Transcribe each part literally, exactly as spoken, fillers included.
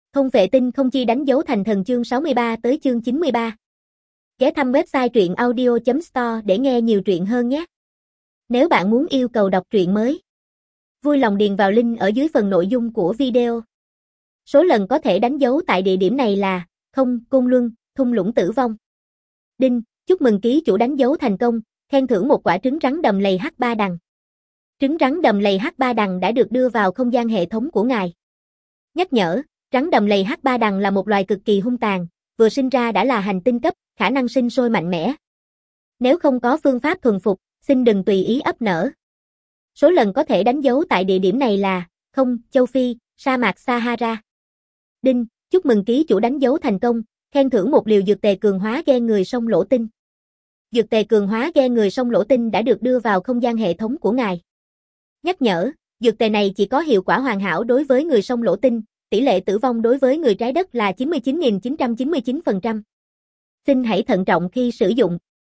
Không vệ tinh không chi đánh dấu thành thần chương sáu mươi ba tới chương chín mươi ba. Ghé thăm website truyện audio chấm store để nghe nhiều truyện hơn nhé. Nếu bạn muốn yêu cầu đọc truyện mới, vui lòng điền vào link ở dưới phần nội dung của video. Số lần có thể đánh dấu tại địa điểm này là không, Côn Luân, thung lũng tử vong. Đinh, chúc mừng ký chủ đánh dấu thành công, khen thưởng một quả trứng rắn đầm lầy H ba đằng. Trứng rắn đầm lầy H ba đằng đã được đưa vào không gian hệ thống của ngài. Nhắc nhở, rắn đầm lầy H ba đằng là một loài cực kỳ hung tàn, vừa sinh ra đã là hành tinh cấp, khả năng sinh sôi mạnh mẽ. Nếu không có phương pháp thuần phục, xin đừng tùy ý ấp nở. Số lần có thể đánh dấu tại địa điểm này là không, châu Phi, sa mạc Sahara. Đinh, chúc mừng ký chủ đánh dấu thành công, khen thưởng một liều dược tề cường hóa gen người sông Lỗ Tinh. Dược tề cường hóa gen người sông Lỗ Tinh đã được đưa vào không gian hệ thống của ngài. Nhắc nhở, dược tề này chỉ có hiệu quả hoàn hảo đối với người sông Lỗ Tinh, tỷ lệ tử vong đối với người trái đất là chín mươi chín nghìn chín trăm chín mươi chín phần trăm. Xin hãy thận trọng khi sử dụng.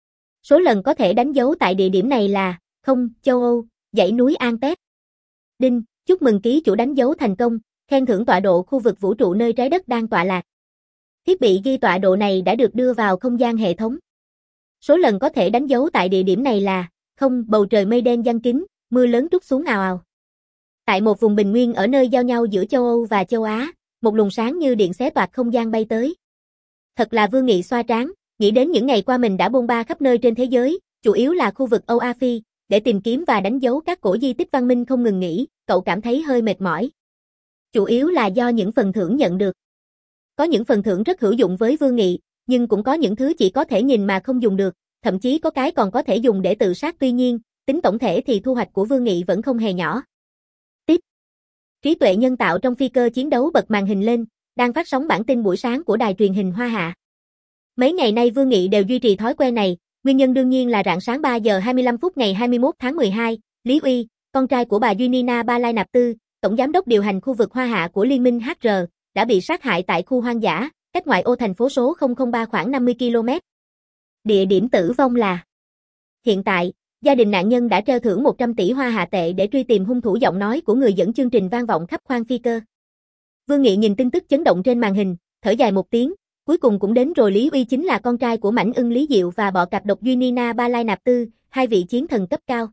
Số lần có thể đánh dấu tại địa điểm này là không, châu Âu, dãy núi Andes. Đinh, chúc mừng ký chủ đánh dấu thành công, khen thưởng tọa độ khu vực vũ trụ nơi trái đất đang tọa lạc. Thiết bị ghi tọa độ này đã được đưa vào không gian hệ thống. Số lần có thể đánh dấu tại địa điểm này là không, bầu trời mây đen giăng kín, mưa lớn trút xuống ào ào. Tại một vùng bình nguyên ở nơi giao nhau giữa châu Âu và châu Á, một luồng sáng như điện xé toạc không gian bay tới. Thật là Vương Nghị xoa trán, nghĩ đến những ngày qua mình đã bôn ba khắp nơi trên thế giới, chủ yếu là khu vực Âu Á Phi, để tìm kiếm và đánh dấu các cổ di tích văn minh không ngừng nghỉ, cậu cảm thấy hơi mệt mỏi. Chủ yếu là do những phần thưởng nhận được. Có những phần thưởng rất hữu dụng với Vương Nghị, nhưng cũng có những thứ chỉ có thể nhìn mà không dùng được, thậm chí có cái còn có thể dùng để tự sát, tuy nhiên, tính tổng thể thì thu hoạch của Vương Nghị vẫn không hề nhỏ. Tiếp. Trí tuệ nhân tạo trong phi cơ chiến đấu bật màn hình lên, đang phát sóng bản tin buổi sáng của đài truyền hình Hoa Hạ. Mấy ngày nay Vương Nghị đều duy trì thói quen này, nguyên nhân đương nhiên là rạng sáng ba giờ hai mươi lăm phút ngày hai mươi mốt tháng mười hai, Lý Uy, con trai của bà Junina Ba Lai Nạp Tư, tổng giám đốc điều hành khu vực Hoa Hạ của Liên minh hát rờ, đã bị sát hại tại khu hoang dã, cách ngoại ô thành phố số không không ba khoảng năm mươi ki lô mét. Địa điểm tử vong là. Hiện tại, gia đình nạn nhân đã treo thưởng một trăm tỷ Hoa Hạ tệ để truy tìm hung thủ. Giọng nói của người dẫn chương trình vang vọng khắp khoang phi cơ. Vương Nghị nhìn tin tức chấn động trên màn hình, thở dài một tiếng, cuối cùng cũng đến rồi. Lý Uy chính là con trai của mãnh ưng Lý Diệu và bọ cạp độc Junina Ba Lai Nạp Tư, hai vị chiến thần cấp cao.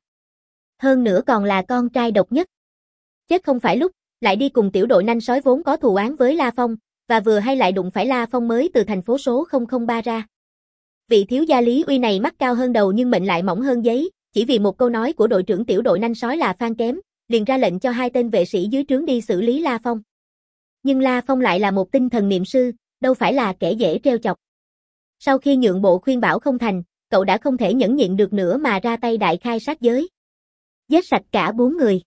Hơn nữa còn là con trai độc nhất. Chết không phải lúc, lại đi cùng tiểu đội nanh sói vốn có thù oán với La Phong, và vừa hay lại đụng phải La Phong mới từ thành phố số không không ba ra. Vị thiếu gia Lý Uy này mắt cao hơn đầu nhưng mệnh lại mỏng hơn giấy, chỉ vì một câu nói của đội trưởng tiểu đội nanh sói là Phan Kém, liền ra lệnh cho hai tên vệ sĩ dưới trướng đi xử lý La Phong. Nhưng La Phong lại là một tinh thần niệm sư, đâu phải là kẻ dễ trêu chọc. Sau khi nhượng bộ khuyên bảo không thành, cậu đã không thể nhẫn nhịn được nữa mà ra tay đại khai sát giới. Giết sạch cả bốn người.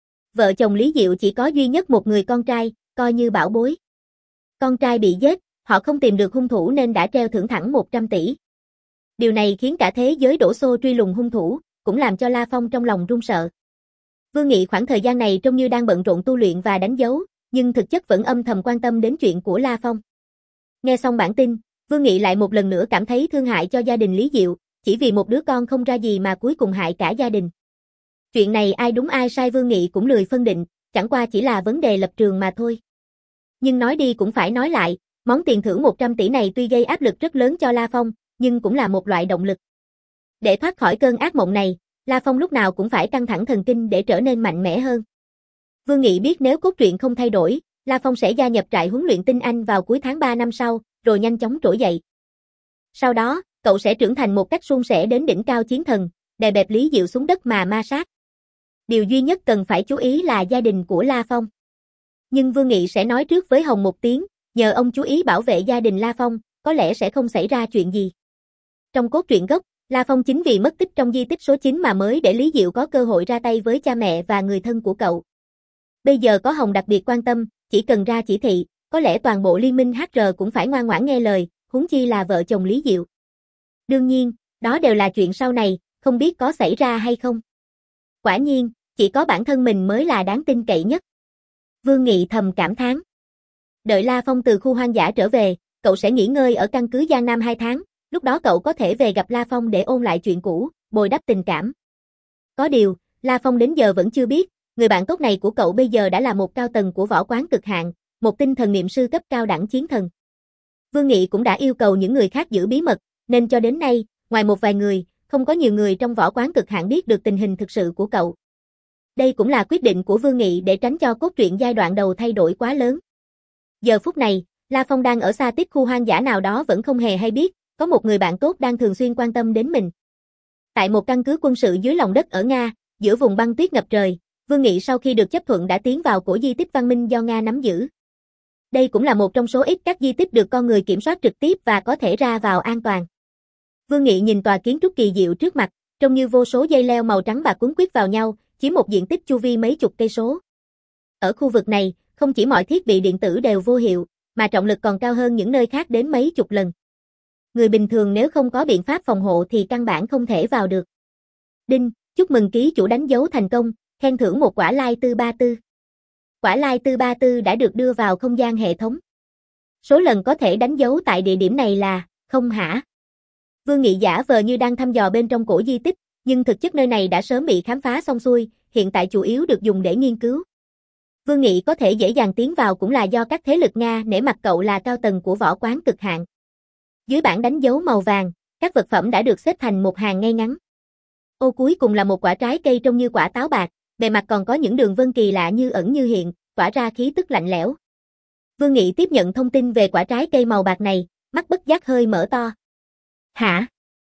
Vợ chồng Lý Diệu chỉ có duy nhất một người con trai, coi như bảo bối. Con trai bị giết, họ không tìm được hung thủ nên đã treo thưởng thẳng một trăm tỷ. Điều này khiến cả thế giới đổ xô truy lùng hung thủ, cũng làm cho La Phong trong lòng run sợ. Vương Nghị khoảng thời gian này trông như đang bận rộn tu luyện và đánh dấu, nhưng thực chất vẫn âm thầm quan tâm đến chuyện của La Phong. Nghe xong bản tin, Vương Nghị lại một lần nữa cảm thấy thương hại cho gia đình Lý Diệu, chỉ vì một đứa con không ra gì mà cuối cùng hại cả gia đình. Chuyện này ai đúng ai sai Vương Nghị cũng lười phân định, chẳng qua chỉ là vấn đề lập trường mà thôi. Nhưng nói đi cũng phải nói lại, món tiền thưởng một trăm tỷ này tuy gây áp lực rất lớn cho La Phong, nhưng cũng là một loại động lực. Để thoát khỏi cơn ác mộng này, La Phong lúc nào cũng phải căng thẳng thần kinh để trở nên mạnh mẽ hơn. Vương Nghị biết nếu cốt truyện không thay đổi, La Phong sẽ gia nhập trại huấn luyện tinh Anh vào cuối tháng ba năm sau, rồi nhanh chóng trỗi dậy. Sau đó, cậu sẽ trưởng thành một cách suôn sẻ đến đỉnh cao chiến thần, đè bẹp Lý Diệu xuống đất mà ma sát. Điều duy nhất cần phải chú ý là gia đình của La Phong. Nhưng Vương Nghị sẽ nói trước với Hồng một tiếng, nhờ ông chú ý bảo vệ gia đình La Phong, có lẽ sẽ không xảy ra chuyện gì. Trong cốt truyện gốc, La Phong chính vì mất tích trong di tích số chín mà mới để Lý Diệu có cơ hội ra tay với cha mẹ và người thân của cậu. Bây giờ có Hồng đặc biệt quan tâm, chỉ cần ra chỉ thị, có lẽ toàn bộ liên minh hát rờ cũng phải ngoan ngoãn nghe lời, huống chi là vợ chồng Lý Diệu. Đương nhiên, đó đều là chuyện sau này, không biết có xảy ra hay không. Quả nhiên, chỉ có bản thân mình mới là đáng tin cậy nhất. Vương Nghị thầm cảm thán. Đợi La Phong từ khu hoang dã trở về, cậu sẽ nghỉ ngơi ở căn cứ Giang Nam hai tháng, lúc đó cậu có thể về gặp La Phong để ôn lại chuyện cũ, bồi đắp tình cảm. Có điều, La Phong đến giờ vẫn chưa biết, người bạn tốt này của cậu bây giờ đã là một cao tầng của võ quán cực hạn, một tinh thần niệm sư cấp cao đẳng chiến thần. Vương Nghị cũng đã yêu cầu những người khác giữ bí mật, nên cho đến nay, ngoài một vài người, không có nhiều người trong võ quán cực hạn biết được tình hình thực sự của cậu. Đây cũng là quyết định của Vương Nghị để tránh cho cốt truyện giai đoạn đầu thay đổi quá lớn. Giờ phút này, La Phong đang ở xa tích khu hoang dã nào đó vẫn không hề hay biết, có một người bạn tốt đang thường xuyên quan tâm đến mình. Tại một căn cứ quân sự dưới lòng đất ở Nga, giữa vùng băng tuyết ngập trời, Vương Nghị sau khi được chấp thuận đã tiến vào cổ di tích văn minh do Nga nắm giữ. Đây cũng là một trong số ít các di tích được con người kiểm soát trực tiếp và có thể ra vào an toàn. Vương Nghị nhìn tòa kiến trúc kỳ diệu trước mặt, trông như vô số dây leo màu trắng bạc quấn quýt vào nhau, chiếm một diện tích chu vi mấy chục cây số. Ở khu vực này, không chỉ mọi thiết bị điện tử đều vô hiệu, mà trọng lực còn cao hơn những nơi khác đến mấy chục lần. Người bình thường nếu không có biện pháp phòng hộ thì căn bản không thể vào được. Đinh, chúc mừng ký chủ đánh dấu thành công, khen thưởng một quả lai tư ba tư. Quả lai tư ba tư đã được đưa vào không gian hệ thống. Số lần có thể đánh dấu tại địa điểm này là, không hả? Vương Nghị giả vờ như đang thăm dò bên trong cổ di tích, nhưng thực chất nơi này đã sớm bị khám phá xong xuôi, hiện tại chủ yếu được dùng để nghiên cứu. Vương Nghị có thể dễ dàng tiến vào cũng là do các thế lực Nga nể mặt cậu là cao tầng của võ quán cực hạn. Dưới bảng đánh dấu màu vàng, các vật phẩm đã được xếp thành một hàng ngay ngắn. Ô cuối cùng là một quả trái cây trông như quả táo bạc, bề mặt còn có những đường vân kỳ lạ như ẩn như hiện, tỏa ra khí tức lạnh lẽo. Vương Nghị tiếp nhận thông tin về quả trái cây màu bạc này, mắt bất giác hơi mở to. Hả?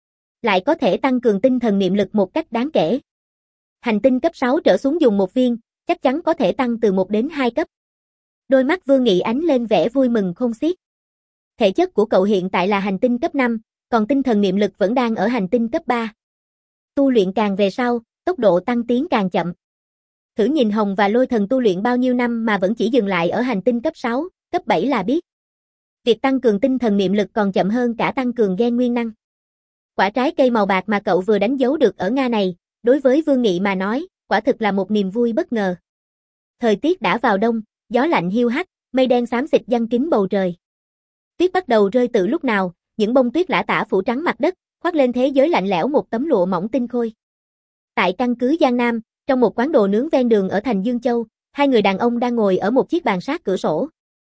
Lại có thể tăng cường tinh thần niệm lực một cách đáng kể. Hành tinh cấp sáu trở xuống dùng một viên, chắc chắn có thể tăng từ một đến hai cấp. Đôi mắt Vương Nghị ánh lên vẻ vui mừng khôn xiết. Thể chất của cậu hiện tại là hành tinh cấp năm, còn tinh thần niệm lực vẫn đang ở hành tinh cấp ba. Tu luyện càng về sau, tốc độ tăng tiến càng chậm. Thử nhìn Hồng và Lôi Thần tu luyện bao nhiêu năm mà vẫn chỉ dừng lại ở hành tinh cấp sáu, cấp bảy là biết. Việc tăng cường tinh thần niệm lực còn chậm hơn cả tăng cường gen nguyên năng. Quả trái cây màu bạc mà cậu vừa đánh dấu được ở Nga này, đối với Vương Nghị mà nói, quả thực là một niềm vui bất ngờ. Thời tiết đã vào đông, gió lạnh hiu hắt, mây đen xám xịt giăng kín bầu trời. Tuyết bắt đầu rơi từ lúc nào, những bông tuyết lả tả phủ trắng mặt đất, khoác lên thế giới lạnh lẽo một tấm lụa mỏng tinh khôi. Tại căn cứ Giang Nam, trong một quán đồ nướng ven đường ở thành Dương Châu, hai người đàn ông đang ngồi ở một chiếc bàn sát cửa sổ.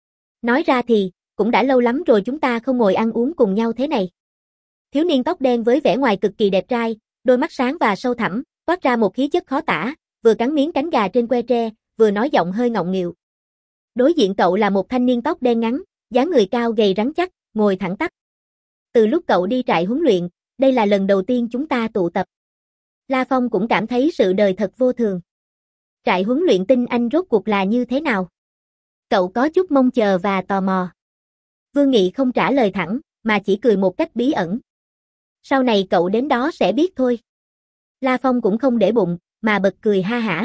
Nói ra thì, cũng đã lâu lắm rồi chúng ta không ngồi ăn uống cùng nhau thế này. Thiếu niên tóc đen với vẻ ngoài cực kỳ đẹp trai, đôi mắt sáng và sâu thẳm, toát ra một khí chất khó tả, vừa cắn miếng cánh gà trên que tre, vừa nói giọng hơi ngọng nghịu. Đối diện cậu là một thanh niên tóc đen ngắn, dáng người cao gầy rắn chắc, ngồi thẳng tắp. Từ lúc cậu đi trại huấn luyện, đây là lần đầu tiên chúng ta tụ tập. La Phong cũng cảm thấy sự đời thật vô thường. Trại huấn luyện tinh anh rốt cuộc là như thế nào? Cậu có chút mong chờ và tò mò. Vương Nghị không trả lời thẳng, mà chỉ cười một cách bí ẩn. Sau này cậu đến đó sẽ biết thôi. La Phong cũng không để bụng, mà bật cười ha hả.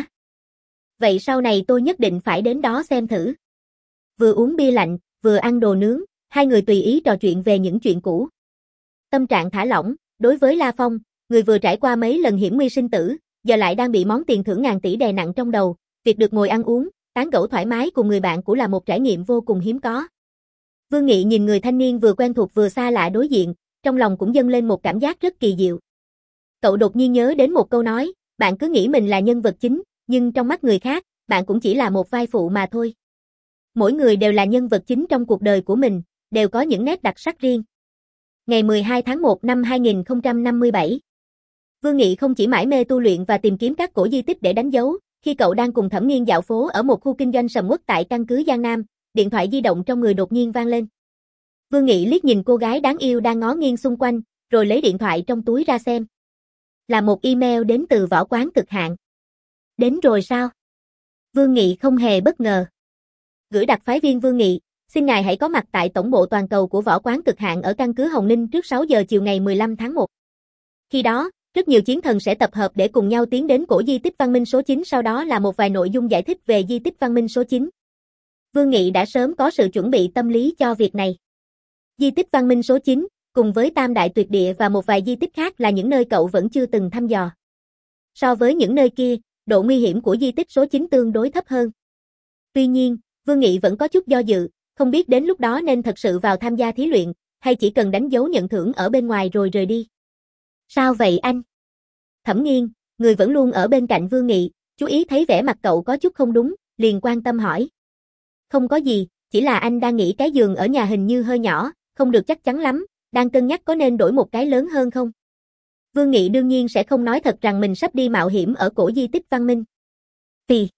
Vậy sau này tôi nhất định phải đến đó xem thử. Vừa uống bia lạnh, vừa ăn đồ nướng, hai người tùy ý trò chuyện về những chuyện cũ. Tâm trạng thả lỏng, đối với La Phong, người vừa trải qua mấy lần hiểm nguy sinh tử, giờ lại đang bị món tiền thưởng ngàn tỷ đè nặng trong đầu, việc được ngồi ăn uống, tán gẫu thoải mái cùng người bạn cũ là một trải nghiệm vô cùng hiếm có. Vương Nghị nhìn người thanh niên vừa quen thuộc vừa xa lạ đối diện, trong lòng cũng dâng lên một cảm giác rất kỳ diệu. Cậu đột nhiên nhớ đến một câu nói, bạn cứ nghĩ mình là nhân vật chính, nhưng trong mắt người khác, bạn cũng chỉ là một vai phụ mà thôi. Mỗi người đều là nhân vật chính trong cuộc đời của mình, đều có những nét đặc sắc riêng. Ngày mười hai tháng một năm hai nghìn không trăm năm mươi bảy, Vương Nghị không chỉ mải mê tu luyện và tìm kiếm các cổ di tích để đánh dấu, khi cậu đang cùng Thẩm Nghiên dạo phố ở một khu kinh doanh sầm uất tại căn cứ Giang Nam, điện thoại di động trong người đột nhiên vang lên. Vương Nghị liếc nhìn cô gái đáng yêu đang ngó nghiêng xung quanh, rồi lấy điện thoại trong túi ra xem. Là một email đến từ võ quán cực hạn. Đến rồi sao? Vương Nghị không hề bất ngờ. Gửi đặc phái viên Vương Nghị, xin ngài hãy có mặt tại tổng bộ toàn cầu của võ quán cực hạn ở căn cứ Hồng Ninh trước sáu giờ chiều ngày mười lăm tháng một. Khi đó, rất nhiều chiến thần sẽ tập hợp để cùng nhau tiến đến cổ di tích văn minh số chín, sau đó là một vài nội dung giải thích về di tích văn minh số chín. Vương Nghị đã sớm có sự chuẩn bị tâm lý cho việc này. Di tích văn minh số chín, cùng với Tam Đại Tuyệt Địa và một vài di tích khác là những nơi cậu vẫn chưa từng thăm dò. So với những nơi kia, độ nguy hiểm của di tích số chín tương đối thấp hơn. Tuy nhiên, Vương Nghị vẫn có chút do dự, không biết đến lúc đó nên thật sự vào tham gia thí luyện, hay chỉ cần đánh dấu nhận thưởng ở bên ngoài rồi rời đi. Sao vậy anh? Thẩm Nghiên, người vẫn luôn ở bên cạnh Vương Nghị, chú ý thấy vẻ mặt cậu có chút không đúng, liền quan tâm hỏi. Không có gì, chỉ là anh đang nghĩ cái giường ở nhà hình như hơi nhỏ, không được chắc chắn lắm, đang cân nhắc có nên đổi một cái lớn hơn không. Vương Nghị đương nhiên sẽ không nói thật rằng mình sắp đi mạo hiểm ở cổ di tích văn minh. Phì.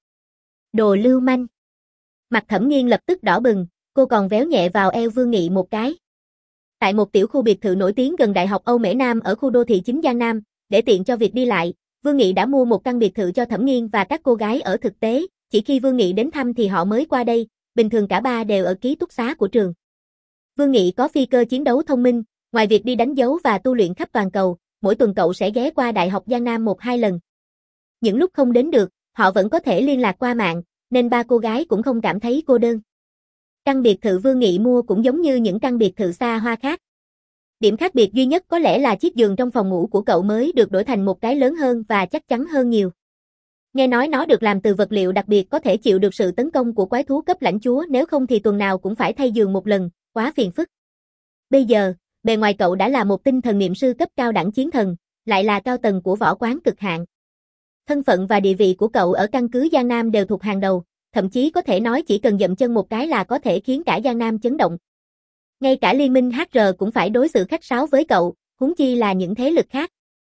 Đồ lưu manh. Mặt Thẩm Nghiên lập tức đỏ bừng, cô còn véo nhẹ vào eo Vương Nghị một cái. Tại một tiểu khu biệt thự nổi tiếng gần Đại học Âu Mễ Nam ở khu đô thị chính Giang Nam, để tiện cho việc đi lại, Vương Nghị đã mua một căn biệt thự cho Thẩm Nghiên và các cô gái ở thực tế, chỉ khi Vương Nghị đến thăm thì họ mới qua đây, bình thường cả ba đều ở ký túc xá của trường. Vương Nghị có phi cơ chiến đấu thông minh, ngoài việc đi đánh dấu và tu luyện khắp toàn cầu, mỗi tuần cậu sẽ ghé qua Đại học Giang Nam một hai lần. Những lúc không đến được, họ vẫn có thể liên lạc qua mạng, nên ba cô gái cũng không cảm thấy cô đơn. Căn biệt thự Vương Nghị mua cũng giống như những căn biệt thự xa hoa khác. Điểm khác biệt duy nhất có lẽ là chiếc giường trong phòng ngủ của cậu mới được đổi thành một cái lớn hơn và chắc chắn hơn nhiều. Nghe nói nó được làm từ vật liệu đặc biệt có thể chịu được sự tấn công của quái thú cấp lãnh chúa, nếu không thì tuần nào cũng phải thay giường một lần, quá phiền phức. Bây giờ, bề ngoài cậu đã là một tinh thần niệm sư cấp cao đẳng chiến thần, lại là cao tầng của võ quán cực hạn. Thân phận và địa vị của cậu ở căn cứ Giang Nam đều thuộc hàng đầu, thậm chí có thể nói chỉ cần dậm chân một cái là có thể khiến cả Giang Nam chấn động. Ngay cả liên minh hát rờ cũng phải đối xử khách sáo với cậu, huống chi là những thế lực khác.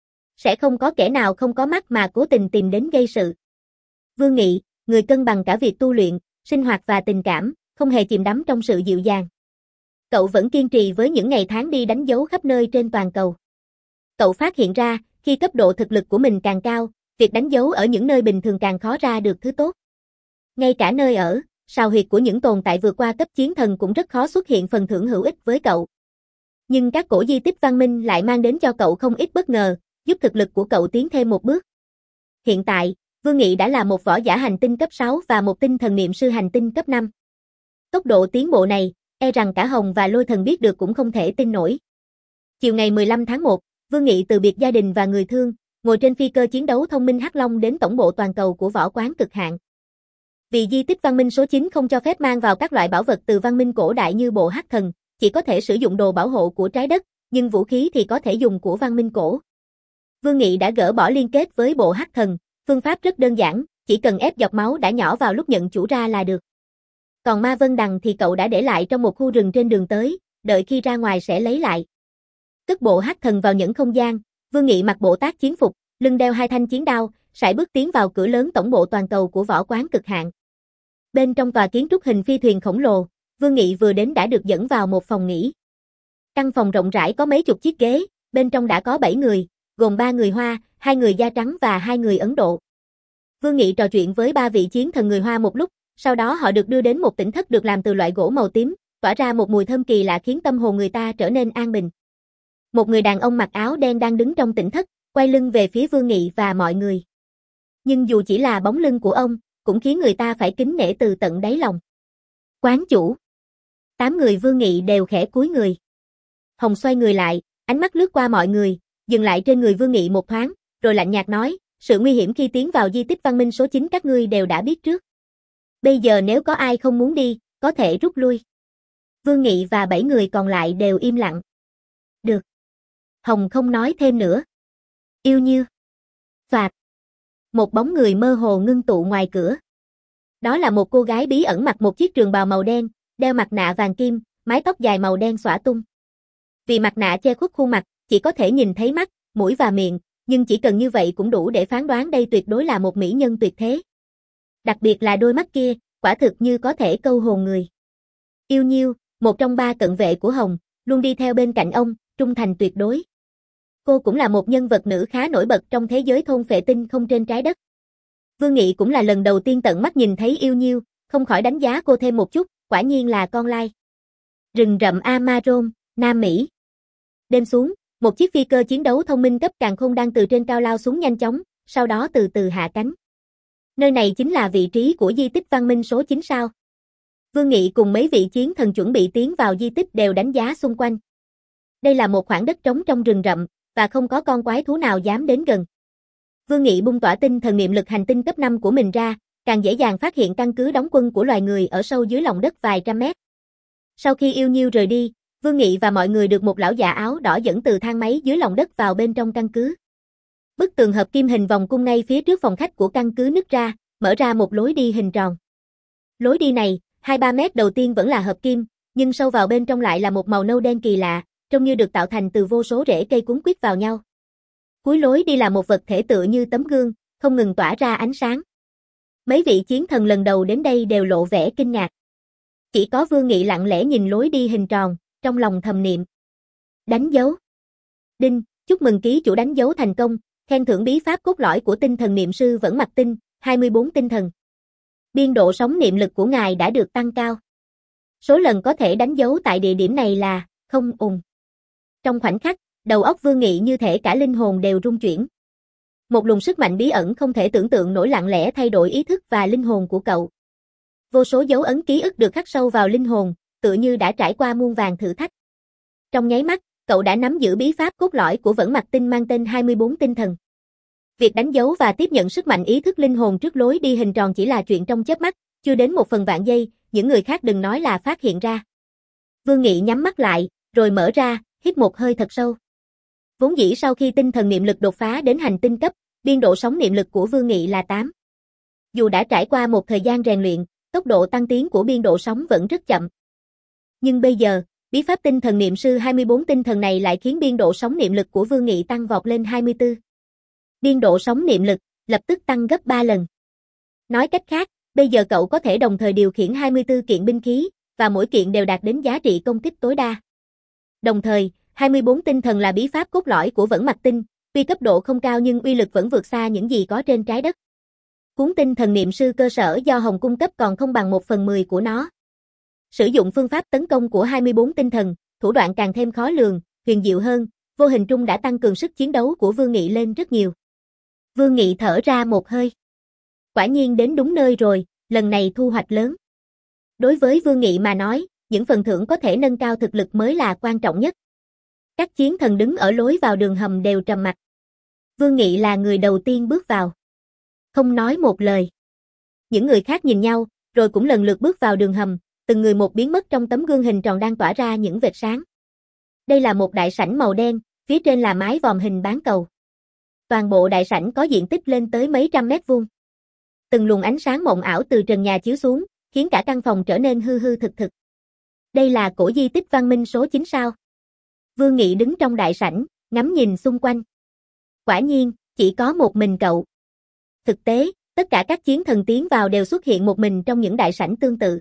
Sẽ không có kẻ nào không có mắt mà cố tình tìm đến gây sự. Vương Nghị, người cân bằng cả việc tu luyện, sinh hoạt và tình cảm, không hề chìm đắm trong sự dịu dàng. Cậu vẫn kiên trì với những ngày tháng đi đánh dấu khắp nơi trên toàn cầu. Cậu phát hiện ra, khi cấp độ thực lực của mình càng cao, việc đánh dấu ở những nơi bình thường càng khó ra được thứ tốt. Ngay cả nơi ở, sào huyệt của những tồn tại vượt qua cấp chiến thần cũng rất khó xuất hiện phần thưởng hữu ích với cậu. Nhưng các cổ di tích văn minh lại mang đến cho cậu không ít bất ngờ, giúp thực lực của cậu tiến thêm một bước. Hiện tại, Vương Nghị đã là một võ giả hành tinh cấp sáu và một tinh thần niệm sư hành tinh cấp năm. Tốc độ tiến bộ này, e rằng cả Hồng và Lôi Thần biết được cũng không thể tin nổi. Chiều ngày mười lăm tháng một, Vương Nghị từ biệt gia đình và người thương, ngồi trên phi cơ chiến đấu thông minh Hắc Long đến tổng bộ toàn cầu của võ quán cực hạn. Vì di tích văn minh số chín không cho phép mang vào các loại bảo vật từ văn minh cổ đại như bộ Hắc Thần, chỉ có thể sử dụng đồ bảo hộ của trái đất, nhưng vũ khí thì có thể dùng của văn minh cổ. Vương Nghị đã gỡ bỏ liên kết với bộ Hắc Thần, phương pháp rất đơn giản, chỉ cần ép giọt máu đã nhỏ vào lúc nhận chủ ra là được. Còn Ma Vân Đằng thì cậu đã để lại trong một khu rừng trên đường tới, đợi khi ra ngoài sẽ lấy lại. Cất bộ Hắc Thần vào những không gian, Vương Nghị mặc bộ tác chiến phục, lưng đeo hai thanh chiến đao, sải bước tiến vào cửa lớn tổng bộ toàn cầu của võ quán cực hạn. Bên trong tòa kiến trúc hình phi thuyền khổng lồ, Vương Nghị vừa đến đã được dẫn vào một phòng nghỉ. Căn phòng rộng rãi có mấy chục chiếc ghế, bên trong đã có bảy người, gồm ba người Hoa, hai người da trắng và hai người Ấn Độ. Vương Nghị trò chuyện với ba vị chiến thần người Hoa một lúc, sau đó họ được đưa đến một tỉnh thất được làm từ loại gỗ màu tím, tỏa ra một mùi thơm kỳ lạ khiến tâm hồn người ta trở nên an bình. Một người đàn ông mặc áo đen đang đứng trong tỉnh thất, quay lưng về phía Vương Nghị và mọi người. Nhưng dù chỉ là bóng lưng của ông, cũng khiến người ta phải kính nể từ tận đáy lòng. Quán chủ. Tám người Vương Nghị đều khẽ cúi người. Hồng xoay người lại, ánh mắt lướt qua mọi người, dừng lại trên người Vương Nghị một thoáng, rồi lạnh nhạt nói, sự nguy hiểm khi tiến vào di tích văn minh số chín các ngươi đều đã biết trước. Bây giờ nếu có ai không muốn đi, có thể rút lui. Vương Nghị và bảy người còn lại đều im lặng. Được. Hồng không nói thêm nữa. Yêu Như. Phạt. Một bóng người mơ hồ ngưng tụ ngoài cửa. Đó là một cô gái bí ẩn mặc một chiếc trường bào màu đen, đeo mặt nạ vàng kim, mái tóc dài màu đen xõa tung. Vì mặt nạ che khuất khuôn mặt, chỉ có thể nhìn thấy mắt, mũi và miệng, nhưng chỉ cần như vậy cũng đủ để phán đoán đây tuyệt đối là một mỹ nhân tuyệt thế. Đặc biệt là đôi mắt kia, quả thực như có thể câu hồn người. Yêu Nhiêu, một trong ba cận vệ của Hồng, luôn đi theo bên cạnh ông, trung thành tuyệt đối. Cô cũng là một nhân vật nữ khá nổi bật trong thế giới thôn phệ tinh không trên trái đất. Vương Nghị cũng là lần đầu tiên tận mắt nhìn thấy Yêu Nhiêu, không khỏi đánh giá cô thêm một chút, quả nhiên là con lai. Rừng rậm Amazon, Nam Mỹ. Đêm xuống, một chiếc phi cơ chiến đấu thông minh cấp càn khôn đang từ trên cao lao xuống nhanh chóng, sau đó từ từ hạ cánh. Nơi này chính là vị trí của di tích văn minh số chín sao. Vương Nghị cùng mấy vị chiến thần chuẩn bị tiến vào di tích đều đánh giá xung quanh. Đây là một khoảng đất trống trong rừng rậm, và không có con quái thú nào dám đến gần. Vương Nghị bung tỏa tinh thần niệm lực hành tinh cấp năm của mình ra, càng dễ dàng phát hiện căn cứ đóng quân của loài người ở sâu dưới lòng đất vài trăm mét. Sau khi Yêu Nhiêu rời đi, Vương Nghị và mọi người được một lão già áo đỏ dẫn từ thang máy dưới lòng đất vào bên trong căn cứ. Bức tường hợp kim hình vòng cung ngay phía trước phòng khách của căn cứ nứt ra, mở ra một lối đi hình tròn. Lối đi này, hai ba mét đầu tiên vẫn là hợp kim, nhưng sâu vào bên trong lại là một màu nâu đen kỳ lạ, trông như được tạo thành từ vô số rễ cây cuốn quýt vào nhau. Cuối lối đi là một vật thể tựa như tấm gương, không ngừng tỏa ra ánh sáng. Mấy vị chiến thần lần đầu đến đây đều lộ vẻ kinh ngạc. Chỉ có Vương Nghị lặng lẽ nhìn lối đi hình tròn, trong lòng thầm niệm. Đánh dấu. Đinh, chúc mừng ký chủ đánh dấu thành công, khen thưởng bí pháp cốt lõi của tinh thần niệm sư Vẫn Mặc Tinh, hai mươi bốn tinh thần. Biên độ sóng niệm lực của ngài đã được tăng cao. Số lần có thể đánh dấu tại địa điểm này là không ùng. Trong khoảnh khắc, đầu óc Vương Nghị như thể cả linh hồn đều rung chuyển. Một luồng sức mạnh bí ẩn không thể tưởng tượng nổi lặng lẽ thay đổi ý thức và linh hồn của cậu. Vô số dấu ấn ký ức được khắc sâu vào linh hồn, tựa như đã trải qua muôn vàn thử thách. Trong nháy mắt, cậu đã nắm giữ bí pháp cốt lõi của Vẫn Mặc Tinh mang tên hai mươi bốn tinh thần. Việc đánh dấu và tiếp nhận sức mạnh ý thức linh hồn trước lối đi hình tròn chỉ là chuyện trong chớp mắt, chưa đến một phần vạn giây, những người khác đừng nói là phát hiện ra. Vương Nghị nhắm mắt lại, rồi mở ra, hít một hơi thật sâu. Vốn dĩ sau khi tinh thần niệm lực đột phá đến hành tinh cấp, biên độ sóng niệm lực của Vương Nghị là tám. Dù đã trải qua một thời gian rèn luyện, tốc độ tăng tiến của biên độ sóng vẫn rất chậm. Nhưng bây giờ, bí pháp tinh thần niệm sư hai mươi bốn tinh thần này lại khiến biên độ sóng niệm lực của Vương Nghị tăng vọt lên hai mươi tư. Biên độ sóng niệm lực lập tức tăng gấp ba lần. Nói cách khác, bây giờ cậu có thể đồng thời điều khiển hai mươi tư kiện binh khí, và mỗi kiện đều đạt đến giá trị công kích tối đa. Đồng thời, hai mươi bốn tinh thần là bí pháp cốt lõi của Vẫn Mặc Tinh, tuy cấp độ không cao nhưng uy lực vẫn vượt xa những gì có trên trái đất. Cuốn tinh thần niệm sư cơ sở do Hồng cung cấp còn không bằng một phần mười của nó. Sử dụng phương pháp tấn công của hai mươi bốn tinh thần, thủ đoạn càng thêm khó lường, huyền diệu hơn, vô hình trung đã tăng cường sức chiến đấu của Vương Nghị lên rất nhiều. Vương Nghị thở ra một hơi. Quả nhiên đến đúng nơi rồi, lần này thu hoạch lớn. Đối với Vương Nghị mà nói, những phần thưởng có thể nâng cao thực lực mới là quan trọng nhất. Các chiến thần đứng ở lối vào đường hầm đều trầm mặc. Vương Nghị là người đầu tiên bước vào. Không nói một lời. Những người khác nhìn nhau, rồi cũng lần lượt bước vào đường hầm, từng người một biến mất trong tấm gương hình tròn đang tỏa ra những vệt sáng. Đây là một đại sảnh màu đen, phía trên là mái vòm hình bán cầu. Toàn bộ đại sảnh có diện tích lên tới mấy trăm mét vuông. Từng luồng ánh sáng mộng ảo từ trần nhà chiếu xuống, khiến cả căn phòng trở nên hư hư thực thực. Đây là cổ di tích văn minh số chín sao? Vương Nghị đứng trong đại sảnh, ngắm nhìn xung quanh. Quả nhiên, chỉ có một mình cậu. Thực tế, tất cả các chiến thần tiến vào đều xuất hiện một mình trong những đại sảnh tương tự.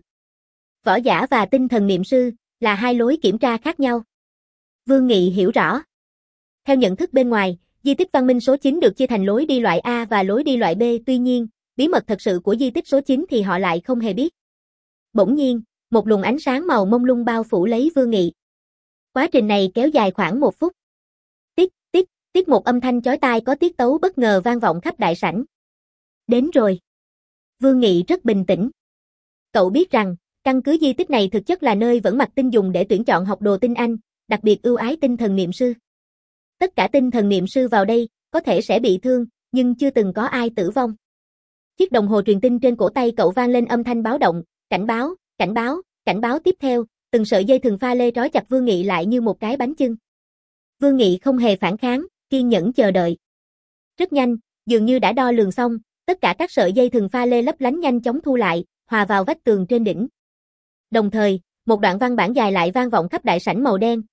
Võ giả và tinh thần niệm sư là hai lối kiểm tra khác nhau. Vương Nghị hiểu rõ. Theo nhận thức bên ngoài, di tích văn minh số chín được chia thành lối đi loại A và lối đi loại B, tuy nhiên, bí mật thật sự của di tích số chín thì họ lại không hề biết. Bỗng nhiên, một luồng ánh sáng màu mông lung bao phủ lấy Vương Nghị. Quá trình này kéo dài khoảng một phút. Tích, tích, tích một âm thanh chói tai có tiết tấu bất ngờ vang vọng khắp đại sảnh. Đến rồi. Vương Nghị rất bình tĩnh. Cậu biết rằng, căn cứ di tích này thực chất là nơi Vẫn Mặc Tinh dùng để tuyển chọn học đồ tinh anh, đặc biệt ưu ái tinh thần niệm sư. Tất cả tinh thần niệm sư vào đây, có thể sẽ bị thương, nhưng chưa từng có ai tử vong. Chiếc đồng hồ truyền tin trên cổ tay cậu vang lên âm thanh báo động, cảnh báo, cảnh báo, cảnh báo tiếp theo, từng sợi dây thừng pha lê trói chặt Vương Nghị lại như một cái bánh chưng. Vương Nghị không hề phản kháng, kiên nhẫn chờ đợi. Rất nhanh, dường như đã đo lường xong, tất cả các sợi dây thừng pha lê lấp lánh nhanh chóng thu lại, hòa vào vách tường trên đỉnh. Đồng thời, một đoạn văn bản dài lại vang vọng khắp đại sảnh màu đen.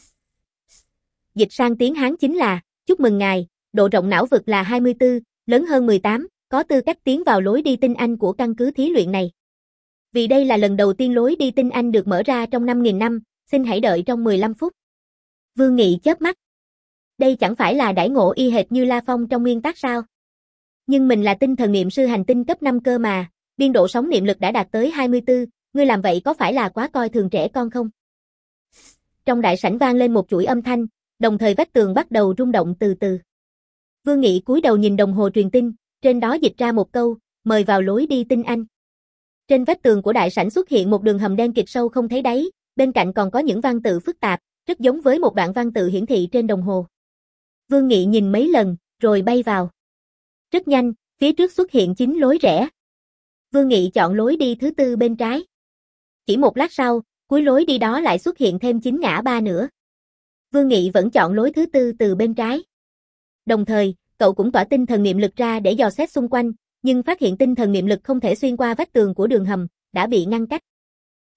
Dịch sang tiếng Hán chính là, chúc mừng ngài, độ rộng não vực là hai mươi tư, lớn hơn mười tám, có tư cách tiến vào lối đi tinh anh của căn cứ thí luyện này. Vì đây là lần đầu tiên lối đi tinh anh được mở ra trong năm nghìn năm, xin hãy đợi trong mười lăm phút. Vương Nghị chớp mắt. Đây chẳng phải là đãi ngộ y hệt như La Phong trong nguyên tắc sao? Nhưng mình là tinh thần niệm sư hành tinh cấp năm cơ mà, biên độ sóng niệm lực đã đạt tới hai mươi tư, ngươi làm vậy có phải là quá coi thường trẻ con không? Trong đại sảnh vang lên một chuỗi âm thanh, đồng thời vách tường bắt đầu rung động từ từ. Vương Nghị cúi đầu nhìn đồng hồ truyền tin, trên đó dịch ra một câu, mời vào lối đi tinh anh. Trên vách tường của đại sảnh xuất hiện một đường hầm đen kịt sâu không thấy đáy, bên cạnh còn có những văn tự phức tạp, rất giống với một đoạn văn tự hiển thị trên đồng hồ. Vương Nghị nhìn mấy lần, rồi bay vào. Rất nhanh, phía trước xuất hiện chín lối rẽ. Vương Nghị chọn lối đi thứ tư bên trái. Chỉ một lát sau, cuối lối đi đó lại xuất hiện thêm chín ngã ba nữa. Vương Nghị vẫn chọn lối thứ tư từ bên trái. Đồng thời, cậu cũng tỏa tinh thần niệm lực ra để dò xét xung quanh, nhưng phát hiện tinh thần niệm lực không thể xuyên qua vách tường của đường hầm, đã bị ngăn cách.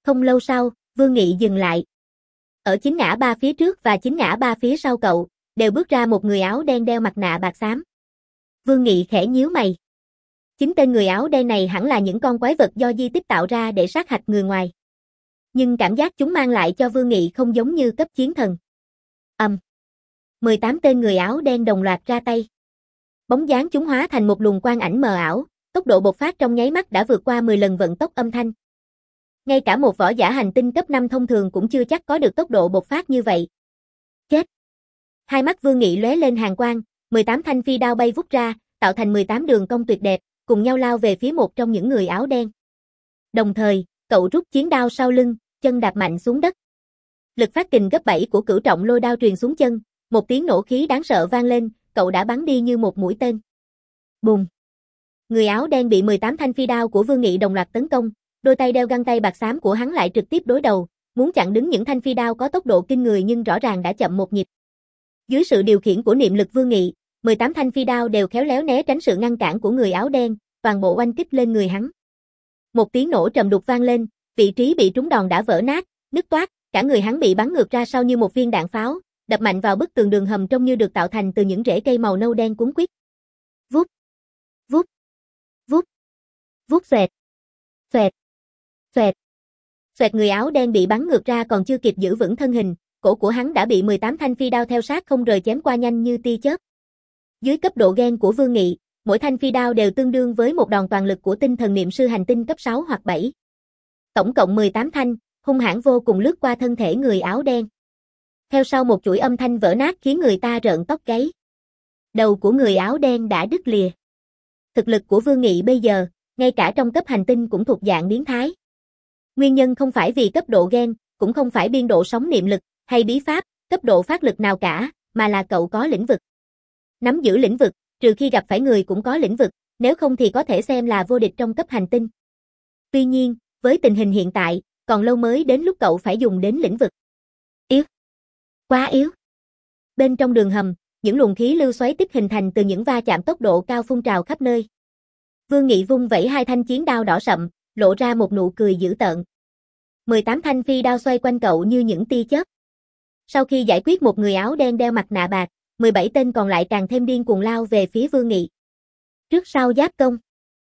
Không lâu sau, Vương Nghị dừng lại. Ở chính ngã ba phía trước và chính ngã ba phía sau cậu, đều bước ra một người áo đen đeo mặt nạ bạc xám. Vương Nghị khẽ nhíu mày. Chính tên người áo đen này hẳn là những con quái vật do di tích tạo ra để sát hạch người ngoài. Nhưng cảm giác chúng mang lại cho Vương Nghị không giống như cấp chiến thần. Ầm. Um. mười tám tên người áo đen đồng loạt ra tay. Bóng dáng chúng hóa thành một luồng quang ảnh mờ ảo, tốc độ bộc phát trong nháy mắt đã vượt qua mười lần vận tốc âm thanh. Ngay cả một võ giả hành tinh cấp năm thông thường cũng chưa chắc có được tốc độ bộc phát như vậy. Chết! Hai mắt Vương Nghị lóe lên hàn quang, mười tám thanh phi đao bay vút ra, tạo thành mười tám đường cong tuyệt đẹp, cùng nhau lao về phía một trong những người áo đen. Đồng thời, cậu rút chiến đao sau lưng, chân đạp mạnh xuống đất. Lực phát kình gấp bảy của cửu trọng lôi đao truyền xuống chân, một tiếng nổ khí đáng sợ vang lên, cậu đã bắn đi như một mũi tên. Bùm! Người áo đen bị mười tám thanh phi đao của Vương Nghị đồng loạt tấn công, đôi tay đeo găng tay bạc xám của hắn lại trực tiếp đối đầu, muốn chặn đứng những thanh phi đao có tốc độ kinh người nhưng rõ ràng đã chậm một nhịp. Dưới sự điều khiển của niệm lực Vương Nghị, mười tám thanh phi đao đều khéo léo né tránh sự ngăn cản của người áo đen, toàn bộ oanh kích lên người hắn. Một tiếng nổ trầm đục vang lên, vị trí bị trúng đòn đã vỡ nát, nứt toác, cả người hắn bị bắn ngược ra sau như một viên đạn pháo, đập mạnh vào bức tường đường hầm trông như được tạo thành từ những rễ cây màu nâu đen cuốn quýt. Vút, vút, vút, vút xoẹt, xoẹt, xoẹt. Xoẹt người áo đen bị bắn ngược ra còn chưa kịp giữ vững thân hình, cổ của hắn đã bị mười tám thanh phi đao theo sát không rời chém qua nhanh như tia chớp. Dưới cấp độ gen của Vương Nghị, mỗi thanh phi đao đều tương đương với một đòn toàn lực của tinh thần niệm sư hành tinh cấp sáu hoặc bảy. Tổng cộng mười tám thanh, hung hãn vô cùng lướt qua thân thể người áo đen. Theo sau một chuỗi âm thanh vỡ nát khiến người ta rợn tóc gáy. Đầu của người áo đen đã đứt lìa. Thực lực của Vương Nghị bây giờ, ngay cả trong cấp hành tinh cũng thuộc dạng biến thái. Nguyên nhân không phải vì cấp độ gen, cũng không phải biên độ sóng niệm lực, hay bí pháp, cấp độ phát lực nào cả, mà là cậu có lĩnh vực. Nắm giữ lĩnh vực, trừ khi gặp phải người cũng có lĩnh vực, nếu không thì có thể xem là vô địch trong cấp hành tinh. Tuy nhiên, với tình hình hiện tại, còn lâu mới đến lúc cậu phải dùng đến lĩnh vực. Yếu. Quá yếu. Bên trong đường hầm, những luồng khí lưu xoáy tích hình thành từ những va chạm tốc độ cao phun trào khắp nơi. Vương Nghị vung vẩy hai thanh chiến đao đỏ sậm, lộ ra một nụ cười dữ tợn. mười tám thanh phi đao xoay quanh cậu như những tia chớp. Sau khi giải quyết một người áo đen đeo mặt nạ bạc, mười bảy tên còn lại càng thêm điên cuồng lao về phía Vương Nghị. Trước sau giáp công.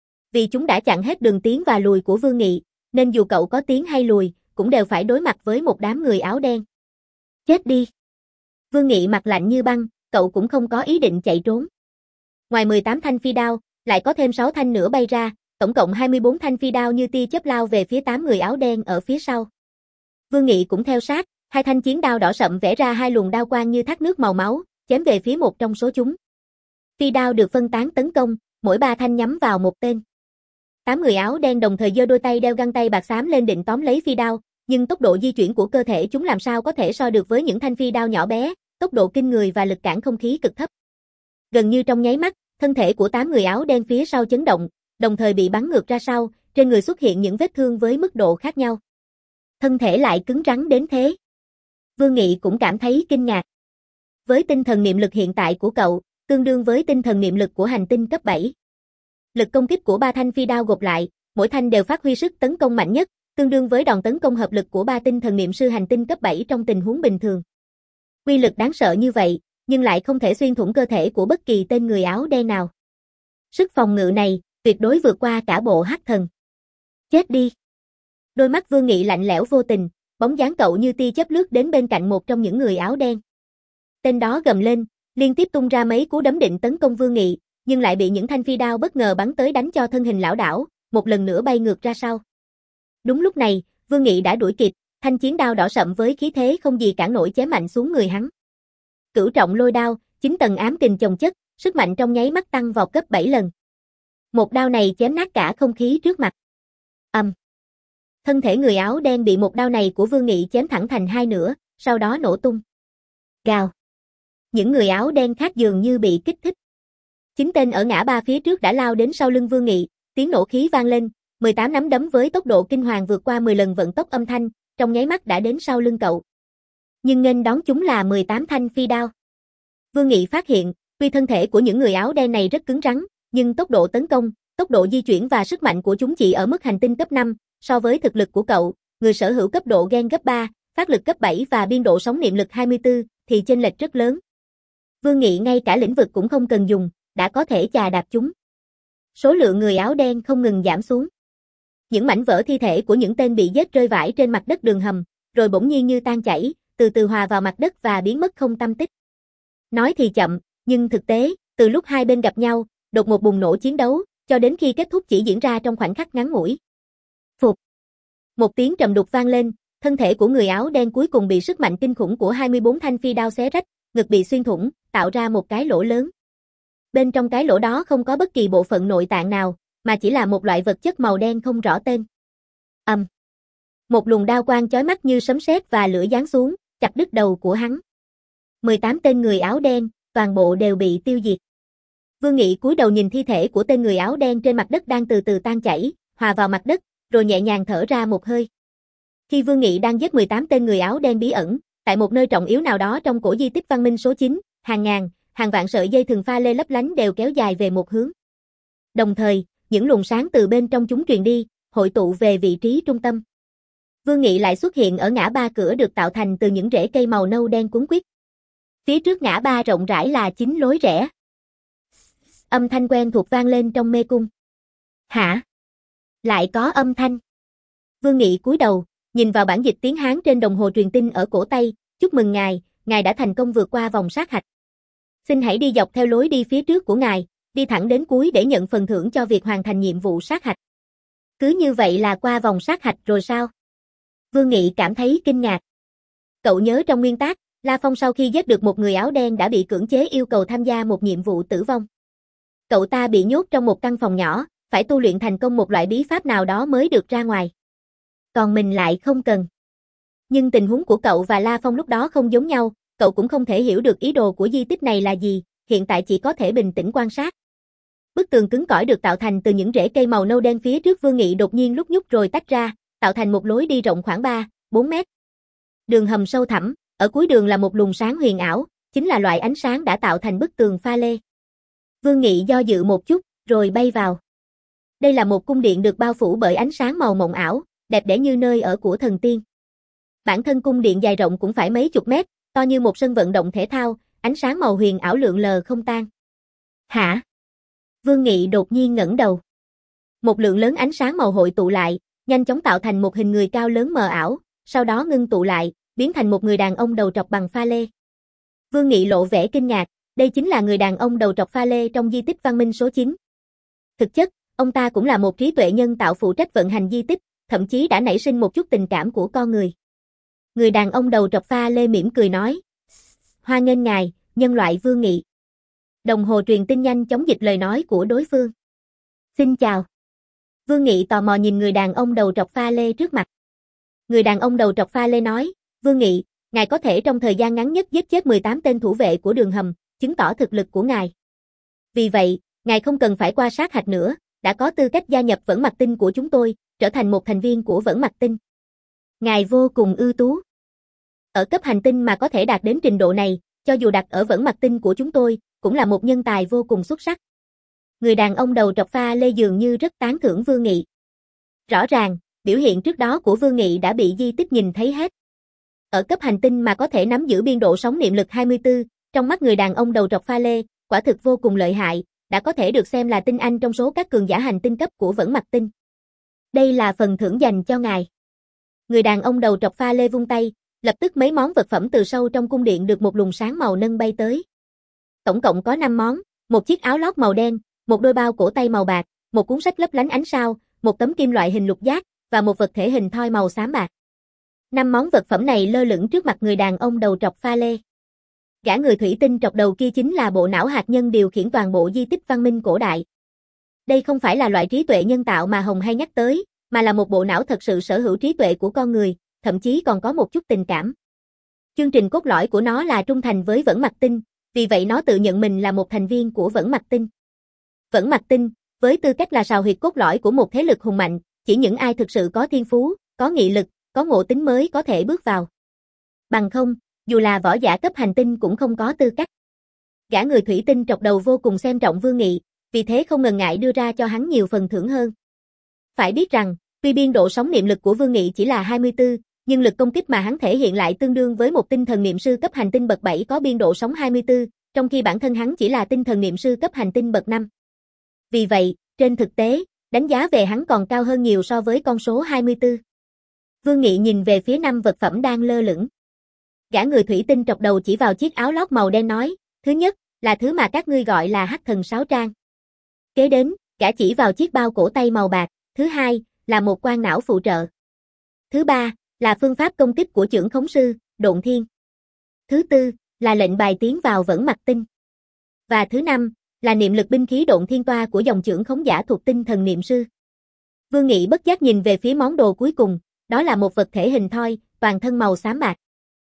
Vì chúng đã chặn hết đường tiến và lùi của Vương Nghị, nên dù cậu có tiến hay lùi, cũng đều phải đối mặt với một đám người áo đen. Chết đi! Vương Nghị mặt lạnh như băng, cậu cũng không có ý định chạy trốn. Ngoài mười tám thanh phi đao, lại có thêm sáu thanh nữa bay ra, tổng cộng hai mươi bốn thanh phi đao như tia chớp lao về phía tám người áo đen ở phía sau. Vương Nghị cũng theo sát, hai thanh chiến đao đỏ sậm vẽ ra hai luồng đao quang như thác nước màu máu, chém về phía một trong số chúng. Phi đao được phân tán tấn công, mỗi ba thanh nhắm vào một tên. Tám người áo đen đồng thời giơ đôi tay đeo găng tay bạc xám lên định tóm lấy phi đao, nhưng tốc độ di chuyển của cơ thể chúng làm sao có thể so được với những thanh phi đao nhỏ bé, tốc độ kinh người và lực cản không khí cực thấp. Gần như trong nháy mắt, thân thể của tám người áo đen phía sau chấn động, đồng thời bị bắn ngược ra sau, trên người xuất hiện những vết thương với mức độ khác nhau. Thân thể lại cứng rắn đến thế. Vương Nghị cũng cảm thấy kinh ngạc. Với tinh thần niệm lực hiện tại của cậu, tương đương với tinh thần niệm lực của hành tinh cấp bảy. Lực công kích của ba thanh phi đao gộp lại, mỗi thanh đều phát huy sức tấn công mạnh nhất, tương đương với đòn tấn công hợp lực của ba tinh thần niệm sư hành tinh cấp bảy trong tình huống bình thường. Uy lực đáng sợ như vậy, nhưng lại không thể xuyên thủng cơ thể của bất kỳ tên người áo đen nào. Sức phòng ngự này, tuyệt đối vượt qua cả bộ hắc thần. Chết đi! Đôi mắt Vương Nghị lạnh lẽo vô tình, bóng dáng cậu như tia chớp lướt đến bên cạnh một trong những người áo đen. Tên đó gầm lên, liên tiếp tung ra mấy cú đấm định tấn công Vương Nghị, nhưng lại bị những thanh phi đao bất ngờ bắn tới đánh cho thân hình lảo đảo, một lần nữa bay ngược ra sau. Đúng lúc này, Vương Nghị đã đuổi kịp, thanh chiến đao đỏ sậm với khí thế không gì cản nổi chém mạnh xuống người hắn. Cửu trọng lôi đao, chín tầng ám kình chồng chất, sức mạnh trong nháy mắt tăng vọt gấp bảy lần. Một đao này chém nát cả không khí trước mặt. Ầm. Um. Thân thể người áo đen bị một đao này của Vương Nghị chém thẳng thành hai nửa, sau đó nổ tung. Gào. Những người áo đen khác dường như bị kích thích. Chín tên ở ngã ba phía trước đã lao đến sau lưng Vương Nghị, tiếng nổ khí vang lên, mười tám nắm đấm với tốc độ kinh hoàng vượt qua mười lần vận tốc âm thanh, trong nháy mắt đã đến sau lưng cậu. Nhưng nghênh đón chúng là mười tám thanh phi đao. Vương Nghị phát hiện, tuy thân thể của những người áo đen này rất cứng rắn, nhưng tốc độ tấn công, tốc độ di chuyển và sức mạnh của chúng chỉ ở mức hành tinh cấp năm, so với thực lực của cậu, người sở hữu cấp độ gen gấp ba, phát lực cấp bảy và biên độ sóng niệm lực hai mươi tư, thì chênh lệch rất lớn. Vương Nghị ngay cả lĩnh vực cũng không cần dùng, đã có thể chà đạp chúng. Số lượng người áo đen không ngừng giảm xuống. Những mảnh vỡ thi thể của những tên bị giết rơi vãi trên mặt đất đường hầm, rồi bỗng nhiên như tan chảy, từ từ hòa vào mặt đất và biến mất không tăm tích. Nói thì chậm, nhưng thực tế, từ lúc hai bên gặp nhau, đột ngột bùng nổ chiến đấu, cho đến khi kết thúc chỉ diễn ra trong khoảnh khắc ngắn ngủi. Phục. Một tiếng trầm đục vang lên, thân thể của người áo đen cuối cùng bị sức mạnh kinh khủng của hai mươi bốn thanh phi đao xé rách, ngực bị xuyên thủng, tạo ra một cái lỗ lớn. Bên trong cái lỗ đó không có bất kỳ bộ phận nội tạng nào, mà chỉ là một loại vật chất màu đen không rõ tên. Ầm. Um. Một luồng đao quang chói mắt như sấm sét và lửa giáng xuống, chặt đứt đầu của hắn. mười tám tên người áo đen, toàn bộ đều bị tiêu diệt. Vương Nghị cúi đầu nhìn thi thể của tên người áo đen trên mặt đất đang từ từ tan chảy, hòa vào mặt đất, rồi nhẹ nhàng thở ra một hơi. Khi Vương Nghị đang giết mười tám tên người áo đen bí ẩn, tại một nơi trọng yếu nào đó trong cổ di tích văn minh số chín, hàng ngàn, hàng vạn sợi dây thừng pha lê lấp lánh đều kéo dài về một hướng. Đồng thời, những luồng sáng từ bên trong chúng truyền đi, hội tụ về vị trí trung tâm. Vương Nghị lại xuất hiện ở ngã ba cửa được tạo thành từ những rễ cây màu nâu đen cuốn quýt. Phía trước ngã ba rộng rãi là chín lối rẽ. Âm thanh quen thuộc vang lên trong mê cung. Hả? Lại có âm thanh. Vương Nghị cúi đầu, nhìn vào bản dịch tiếng Hán trên đồng hồ truyền tin ở cổ tay, chúc mừng ngài, ngài đã thành công vượt qua vòng sát hạch. Xin hãy đi dọc theo lối đi phía trước của ngài, đi thẳng đến cuối để nhận phần thưởng cho việc hoàn thành nhiệm vụ sát hạch. Cứ như vậy là qua vòng sát hạch rồi sao? Vương Nghị cảm thấy kinh ngạc. Cậu nhớ trong nguyên tác, La Phong sau khi giết được một người áo đen đã bị cưỡng chế yêu cầu tham gia một nhiệm vụ tử vong. Cậu ta bị nhốt trong một căn phòng nhỏ, phải tu luyện thành công một loại bí pháp nào đó mới được ra ngoài. Còn mình lại không cần. Nhưng tình huống của cậu và La Phong lúc đó không giống nhau, cậu cũng không thể hiểu được ý đồ của di tích này là gì, hiện tại chỉ có thể bình tĩnh quan sát. Bức tường cứng cỏi được tạo thành từ những rễ cây màu nâu đen phía trước Vương Nghị đột nhiên lúc nhúc rồi tách ra, tạo thành một lối đi rộng khoảng ba, bốn mét. Đường hầm sâu thẳm, ở cuối đường là một luồng sáng huyền ảo, chính là loại ánh sáng đã tạo thành bức tường pha lê. Vương Nghị do dự một chút, rồi bay vào. Đây là một cung điện được bao phủ bởi ánh sáng màu mộng ảo, đẹp đẽ như nơi ở của thần tiên. Bản thân cung điện dài rộng cũng phải mấy chục mét, to như một sân vận động thể thao, ánh sáng màu huyền ảo lượn lờ không tan. Hả? Vương Nghị đột nhiên ngẩng đầu. Một lượng lớn ánh sáng màu hội tụ lại, nhanh chóng tạo thành một hình người cao lớn mờ ảo, sau đó ngưng tụ lại, biến thành một người đàn ông đầu trọc bằng pha lê. Vương Nghị lộ vẻ kinh ngạc, đây chính là người đàn ông đầu trọc pha lê trong di tích văn minh số chín. Thực chất, ông ta cũng là một trí tuệ nhân tạo phụ trách vận hành di tích, thậm chí đã nảy sinh một chút tình cảm của con người. Người đàn ông đầu trọc pha lê mỉm cười nói, hoan nghênh ngài, nhân loại Vương Nghị. Đồng hồ truyền tin nhanh chóng dịch lời nói của đối phương. Xin chào. Vương Nghị tò mò nhìn người đàn ông đầu trọc pha lê trước mặt. Người đàn ông đầu trọc pha lê nói, Vương Nghị, ngài có thể trong thời gian ngắn nhất giết chết mười tám tên thủ vệ của đường hầm, chứng tỏ thực lực của ngài. Vì vậy, ngài không cần phải qua sát hạch nữa, đã có tư cách gia nhập Vẫn Mặc Tinh của chúng tôi, trở thành một thành viên của Vẫn Mặc Tinh. Ngài vô cùng ưu tú. Ở cấp hành tinh mà có thể đạt đến trình độ này, cho dù đặt ở Vẫn Mặc Tinh của chúng tôi, cũng là một nhân tài vô cùng xuất sắc. Người đàn ông đầu trọc pha lê dường như rất tán thưởng Vương Nghị. Rõ ràng, biểu hiện trước đó của Vương Nghị đã bị di tích nhìn thấy hết. Ở cấp hành tinh mà có thể nắm giữ biên độ sóng niệm lực hai mươi tư, trong mắt người đàn ông đầu trọc pha lê, quả thực vô cùng lợi hại, đã có thể được xem là tinh anh trong số các cường giả hành tinh cấp của Vẫn Mặc Tinh. Đây là phần thưởng dành cho ngài. Người đàn ông đầu trọc pha lê vung tay, lập tức mấy món vật phẩm từ sâu trong cung điện được một luồng sáng màu nâng bay tới. Tổng cộng có năm món, một chiếc áo lót màu đen, một đôi bao cổ tay màu bạc, một cuốn sách lấp lánh ánh sao, một tấm kim loại hình lục giác và một vật thể hình thoi màu xám bạc. Năm món vật phẩm này lơ lửng trước mặt người đàn ông đầu trọc pha lê. Gã người thủy tinh trọc đầu kia chính là bộ não hạt nhân điều khiển toàn bộ di tích văn minh cổ đại. Đây không phải là loại trí tuệ nhân tạo mà Hồng hay nhắc tới, mà là một bộ não thật sự sở hữu trí tuệ của con người, thậm chí còn có một chút tình cảm. Chương trình cốt lõi của nó là trung thành với Vẫn Mặc Tinh, vì vậy nó tự nhận mình là một thành viên của Vẫn Mặc Tinh. Vẫn Mặc Tinh, với tư cách là sào huyệt cốt lõi của một thế lực hùng mạnh, chỉ những ai thực sự có thiên phú, có nghị lực, có ngộ tính mới có thể bước vào. Bằng không, dù là võ giả cấp hành tinh cũng không có tư cách. Gã người thủy tinh trọc đầu vô cùng xem trọng Vương Nghị, vì thế không ngần ngại đưa ra cho hắn nhiều phần thưởng hơn. Phải biết rằng, Tuy biên độ sóng niệm lực của Vương Nghị chỉ là hai mươi tư, nhưng lực công kích mà hắn thể hiện lại tương đương với một tinh thần niệm sư cấp hành tinh bậc bảy có biên độ sóng hai mươi tư, trong khi bản thân hắn chỉ là tinh thần niệm sư cấp hành tinh bậc năm. Vì vậy, trên thực tế, đánh giá về hắn còn cao hơn nhiều so với con số hai mươi tư. Vương Nghị nhìn về phía năm vật phẩm đang lơ lửng. Gã người thủy tinh trọc đầu chỉ vào chiếc áo lót màu đen nói, thứ nhất, là thứ mà các ngươi gọi là hắc thần sáo trang. Kế đến, gã chỉ vào chiếc bao cổ tay màu bạc, thứ hai, là một quan não phụ trợ. Thứ ba, là phương pháp công kích của chưởng khống sư, Độn Thiên. Thứ tư, là lệnh bài tiến vào Vẫn Mặc Tinh. Và thứ năm, là niệm lực binh khí Độn Thiên Toa của dòng chưởng khống giả thuộc tinh thần niệm sư. Vương Nghị bất giác nhìn về phía món đồ cuối cùng, đó là một vật thể hình thoi, toàn thân màu xám bạc.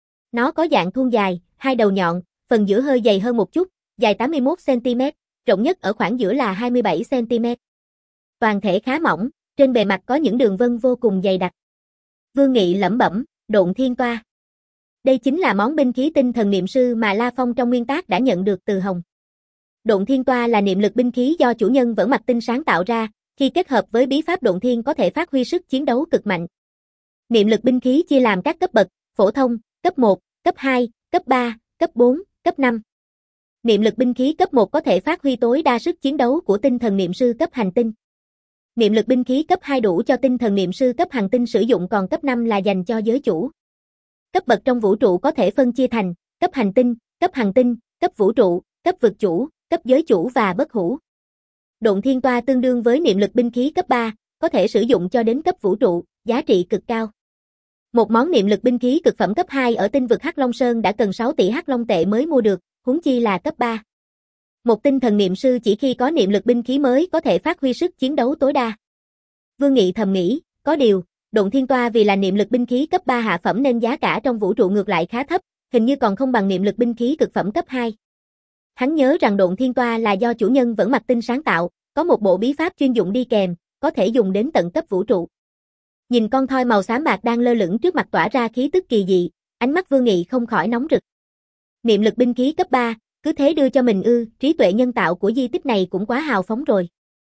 Nó có dạng thuôn dài, hai đầu nhọn, phần giữa hơi dày hơn một chút, dài tám mươi mốt xăng-ti-mét, rộng nhất ở khoảng giữa là hai mươi bảy xăng-ti-mét. Toàn thể khá mỏng, trên bề mặt có những đường vân vô cùng dày đặc. Vương Nghị lẩm bẩm, Độn Thiên Toa. Đây chính là món binh khí tinh thần niệm sư mà La Phong trong nguyên tác đã nhận được từ Hồng. Độn Thiên Toa là niệm lực binh khí do chủ nhân Vẫn Mặc Tinh sáng tạo ra, khi kết hợp với bí pháp Độn Thiên có thể phát huy sức chiến đấu cực mạnh. Niệm lực binh khí chia làm các cấp bậc, phổ thông, cấp một, cấp hai, cấp ba, cấp bốn, cấp năm. Niệm lực binh khí cấp một có thể phát huy tối đa sức chiến đấu của tinh thần niệm sư cấp hành tinh. Niệm lực binh khí cấp hai đủ cho tinh thần niệm sư cấp hành tinh sử dụng, còn cấp năm là dành cho giới chủ. Cấp bậc trong vũ trụ có thể phân chia thành cấp hành tinh, cấp hành tinh, cấp vũ trụ, cấp vực chủ, cấp giới chủ và bất hủ. Độn Thiên Toa tương đương với niệm lực binh khí cấp ba, có thể sử dụng cho đến cấp vũ trụ, giá trị cực cao. Một món niệm lực binh khí cực phẩm cấp hai ở tinh vực Hắc Long Sơn đã cần sáu tỷ Hắc Long tệ mới mua được, huống chi là cấp ba. Một tinh thần niệm sư chỉ khi có niệm lực binh khí mới có thể phát huy sức chiến đấu tối đa. Vương Nghị thầm nghĩ, có điều, Độn Thiên Toa vì là niệm lực binh khí cấp ba hạ phẩm nên giá cả trong vũ trụ ngược lại khá thấp, hình như còn không bằng niệm lực binh khí cực phẩm cấp hai. Hắn nhớ rằng Độn Thiên Toa là do chủ nhân Vẫn Mặc Tinh sáng tạo, có một bộ bí pháp chuyên dụng đi kèm, có thể dùng đến tận cấp vũ trụ. Nhìn con thoi màu xám bạc đang lơ lửng trước mặt tỏa ra khí tức kỳ dị, ánh mắt Vương Nghị không khỏi nóng rực. Niệm lực binh khí cấp ba, cứ thế đưa cho mình ư, trí tuệ nhân tạo của di tích này cũng quá hào phóng rồi.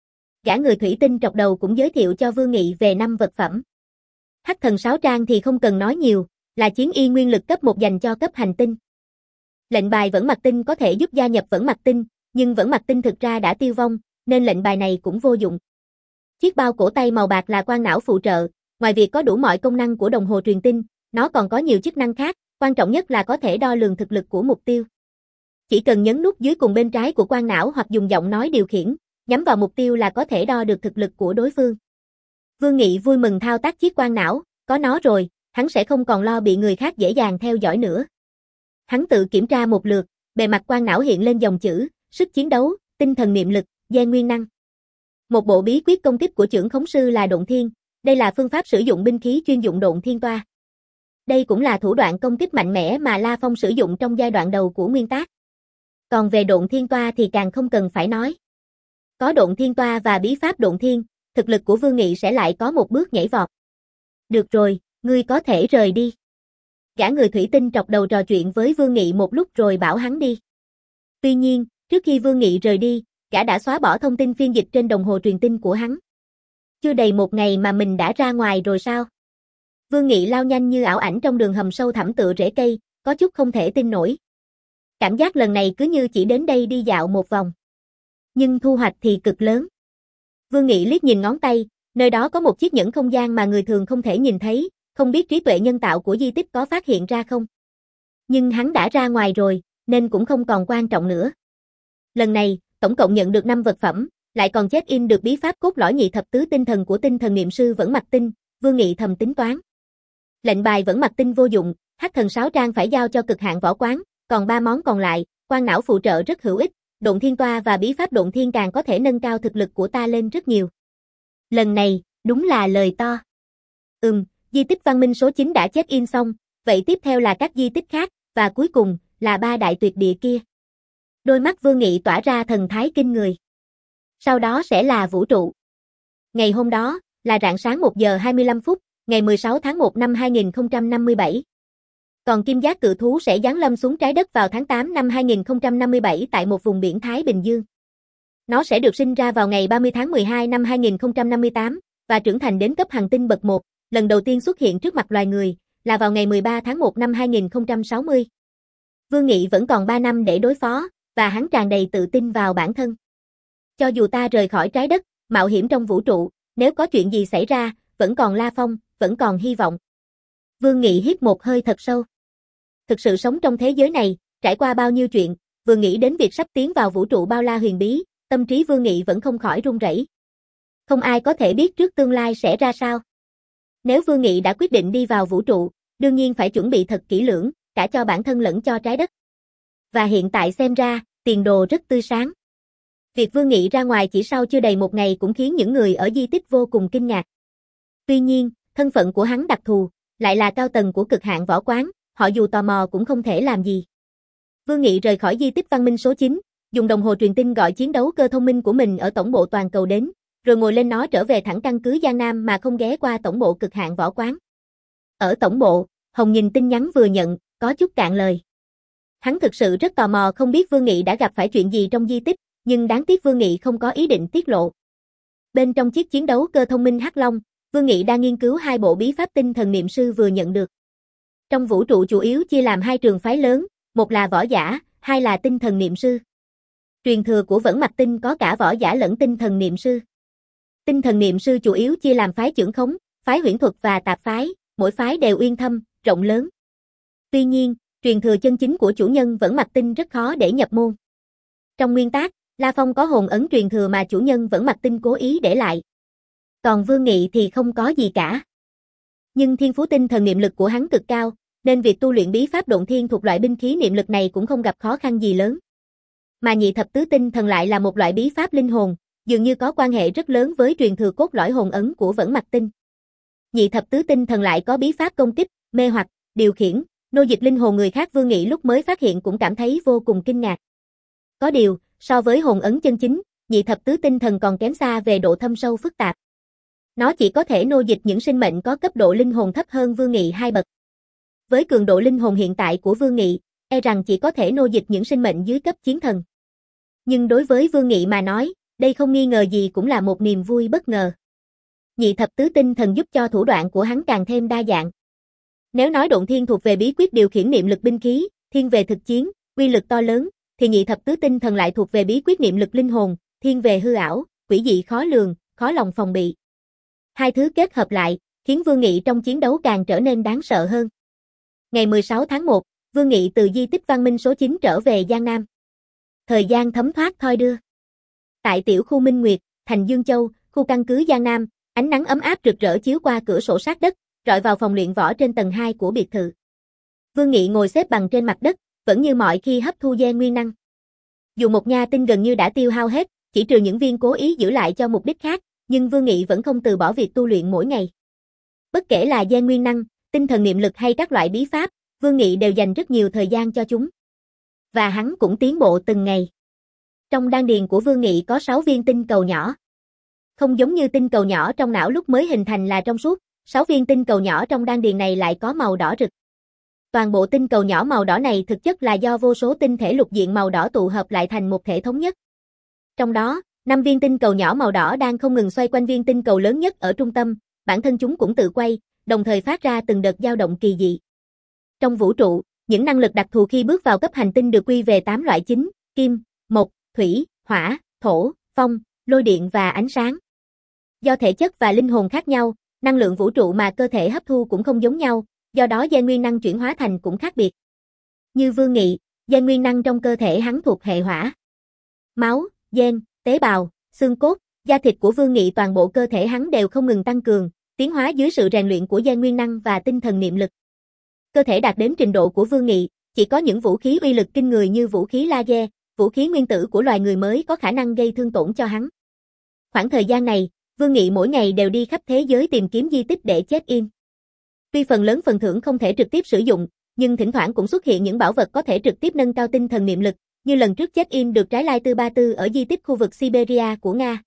Gã người thủy tinh trọc đầu cũng giới thiệu cho Vương Nghị về năm vật phẩm. Hắc thần sáo trang thì không cần nói nhiều, là chiến y nguyên lực cấp một dành cho cấp hành tinh. Lệnh bài Vẫn Mặc Tinh có thể giúp gia nhập Vẫn Mặc Tinh, nhưng Vẫn Mặc Tinh thực ra đã tiêu vong, nên lệnh bài này cũng vô dụng. Chiếc bao cổ tay màu bạc là quan não phụ trợ, ngoài việc có đủ mọi công năng của đồng hồ truyền tin, nó còn có nhiều chức năng khác, quan trọng nhất là có thể đo lường thực lực của mục tiêu. Chỉ cần nhấn nút dưới cùng bên trái của quan não hoặc dùng giọng nói điều khiển, nhắm vào mục tiêu là có thể đo được thực lực của đối phương. Vương Nghị vui mừng thao tác chiếc quan não, có nó rồi, hắn sẽ không còn lo bị người khác dễ dàng theo dõi nữa. Hắn tự kiểm tra một lượt, bề mặt quan não hiện lên dòng chữ, sức chiến đấu, tinh thần niệm lực, gen nguyên năng. Một bộ bí quyết công kích của chưởng khống sư là Độn Thiên, đây là phương pháp sử dụng binh khí chuyên dụng Độn Thiên Toa. Đây cũng là thủ đoạn công kích mạnh mẽ mà La Phong sử dụng trong giai đoạn đầu của nguyên tác. Còn về Độn Thiên Toa thì càng không cần phải nói. Có Độn Thiên Toa và bí pháp Độn Thiên, thực lực của Vương Nghị sẽ lại có một bước nhảy vọt. Được rồi, ngươi có thể rời đi. Gã người thủy tinh trọc đầu trò chuyện với Vương Nghị một lúc rồi bảo hắn đi. Tuy nhiên, trước khi Vương Nghị rời đi, gã đã xóa bỏ thông tin phiên dịch trên đồng hồ truyền tin của hắn. Chưa đầy một ngày mà mình đã ra ngoài rồi sao? Vương Nghị lao nhanh như ảo ảnh trong đường hầm sâu thẳm tựa rễ cây, có chút không thể tin nổi. Cảm giác lần này cứ như chỉ đến đây đi dạo một vòng. Nhưng thu hoạch thì cực lớn. Vương Nghị liếc nhìn ngón tay, nơi đó có một chiếc nhẫn không gian mà người thường không thể nhìn thấy, không biết trí tuệ nhân tạo của di tích có phát hiện ra không. Nhưng hắn đã ra ngoài rồi, nên cũng không còn quan trọng nữa. Lần này, tổng cộng nhận được năm vật phẩm, lại còn check-in được bí pháp cốt lõi nhị thập tứ tinh thần của tinh thần niệm sư Vẫn Mặc Tinh, Vương Nghị thầm tính toán. Lệnh bài Vẫn Mặc Tinh vô dụng, hắc thần sáo trang phải giao cho cực hạn võ quán, còn ba món còn lại, quan não phụ trợ rất hữu ích, Độn Thiên Toa và bí pháp Độn Thiên càng có thể nâng cao thực lực của ta lên rất nhiều. Lần này, đúng là lời to. Ừm, di tích văn minh số chín đã check-in xong, vậy tiếp theo là các di tích khác, và cuối cùng, là ba đại tuyệt địa kia. Đôi mắt Vương Nghị tỏa ra thần thái kinh người. Sau đó sẽ là vũ trụ. Ngày hôm đó, là rạng sáng một giờ hai mươi lăm phút, ngày mười sáu tháng một năm hai nghìn không trăm năm mươi bảy. Còn kim giác cự thú sẽ giáng lâm xuống trái đất vào tháng tám năm hai nghìn không trăm năm mươi bảy tại một vùng biển Thái Bình Dương. Nó sẽ được sinh ra vào ngày ba mươi tháng mười hai năm hai nghìn không trăm năm mươi tám, và trưởng thành đến cấp hành tinh bậc một, lần đầu tiên xuất hiện trước mặt loài người, là vào ngày mười ba tháng một năm hai nghìn không trăm sáu mươi. Vương Nghị vẫn còn ba năm để đối phó, và hắn tràn đầy tự tin vào bản thân. Cho dù ta rời khỏi trái đất, mạo hiểm trong vũ trụ, nếu có chuyện gì xảy ra, vẫn còn La Phong, vẫn còn hy vọng. Vương Nghị hít một hơi thật sâu. Thực sự sống trong thế giới này, trải qua bao nhiêu chuyện, vừa nghĩ đến việc sắp tiến vào vũ trụ bao la huyền bí, tâm trí Vương Nghị vẫn không khỏi run rẩy. Không ai có thể biết trước tương lai sẽ ra sao. Nếu Vương Nghị đã quyết định đi vào vũ trụ, đương nhiên phải chuẩn bị thật kỹ lưỡng, cả cho bản thân lẫn cho trái đất. Và hiện tại xem ra, tiền đồ rất tươi sáng. Việc Vương Nghị ra ngoài chỉ sau chưa đầy một ngày cũng khiến những người ở di tích vô cùng kinh ngạc. Tuy nhiên, thân phận của hắn đặc thù, lại là cao tầng của cực hạn võ quán, họ dù tò mò cũng không thể làm gì. Vương Nghị rời khỏi di tích văn minh số chín, dùng đồng hồ truyền tin gọi chiến đấu cơ thông minh của mình ở tổng bộ toàn cầu đến, rồi ngồi lên nó trở về thẳng căn cứ Giang Nam mà không ghé qua tổng bộ cực hạn võ quán. Ở tổng bộ, Hồng nhìn tin nhắn vừa nhận, có chút cạn lời. Hắn thực sự rất tò mò không biết Vương Nghị đã gặp phải chuyện gì trong di tích, nhưng đáng tiếc Vương Nghị không có ý định tiết lộ. Bên trong chiếc chiến đấu cơ thông minh Hắc Long, Vương Nghị đang nghiên cứu hai bộ bí pháp tinh thần niệm sư vừa nhận được. Trong vũ trụ chủ yếu chia làm hai trường phái lớn, một là võ giả, hai là tinh thần niệm sư. Truyền thừa của Vẫn Mặc Tinh có cả võ giả lẫn tinh thần niệm sư. Tinh thần niệm sư chủ yếu chia làm phái chưởng khống, phái huyễn thuật và tạp phái, mỗi phái đều uyên thâm, rộng lớn. Tuy nhiên, truyền thừa chân chính của chủ nhân Vẫn Mặc Tinh rất khó để nhập môn. Trong nguyên tác, La Phong có hồn ấn truyền thừa mà chủ nhân Vẫn Mặc Tinh cố ý để lại. Còn Vương Nghị thì không có gì cả. Nhưng thiên phú tinh thần niệm lực của hắn cực cao, nên việc tu luyện bí pháp độn thiên thuộc loại binh khí niệm lực này cũng không gặp khó khăn gì lớn. Mà nhị thập tứ tinh thần lại là một loại bí pháp linh hồn, dường như có quan hệ rất lớn với truyền thừa cốt lõi hồn ấn của Vẫn Mặc Tinh. Nhị thập tứ tinh thần lại có bí pháp công kích, mê hoặc, điều khiển, nô dịch linh hồn người khác. Vương Nghị lúc mới phát hiện cũng cảm thấy vô cùng kinh ngạc. Có điều, so với hồn ấn chân chính, nhị thập tứ tinh thần còn kém xa về độ thâm sâu phức tạp. Nó chỉ có thể nô dịch những sinh mệnh có cấp độ linh hồn thấp hơn Vương Nghị hai bậc. Với cường độ linh hồn hiện tại của Vương Nghị, e rằng chỉ có thể nô dịch những sinh mệnh dưới cấp chiến thần. Nhưng đối với Vương Nghị mà nói, đây không nghi ngờ gì cũng là một niềm vui bất ngờ. Nhị thập tứ tinh thần giúp cho thủ đoạn của hắn càng thêm đa dạng. Nếu nói độn thiên thuộc về bí quyết điều khiển niệm lực binh khí, thiên về thực chiến, uy lực to lớn, thì nhị thập tứ tinh thần lại thuộc về bí quyết niệm lực linh hồn, thiên về hư ảo, quỷ dị khó lường, khó lòng phòng bị. Hai thứ kết hợp lại, khiến Vương Nghị trong chiến đấu càng trở nên đáng sợ hơn. Ngày mười sáu tháng một, Vương Nghị từ di tích văn minh số chín trở về Giang Nam. Thời gian thấm thoát thoi đưa. Tại tiểu khu Minh Nguyệt, thành Dương Châu, khu căn cứ Giang Nam, ánh nắng ấm áp rực rỡ chiếu qua cửa sổ sát đất, rọi vào phòng luyện võ trên tầng hai của biệt thự. Vương Nghị ngồi xếp bằng trên mặt đất, vẫn như mọi khi hấp thu gen nguyên năng. Dù một nha tinh gần như đã tiêu hao hết, chỉ trừ những viên cố ý giữ lại cho mục đích khác, nhưng Vương Nghị vẫn không từ bỏ việc tu luyện mỗi ngày. Bất kể là gen nguyên năng, tinh thần niệm lực hay các loại bí pháp, Vương Nghị đều dành rất nhiều thời gian cho chúng. Và hắn cũng tiến bộ từng ngày. Trong đan điền của Vương Nghị có sáu viên tinh cầu nhỏ. Không giống như tinh cầu nhỏ trong não lúc mới hình thành là trong suốt, sáu viên tinh cầu nhỏ trong đan điền này lại có màu đỏ rực. Toàn bộ tinh cầu nhỏ màu đỏ này thực chất là do vô số tinh thể lục diện màu đỏ tụ hợp lại thành một thể thống nhất. Trong đó, năm viên tinh cầu nhỏ màu đỏ đang không ngừng xoay quanh viên tinh cầu lớn nhất ở trung tâm, bản thân chúng cũng tự quay, đồng thời phát ra từng đợt dao động kỳ dị. Trong vũ trụ, những năng lực đặc thù khi bước vào cấp hành tinh được quy về tám loại chính: kim, mộc, thủy, hỏa, thổ, phong, lôi điện và ánh sáng. Do thể chất và linh hồn khác nhau, năng lượng vũ trụ mà cơ thể hấp thu cũng không giống nhau, do đó gen nguyên năng chuyển hóa thành cũng khác biệt. Như Vương Nghị, gen nguyên năng trong cơ thể hắn thuộc hệ hỏa. Máu, gen, tế bào, xương cốt, da thịt của Vương Nghị toàn bộ cơ thể hắn đều không ngừng tăng cường, tiến hóa dưới sự rèn luyện của gen nguyên năng và tinh thần niệm lực. Cơ thể đạt đến trình độ của Vương Nghị, chỉ có những vũ khí uy lực kinh người như vũ khí laser, vũ khí nguyên tử của loài người mới có khả năng gây thương tổn cho hắn. Khoảng thời gian này, Vương Nghị mỗi ngày đều đi khắp thế giới tìm kiếm di tích để check-in. Tuy phần lớn phần thưởng không thể trực tiếp sử dụng, nhưng thỉnh thoảng cũng xuất hiện những bảo vật có thể trực tiếp nâng cao tinh thần niệm lực, như lần trước check-in được trái lai tư ba tư ở di tích khu vực Siberia của Nga.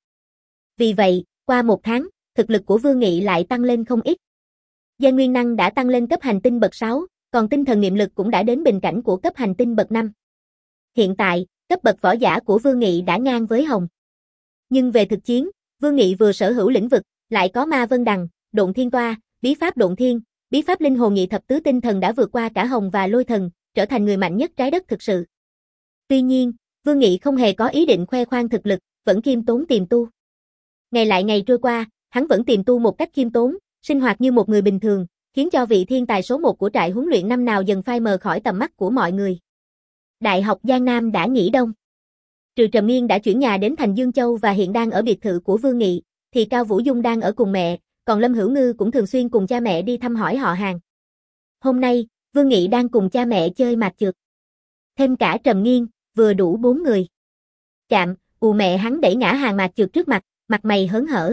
Vì vậy, qua một tháng, thực lực của Vương Nghị lại tăng lên không ít. Gen nguyên năng đã tăng lên cấp hành tinh bậc sáu, còn tinh thần niệm lực cũng đã đến bình cảnh của cấp hành tinh bậc năm. Hiện tại, cấp bậc võ giả của Vương Nghị đã ngang với Hồng. Nhưng về thực chiến, Vương Nghị vừa sở hữu lĩnh vực, Lại có Ma Vân Đằng, Độn Thiên Toa, bí pháp Độn Thiên, bí pháp linh hồn nhị thập tứ tinh thần đã vượt qua cả Hồng và Lôi Thần, trở thành người mạnh nhất trái đất thực sự. Tuy nhiên, Vương Nghị không hề có ý định khoe khoang thực lực, vẫn khiêm tốn tiềm tu. Ngày lại ngày trôi qua, hắn vẫn tiềm tu một cách khiêm tốn, sinh hoạt như một người bình thường, khiến cho vị thiên tài số một của trại huấn luyện năm nào dần phai mờ khỏi tầm mắt của mọi người. Đại học Giang Nam đã nghỉ đông. Trừ Trầm Nghiên đã chuyển nhà đến thành Dương Châu và hiện đang ở biệt thự của Vương Nghị, thì Cao Vũ Dung đang ở cùng mẹ, còn Lâm Hữu Ngư cũng thường xuyên cùng cha mẹ đi thăm hỏi họ hàng. Hôm nay, Vương Nghị đang cùng cha mẹ chơi mạt trượt. Thêm cả Trầm Nghiên, vừa đủ bốn người. Chạm, ù mẹ hắn đẩy ngã hàng mạt trượt trước mặt, mặt mày hớn hở.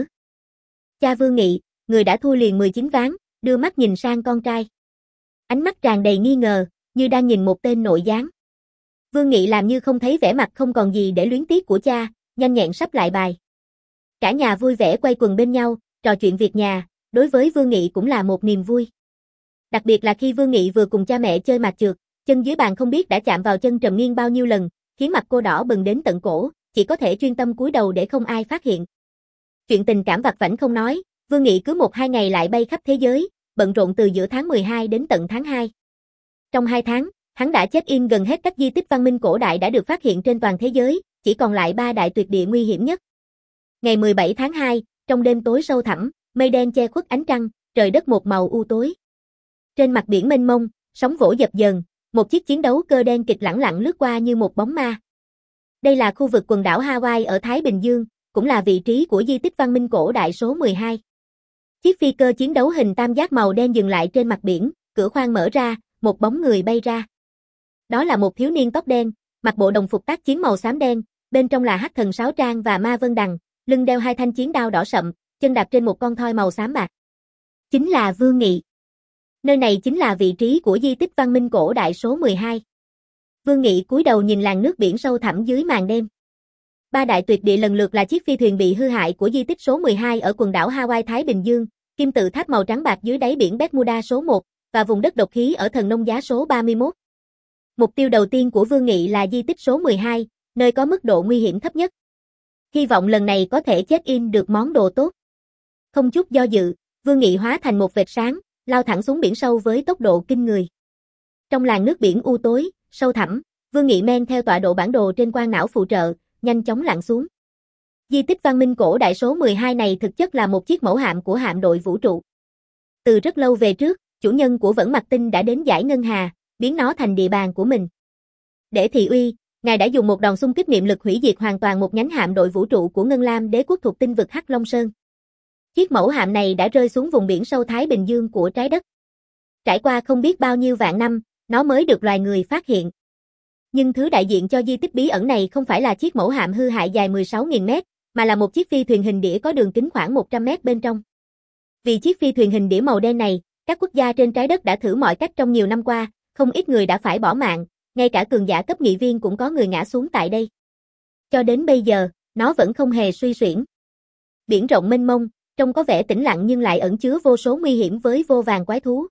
Cha Vương Nghị, người đã thua liền mười chín ván, đưa mắt nhìn sang con trai. Ánh mắt tràn đầy nghi ngờ, như đang nhìn một tên nội gián. Vương Nghị làm như không thấy vẻ mặt không còn gì để luyến tiếc của cha, nhanh nhẹn sắp lại bài. Cả nhà vui vẻ quay quần bên nhau, trò chuyện việc nhà, đối với Vương Nghị cũng là một niềm vui. Đặc biệt là khi Vương Nghị vừa cùng cha mẹ chơi mạt trượt, chân dưới bàn không biết đã chạm vào chân Trầm Nghiên bao nhiêu lần, khiến mặt cô đỏ bừng đến tận cổ, chỉ có thể chuyên tâm cúi đầu để không ai phát hiện. Chuyện tình cảm vặt vãnh không nói, Vương Nghị cứ một hai ngày lại bay khắp thế giới, bận rộn từ giữa tháng mười hai đến tận tháng hai. Trong hai tháng, hắn đã check-in gần hết các di tích văn minh cổ đại đã được phát hiện trên toàn thế giới, chỉ còn lại ba đại tuyệt địa nguy hiểm nhất. Ngày mười bảy tháng hai, trong đêm tối sâu thẳm, mây đen che khuất ánh trăng, trời đất một màu u tối. Trên mặt biển mênh mông, sóng vỗ dập dờn, một chiếc chiến đấu cơ đen kịch lẳng lặng lướt qua như một bóng ma. Đây là khu vực quần đảo Hawaii ở Thái Bình Dương, cũng là vị trí của di tích văn minh cổ đại số mười hai. Chiếc phi cơ chiến đấu hình tam giác màu đen dừng lại trên mặt biển, cửa khoang mở ra, một bóng người bay ra. Đó là một thiếu niên tóc đen, mặc bộ đồng phục tác chiến màu xám đen, bên trong là Hắc Thần Sáo Trang và Ma Vân Đằng, lưng đeo hai thanh chiến đao đỏ sậm, chân đạp trên một con thoi màu xám bạc. Chính là Vương Nghị. Nơi này chính là vị trí của di tích văn minh cổ đại số mười hai. Vương Nghị cúi đầu nhìn làn nước biển sâu thẳm dưới màn đêm. Ba đại tuyệt địa lần lượt là chiếc phi thuyền bị hư hại của di tích số mười hai ở quần đảo Hawaii Thái Bình Dương, kim tự tháp màu trắng bạc dưới đáy biển Bermuda số một, và vùng đất độc khí ở Thần Nông Giá số ba mươi mốt. Mục tiêu đầu tiên của Vương Nghị là di tích số mười hai, nơi có mức độ nguy hiểm thấp nhất. Hy vọng lần này có thể check-in được món đồ tốt. Không chút do dự, Vương Nghị hóa thành một vệt sáng, lao thẳng xuống biển sâu với tốc độ kinh người. Trong làn nước biển u tối, sâu thẳm, Vương Nghị men theo tọa độ bản đồ trên quang não phụ trợ, nhanh chóng lặn xuống. Di tích văn minh cổ đại số mười hai này thực chất là một chiếc mẫu hạm của hạm đội vũ trụ. Từ rất lâu về trước, chủ nhân của Vẫn Mặc Tinh đã đến giải ngân hà, biến nó thành địa bàn của mình. Để thị uy, ngài đã dùng một đòn xung kích niệm lực hủy diệt hoàn toàn một nhánh hạm đội vũ trụ của Ngân Lam Đế quốc thuộc tinh vực Hắc Long Sơn. Chiếc mẫu hạm này đã rơi xuống vùng biển sâu Thái Bình Dương của trái đất. Trải qua không biết bao nhiêu vạn năm, nó mới được loài người phát hiện. Nhưng thứ đại diện cho di tích bí ẩn này không phải là chiếc mẫu hạm hư hại dài mười sáu nghìn mét, mà là một chiếc phi thuyền hình đĩa có đường kính khoảng một trăm mét bên trong. Vì chiếc phi thuyền hình đĩa màu đen này, các quốc gia trên trái đất đã thử mọi cách trong nhiều năm qua, không ít người đã phải bỏ mạng, ngay cả cường giả cấp nghị viên cũng có người ngã xuống tại đây. Cho đến bây giờ, nó vẫn không hề suy xuyển. Biển rộng mênh mông, trông có vẻ tĩnh lặng nhưng lại ẩn chứa vô số nguy hiểm với vô vàn quái thú.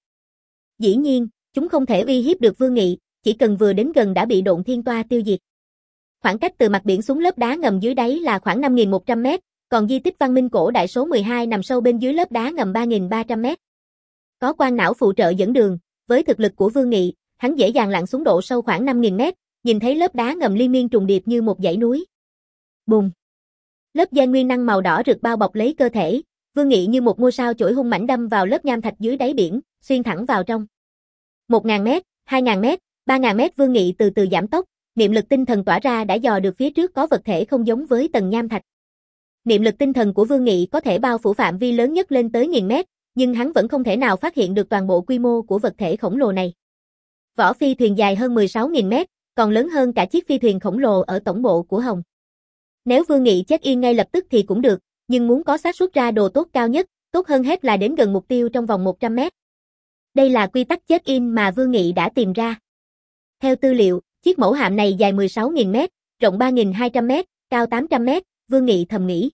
Dĩ nhiên, chúng không thể uy hiếp được Vương Nghị, chỉ cần vừa đến gần đã bị Độn Thiên Toa tiêu diệt. Khoảng cách từ mặt biển xuống lớp đá ngầm dưới đáy là khoảng năm nghìn một trăm mét, còn di tích văn minh cổ đại số mười hai nằm sâu bên dưới lớp đá ngầm ba nghìn ba trăm mét. Có quang não phụ trợ dẫn đường, với thực lực của Vương Nghị, hắn dễ dàng lặn xuống độ sâu khoảng năm nghìn mét, nhìn thấy lớp đá ngầm liên miên trùng điệp như một dãy núi. Bùng! Lớp gen nguyên năng màu đỏ rực bao bọc lấy cơ thể, Vương Nghị như một ngôi sao chổi hung mãnh đâm vào lớp nham thạch dưới đáy biển, xuyên thẳng vào trong. một nghìn mét, hai nghìn mét, ba nghìn mét Vương Nghị từ từ giảm tốc, niệm lực tinh thần tỏa ra đã dò được phía trước có vật thể không giống với tầng nham thạch. Niệm lực tinh thần của Vương Nghị có thể bao phủ phạm vi lớn nhất lên tới nghìn mét, nhưng hắn vẫn không thể nào phát hiện được toàn bộ quy mô của vật thể khổng lồ này. Vỏ phi thuyền dài hơn mười sáu nghìn mét, còn lớn hơn cả chiếc phi thuyền khổng lồ ở tổng bộ của Hồng. Nếu Vương Nghị check-in ngay lập tức thì cũng được, nhưng muốn có xác suất ra đồ tốt cao nhất, tốt hơn hết là đến gần mục tiêu trong vòng một trăm mét. Đây là quy tắc check-in mà Vương Nghị đã tìm ra. Theo tư liệu, chiếc mẫu hạm này dài mười sáu nghìn mét, rộng ba nghìn hai trăm mét, cao tám trăm mét, Vương Nghị thầm nghĩ.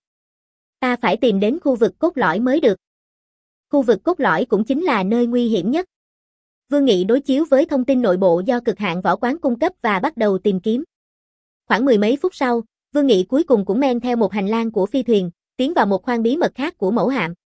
Ta phải tìm đến khu vực cốt lõi mới được. Khu vực cốt lõi cũng chính là nơi nguy hiểm nhất. Vương Nghị đối chiếu với thông tin nội bộ do cực hạn võ quán cung cấp và bắt đầu tìm kiếm. Khoảng mười mấy phút sau, Vương Nghị cuối cùng cũng men theo một hành lang của phi thuyền, tiến vào một khoang bí mật khác của mẫu hạm.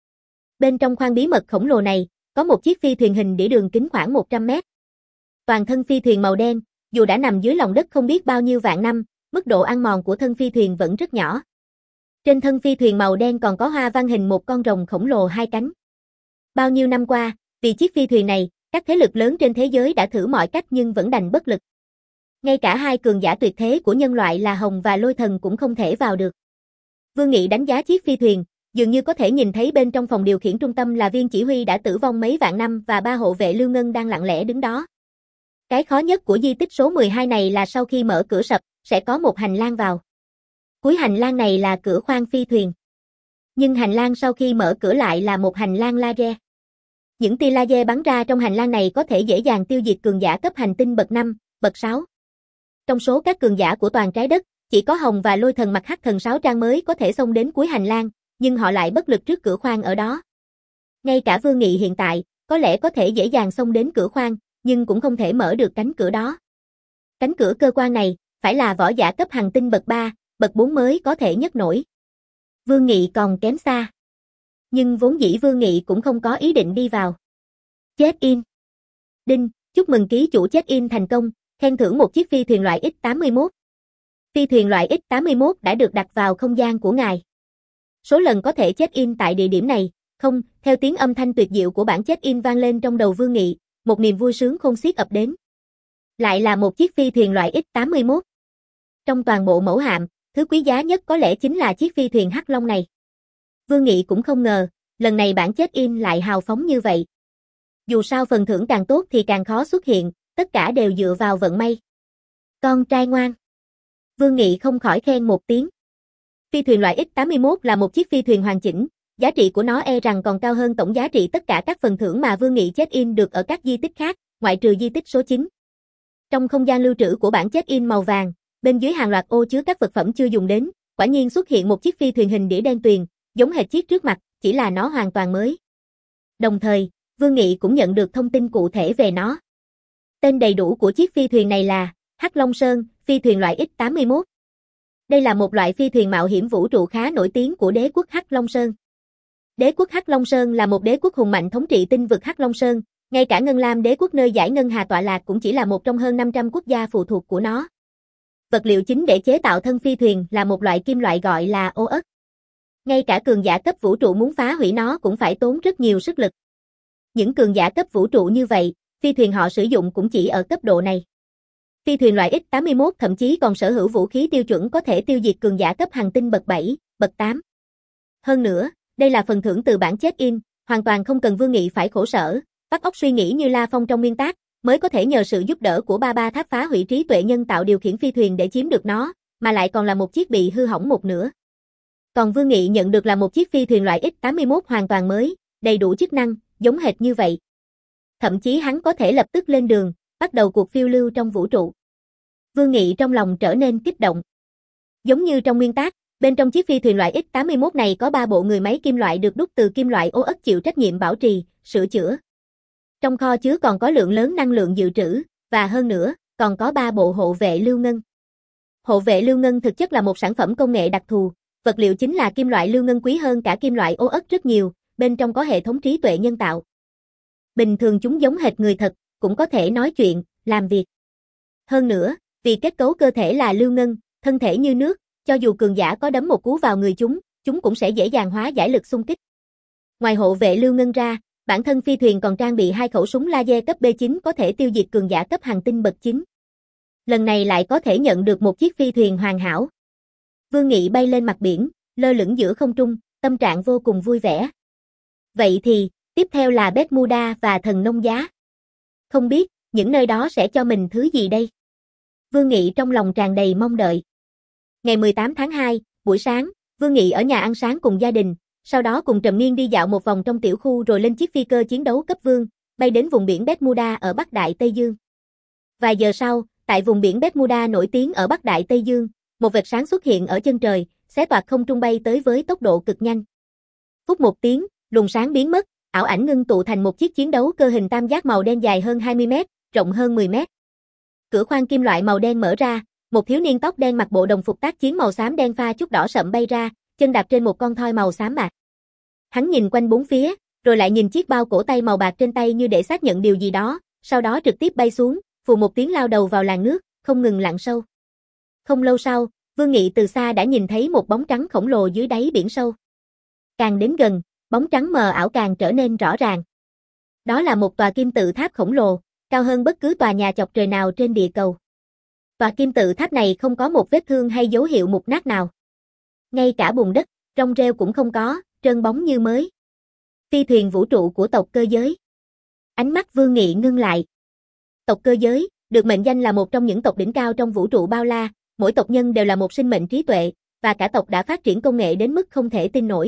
Bên trong khoang bí mật khổng lồ này, có một chiếc phi thuyền hình đĩa đường kính khoảng một trăm mét. Toàn thân phi thuyền màu đen, dù đã nằm dưới lòng đất không biết bao nhiêu vạn năm, mức độ ăn mòn của thân phi thuyền vẫn rất nhỏ. Trên thân phi thuyền màu đen còn có hoa văn hình một con rồng khổng lồ hai cánh. Bao nhiêu năm qua, vì chiếc phi thuyền này, các thế lực lớn trên thế giới đã thử mọi cách nhưng vẫn đành bất lực. Ngay cả hai cường giả tuyệt thế của nhân loại là Hồng và Lôi Thần cũng không thể vào được. Vương Nghị đánh giá chiếc phi thuyền, dường như có thể nhìn thấy bên trong phòng điều khiển trung tâm là viên chỉ huy đã tử vong mấy vạn năm và ba hộ vệ Lưu Ngân đang lặng lẽ đứng đó. Cái khó nhất của di tích số mười hai này là sau khi mở cửa sập, sẽ có một hành lang vào. Cuối hành lang này là cửa khoang phi thuyền. Nhưng hành lang sau khi mở cửa lại là một hành lang laser. Những tia laser bắn ra trong hành lang này có thể dễ dàng tiêu diệt cường giả cấp hành tinh bậc năm, bậc sáu. Trong số các cường giả của toàn trái đất, chỉ có Hồng và Lôi Thần mặc hắc thần sáo trang mới có thể xông đến cuối hành lang, nhưng họ lại bất lực trước cửa khoang ở đó. Ngay cả Vương Nghị hiện tại, có lẽ có thể dễ dàng xông đến cửa khoang, nhưng cũng không thể mở được cánh cửa đó. Cánh cửa cơ quan này, phải là võ giả cấp hành tinh bậc ba, bậc bốn mới có thể nhấc nổi. Vương Nghị còn kém xa. Nhưng vốn dĩ Vương Nghị cũng không có ý định đi vào. Check-in. Đinh, chúc mừng ký chủ check-in thành công, khen thưởng một chiếc phi thuyền loại X tám mươi mốt. Phi thuyền loại X tám mươi mốt đã được đặt vào không gian của ngài. Số lần có thể check-in tại địa điểm này, không, theo tiếng âm thanh tuyệt diệu của bản check-in vang lên trong đầu Vương Nghị, một niềm vui sướng khôn xiết ập đến. Lại là một chiếc phi thuyền loại X tám mươi mốt. Trong toàn bộ mẫu hạm, thứ quý giá nhất có lẽ chính là chiếc phi thuyền Hắc Long này. Vương Nghị cũng không ngờ, lần này bản check-in lại hào phóng như vậy. Dù sao phần thưởng càng tốt thì càng khó xuất hiện, tất cả đều dựa vào vận may. Con trai ngoan. Vương Nghị không khỏi khen một tiếng. Phi thuyền loại X tám mươi mốt là một chiếc phi thuyền hoàn chỉnh, giá trị của nó e rằng còn cao hơn tổng giá trị tất cả các phần thưởng mà Vương Nghị check-in được ở các di tích khác, ngoại trừ di tích số chín. Trong không gian lưu trữ của bản check-in màu vàng, bên dưới hàng loạt ô chứa các vật phẩm chưa dùng đến, quả nhiên xuất hiện một chiếc phi thuyền hình đĩa đen tuyền, giống hệt chiếc trước mặt, chỉ là nó hoàn toàn mới. Đồng thời, Vương Nghị cũng nhận được thông tin cụ thể về nó. Tên đầy đủ của chiếc phi thuyền này là Hắc Long Sơn, phi thuyền loại X tám mươi mốt. Đây là một loại phi thuyền mạo hiểm vũ trụ khá nổi tiếng của đế quốc Hắc Long Sơn. Đế quốc Hắc Long Sơn là một đế quốc hùng mạnh thống trị tinh vực Hắc Long Sơn, ngay cả Ngân Lam đế quốc nơi dải Ngân Hà tọa lạc cũng chỉ là một trong hơn năm trăm quốc gia phụ thuộc của nó. Vật liệu chính để chế tạo thân phi thuyền là một loại kim loại gọi là ô ất. Ngay cả cường giả cấp vũ trụ muốn phá hủy nó cũng phải tốn rất nhiều sức lực. Những cường giả cấp vũ trụ như vậy, phi thuyền họ sử dụng cũng chỉ ở cấp độ này. Phi thuyền loại X tám mươi mốt thậm chí còn sở hữu vũ khí tiêu chuẩn có thể tiêu diệt cường giả cấp hành tinh bậc bảy, bậc tám. Hơn nữa, đây là phần thưởng từ bản check-in, hoàn toàn không cần Vương Nghị phải khổ sở, vắt óc suy nghĩ như La Phong trong nguyên tác, mới có thể nhờ sự giúp đỡ của ba ba tháp phá hủy trí tuệ nhân tạo điều khiển phi thuyền để chiếm được nó, mà lại còn là một chiếc bị hư hỏng một nửa. Còn Vương Nghị nhận được là một chiếc phi thuyền loại X tám mươi mốt hoàn toàn mới, đầy đủ chức năng, giống hệt như vậy. Thậm chí hắn có thể lập tức lên đường, bắt đầu cuộc phiêu lưu trong vũ trụ. Vương Nghị trong lòng trở nên kích động. Giống như trong nguyên tác, bên trong chiếc phi thuyền loại X tám mươi mốt này có ba bộ người máy kim loại được đúc từ kim loại ô ất chịu trách nhiệm bảo trì, sửa chữa. Trong kho chứa còn có lượng lớn năng lượng dự trữ, và hơn nữa, còn có ba bộ hộ vệ lưu ngân. Hộ vệ lưu ngân thực chất là một sản phẩm công nghệ đặc thù, vật liệu chính là kim loại lưu ngân quý hơn cả kim loại ô ất rất nhiều, bên trong có hệ thống trí tuệ nhân tạo. Bình thường chúng giống hệt người thật, cũng có thể nói chuyện, làm việc. Hơn nữa, vì kết cấu cơ thể là lưu ngân, thân thể như nước, cho dù cường giả có đấm một cú vào người chúng, chúng cũng sẽ dễ dàng hóa giải lực xung kích. Ngoài hộ vệ lưu ngân ra, bản thân phi thuyền còn trang bị hai khẩu súng laser cấp B chín có thể tiêu diệt cường giả cấp hành tinh bậc chín. Lần này lại có thể nhận được một chiếc phi thuyền hoàn hảo. Vương Nghị bay lên mặt biển, lơ lửng giữa không trung, tâm trạng vô cùng vui vẻ. Vậy thì, tiếp theo là Bermuda và thần nông giá. Không biết, những nơi đó sẽ cho mình thứ gì đây? Vương Nghị trong lòng tràn đầy mong đợi. Ngày mười tám tháng hai, buổi sáng, Vương Nghị ở nhà ăn sáng cùng gia đình, sau đó cùng Trầm Nghiên đi dạo một vòng trong tiểu khu rồi lên chiếc phi cơ chiến đấu cấp vương, bay đến vùng biển Bermuda ở Bắc Đại Tây Dương. Vài giờ sau, tại vùng biển Bermuda nổi tiếng ở Bắc Đại Tây Dương, một vệt sáng xuất hiện ở chân trời, xé toạc không trung bay tới với tốc độ cực nhanh. Phút một tiếng, luồng sáng biến mất, ảo ảnh ngưng tụ thành một chiếc chiến đấu cơ hình tam giác màu đen dài hơn hai mươi mét, rộng hơn mười mét. Cửa khoang kim loại màu đen mở ra, một thiếu niên tóc đen mặc bộ đồng phục tác chiến màu xám đen pha chút đỏ sậm bay ra, chân đạp trên một con thoi màu xám bạc. Hắn nhìn quanh bốn phía, rồi lại nhìn chiếc bao cổ tay màu bạc trên tay như để xác nhận điều gì đó, sau đó trực tiếp bay xuống, phù một tiếng lao đầu vào làn nước, không ngừng lặn sâu. Không lâu sau, Vương Nghị từ xa đã nhìn thấy một bóng trắng khổng lồ dưới đáy biển sâu. Càng đến gần, bóng trắng mờ ảo càng trở nên rõ ràng. Đó là một tòa kim tự tháp khổng lồ, cao hơn bất cứ tòa nhà chọc trời nào trên địa cầu. Tòa kim tự tháp này không có một vết thương hay dấu hiệu mục nát nào. Ngay cả bùn đất, rong rêu cũng không có, trơn bóng như mới. Phi thuyền vũ trụ của tộc Cơ Giới. Ánh mắt Vương Nghị ngưng lại. Tộc Cơ Giới, được mệnh danh là một trong những tộc đỉnh cao trong vũ trụ bao la, mỗi tộc nhân đều là một sinh mệnh trí tuệ, và cả tộc đã phát triển công nghệ đến mức không thể tin nổi.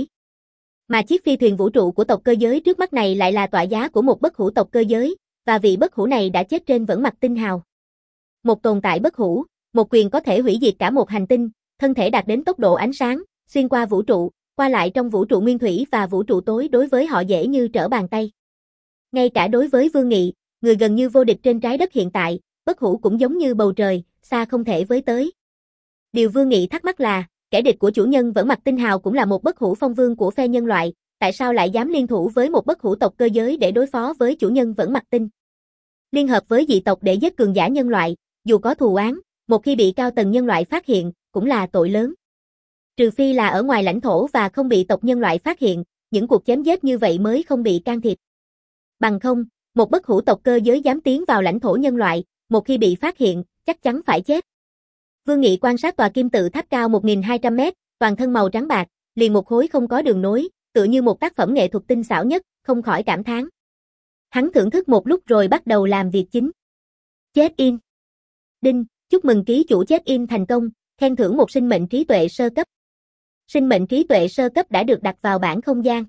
Mà chiếc phi thuyền vũ trụ của tộc Cơ Giới trước mắt này lại là tọa giá của một bất hủ tộc Cơ Giới, và vị bất hủ này đã chết trên vẫn mặt tinh hào. Một tồn tại bất hủ, một quyền có thể hủy diệt cả một hành tinh, thân thể đạt đến tốc độ ánh sáng, xuyên qua vũ trụ, qua lại trong vũ trụ nguyên thủy và vũ trụ tối đối với họ dễ như trở bàn tay. Ngay cả đối với Vương Nghị, người gần như vô địch trên trái đất hiện tại, bất hủ cũng giống như bầu trời, xa không thể với tới. Điều Vương Nghị thắc mắc là, kẻ địch của chủ nhân vẫn mặt tinh hào cũng là một bất hủ phong vương của phe nhân loại, tại sao lại dám liên thủ với một bất hủ tộc Cơ Giới để đối phó với chủ nhân vẫn mặt tinh? Liên hợp với dị tộc để giết cường giả nhân loại, dù có thù oán, một khi bị cao tầng nhân loại phát hiện, cũng là tội lớn. Trừ phi là ở ngoài lãnh thổ và không bị tộc nhân loại phát hiện, những cuộc chém giết như vậy mới không bị can thiệp. Bằng không, một bất hủ tộc Cơ Giới dám tiến vào lãnh thổ nhân loại, một khi bị phát hiện, chắc chắn phải chết. Vương Nghị quan sát tòa kim tự tháp cao một nghìn hai trăm mét, toàn thân màu trắng bạc, liền một khối không có đường nối, tựa như một tác phẩm nghệ thuật tinh xảo nhất, không khỏi cảm thán. Hắn thưởng thức một lúc rồi bắt đầu làm việc chính. Check-in. Đinh, chúc mừng ký chủ check-in thành công, khen thưởng một sinh mệnh trí tuệ sơ cấp. Sinh mệnh trí tuệ sơ cấp đã được đặt vào bảng không gian.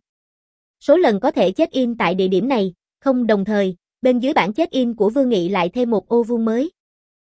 Số lần có thể check-in tại địa điểm này, không đồng thời, bên dưới bảng check-in của Vương Nghị lại thêm một ô vuông mới.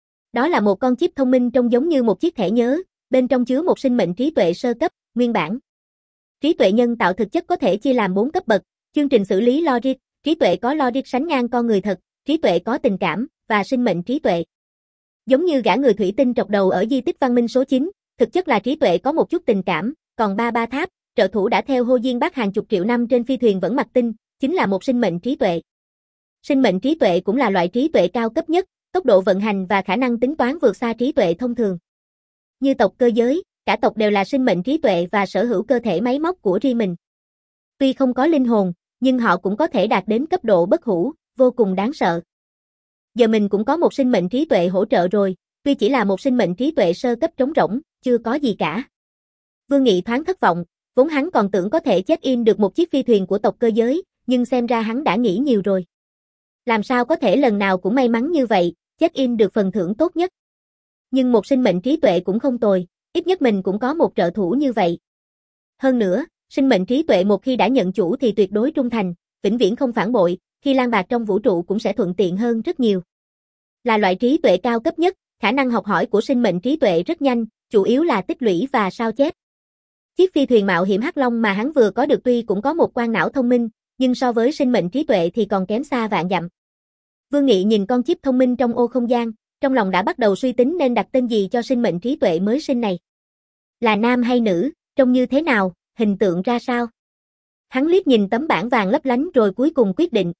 Đó là một con chip thông minh trông giống như một chiếc thẻ nhớ, bên trong chứa một sinh mệnh trí tuệ sơ cấp, nguyên bản. Trí tuệ nhân tạo thực chất có thể chia làm bốn cấp bậc, chương trình xử lý logic, trí tuệ có logic sánh ngang con người thật, trí tuệ có tình cảm, và sinh mệnh trí tuệ. Giống như gã người thủy tinh trọc đầu ở di tích văn minh số chín, thực chất là trí tuệ có một chút tình cảm, còn ba ba tháp, trợ thủ đã theo Hồ Diên Bác hàng chục triệu năm trên phi thuyền vẫn mặt tinh, chính là một sinh mệnh trí tuệ. Sinh mệnh trí tuệ cũng là loại trí tuệ cao cấp nhất, tốc độ vận hành và khả năng tính toán vượt xa trí tuệ thông thường. Như tộc Cơ Giới, cả tộc đều là sinh mệnh trí tuệ và sở hữu cơ thể máy móc của riêng mình. Tuy không có linh hồn, nhưng họ cũng có thể đạt đến cấp độ bất hủ, vô cùng đáng sợ. Giờ mình cũng có một sinh mệnh trí tuệ hỗ trợ rồi, tuy chỉ là một sinh mệnh trí tuệ sơ cấp trống rỗng, chưa có gì cả. Vương Nghị thoáng thất vọng, vốn hắn còn tưởng có thể check-in được một chiếc phi thuyền của tộc Cơ Giới, nhưng xem ra hắn đã nghĩ nhiều rồi. Làm sao có thể lần nào cũng may mắn như vậy, check-in được phần thưởng tốt nhất. Nhưng một sinh mệnh trí tuệ cũng không tồi, ít nhất mình cũng có một trợ thủ như vậy. Hơn nữa, sinh mệnh trí tuệ một khi đã nhận chủ thì tuyệt đối trung thành, vĩnh viễn không phản bội, khi lang bạc trong vũ trụ cũng sẽ thuận tiện hơn rất nhiều. Là loại trí tuệ cao cấp nhất, khả năng học hỏi của sinh mệnh trí tuệ rất nhanh, chủ yếu là tích lũy và sao chép. Chiếc phi thuyền mạo hiểm Hắc Long mà hắn vừa có được tuy cũng có một quan não thông minh, nhưng so với sinh mệnh trí tuệ thì còn kém xa vạn dặm. Vương Nghị nhìn con chip thông minh trong ô không gian, trong lòng đã bắt đầu suy tính nên đặt tên gì cho sinh mệnh trí tuệ mới sinh này. Là nam hay nữ, trông như thế nào, hình tượng ra sao? Hắn liếc nhìn tấm bảng vàng lấp lánh rồi cuối cùng quyết định.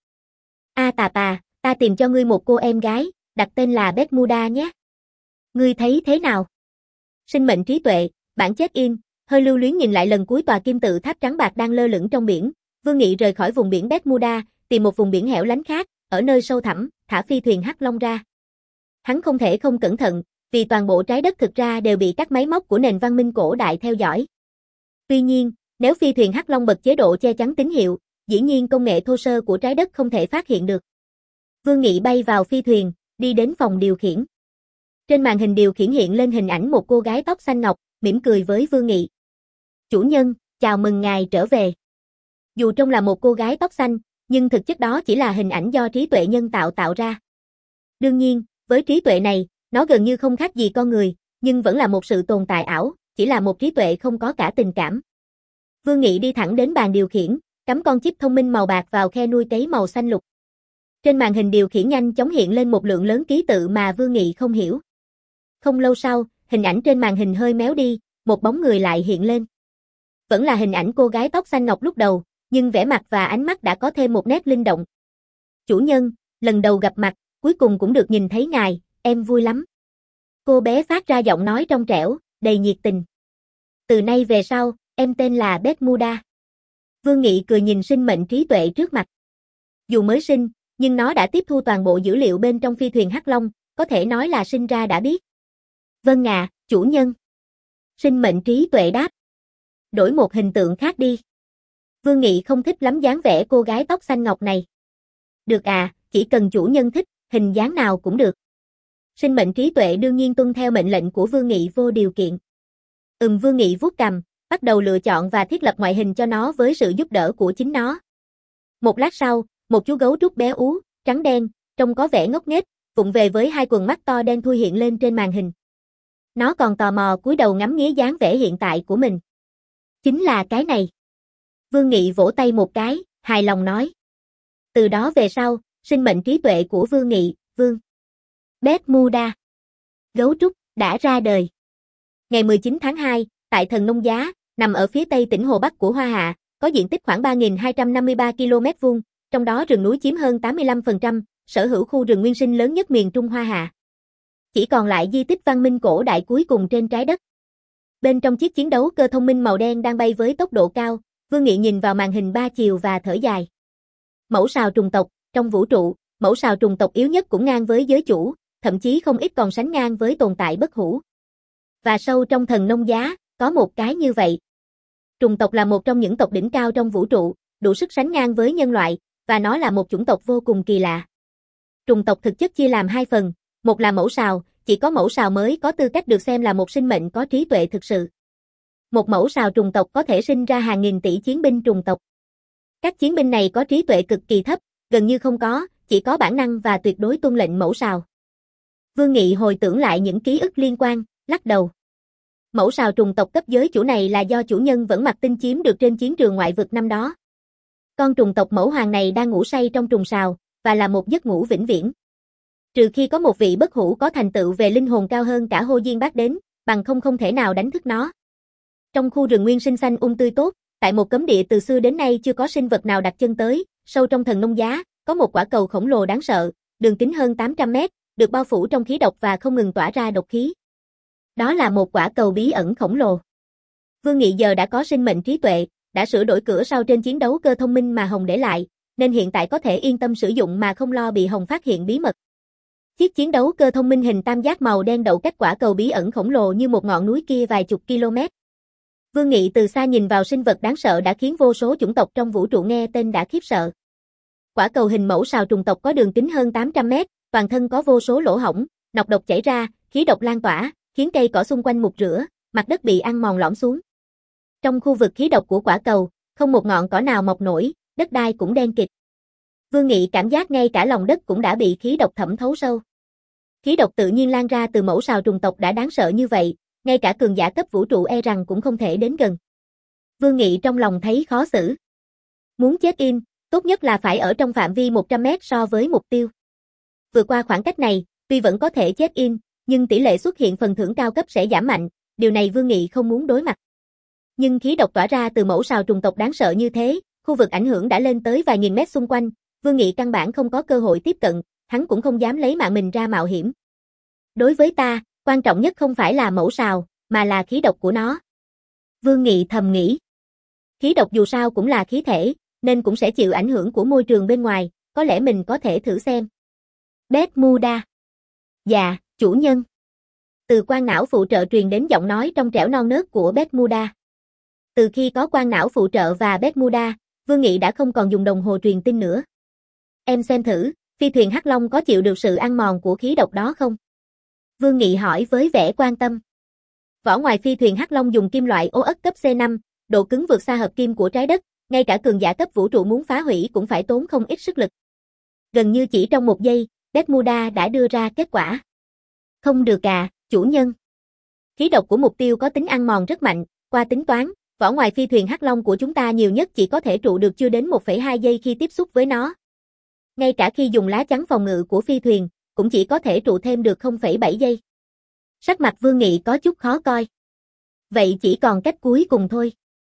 A tà tà, ta tìm cho ngươi một cô em gái, đặt tên là Bermuda nhé. Ngươi thấy thế nào? Sinh mệnh trí tuệ, bản check-in, hơi lưu luyến nhìn lại lần cuối tòa kim tự tháp trắng bạc đang lơ lửng trong biển. Vương Nghị rời khỏi vùng biển Bermuda, tìm một vùng biển hẻo lánh khác, ở nơi sâu thẳm, thả phi thuyền Hắc Long ra. Hắn không thể không cẩn thận, vì toàn bộ trái đất thực ra đều bị các máy móc của nền văn minh cổ đại theo dõi. Tuy nhiên, nếu phi thuyền Hắc Long bật chế độ che chắn tín hiệu, dĩ nhiên công nghệ thô sơ của trái đất không thể phát hiện được. Vương Nghị bay vào phi thuyền, đi đến phòng điều khiển. Trên màn hình điều khiển hiện lên hình ảnh một cô gái tóc xanh ngọc, mỉm cười với Vương Nghị. Chủ nhân, chào mừng ngài trở về. Dù trông là một cô gái tóc xanh, nhưng thực chất đó chỉ là hình ảnh do trí tuệ nhân tạo tạo ra. Đương nhiên, với trí tuệ này, nó gần như không khác gì con người, nhưng vẫn là một sự tồn tại ảo, chỉ là một trí tuệ không có cả tình cảm. Vương Nghị đi thẳng đến bàn điều khiển, cắm con chip thông minh màu bạc vào khe nuôi cấy màu xanh lục. Trên màn hình điều khiển nhanh chóng hiện lên một lượng lớn ký tự mà Vương Nghị không hiểu. Không lâu sau, hình ảnh trên màn hình hơi méo đi, một bóng người lại hiện lên. Vẫn là hình ảnh cô gái tóc xanh ngọc lúc đầu, nhưng vẻ mặt và ánh mắt đã có thêm một nét linh động. Chủ nhân, lần đầu gặp mặt, cuối cùng cũng được nhìn thấy ngài, em vui lắm. Cô bé phát ra giọng nói trong trẻo, đầy nhiệt tình. Từ nay về sau, em tên là Bermuda. Vương Nghị cười nhìn sinh mệnh trí tuệ trước mặt. Dù mới sinh, nhưng nó đã tiếp thu toàn bộ dữ liệu bên trong phi thuyền Hắc Long, có thể nói là sinh ra đã biết. Vâng ạ, chủ nhân. Sinh mệnh trí tuệ đáp. Đổi một hình tượng khác đi. Vương Nghị không thích lắm dáng vẻ cô gái tóc xanh ngọc này. Được à, chỉ cần chủ nhân thích, hình dáng nào cũng được. Sinh mệnh trí tuệ đương nhiên tuân theo mệnh lệnh của Vương Nghị vô điều kiện. Ừm Vương Nghị vuốt cằm, bắt đầu lựa chọn và thiết lập ngoại hình cho nó với sự giúp đỡ của chính nó. Một lát sau, một chú gấu trúc bé ú, trắng đen, trông có vẻ ngốc nghếch, vụng về với hai quần mắt to đen thui hiện lên trên màn hình. Nó còn tò mò cúi đầu ngắm nghía dáng vẻ hiện tại của mình. Chính là cái này. Vương Nghị vỗ tay một cái, hài lòng nói. Từ đó về sau, sinh mệnh trí tuệ của Vương Nghị, Vương Bermuda, gấu trúc, đã ra đời. Ngày mười chín tháng hai, tại Thần Nông Giá, nằm ở phía tây tỉnh Hồ Bắc của Hoa Hạ, có diện tích khoảng ba nghìn hai trăm năm mươi ba ki lô mét vuông, trong đó rừng núi chiếm hơn tám mươi lăm phần trăm, sở hữu khu rừng nguyên sinh lớn nhất miền Trung Hoa Hạ. Chỉ còn lại di tích văn minh cổ đại cuối cùng trên trái đất. Bên trong chiếc chiến đấu cơ thông minh màu đen đang bay với tốc độ cao, Vương Nghị nhìn vào màn hình ba chiều và thở dài. Mẫu sào trùng tộc, trong vũ trụ, mẫu sào trùng tộc yếu nhất cũng ngang với giới chủ, thậm chí không ít còn sánh ngang với tồn tại bất hủ. Và sâu trong Thần Nông Giá, có một cái như vậy. Trùng tộc là một trong những tộc đỉnh cao trong vũ trụ, đủ sức sánh ngang với nhân loại, và nó là một chủng tộc vô cùng kỳ lạ. Trùng tộc thực chất chia làm hai phần, một là mẫu sào, chỉ có mẫu sào mới có tư cách được xem là một sinh mệnh có trí tuệ thực sự. Một mẫu sào trùng tộc có thể sinh ra hàng nghìn tỷ chiến binh trùng tộc. Các chiến binh này có trí tuệ cực kỳ thấp, gần như không có, chỉ có bản năng và tuyệt đối tuân lệnh mẫu sào. Vương Nghị hồi tưởng lại những ký ức liên quan, lắc đầu. Mẫu sào trùng tộc cấp giới chủ này là do chủ nhân vẫn mặc tinh chiếm được trên chiến trường ngoại vực năm đó. Con trùng tộc mẫu hoàng này đang ngủ say trong trùng sào, và là một giấc ngủ vĩnh viễn. Trừ khi có một vị bất hủ có thành tựu về linh hồn cao hơn cả Hô Diên Bác đến, bằng không không thể nào đánh thức nó. Trong khu rừng nguyên sinh xanh um tươi tốt, tại một cấm địa từ xưa đến nay chưa có sinh vật nào đặt chân tới, sâu trong Thần Nông Giá, có một quả cầu khổng lồ đáng sợ, đường kính hơn tám trăm mét, được bao phủ trong khí độc và không ngừng tỏa ra độc khí. Đó là một quả cầu bí ẩn khổng lồ. Vương Nghị giờ đã có sinh mệnh trí tuệ, đã sửa đổi cửa sau trên chiến đấu cơ thông minh mà Hồng để lại, nên hiện tại có thể yên tâm sử dụng mà không lo bị Hồng phát hiện bí mật. Chiếc chiến đấu cơ thông minh hình tam giác màu đen đậu cách quả cầu bí ẩn khổng lồ như một ngọn núi kia vài chục km. Vương Nghị từ xa nhìn vào sinh vật đáng sợ đã khiến vô số chủng tộc trong vũ trụ nghe tên đã khiếp sợ. Quả cầu hình mẫu sào trùng tộc có đường kính hơn tám trăm mét, toàn thân có vô số lỗ hổng, nọc độc chảy ra, khí độc lan tỏa, khiến cây cỏ xung quanh mục rửa, mặt đất bị ăn mòn lõm xuống. Trong khu vực khí độc của quả cầu, không một ngọn cỏ nào mọc nổi, đất đai cũng đen kịt. Vương Nghị cảm giác ngay cả lòng đất cũng đã bị khí độc thẩm thấu sâu. Khí độc tự nhiên lan ra từ mẫu sào trùng tộc đã đáng sợ như vậy, ngay cả cường giả cấp vũ trụ e rằng cũng không thể đến gần. Vương Nghị trong lòng thấy khó xử. Muốn check in, tốt nhất là phải ở trong phạm vi một trăm mét so với mục tiêu. Vượt qua khoảng cách này, tuy vẫn có thể check in, nhưng tỷ lệ xuất hiện phần thưởng cao cấp sẽ giảm mạnh, điều này Vương Nghị không muốn đối mặt. Nhưng khí độc tỏa ra từ mẫu sào trùng tộc đáng sợ như thế, khu vực ảnh hưởng đã lên tới vài nghìn mét xung quanh, Vương Nghị căn bản không có cơ hội tiếp cận, hắn cũng không dám lấy mạng mình ra mạo hiểm. Đối với ta, quan trọng nhất không phải là mẫu sào, mà là khí độc của nó. Vương Nghị thầm nghĩ. Khí độc dù sao cũng là khí thể, nên cũng sẽ chịu ảnh hưởng của môi trường bên ngoài, có lẽ mình có thể thử xem. Bermuda. Dạ, chủ nhân. Từ quang não phụ trợ truyền đến giọng nói trong trẻo non nớt của Bermuda. Từ khi có quang não phụ trợ và Bermuda, Vương Nghị đã không còn dùng đồng hồ truyền tin nữa. Em xem thử, phi thuyền Hắc Long có chịu được sự ăn mòn của khí độc đó không? Vương Nghị hỏi với vẻ quan tâm. Vỏ ngoài phi thuyền Hắc Long dùng kim loại ô ất cấp C năm, độ cứng vượt xa hợp kim của trái đất, ngay cả cường giả cấp vũ trụ muốn phá hủy cũng phải tốn không ít sức lực. Gần như chỉ trong một giây, Bermuda đã đưa ra kết quả. Không được à, chủ nhân. Khí độc của mục tiêu có tính ăn mòn rất mạnh, qua tính toán, vỏ ngoài phi thuyền Hắc Long của chúng ta nhiều nhất chỉ có thể trụ được chưa đến một phẩy hai giây khi tiếp xúc với nó. Ngay cả khi dùng lá chắn phòng ngự của phi thuyền, cũng chỉ có thể trụ thêm được không phẩy bảy giây. Sắc mặt Vương Nghị có chút khó coi. Vậy chỉ còn cách cuối cùng thôi.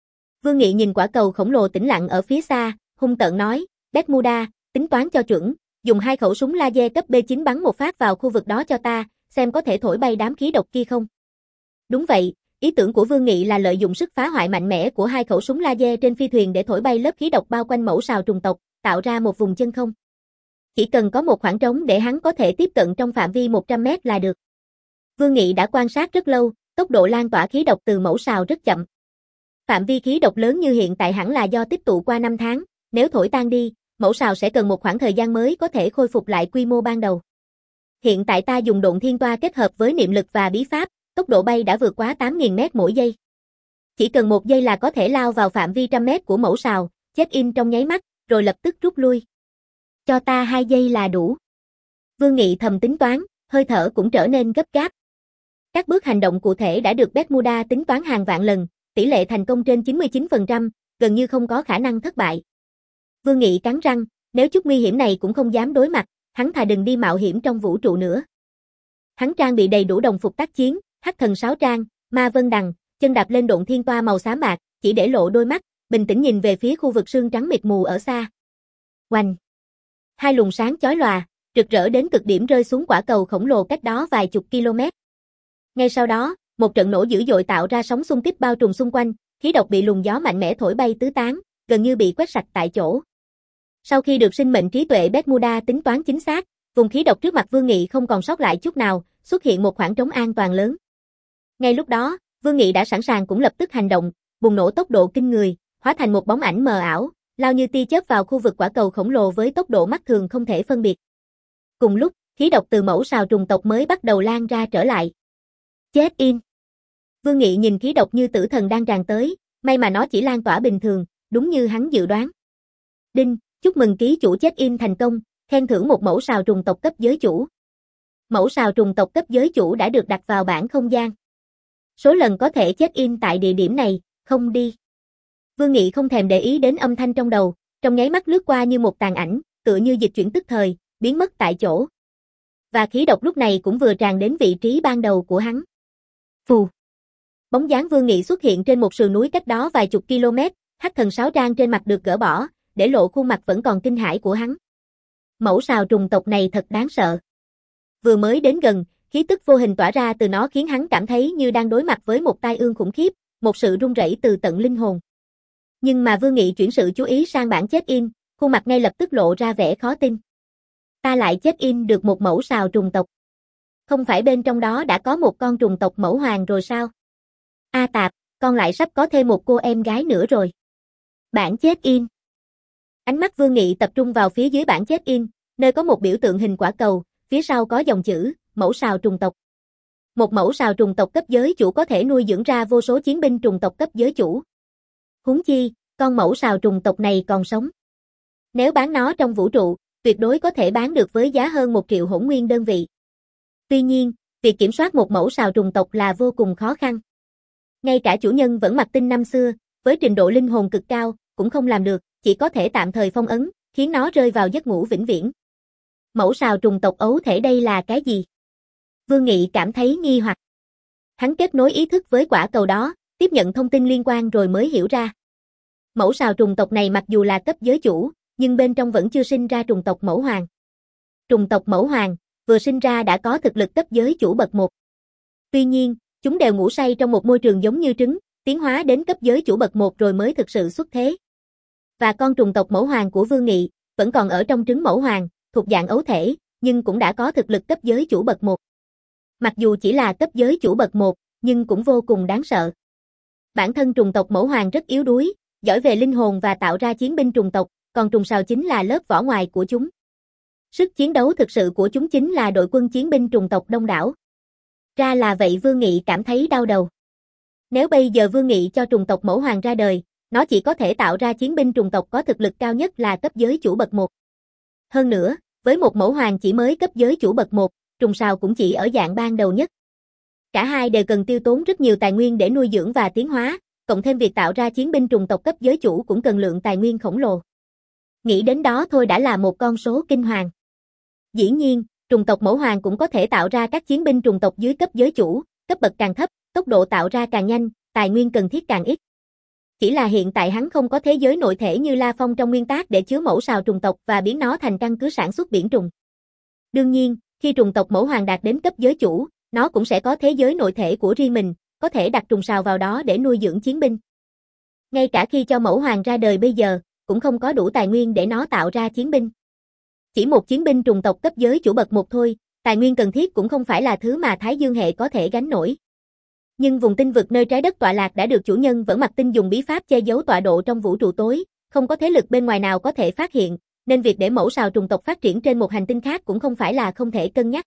Vương Nghị nhìn quả cầu khổng lồ tĩnh lặng ở phía xa, hung tợn nói, Bermuda, tính toán cho chuẩn, dùng hai khẩu súng laser cấp B chín bắn một phát vào khu vực đó cho ta, xem có thể thổi bay đám khí độc kia không. Đúng vậy, ý tưởng của Vương Nghị là lợi dụng sức phá hoại mạnh mẽ của hai khẩu súng laser trên phi thuyền để thổi bay lớp khí độc bao quanh mẫu sào trùng tộc, tạo ra một vùng chân không. Chỉ cần có một khoảng trống để hắn có thể tiếp cận trong phạm vi một trăm mét là được. Vương Nghị đã quan sát rất lâu, tốc độ lan tỏa khí độc từ mẫu sào rất chậm. Phạm vi khí độc lớn như hiện tại hẳn là do tích tụ qua năm tháng, nếu thổi tan đi, mẫu sào sẽ cần một khoảng thời gian mới có thể khôi phục lại quy mô ban đầu. Hiện tại ta dùng độn thiên toa kết hợp với niệm lực và bí pháp, tốc độ bay đã vượt quá tám nghìn mét mỗi giây. Chỉ cần một giây là có thể lao vào phạm vi trăm mét của mẫu sào, check-in trong nháy mắt, rồi lập tức rút lui. Cho ta hai giây là đủ. Vương Nghị thầm tính toán, hơi thở cũng trở nên gấp gáp. Các bước hành động cụ thể đã được Bermuda tính toán hàng vạn lần, tỷ lệ thành công trên chín mươi chín phần trăm, gần như không có khả năng thất bại. Vương Nghị cắn răng, nếu chút nguy hiểm này cũng không dám đối mặt, hắn thà đừng đi mạo hiểm trong vũ trụ nữa. Hắn trang bị đầy đủ đồng phục tác chiến, hắc thần sáo trang, ma vân đằng, chân đạp lên độn thiên toa màu xám bạc, chỉ để lộ đôi mắt, bình tĩnh nhìn về phía khu vực sương trắng mịt mù ở xa. Oanh! Hai luồng sáng chói lòa, rực rỡ đến cực điểm rơi xuống quả cầu khổng lồ cách đó vài chục km. Ngay sau đó, một trận nổ dữ dội tạo ra sóng xung kích bao trùm xung quanh, khí độc bị luồng gió mạnh mẽ thổi bay tứ tán, gần như bị quét sạch tại chỗ. Sau khi được sinh mệnh trí tuệ Bermuda tính toán chính xác, vùng khí độc trước mặt Vương Nghị không còn sót lại chút nào, xuất hiện một khoảng trống an toàn lớn. Ngay lúc đó, Vương Nghị đã sẵn sàng cũng lập tức hành động, bùng nổ tốc độ kinh người, hóa thành một bóng ảnh mờ ảo, lao như tia chớp vào khu vực quả cầu khổng lồ với tốc độ mắt thường không thể phân biệt. Cùng lúc, khí độc từ mẫu sào trùng tộc mới bắt đầu lan ra trở lại. Check-in. Vương Nghị nhìn khí độc như tử thần đang tràn tới, may mà nó chỉ lan tỏa bình thường, đúng như hắn dự đoán. Đinh, chúc mừng ký chủ check-in thành công, khen thưởng một mẫu sào trùng tộc cấp giới chủ. Mẫu sào trùng tộc cấp giới chủ đã được đặt vào bảng không gian. Số lần có thể check-in tại địa điểm này, không đi. Vương Nghị không thèm để ý đến âm thanh trong đầu, trong nháy mắt lướt qua như một tàn ảnh, tựa như dịch chuyển tức thời, biến mất tại chỗ. Và khí độc lúc này cũng vừa tràn đến vị trí ban đầu của hắn. Phù. Bóng dáng Vương Nghị xuất hiện trên một sườn núi cách đó vài chục km, hắc thần sáo trang trên mặt được gỡ bỏ, để lộ khuôn mặt vẫn còn kinh hãi của hắn. Mẫu sào trùng tộc này thật đáng sợ. Vừa mới đến gần, khí tức vô hình tỏa ra từ nó khiến hắn cảm thấy như đang đối mặt với một tai ương khủng khiếp, một sự run rẩy từ tận linh hồn. Nhưng mà Vương Nghị chuyển sự chú ý sang bảng check-in, khuôn mặt ngay lập tức lộ ra vẻ khó tin. Ta lại check-in được một mẫu sào trùng tộc. Không phải bên trong đó đã có một con trùng tộc mẫu hoàng rồi sao? A tạp, con lại sắp có thêm một cô em gái nữa rồi. Bảng check-in. Ánh mắt Vương Nghị tập trung vào phía dưới bảng check-in, nơi có một biểu tượng hình quả cầu, phía sau có dòng chữ, mẫu sào trùng tộc. Một mẫu sào trùng tộc cấp giới chủ có thể nuôi dưỡng ra vô số chiến binh trùng tộc cấp giới chủ. Huống chi, con mẫu sào trùng tộc này còn sống. Nếu bán nó trong vũ trụ, tuyệt đối có thể bán được với giá hơn một triệu hỗn nguyên đơn vị. Tuy nhiên, việc kiểm soát một mẫu sào trùng tộc là vô cùng khó khăn. Ngay cả chủ nhân vẫn mặc tinh năm xưa, với trình độ linh hồn cực cao, cũng không làm được, chỉ có thể tạm thời phong ấn, khiến nó rơi vào giấc ngủ vĩnh viễn. Mẫu sào trùng tộc ấu thể đây là cái gì? Vương Nghị cảm thấy nghi hoặc. Hắn kết nối ý thức với quả cầu đó, tiếp nhận thông tin liên quan rồi mới hiểu ra. Mẫu sào trùng tộc này mặc dù là cấp giới chủ, nhưng bên trong vẫn chưa sinh ra trùng tộc mẫu hoàng. Trùng tộc mẫu hoàng, vừa sinh ra đã có thực lực cấp giới chủ bậc một. Tuy nhiên, chúng đều ngủ say trong một môi trường giống như trứng, tiến hóa đến cấp giới chủ bậc một rồi mới thực sự xuất thế. Và con trùng tộc mẫu hoàng của Vương Nghị, vẫn còn ở trong trứng mẫu hoàng, thuộc dạng ấu thể, nhưng cũng đã có thực lực cấp giới chủ bậc một. Mặc dù chỉ là cấp giới chủ bậc một, nhưng cũng vô cùng đáng sợ. Bản thân trùng tộc mẫu hoàng rất yếu đuối, giỏi về linh hồn và tạo ra chiến binh trùng tộc, còn trùng sào chính là lớp vỏ ngoài của chúng. Sức chiến đấu thực sự của chúng chính là đội quân chiến binh trùng tộc đông đảo. Ra là vậy, Vương Nghị cảm thấy đau đầu. Nếu bây giờ Vương Nghị cho trùng tộc mẫu hoàng ra đời, nó chỉ có thể tạo ra chiến binh trùng tộc có thực lực cao nhất là cấp giới chủ bậc một. Hơn nữa, với một mẫu hoàng chỉ mới cấp giới chủ bậc một, trùng sào cũng chỉ ở dạng ban đầu nhất. Cả hai đều cần tiêu tốn rất nhiều tài nguyên để nuôi dưỡng và tiến hóa, cộng thêm việc tạo ra chiến binh trùng tộc cấp giới chủ cũng cần lượng tài nguyên khổng lồ. Nghĩ đến đó thôi đã là một con số kinh hoàng. Dĩ nhiên, trùng tộc mẫu hoàng cũng có thể tạo ra các chiến binh trùng tộc dưới cấp giới chủ, cấp bậc càng thấp, tốc độ tạo ra càng nhanh, tài nguyên cần thiết càng ít. Chỉ là hiện tại hắn không có thế giới nội thể như La Phong trong nguyên tác để chứa mẫu sào trùng tộc và biến nó thành căn cứ sản xuất biển trùng. Đương nhiên, khi trùng tộc mẫu hoàng đạt đến cấp giới chủ, nó cũng sẽ có thế giới nội thể của riêng mình, có thể đặt trùng sào vào đó để nuôi dưỡng chiến binh. Ngay cả khi cho mẫu hoàng ra đời bây giờ, cũng không có đủ tài nguyên để nó tạo ra chiến binh. Chỉ một chiến binh trùng tộc cấp giới chủ bậc một thôi, tài nguyên cần thiết cũng không phải là thứ mà Thái Dương hệ có thể gánh nổi. Nhưng vùng tinh vực nơi trái đất tọa lạc đã được chủ nhân Vẫn Mặc Tinh dùng bí pháp che giấu tọa độ trong vũ trụ tối, không có thế lực bên ngoài nào có thể phát hiện, nên việc để mẫu sào trùng tộc phát triển trên một hành tinh khác cũng không phải là không thể cân nhắc.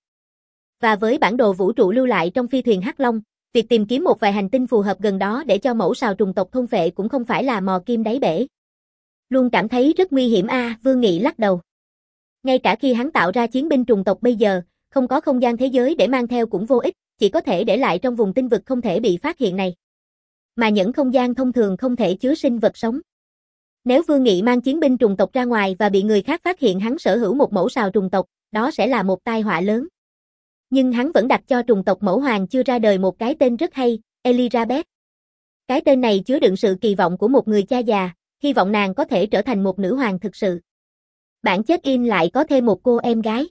Và với bản đồ vũ trụ lưu lại trong phi thuyền Hắc Long, việc tìm kiếm một vài hành tinh phù hợp gần đó để cho mẫu sào trùng tộc thôn phệ cũng không phải là mò kim đáy bể. Luôn cảm thấy rất nguy hiểm a, à, Vương Nghị lắc đầu. Ngay cả khi hắn tạo ra chiến binh trùng tộc bây giờ, không có không gian thế giới để mang theo cũng vô ích, chỉ có thể để lại trong vùng tinh vực không thể bị phát hiện này. Mà những không gian thông thường không thể chứa sinh vật sống. Nếu Vương Nghị mang chiến binh trùng tộc ra ngoài và bị người khác phát hiện hắn sở hữu một mẫu sào trùng tộc, đó sẽ là một tai họa lớn. Nhưng hắn vẫn đặt cho trùng tộc mẫu hoàng chưa ra đời một cái tên rất hay, Elizabeth. Cái tên này chứa đựng sự kỳ vọng của một người cha già, hy vọng nàng có thể trở thành một nữ hoàng thực sự. Bản check-in lại có thêm một cô em gái.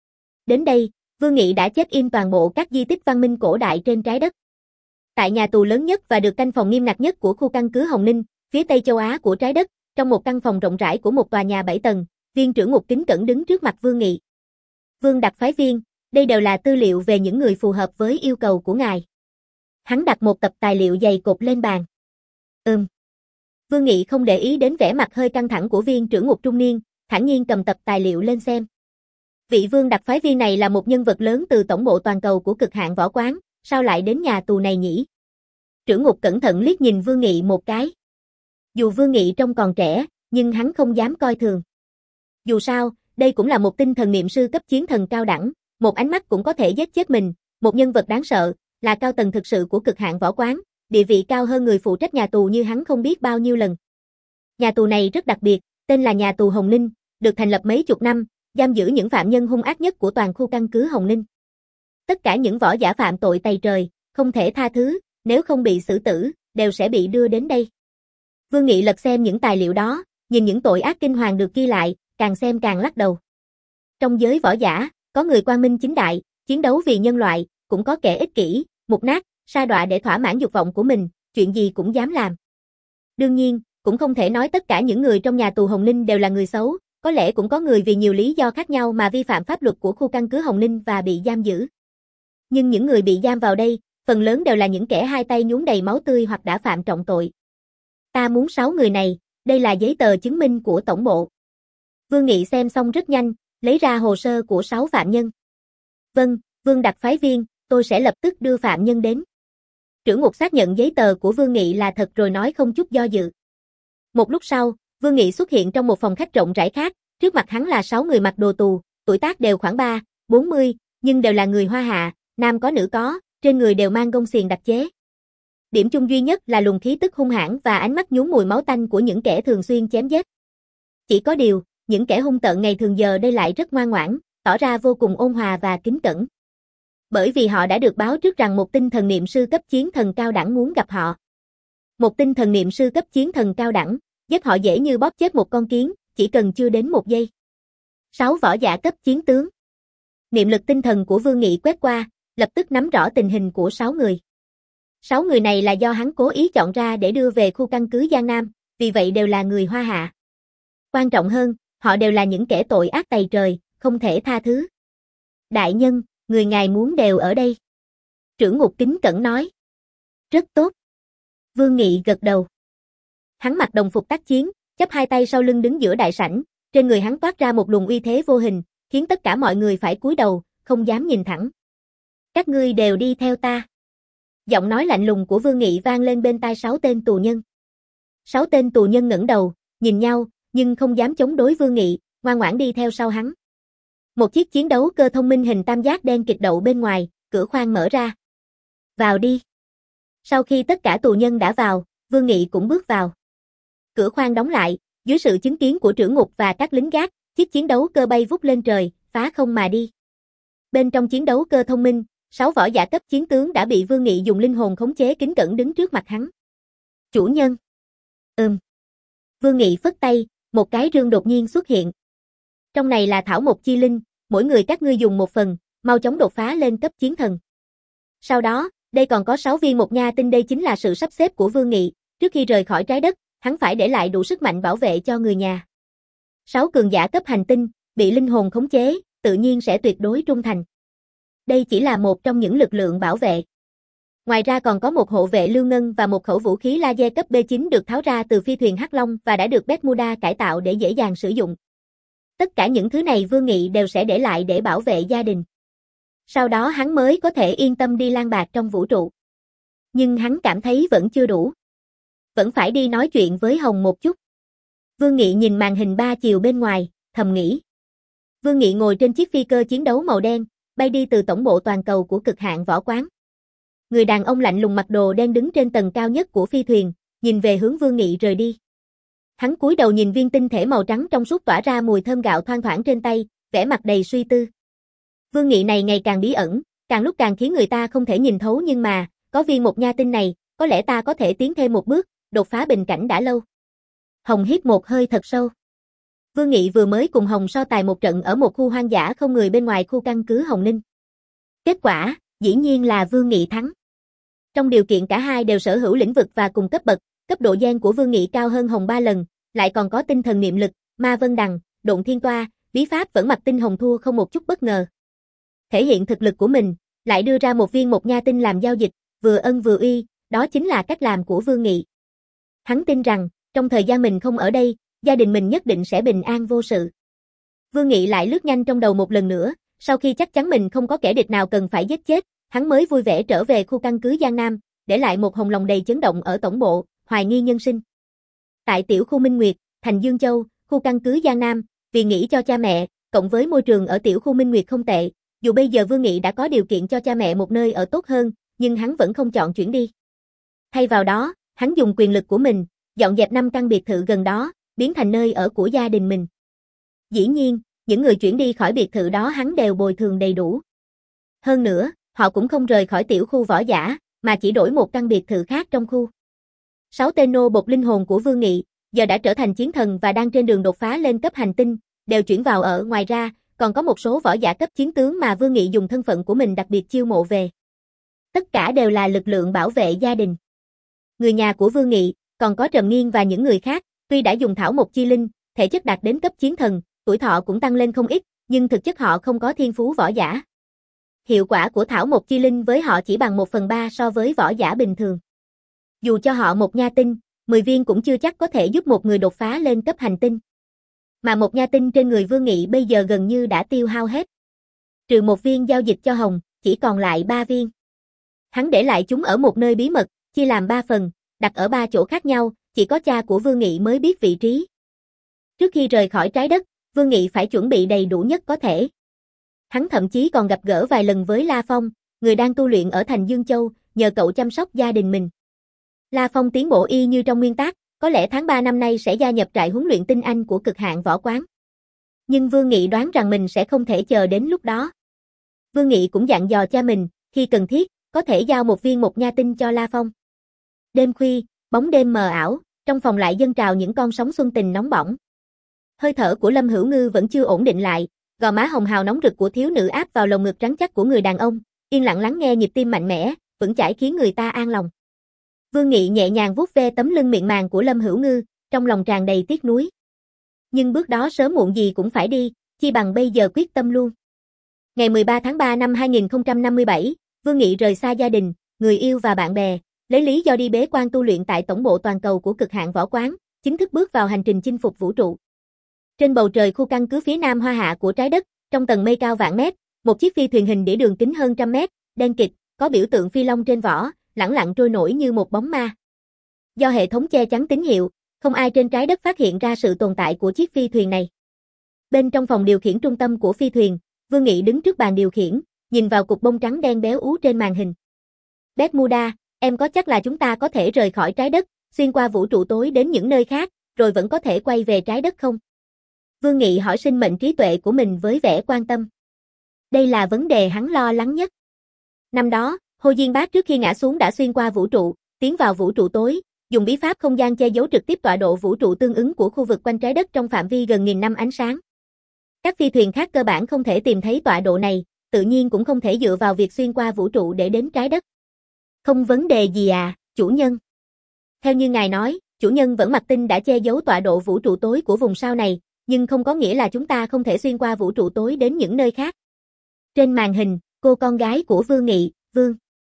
Đến đây, Vương Nghị đã check-in toàn bộ các di tích văn minh cổ đại trên trái đất. Tại nhà tù lớn nhất và được canh phòng nghiêm ngặt nhất của khu căn cứ Hồng Ninh, phía Tây châu Á của trái đất, trong một căn phòng rộng rãi của một tòa nhà bảy tầng, viên trưởng ngục kính cẩn đứng trước mặt Vương Nghị. Vương đặc phái viên, đây đều là tư liệu về những người phù hợp với yêu cầu của ngài. Hắn đặt một tập tài liệu dày cộp lên bàn. Ừm. Vương Nghị không để ý đến vẻ mặt hơi căng thẳng của viên trưởng ngục trung niên, thản nhiên cầm tập tài liệu lên xem. Vị Vương đặc phái viên này là một nhân vật lớn từ tổng bộ toàn cầu của Cực Hạn Võ Quán, sao lại đến nhà tù này nhỉ? Trưởng ngục cẩn thận liếc nhìn Vương Nghị một cái. Dù Vương Nghị trông còn trẻ, nhưng hắn không dám coi thường. Dù sao, đây cũng là một tinh thần niệm sư cấp chiến thần cao đẳng, một ánh mắt cũng có thể giết chết mình, một nhân vật đáng sợ, là cao tầng thực sự của Cực Hạn Võ Quán, địa vị cao hơn người phụ trách nhà tù như hắn không biết bao nhiêu lần. Nhà tù này rất đặc biệt, tên là nhà tù Hồng Ninh, được thành lập mấy chục năm, giam giữ những phạm nhân hung ác nhất của toàn khu căn cứ Hồng Ninh. Tất cả những võ giả phạm tội tày trời, không thể tha thứ, nếu không bị xử tử, đều sẽ bị đưa đến đây. Vương Nghị lật xem những tài liệu đó, nhìn những tội ác kinh hoàng được ghi lại, càng xem càng lắc đầu. Trong giới võ giả, có người quang minh chính đại, chiến đấu vì nhân loại, cũng có kẻ ích kỷ, mục nát, sa đọa để thỏa mãn dục vọng của mình, chuyện gì cũng dám làm. Đương nhiên, cũng không thể nói tất cả những người trong nhà tù Hồng Ninh đều là người xấu, có lẽ cũng có người vì nhiều lý do khác nhau mà vi phạm pháp luật của khu căn cứ Hồng Ninh và bị giam giữ. Nhưng những người bị giam vào đây, phần lớn đều là những kẻ hai tay nhuốm đầy máu tươi hoặc đã phạm trọng tội. Ta muốn sáu người này, đây là giấy tờ chứng minh của tổng bộ. Vương Nghị xem xong rất nhanh, lấy ra hồ sơ của sáu phạm nhân. Vâng, Vương đặc phái viên, tôi sẽ lập tức đưa phạm nhân đến. Trưởng ngục xác nhận giấy tờ của Vương Nghị là thật rồi nói không chút do dự. Một lúc sau, Vương Nghị xuất hiện trong một phòng khách rộng rãi khác, trước mặt hắn là sáu người mặc đồ tù, tuổi tác đều khoảng ba, bốn mươi, nhưng đều là người Hoa Hạ, nam có nữ có, trên người đều mang gông xiềng đặc chế. Điểm chung duy nhất là luồng khí tức hung hãn và ánh mắt nhuốm mùi máu tanh của những kẻ thường xuyên chém giết. Chỉ có điều, những kẻ hung tợn ngày thường giờ đây lại rất ngoan ngoãn, tỏ ra vô cùng ôn hòa và kính cẩn. Bởi vì họ đã được báo trước rằng một tinh thần niệm sư cấp chiến thần cao đẳng muốn gặp họ. Một tinh thần niệm sư cấp chiến thần cao đẳng, giết họ dễ như bóp chết một con kiến, chỉ cần chưa đến một giây. Sáu võ giả cấp chiến tướng. Niệm lực tinh thần của Vương Nghị quét qua, lập tức nắm rõ tình hình của sáu người. Sáu người này là do hắn cố ý chọn ra để đưa về khu căn cứ Giang Nam, vì vậy đều là người Hoa Hạ. Quan trọng hơn, họ đều là những kẻ tội ác tày trời, không thể tha thứ. Đại nhân, người ngài muốn đều ở đây. Trưởng ngục kính cẩn nói. Rất tốt. Vương Nghị gật đầu. Hắn mặc đồng phục tác chiến, chắp hai tay sau lưng đứng giữa đại sảnh, trên người hắn toát ra một luồng uy thế vô hình, khiến tất cả mọi người phải cúi đầu, không dám nhìn thẳng. Các ngươi đều đi theo ta. Giọng nói lạnh lùng của Vương Nghị vang lên bên tai sáu tên tù nhân. Sáu tên tù nhân ngẩng đầu, nhìn nhau, nhưng không dám chống đối Vương Nghị, ngoan ngoãn đi theo sau hắn. Một chiếc chiến đấu cơ thông minh hình tam giác đen kịt đậu bên ngoài, cửa khoang mở ra. Vào đi. Sau khi tất cả tù nhân đã vào, Vương Nghị cũng bước vào. Cửa khoang đóng lại, dưới sự chứng kiến của trưởng ngục và các lính gác, chiếc chiến đấu cơ bay vút lên trời, phá không mà đi. Bên trong chiến đấu cơ thông minh, sáu võ giả cấp chiến tướng đã bị Vương Nghị dùng linh hồn khống chế kính cẩn đứng trước mặt hắn. Chủ nhân. Ừm. Vương Nghị phất tay, một cái rương đột nhiên xuất hiện. Trong này là thảo mộc chi linh, mỗi người các ngươi dùng một phần, mau chóng đột phá lên cấp chiến thần. Sau đó, đây còn có sáu viên mộc nha tinh, đây chính là sự sắp xếp của Vương Nghị, trước khi rời khỏi trái đất, hắn phải để lại đủ sức mạnh bảo vệ cho người nhà. Sáu cường giả cấp hành tinh, bị linh hồn khống chế, tự nhiên sẽ tuyệt đối trung thành. Đây chỉ là một trong những lực lượng bảo vệ. Ngoài ra còn có một hộ vệ lưu ngân và một khẩu vũ khí laser cấp B chín được tháo ra từ phi thuyền Hắc Long và đã được Bermuda cải tạo để dễ dàng sử dụng. Tất cả những thứ này Vương Nghị đều sẽ để lại để bảo vệ gia đình. Sau đó hắn mới có thể yên tâm đi lang bạt trong vũ trụ. Nhưng hắn cảm thấy vẫn chưa đủ. Vẫn phải đi nói chuyện với Hồng một chút. Vương Nghị nhìn màn hình ba chiều bên ngoài, thầm nghĩ. Vương Nghị ngồi trên chiếc phi cơ chiến đấu màu đen, bay đi từ tổng bộ toàn cầu của Cực Hạn Võ Quán. Người đàn ông lạnh lùng mặc đồ đen đứng trên tầng cao nhất của phi thuyền, nhìn về hướng Vương Nghị rời đi. Hắn cúi đầu nhìn viên tinh thể màu trắng trong suốt tỏa ra mùi thơm gạo thoang thoảng trên tay, vẻ mặt đầy suy tư. Vương Nghị này ngày càng bí ẩn, càng lúc càng khiến người ta không thể nhìn thấu, nhưng mà, có viên mộc nha tinh này, có lẽ ta có thể tiến thêm một bước, đột phá bình cảnh đã lâu. Hồng hít một hơi thật sâu. Vương Nghị vừa mới cùng Hồng so tài một trận ở một khu hoang dã không người bên ngoài khu căn cứ Hồng Ninh. Kết quả, dĩ nhiên là Vương Nghị thắng. Trong điều kiện cả hai đều sở hữu lĩnh vực và cùng cấp bậc, cấp độ gen của Vương Nghị cao hơn Hồng ba lần, lại còn có tinh thần niệm lực, ma vân đằng, độn thiên toa, bí pháp vẫn mặc tinh Hồng thua không một chút bất ngờ. Thể hiện thực lực của mình, lại đưa ra một viên mộc nha tinh làm giao dịch, vừa ân vừa uy, đó chính là cách làm của Vương Nghị. Hắn tin rằng, trong thời gian mình không ở đây, gia đình mình nhất định sẽ bình an vô sự. Vương Nghị lại lướt nhanh trong đầu một lần nữa, sau khi chắc chắn mình không có kẻ địch nào cần phải giết chết, hắn mới vui vẻ trở về khu căn cứ Giang Nam, để lại một hồng lòng đầy chấn động ở tổng bộ, hoài nghi nhân sinh. Tại tiểu khu Minh Nguyệt, thành Dương Châu, khu căn cứ Giang Nam, vì nghĩ cho cha mẹ, cộng với môi trường ở tiểu khu Minh Nguyệt không tệ, dù bây giờ Vương Nghị đã có điều kiện cho cha mẹ một nơi ở tốt hơn, nhưng hắn vẫn không chọn chuyển đi. Thay vào đó, hắn dùng quyền lực của mình, dọn dẹp năm căn biệt thự gần đó, biến thành nơi ở của gia đình mình. Dĩ nhiên, những người chuyển đi khỏi biệt thự đó hắn đều bồi thường đầy đủ. Hơn nữa, họ cũng không rời khỏi tiểu khu võ giả, mà chỉ đổi một căn biệt thự khác trong khu. Sáu tên nô bộc linh hồn của Vương Nghị, giờ đã trở thành chiến thần và đang trên đường đột phá lên cấp hành tinh, đều chuyển vào ở. Ngoài ra, còn có một số võ giả cấp chiến tướng mà Vương Nghị dùng thân phận của mình đặc biệt chiêu mộ về. Tất cả đều là lực lượng bảo vệ gia đình. Người nhà của Vương Nghị, còn có Trầm Nghiên và những người khác, tuy đã dùng thảo mộc chi linh, thể chất đạt đến cấp chiến thần, tuổi thọ cũng tăng lên không ít, nhưng thực chất họ không có thiên phú võ giả. Hiệu quả của thảo mộc chi linh với họ chỉ bằng một phần ba so với võ giả bình thường. Dù cho họ một nha tinh, mười viên cũng chưa chắc có thể giúp một người đột phá lên cấp hành tinh. Mà một nha tinh trên người Vương Nghị bây giờ gần như đã tiêu hao hết. Trừ một viên giao dịch cho Hồng, chỉ còn lại ba viên. Hắn để lại chúng ở một nơi bí mật, chia làm ba phần, đặt ở ba chỗ khác nhau, chỉ có cha của Vương Nghị mới biết vị trí. Trước khi rời khỏi trái đất, Vương Nghị phải chuẩn bị đầy đủ nhất có thể. Hắn thậm chí còn gặp gỡ vài lần với La Phong, người đang tu luyện ở thành Dương Châu, nhờ cậu chăm sóc gia đình mình. La Phong tiến bộ y như trong nguyên tắc, có lẽ tháng ba năm nay sẽ gia nhập trại huấn luyện tinh anh của Cực Hạn Võ Quán. Nhưng Vương Nghị đoán rằng mình sẽ không thể chờ đến lúc đó. Vương Nghị cũng dặn dò cha mình, khi cần thiết, có thể giao một viên mộc nha tinh cho La Phong. Đêm khuya, bóng đêm mờ ảo, trong phòng lại dâng trào những con sóng xuân tình nóng bỏng. Hơi thở của Lâm Hữu Ngư vẫn chưa ổn định lại, gò má hồng hào nóng rực của thiếu nữ áp vào lồng ngực rắn chắc của người đàn ông, yên lặng lắng nghe nhịp tim mạnh mẽ, vững chãi khiến người ta an lòng. Vương Nghị nhẹ nhàng vuốt ve tấm lưng mịn màng của Lâm Hữu Ngư, trong lòng tràn đầy tiếc nuối. Nhưng bước đó sớm muộn gì cũng phải đi, chi bằng bây giờ quyết tâm luôn. Ngày mười ba tháng ba năm hai nghìn không trăm năm mươi bảy, Vương Nghị rời xa gia đình, người yêu và bạn bè, lấy lý do đi bế quan tu luyện tại tổng bộ toàn cầu của Cực Hạn Võ Quán, chính thức bước vào hành trình chinh phục vũ trụ. Trên bầu trời khu căn cứ phía nam hoa hạ của trái đất, trong tầng mây cao vạn mét, một chiếc phi thuyền hình đĩa đường kính hơn trăm mét, đen kịt, có biểu tượng phi long trên vỏ, lẳng lặng trôi nổi như một bóng ma. Do hệ thống che chắn tín hiệu, không ai trên trái đất phát hiện ra sự tồn tại của chiếc phi thuyền này. Bên trong phòng điều khiển trung tâm của phi thuyền, Vương Nghị đứng trước bàn điều khiển, nhìn vào cục bông trắng đen béo ú trên màn hình. Bermuda, em có chắc là chúng ta có thể rời khỏi trái đất, xuyên qua vũ trụ tối đến những nơi khác, rồi vẫn có thể quay về trái đất không? Vương Nghị hỏi sinh mệnh trí tuệ của mình với vẻ quan tâm. Đây là vấn đề hắn lo lắng nhất. Năm đó, Hồ Diên Bác trước khi ngã xuống đã xuyên qua vũ trụ, tiến vào vũ trụ tối, dùng bí pháp không gian che giấu trực tiếp tọa độ vũ trụ tương ứng của khu vực quanh trái đất trong phạm vi gần nghìn năm ánh sáng. Các phi thuyền khác cơ bản không thể tìm thấy tọa độ này, tự nhiên cũng không thể dựa vào việc xuyên qua vũ trụ để đến trái đất. Không vấn đề gì à, chủ nhân. Theo như ngài nói, chủ nhân vẫn mặc tinh đã che giấu tọa độ vũ trụ tối của vùng sao này, nhưng không có nghĩa là chúng ta không thể xuyên qua vũ trụ tối đến những nơi khác. Trên màn hình, cô con gái của Vương Nghị, Vương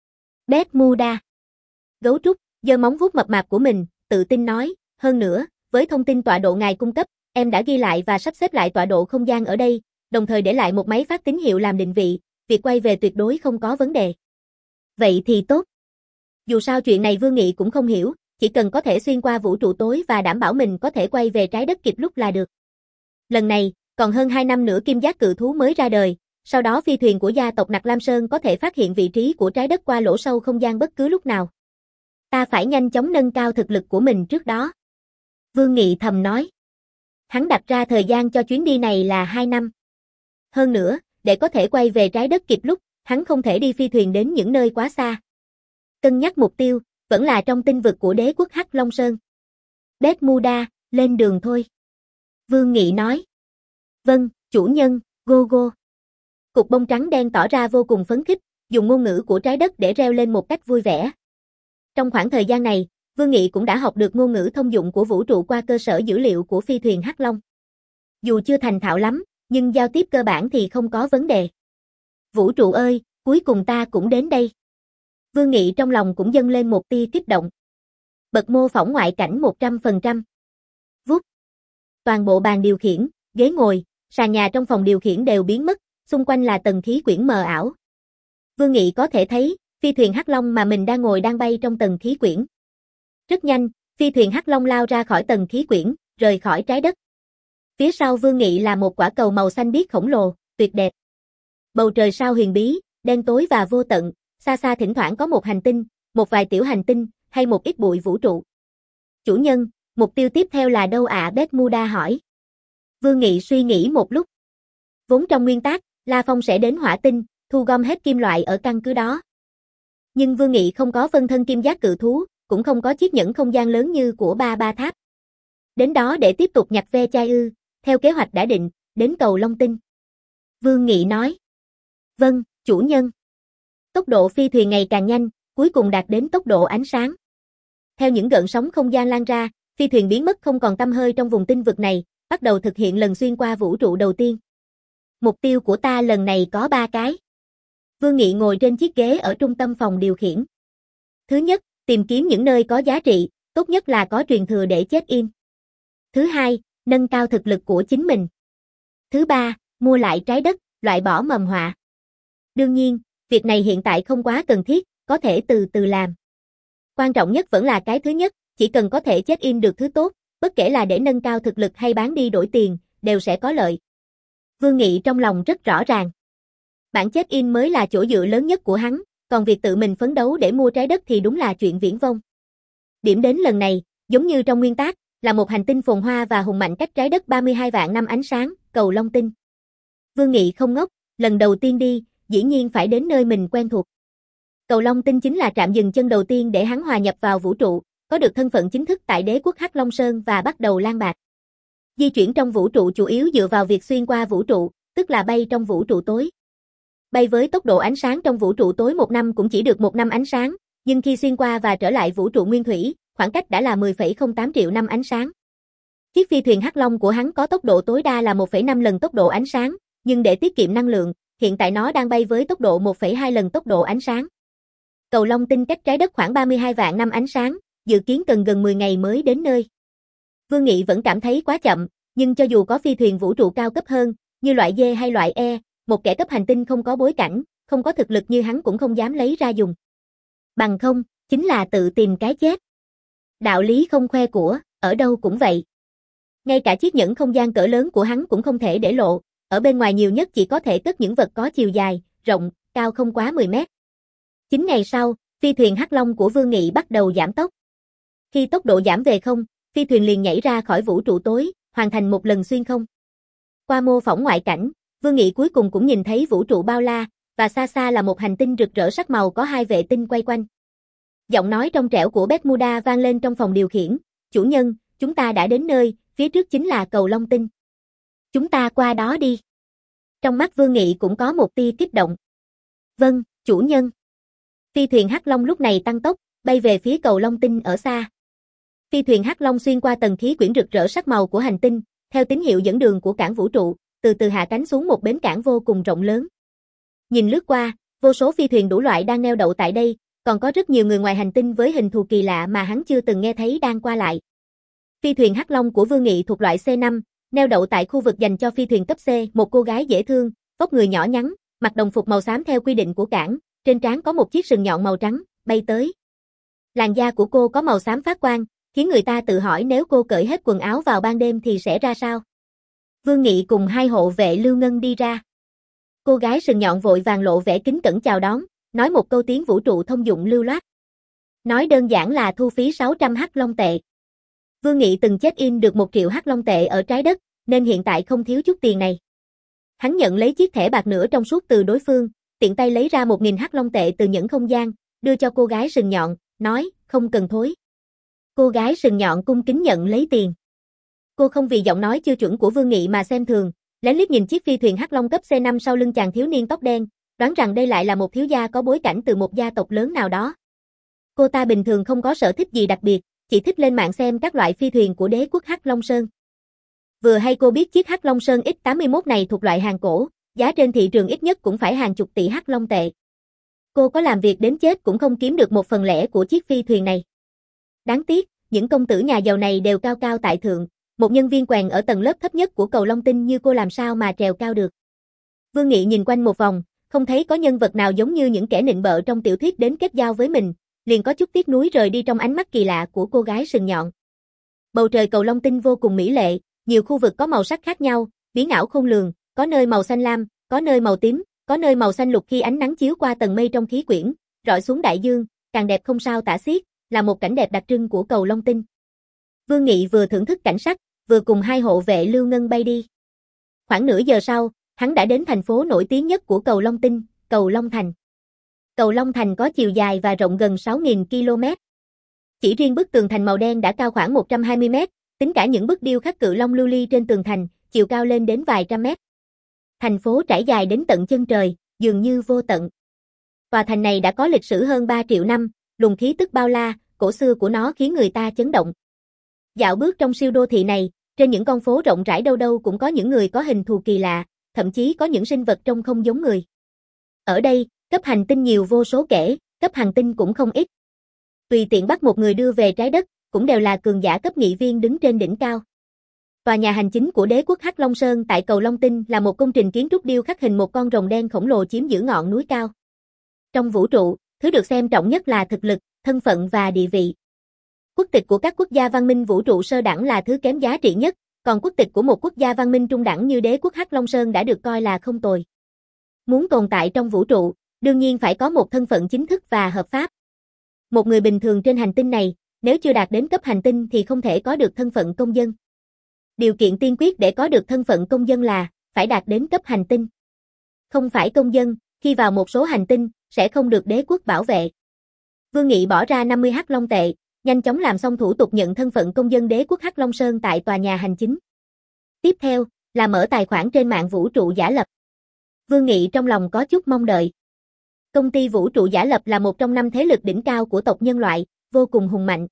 Bermuda. Gấu trúc, giơ móng vuốt mập mạp của mình, tự tin nói, hơn nữa, với thông tin tọa độ ngài cung cấp, em đã ghi lại và sắp xếp lại tọa độ không gian ở đây, đồng thời để lại một máy phát tín hiệu làm định vị, việc quay về tuyệt đối không có vấn đề. Vậy thì tốt. Dù sao chuyện này Vương Nghị cũng không hiểu, chỉ cần có thể xuyên qua vũ trụ tối và đảm bảo mình có thể quay về trái đất kịp lúc là được. Lần này, còn hơn hai năm nữa kim giác cự thú mới ra đời, sau đó phi thuyền của gia tộc Nặc Lam Sơn có thể phát hiện vị trí của trái đất qua lỗ sâu không gian bất cứ lúc nào. Ta phải nhanh chóng nâng cao thực lực của mình trước đó. Vương Nghị thầm nói. Hắn đặt ra thời gian cho chuyến đi này là hai năm. Hơn nữa, để có thể quay về trái đất kịp lúc, hắn không thể đi phi thuyền đến những nơi quá xa. Cân nhắc mục tiêu, vẫn là trong tinh vực của đế quốc Hắc Long Sơn. Bermuda, lên đường thôi. Vương Nghị nói. Vâng, chủ nhân, go go. Cục bông trắng đen tỏ ra vô cùng phấn khích, dùng ngôn ngữ của trái đất để reo lên một cách vui vẻ. Trong khoảng thời gian này, Vương Nghị cũng đã học được ngôn ngữ thông dụng của vũ trụ qua cơ sở dữ liệu của phi thuyền Hắc Long. Dù chưa thành thạo lắm, nhưng giao tiếp cơ bản thì không có vấn đề. Vũ trụ ơi, cuối cùng ta cũng đến đây. Vương Nghị trong lòng cũng dâng lên một tia kích động. Bật mô phỏng ngoại cảnh một trăm phần trăm. Vút. Toàn bộ bàn điều khiển, ghế ngồi, sàn nhà trong phòng điều khiển đều biến mất, xung quanh là tầng khí quyển mờ ảo. Vương Nghị có thể thấy, phi thuyền Hắc Long mà mình đang ngồi đang bay trong tầng khí quyển. Rất nhanh, phi thuyền Hắc Long lao ra khỏi tầng khí quyển, rời khỏi trái đất. Phía sau Vương Nghị là một quả cầu màu xanh biếc khổng lồ, tuyệt đẹp. Bầu trời sao huyền bí, đen tối và vô tận, xa xa thỉnh thoảng có một hành tinh, một vài tiểu hành tinh, hay một ít bụi vũ trụ. Chủ nhân, mục tiêu tiếp theo là đâu ạ? Bermuda hỏi. Vương Nghị suy nghĩ một lúc. Vốn trong nguyên tắc, La Phong sẽ đến hỏa tinh, thu gom hết kim loại ở căn cứ đó. Nhưng Vương Nghị không có phân thân kim giác cự thú, cũng không có chiếc nhẫn không gian lớn như của ba ba tháp. Đến đó để tiếp tục nhặt ve chai ư, theo kế hoạch đã định, đến cầu Long Tinh. Vương Nghị nói. Vâng, chủ nhân. Tốc độ phi thuyền ngày càng nhanh, cuối cùng đạt đến tốc độ ánh sáng. Theo những gợn sóng không gian lan ra, phi thuyền biến mất không còn tăm hơi trong vùng tinh vực này, bắt đầu thực hiện lần xuyên qua vũ trụ đầu tiên. Mục tiêu của ta lần này có ba cái. Vương Nghị ngồi trên chiếc ghế ở trung tâm phòng điều khiển. Thứ nhất, tìm kiếm những nơi có giá trị, tốt nhất là có truyền thừa để check-in. Thứ hai, nâng cao thực lực của chính mình. Thứ ba, mua lại trái đất, loại bỏ mầm họa. Đương nhiên, việc này hiện tại không quá cần thiết, có thể từ từ làm. Quan trọng nhất vẫn là cái thứ nhất, chỉ cần có thể check-in được thứ tốt, bất kể là để nâng cao thực lực hay bán đi đổi tiền, đều sẽ có lợi. Vương Nghị trong lòng rất rõ ràng. Bản check-in mới là chỗ dựa lớn nhất của hắn, còn việc tự mình phấn đấu để mua trái đất thì đúng là chuyện viển vông. Điểm đến lần này, giống như trong nguyên tắc, là một hành tinh phồn hoa và hùng mạnh cách trái đất ba mươi hai vạn năm ánh sáng, cầu Long Tinh. Vương Nghị không ngốc, lần đầu tiên đi, dĩ nhiên phải đến nơi mình quen thuộc. Cầu Long Tinh chính là trạm dừng chân đầu tiên để hắn hòa nhập vào vũ trụ, có được thân phận chính thức tại đế quốc Hắc Long Sơn và bắt đầu lang bạt. Di chuyển trong vũ trụ chủ yếu dựa vào việc xuyên qua vũ trụ, tức là bay trong vũ trụ tối. Bay với tốc độ ánh sáng trong vũ trụ tối một năm cũng chỉ được một năm ánh sáng, nhưng khi xuyên qua và trở lại vũ trụ nguyên thủy, khoảng cách đã là mười phẩy không tám triệu năm ánh sáng. Chiếc phi thuyền Hắc Long của hắn có tốc độ tối đa là một phẩy năm lần tốc độ ánh sáng, nhưng để tiết kiệm năng lượng, hiện tại nó đang bay với tốc độ một phẩy hai lần tốc độ ánh sáng. Cầu Long Tinh cách trái đất khoảng ba mươi hai vạn năm ánh sáng, dự kiến cần gần mười ngày mới đến nơi. Vương Nghị vẫn cảm thấy quá chậm, nhưng cho dù có phi thuyền vũ trụ cao cấp hơn, như loại D hay loại E, một kẻ cấp hành tinh không có bối cảnh, không có thực lực như hắn cũng không dám lấy ra dùng. Bằng không, chính là tự tìm cái chết. Đạo lý không khoe của, ở đâu cũng vậy. Ngay cả chiếc nhẫn không gian cỡ lớn của hắn cũng không thể để lộ, ở bên ngoài nhiều nhất chỉ có thể cất những vật có chiều dài, rộng, cao không quá mười mét. Chín ngày sau, phi thuyền Hắc Long của Vương Nghị bắt đầu giảm tốc. Khi tốc độ giảm về không, phi thuyền liền nhảy ra khỏi vũ trụ tối, hoàn thành một lần xuyên không. Qua mô phỏng ngoại cảnh, Vương Nghị cuối cùng cũng nhìn thấy vũ trụ bao la, và xa xa là một hành tinh rực rỡ sắc màu có hai vệ tinh quay quanh. Giọng nói trong trẻo của Bermuda vang lên trong phòng điều khiển. Chủ nhân, chúng ta đã đến nơi, phía trước chính là cầu Long Tinh. Chúng ta qua đó đi. Trong mắt Vương Nghị cũng có một tia kích động. Vâng, chủ nhân. Phi thuyền Hắc Long lúc này tăng tốc, bay về phía cầu Long Tinh ở xa. Phi thuyền Hắc Long xuyên qua tầng khí quyển rực rỡ sắc màu của hành tinh, theo tín hiệu dẫn đường của cảng vũ trụ, từ từ hạ cánh xuống một bến cảng vô cùng rộng lớn. Nhìn lướt qua, vô số phi thuyền đủ loại đang neo đậu tại đây, còn có rất nhiều người ngoài hành tinh với hình thù kỳ lạ mà hắn chưa từng nghe thấy đang qua lại. Phi thuyền Hắc Long của Vương Nghị thuộc loại C năm, neo đậu tại khu vực dành cho phi thuyền cấp C, một cô gái dễ thương, vóc người nhỏ nhắn, mặc đồng phục màu xám theo quy định của cảng, trên trán có một chiếc sừng nhọn màu trắng, bay tới. Làn da của cô có màu xám phát quang, khiến người ta tự hỏi nếu cô cởi hết quần áo vào ban đêm thì sẽ ra sao. Vương Nghị cùng hai hộ vệ Lưu Ngân đi ra. Cô gái sừng nhọn vội vàng lộ vẻ kính cẩn chào đón, nói một câu tiếng vũ trụ thông dụng lưu loát. Nói đơn giản là thu phí sáu trăm Hắc Long tệ. Vương Nghị từng check-in được một triệu Hắc Long tệ ở trái đất, nên hiện tại không thiếu chút tiền này. Hắn nhận lấy chiếc thẻ bạc nửa trong suốt từ đối phương, tiện tay lấy ra một nghìn Hắc Long tệ từ nhẫn không gian, đưa cho cô gái sừng nhọn, nói, không cần thối. Cô gái sừng nhọn cung kính nhận lấy tiền. Cô không vì giọng nói chưa chuẩn của Vương Nghị mà xem thường, lén liếc nhìn chiếc phi thuyền Hắc Long cấp C năm sau lưng chàng thiếu niên tóc đen, đoán rằng đây lại là một thiếu gia có bối cảnh từ một gia tộc lớn nào đó. Cô ta bình thường không có sở thích gì đặc biệt, chỉ thích lên mạng xem các loại phi thuyền của đế quốc Hắc Long Sơn. Vừa hay cô biết chiếc Hắc Long Sơn X tám mươi mốt này thuộc loại hàng cổ, giá trên thị trường ít nhất cũng phải hàng chục tỷ Hắc Long tệ. Cô có làm việc đến chết cũng không kiếm được một phần lẻ của chiếc phi thuyền này. Đáng tiếc, những công tử nhà giàu này đều cao cao tại thượng, một nhân viên quèn ở tầng lớp thấp nhất của cầu Long Tinh như cô làm sao mà trèo cao được. Vương Nghị nhìn quanh một vòng, không thấy có nhân vật nào giống như những kẻ nịnh bợ trong tiểu thuyết đến kết giao với mình, liền có chút tiếc nuối rời đi trong ánh mắt kỳ lạ của cô gái sừng nhọn. Bầu trời cầu Long Tinh vô cùng mỹ lệ, nhiều khu vực có màu sắc khác nhau, biến ảo khôn lường, có nơi màu xanh lam, có nơi màu tím, có nơi màu xanh lục khi ánh nắng chiếu qua tầng mây trong khí quyển, rọi xuống đại dương, càng đẹp không sao tả xiết, là một cảnh đẹp đặc trưng của cầu Long Tinh. Vương Nghị vừa thưởng thức cảnh sắc, vừa cùng hai hộ vệ Lưu Ngân bay đi. Khoảng nửa giờ sau, hắn đã đến thành phố nổi tiếng nhất của cầu Long Tinh, cầu Long Thành. Cầu Long Thành có chiều dài và rộng gần sáu nghìn ki lô mét. Chỉ riêng bức tường thành màu đen đã cao khoảng một trăm hai mươi mét, tính cả những bức điêu khắc cự long lưu ly trên tường thành, chiều cao lên đến vài trăm mét. Thành phố trải dài đến tận chân trời, dường như vô tận. Tòa thành này đã có lịch sử hơn ba triệu năm, luồng khí tức bao la, cổ xưa của nó khiến người ta chấn động. Dạo bước trong siêu đô thị này, trên những con phố rộng rãi đâu đâu cũng có những người có hình thù kỳ lạ, thậm chí có những sinh vật trông không giống người. Ở đây, cấp hành tinh nhiều vô số kể, cấp hành tinh cũng không ít. Tùy tiện bắt một người đưa về trái đất, cũng đều là cường giả cấp nghị viên đứng trên đỉnh cao. Tòa nhà hành chính của đế quốc Hắc Long Sơn tại cầu Long Tinh là một công trình kiến trúc điêu khắc hình một con rồng đen khổng lồ chiếm giữ ngọn núi cao. Trong vũ trụ, thứ được xem trọng nhất là thực lực, thân phận và địa vị. Quốc tịch của các quốc gia văn minh vũ trụ sơ đẳng là thứ kém giá trị nhất, còn quốc tịch của một quốc gia văn minh trung đẳng như đế quốc Hắc Long Sơn đã được coi là không tồi. Muốn tồn tại trong vũ trụ, đương nhiên phải có một thân phận chính thức và hợp pháp. Một người bình thường trên hành tinh này, nếu chưa đạt đến cấp hành tinh thì không thể có được thân phận công dân. Điều kiện tiên quyết để có được thân phận công dân là phải đạt đến cấp hành tinh. Không phải công dân, khi vào một số hành tinh, sẽ không được đế quốc bảo vệ. Vương Nghị bỏ ra năm mươi Hắc Long tệ, nhanh chóng làm xong thủ tục nhận thân phận công dân đế quốc Hắc Long Sơn tại tòa nhà hành chính. Tiếp theo, là mở tài khoản trên mạng vũ trụ giả lập. Vương Nghị trong lòng có chút mong đợi. Công ty vũ trụ giả lập là một trong năm thế lực đỉnh cao của tộc nhân loại, vô cùng hùng mạnh.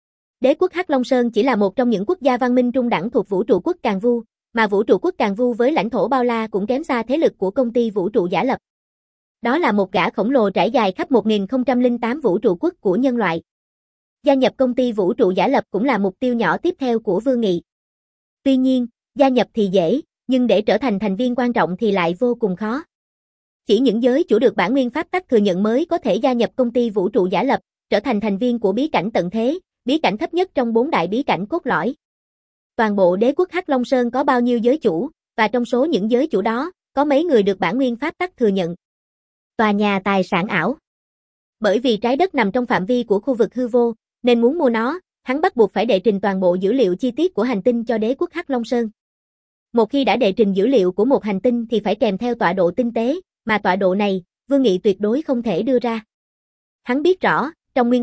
Đế quốc Hắc Long Sơn chỉ là một trong những quốc gia văn minh trung đẳng thuộc vũ trụ quốc Càn Vu, mà vũ trụ quốc Càn Vu với lãnh thổ bao la cũng kém xa thế lực của công ty vũ trụ giả lập. Đó là một gã khổng lồ trải dài khắp một nghìn không trăm lẻ tám vũ trụ quốc của nhân loại. Gia nhập công ty vũ trụ giả lập cũng là mục tiêu nhỏ tiếp theo của Vương Nghị. Tuy nhiên, gia nhập thì dễ, nhưng để trở thành thành viên quan trọng thì lại vô cùng khó. Chỉ những giới chủ được bản nguyên pháp tắc thừa nhận mới có thể gia nhập công ty vũ trụ giả lập, trở thành thành viên của bí cảnh tận thế, bí cảnh thấp nhất trong bốn đại bí cảnh cốt lõi. Toàn bộ đế quốc Hắc Long Sơn có bao nhiêu giới chủ, và trong số những giới chủ đó, có mấy người được bản nguyên pháp tắc thừa nhận. Tòa nhà tài sản ảo. Bởi vì trái đất nằm trong phạm vi của khu vực hư vô, nên muốn mua nó, hắn bắt buộc phải đệ trình toàn bộ dữ liệu chi tiết của hành tinh cho đế quốc Hắc Long Sơn. Một khi đã đệ trình dữ liệu của một hành tinh thì phải kèm theo tọa độ tinh tế, mà tọa độ này, Vương Nghị tuyệt đối không thể đưa ra. Hắn biết rõ, trong nguyên tắc,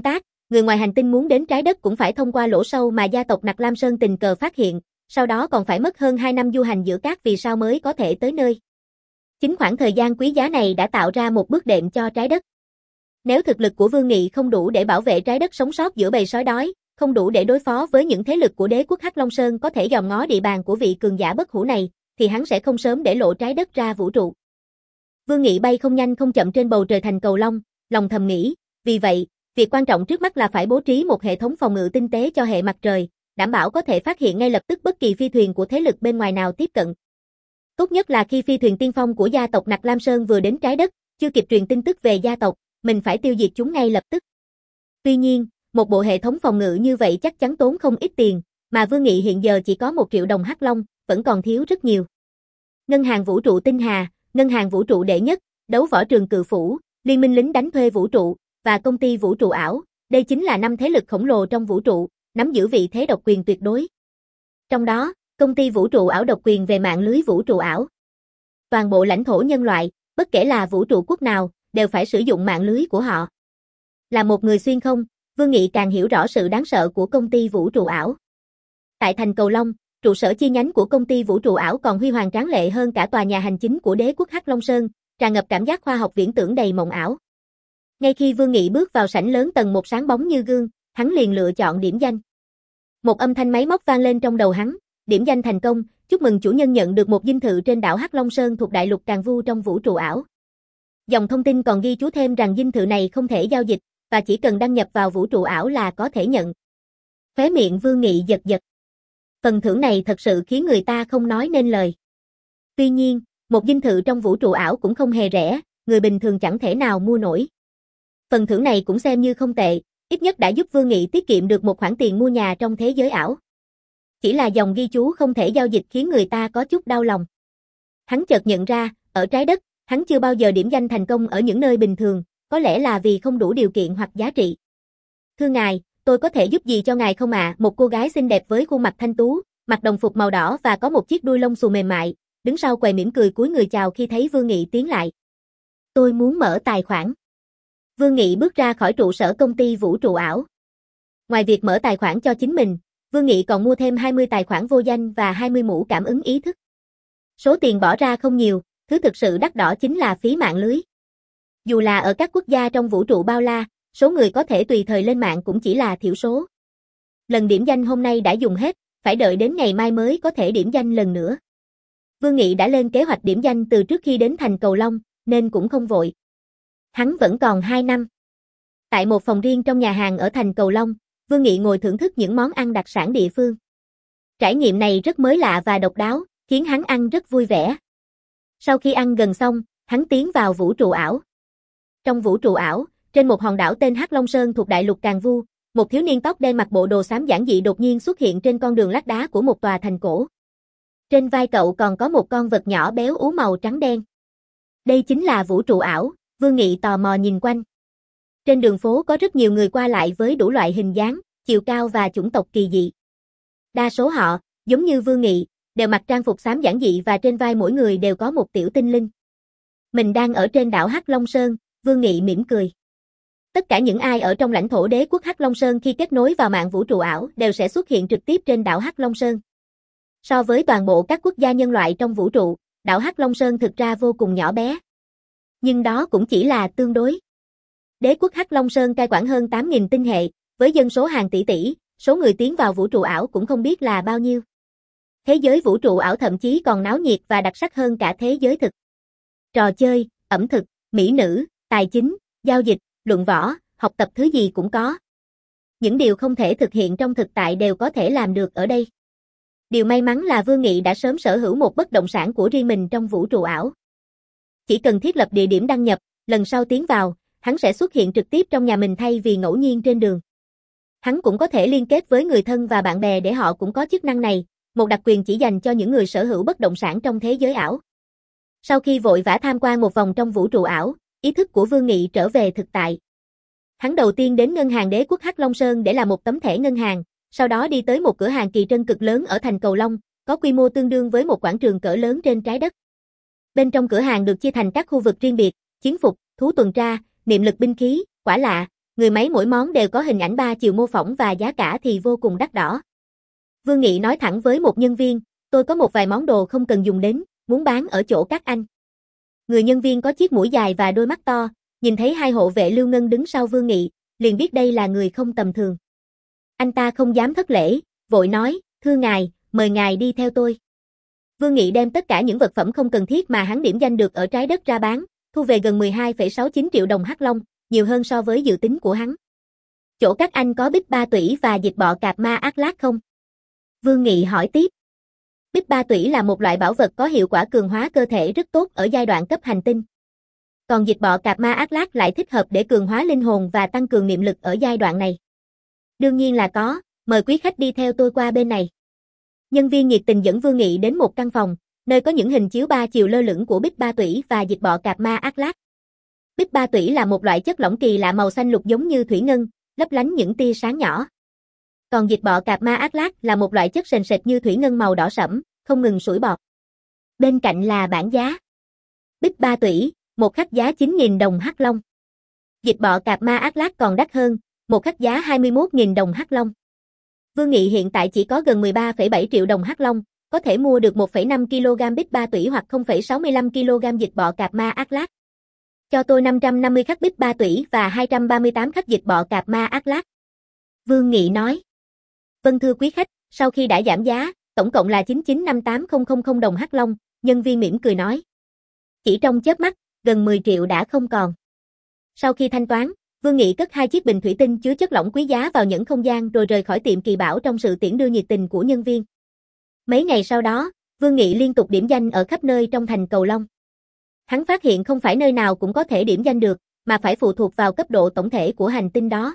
người ngoài hành tinh muốn đến trái đất cũng phải thông qua lỗ sâu mà gia tộc Nặc Lam Sơn tình cờ phát hiện, sau đó còn phải mất hơn hai năm du hành giữa các vì sao mới có thể tới nơi. Chính khoảng thời gian quý giá này đã tạo ra một bước đệm cho trái đất. Nếu thực lực của Vương Nghị không đủ để bảo vệ trái đất sống sót giữa bầy sói đói, không đủ để đối phó với những thế lực của đế quốc Hắc Long Sơn có thể dòm ngó địa bàn của vị cường giả bất hủ này, thì hắn sẽ không sớm để lộ trái đất ra vũ trụ. Vương Nghị bay không nhanh không chậm trên bầu trời thành cầu long, lòng thầm nghĩ, vì vậy, việc quan trọng trước mắt là phải bố trí một hệ thống phòng ngự tinh tế cho hệ mặt trời, đảm bảo có thể phát hiện ngay lập tức bất kỳ phi thuyền của thế lực bên ngoài nào tiếp cận. Tốt nhất là khi phi thuyền tiên phong của gia tộc Nặc Lam Sơn vừa đến trái đất, chưa kịp truyền tin tức về gia tộc, mình phải tiêu diệt chúng ngay lập tức. Tuy nhiên, một bộ hệ thống phòng ngự như vậy chắc chắn tốn không ít tiền, mà Vương Nghị hiện giờ chỉ có một triệu đồng hắc long, vẫn còn thiếu rất nhiều. Ngân hàng vũ trụ Tinh Hà, ngân hàng vũ trụ đệ nhất, đấu võ trường Cự Phủ, liên minh lính đánh thuê vũ trụ, và công ty vũ trụ ảo, đây chính là năm thế lực khổng lồ trong vũ trụ, nắm giữ vị thế độc quyền tuyệt đối. Trong đó, công ty vũ trụ ảo độc quyền về mạng lưới vũ trụ ảo. Toàn bộ lãnh thổ nhân loại, bất kể là vũ trụ quốc nào, đều phải sử dụng mạng lưới của họ. Là một người xuyên không, Vương Nghị càng hiểu rõ sự đáng sợ của công ty vũ trụ ảo. Tại thành Cầu Long, trụ sở chi nhánh của công ty vũ trụ ảo còn huy hoàng tráng lệ hơn cả tòa nhà hành chính của đế quốc Hắc Long Sơn, tràn ngập cảm giác khoa học viễn tưởng đầy mộng ảo. Ngay khi Vương Nghị bước vào sảnh lớn tầng một sáng bóng như gương, hắn liền lựa chọn điểm danh. Một âm thanh máy móc vang lên trong đầu hắn, điểm danh thành công, chúc mừng chủ nhân nhận được một dinh thự trên đảo Hắc Long Sơn thuộc đại lục Càn Vu trong vũ trụ ảo. Dòng thông tin còn ghi chú thêm rằng dinh thự này không thể giao dịch, và chỉ cần đăng nhập vào vũ trụ ảo là có thể nhận. Khóe miệng Vương Nghị giật giật. Phần thưởng này thật sự khiến người ta không nói nên lời. Tuy nhiên, một dinh thự trong vũ trụ ảo cũng không hề rẻ, người bình thường chẳng thể nào mua nổi. Phần thưởng này cũng xem như không tệ, ít nhất đã giúp Vương Nghị tiết kiệm được một khoản tiền mua nhà trong thế giới ảo. Chỉ là dòng ghi chú không thể giao dịch khiến người ta có chút đau lòng. Hắn chợt nhận ra, ở trái đất, hắn chưa bao giờ điểm danh thành công ở những nơi bình thường, có lẽ là vì không đủ điều kiện hoặc giá trị. Thưa ngài, tôi có thể giúp gì cho ngài không ạ? À? Một cô gái xinh đẹp với khuôn mặt thanh tú, mặc đồng phục màu đỏ và có một chiếc đuôi lông xù mềm mại, đứng sau quầy mỉm cười cúi người chào khi thấy Vương Nghị tiến lại. Tôi muốn mở tài khoản. Vương Nghị bước ra khỏi trụ sở công ty vũ trụ ảo. Ngoài việc mở tài khoản cho chính mình, Vương Nghị còn mua thêm hai mươi tài khoản vô danh và hai mươi mũ cảm ứng ý thức. Số tiền bỏ ra không nhiều, thứ thực sự đắt đỏ chính là phí mạng lưới. Dù là ở các quốc gia trong vũ trụ bao la, số người có thể tùy thời lên mạng cũng chỉ là thiểu số. Lần điểm danh hôm nay đã dùng hết, phải đợi đến ngày mai mới có thể điểm danh lần nữa. Vương Nghị đã lên kế hoạch điểm danh từ trước khi đến thành Cầu Long, nên cũng không vội. Hắn vẫn còn hai năm. Tại một phòng riêng trong nhà hàng ở thành Cầu Long, Vương Nghị ngồi thưởng thức những món ăn đặc sản địa phương. Trải nghiệm này rất mới lạ và độc đáo, khiến hắn ăn rất vui vẻ. Sau khi ăn gần xong, hắn tiến vào vũ trụ ảo. Trong vũ trụ ảo, trên một hòn đảo tên Hắc Long Sơn thuộc đại lục Càn Vu, một thiếu niên tóc đen mặc bộ đồ xám giản dị đột nhiên xuất hiện trên con đường lát đá của một tòa thành cổ. Trên vai cậu còn có một con vật nhỏ béo ú màu trắng đen. Đây chính là vũ trụ ảo, Vương Nghị tò mò nhìn quanh. Trên đường phố có rất nhiều người qua lại với đủ loại hình dáng, chiều cao và chủng tộc kỳ dị. Đa số họ, giống như Vương Nghị, đều mặc trang phục xám giản dị và trên vai mỗi người đều có một tiểu tinh linh. Mình đang ở trên đảo Hắc Long Sơn, Vương Nghị mỉm cười. Tất cả những ai ở trong lãnh thổ đế quốc Hắc Long Sơn khi kết nối vào mạng vũ trụ ảo đều sẽ xuất hiện trực tiếp trên đảo Hắc Long Sơn. So với toàn bộ các quốc gia nhân loại trong vũ trụ, đảo Hắc Long Sơn thực ra vô cùng nhỏ bé. Nhưng đó cũng chỉ là tương đối. Đế quốc Hắc Long Sơn cai quản hơn tám nghìn tinh hệ, với dân số hàng tỷ tỷ, số người tiến vào vũ trụ ảo cũng không biết là bao nhiêu. Thế giới vũ trụ ảo thậm chí còn náo nhiệt và đặc sắc hơn cả thế giới thực. Trò chơi, ẩm thực, mỹ nữ, tài chính, giao dịch, luận võ, học tập thứ gì cũng có. Những điều không thể thực hiện trong thực tại đều có thể làm được ở đây. Điều may mắn là Vương Nghị đã sớm sở hữu một bất động sản của riêng mình trong vũ trụ ảo. Chỉ cần thiết lập địa điểm đăng nhập, lần sau tiến vào, hắn sẽ xuất hiện trực tiếp trong nhà mình thay vì ngẫu nhiên trên đường. Hắn cũng có thể liên kết với người thân và bạn bè để họ cũng có chức năng này, một đặc quyền chỉ dành cho những người sở hữu bất động sản trong thế giới ảo. Sau khi vội vã tham quan một vòng trong vũ trụ ảo, ý thức của Vương Nghị trở về thực tại. Hắn đầu tiên đến ngân hàng đế quốc Hắc Long Sơn để làm một tấm thẻ ngân hàng, sau đó đi tới một cửa hàng kỳ trân cực lớn ở thành Cầu Long, có quy mô tương đương với một quảng trường cỡ lớn trên trái đất. Bên trong cửa hàng được chia thành các khu vực riêng biệt, chiến phục, thú tuần tra, niệm lực binh khí, quả lạ, người máy mỗi món đều có hình ảnh ba chiều mô phỏng và giá cả thì vô cùng đắt đỏ. Vương Nghị nói thẳng với một nhân viên, tôi có một vài món đồ không cần dùng đến, muốn bán ở chỗ các anh. Người nhân viên có chiếc mũi dài và đôi mắt to, nhìn thấy hai hộ vệ Lưu Ngân đứng sau Vương Nghị, liền biết đây là người không tầm thường. Anh ta không dám thất lễ, vội nói, thưa ngài, mời ngài đi theo tôi. Vương Nghị đem tất cả những vật phẩm không cần thiết mà hắn điểm danh được ở trái đất ra bán, thu về gần mười hai phẩy sáu chín triệu đồng hắc long, nhiều hơn so với dự tính của hắn. Chỗ các anh có bích ba tủy và dịch bọ cạp ma ác lát không? Vương Nghị hỏi tiếp. Bích ba tủy là một loại bảo vật có hiệu quả cường hóa cơ thể rất tốt ở giai đoạn cấp hành tinh. Còn dịch bọ cạp ma ác lát lại thích hợp để cường hóa linh hồn và tăng cường niệm lực ở giai đoạn này. Đương nhiên là có, mời quý khách đi theo tôi qua bên này. Nhân viên nhiệt tình dẫn Vương Nghị đến một căn phòng, nơi có những hình chiếu ba chiều lơ lửng của bích ba tủy và dịch bọ cạp ma ác lát. Bích ba tủy là một loại chất lỏng kỳ lạ màu xanh lục giống như thủy ngân, lấp lánh những tia sáng nhỏ. Còn dịch bọ cạp ma ác lát là một loại chất sền sệt như thủy ngân màu đỏ sẫm, không ngừng sủi bọt. Bên cạnh là bảng giá. Bích ba tủy, một khắc giá chín nghìn đồng hắc long. Dịch bọ cạp ma ác lát còn đắt hơn, một khắc giá hai mươi mốt nghìn đồng hắc long. Vương Nghị hiện tại chỉ có gần mười ba phẩy bảy triệu đồng hắc long, có thể mua được một phẩy năm ki lô gam bích ba tủy hoặc không phẩy sáu mươi lăm ki lô gam dịch bọ cạp ma ác lát. Cho tôi năm trăm năm mươi khắc bích ba tủy và hai trăm ba mươi tám khắc dịch bọ cạp ma ác lát. Vương Nghị nói. Vâng thưa quý khách, sau khi đã giảm giá, tổng cộng là chín mươi chín năm tám nghìn đồng hắc long, nhân viên mỉm cười nói. Chỉ trong chớp mắt, gần mười triệu đã không còn. Sau khi thanh toán, Vương Nghị cất hai chiếc bình thủy tinh chứa chất lỏng quý giá vào nhẫn không gian rồi rời khỏi tiệm kỳ bảo trong sự tiễn đưa nhiệt tình của nhân viên. Mấy ngày sau đó, Vương Nghị liên tục điểm danh ở khắp nơi trong thành Cầu Long. Hắn phát hiện không phải nơi nào cũng có thể điểm danh được, mà phải phụ thuộc vào cấp độ tổng thể của hành tinh đó.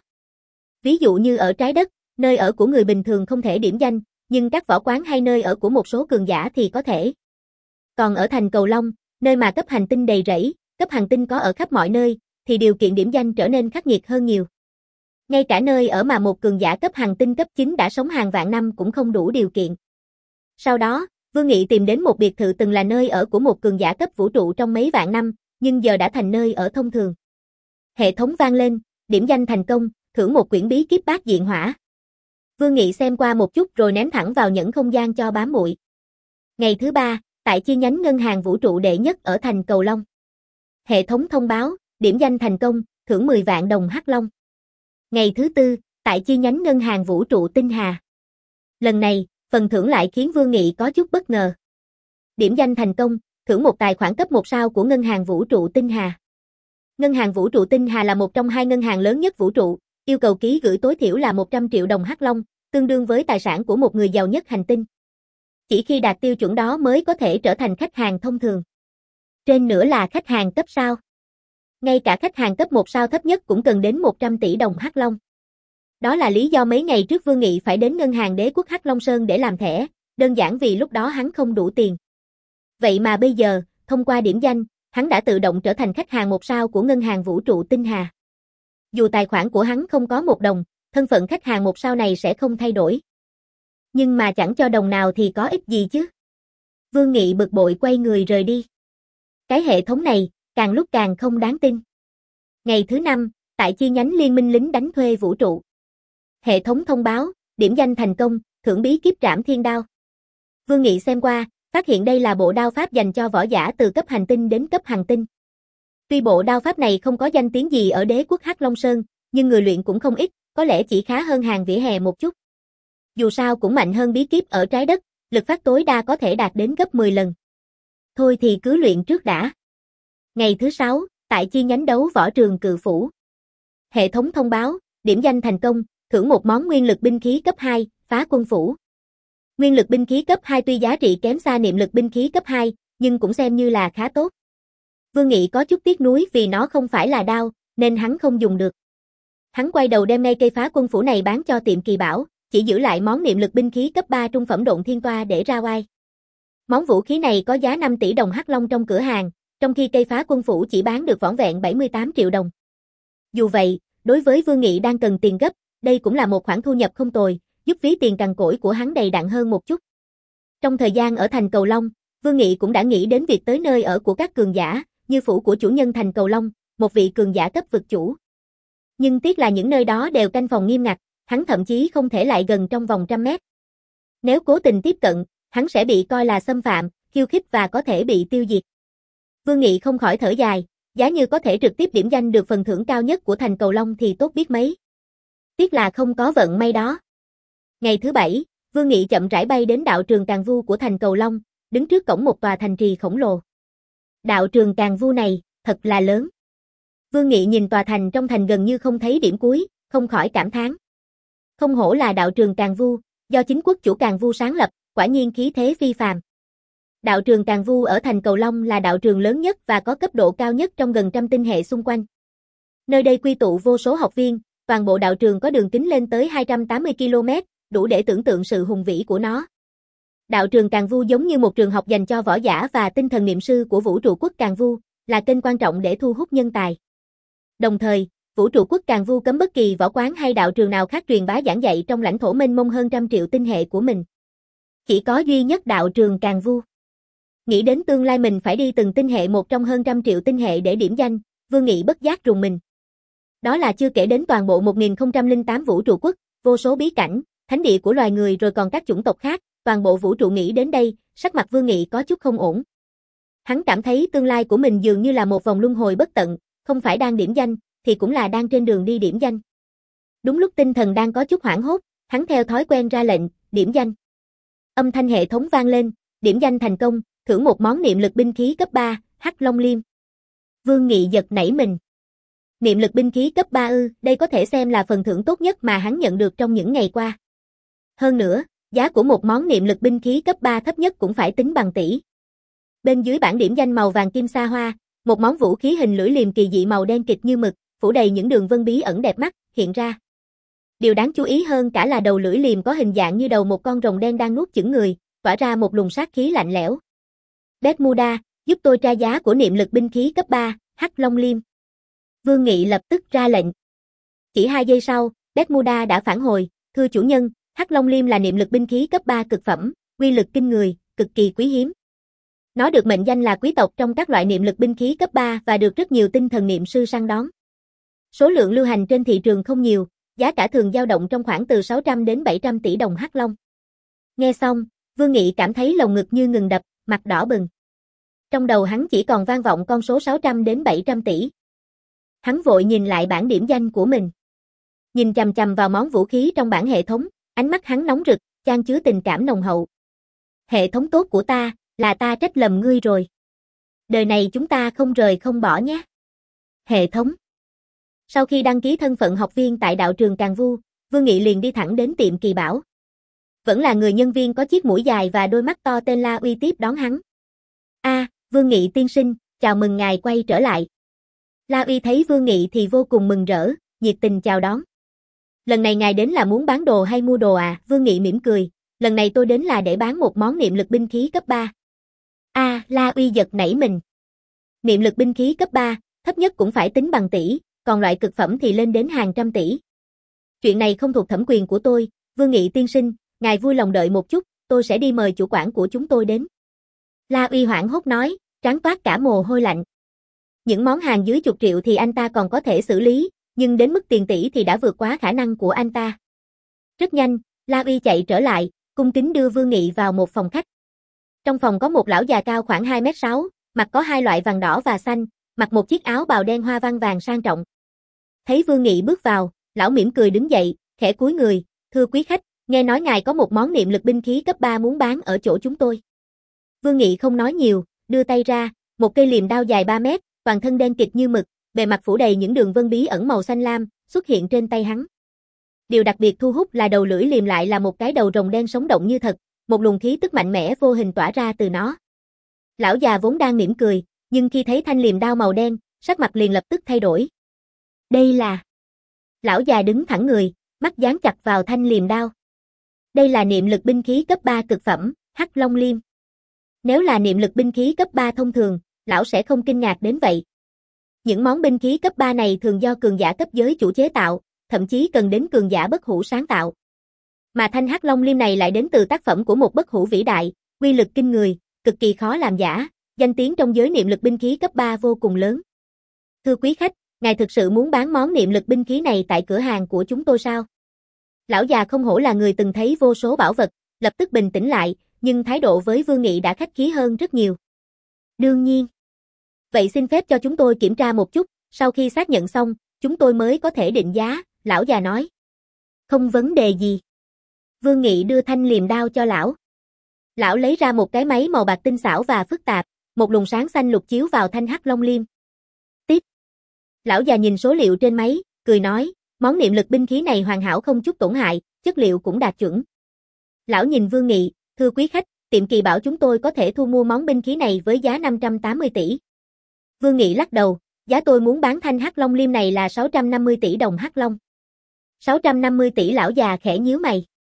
Ví dụ như ở trái đất, nơi ở của người bình thường không thể điểm danh, nhưng các võ quán hay nơi ở của một số cường giả thì có thể. Còn ở thành Cầu Long, nơi mà cấp hành tinh đầy rẫy, cấp hành tinh có ở khắp mọi nơi, thì điều kiện điểm danh trở nên khắc nghiệt hơn nhiều. Ngay cả nơi ở mà một cường giả cấp hành tinh cấp chín đã sống hàng vạn năm cũng không đủ điều kiện. Sau đó, Vương Nghị tìm đến một biệt thự từng là nơi ở của một cường giả cấp vũ trụ trong mấy vạn năm, nhưng giờ đã thành nơi ở thông thường. Hệ thống vang lên, điểm danh thành công, thưởng một quyển bí kíp bát diện hỏa. Vương Nghị xem qua một chút rồi ném thẳng vào nhẫn không gian cho bám muội. Ngày thứ ba, tại chi nhánh ngân hàng vũ trụ đệ nhất ở thành Cầu Long. Hệ thống thông báo, điểm danh thành công, thưởng mười vạn đồng hắc long. Ngày thứ tư, tại chi nhánh ngân hàng vũ trụ Tinh Hà. Lần này, phần thưởng lại khiến Vương Nghị có chút bất ngờ. Điểm danh thành công, thưởng một tài khoản cấp một sao của ngân hàng vũ trụ Tinh Hà. Ngân hàng vũ trụ Tinh Hà là một trong hai ngân hàng lớn nhất vũ trụ, yêu cầu ký gửi tối thiểu là một trăm triệu đồng hắc long, tương đương với tài sản của một người giàu nhất hành tinh. Chỉ khi đạt tiêu chuẩn đó mới có thể trở thành khách hàng thông thường. Trên nữa là khách hàng cấp sao. Ngay cả khách hàng cấp một sao thấp nhất cũng cần đến một trăm tỷ đồng hắc long. Đó là lý do mấy ngày trước Vương Nghị phải đến ngân hàng Đế quốc Hắc Long Sơn để làm thẻ, đơn giản vì lúc đó hắn không đủ tiền. Vậy mà bây giờ, thông qua điểm danh, hắn đã tự động trở thành khách hàng một sao của ngân hàng vũ trụ Tinh Hà. Dù tài khoản của hắn không có một đồng, thân phận khách hàng một sao này sẽ không thay đổi. Nhưng mà chẳng cho đồng nào thì có ích gì chứ. Vương Nghị bực bội quay người rời đi. Cái hệ thống này, càng lúc càng không đáng tin. Ngày thứ năm, tại chi nhánh Liên minh lính đánh thuê vũ trụ. Hệ thống thông báo, điểm danh thành công, thưởng bí kíp trảm thiên đao. Vương Nghị xem qua, phát hiện đây là bộ đao pháp dành cho võ giả từ cấp hành tinh đến cấp hành tinh. Tuy bộ đao pháp này không có danh tiếng gì ở Đế quốc Hắc Long Sơn, nhưng người luyện cũng không ít, có lẽ chỉ khá hơn hàng vỉa hè một chút. Dù sao cũng mạnh hơn bí kíp ở trái đất, lực phát tối đa có thể đạt đến gấp mười lần. Thôi thì cứ luyện trước đã. Ngày thứ sáu, tại chi nhánh đấu võ trường Cự Phủ. Hệ thống thông báo, điểm danh thành công, thưởng một món nguyên lực binh khí cấp hai, phá quân phủ. Nguyên lực binh khí cấp hai tuy giá trị kém xa niệm lực binh khí cấp hai, nhưng cũng xem như là khá tốt. Vương Nghị có chút tiếc nuối vì nó không phải là đao, nên hắn không dùng được. Hắn quay đầu đem ngay cây phá quân phủ này bán cho tiệm kỳ bảo, chỉ giữ lại món niệm lực binh khí cấp ba trung phẩm độn thiên toa để ra oai. Món vũ khí này có giá năm tỷ đồng hắc long trong cửa hàng, trong khi cây phá quân phủ chỉ bán được vỏn vẹn bảy mươi tám triệu đồng. Dù vậy, đối với Vương Nghị đang cần tiền gấp, đây cũng là một khoản thu nhập không tồi, giúp ví tiền cằn cỗi của hắn đầy đặn hơn một chút. Trong thời gian ở thành Cầu Long, Vương Nghị cũng đã nghĩ đến việc tới nơi ở của các cường giả, như phủ của chủ nhân thành Cầu Long, một vị cường giả cấp vực chủ. Nhưng tiếc là những nơi đó đều canh phòng nghiêm ngặt, hắn thậm chí không thể lại gần trong vòng trăm mét. Nếu cố tình tiếp cận, hắn sẽ bị coi là xâm phạm, khiêu khích và có thể bị tiêu diệt. Vương Nghị không khỏi thở dài, giá như có thể trực tiếp điểm danh được phần thưởng cao nhất của thành Cầu Long thì tốt biết mấy. Tiếc là không có vận may đó. Ngày thứ bảy, Vương Nghị chậm rãi bay đến đạo trường Càn Vu của thành Cầu Long, đứng trước cổng một tòa thành trì khổng lồ. Đạo trường Càn Vu này, thật là lớn. Vương Nghị nhìn tòa thành trong thành gần như không thấy điểm cuối, không khỏi cảm thán. Không hổ là đạo trường Càn Vu, do chính quốc chủ Càn Vu sáng lập, quả nhiên khí thế phi phàm. Đạo trường Càn Vu ở thành Cầu Long là đạo trường lớn nhất và có cấp độ cao nhất trong gần trăm tinh hệ xung quanh. Nơi đây quy tụ vô số học viên, toàn bộ đạo trường có đường kính lên tới hai trăm tám mươi ki lô mét, đủ để tưởng tượng sự hùng vĩ của nó. Đạo trường Càn Vu giống như một trường học dành cho võ giả và tinh thần niệm sư của vũ trụ quốc Càn Vu, là kênh quan trọng để thu hút nhân tài. Đồng thời, vũ trụ quốc Càn Vu cấm bất kỳ võ quán hay đạo trường nào khác truyền bá giảng dạy trong lãnh thổ mênh mông hơn trăm triệu tinh hệ của mình. Chỉ có duy nhất đạo trường Càn Vu. Nghĩ đến tương lai mình phải đi từng tinh hệ một trong hơn trăm triệu tinh hệ để điểm danh, Vương Nghị bất giác rùng mình. Đó là chưa kể đến toàn bộ một nghìn không trăm lẻ tám vũ trụ quốc, vô số bí cảnh, thánh địa của loài người rồi còn các chủng tộc khác, toàn bộ vũ trụ nghĩ đến đây, sắc mặt Vương Nghị có chút không ổn. Hắn cảm thấy tương lai của mình dường như là một vòng luân hồi bất tận, không phải đang điểm danh, thì cũng là đang trên đường đi điểm danh. Đúng lúc tinh thần đang có chút hoảng hốt, hắn theo thói quen ra lệnh, điểm danh. Âm thanh hệ thống vang lên, điểm danh thành công, thưởng một món niệm lực binh khí cấp ba, Hắc Long Liêm. Vương Nghị giật nảy mình. Niệm lực binh khí cấp ba ư, đây có thể xem là phần thưởng tốt nhất mà hắn nhận được trong những ngày qua. Hơn nữa, giá của một món niệm lực binh khí cấp ba thấp nhất cũng phải tính bằng tỷ. Bên dưới bảng điểm danh màu vàng kim sa hoa, một món vũ khí hình lưỡi liềm kỳ dị màu đen kịt như mực, phủ đầy những đường vân bí ẩn đẹp mắt, hiện ra. Điều đáng chú ý hơn cả là đầu lưỡi liềm có hình dạng như đầu một con rồng đen đang nuốt chửng người, tỏa ra một luồng sát khí lạnh lẽo. Bermuda, giúp tôi tra giá của niệm lực binh khí cấp ba, Hắc Long Liêm. Vương Nghị lập tức ra lệnh. Chỉ hai giây sau, Bermuda đã phản hồi, thưa chủ nhân, Hắc Long Liêm là niệm lực binh khí cấp ba cực phẩm, uy lực kinh người, cực kỳ quý hiếm. Nó được mệnh danh là quý tộc trong các loại niệm lực binh khí cấp ba và được rất nhiều tinh thần niệm sư săn đón. Số lượng lưu hành trên thị trường không nhiều, giá cả thường dao động trong khoảng từ sáu trăm đến bảy trăm tỷ đồng Hắc Long. Nghe xong, Vương Nghị cảm thấy lồng ngực như ngừng đập, mặt đỏ bừng. Trong đầu hắn chỉ còn vang vọng con số sáu trăm đến bảy trăm tỷ. Hắn vội nhìn lại bảng điểm danh của mình. Nhìn chằm chằm vào món vũ khí trong bảng hệ thống, ánh mắt hắn nóng rực, chan chứa tình cảm nồng hậu. Hệ thống tốt của ta, là ta trách lầm ngươi rồi. Đời này chúng ta không rời không bỏ nhé. Hệ thống. Sau khi đăng ký thân phận học viên tại đạo trường Càn Vu, Vương Nghị liền đi thẳng đến tiệm kỳ bảo. Vẫn là người nhân viên có chiếc mũi dài và đôi mắt to tên La Uy tiếp đón hắn. A, à, Vương Nghị tiên sinh, chào mừng ngài quay trở lại. La Uy thấy Vương Nghị thì vô cùng mừng rỡ, nhiệt tình chào đón. Lần này ngài đến là muốn bán đồ hay mua đồ à? Vương Nghị mỉm cười, lần này tôi đến là để bán một món niệm lực binh khí cấp ba. A, à, La Uy giật nảy mình. Niệm lực binh khí cấp ba, thấp nhất cũng phải tính bằng tỷ, còn loại cực phẩm thì lên đến hàng trăm tỷ. Chuyện này không thuộc thẩm quyền của tôi, Vương Nghị tiên sinh, ngài vui lòng đợi một chút, tôi sẽ đi mời chủ quản của chúng tôi đến. La Uy hoảng hốt nói, trán toát cả mồ hôi lạnh. Những món hàng dưới chục triệu thì anh ta còn có thể xử lý, nhưng đến mức tiền tỷ thì đã vượt quá khả năng của anh ta. Rất nhanh, La Uy chạy trở lại, cung kính đưa Vương Nghị vào một phòng khách. Trong phòng có một lão già cao khoảng hai mét sáu, mặt có hai loại vàng đỏ và xanh, mặc một chiếc áo bào đen hoa văn vàng sang trọng. Thấy Vương Nghị bước vào, lão mỉm cười đứng dậy, khẽ cúi người, thưa quý khách, nghe nói ngài có một món niệm lực binh khí cấp ba muốn bán ở chỗ chúng tôi. Vương Nghị không nói nhiều, đưa tay ra, một cây liềm đao dài ba mét, toàn thân đen kịt như mực, bề mặt phủ đầy những đường vân bí ẩn màu xanh lam, xuất hiện trên tay hắn. Điều đặc biệt thu hút là đầu lưỡi liềm lại là một cái đầu rồng đen sống động như thật, một luồng khí tức mạnh mẽ vô hình tỏa ra từ nó. Lão già vốn đang mỉm cười, nhưng khi thấy thanh liềm đao màu đen, sắc mặt liền lập tức thay đổi. Đây là... Lão già đứng thẳng người, mắt dán chặt vào thanh liềm đao. Đây là niệm lực binh khí cấp ba cực phẩm, Hắc Long Liêm. Nếu là niệm lực binh khí cấp ba thông thường, lão sẽ không kinh ngạc đến vậy. Những món binh khí cấp ba này thường do cường giả cấp giới chủ chế tạo, thậm chí cần đến cường giả bất hủ sáng tạo. Mà thanh Hắc Long Liêm này lại đến từ tác phẩm của một bất hủ vĩ đại, uy lực kinh người, cực kỳ khó làm giả, danh tiếng trong giới niệm lực binh khí cấp ba vô cùng lớn. Thưa quý khách, Ngài thực sự muốn bán món niệm lực binh khí này tại cửa hàng của chúng tôi sao? Lão già không hổ là người từng thấy vô số bảo vật, lập tức bình tĩnh lại, nhưng thái độ với Vương Nghị đã khách khí hơn rất nhiều. Đương nhiên. Vậy xin phép cho chúng tôi kiểm tra một chút, sau khi xác nhận xong, chúng tôi mới có thể định giá, lão già nói. Không vấn đề gì. Vương Nghị đưa thanh liềm đao cho lão. Lão lấy ra một cái máy màu bạc tinh xảo và phức tạp, một luồng sáng xanh lục chiếu vào thanh hắc long liêm. Tiếp. Lão già nhìn số liệu trên máy, cười nói, món niệm lực binh khí này hoàn hảo không chút tổn hại, chất liệu cũng đạt chuẩn. Lão nhìn Vương Nghị, thưa quý khách, tiệm Kỳ Bảo chúng tôi có thể thu mua món binh khí này với giá năm trăm tám mươi tỷ. Vương Nghị lắc đầu, giá tôi muốn bán thanh hắc long liêm này là sáu trăm năm mươi tỷ đồng hắc long. sáu trăm năm mươi tỷ, lão già khẽ nhíu mày.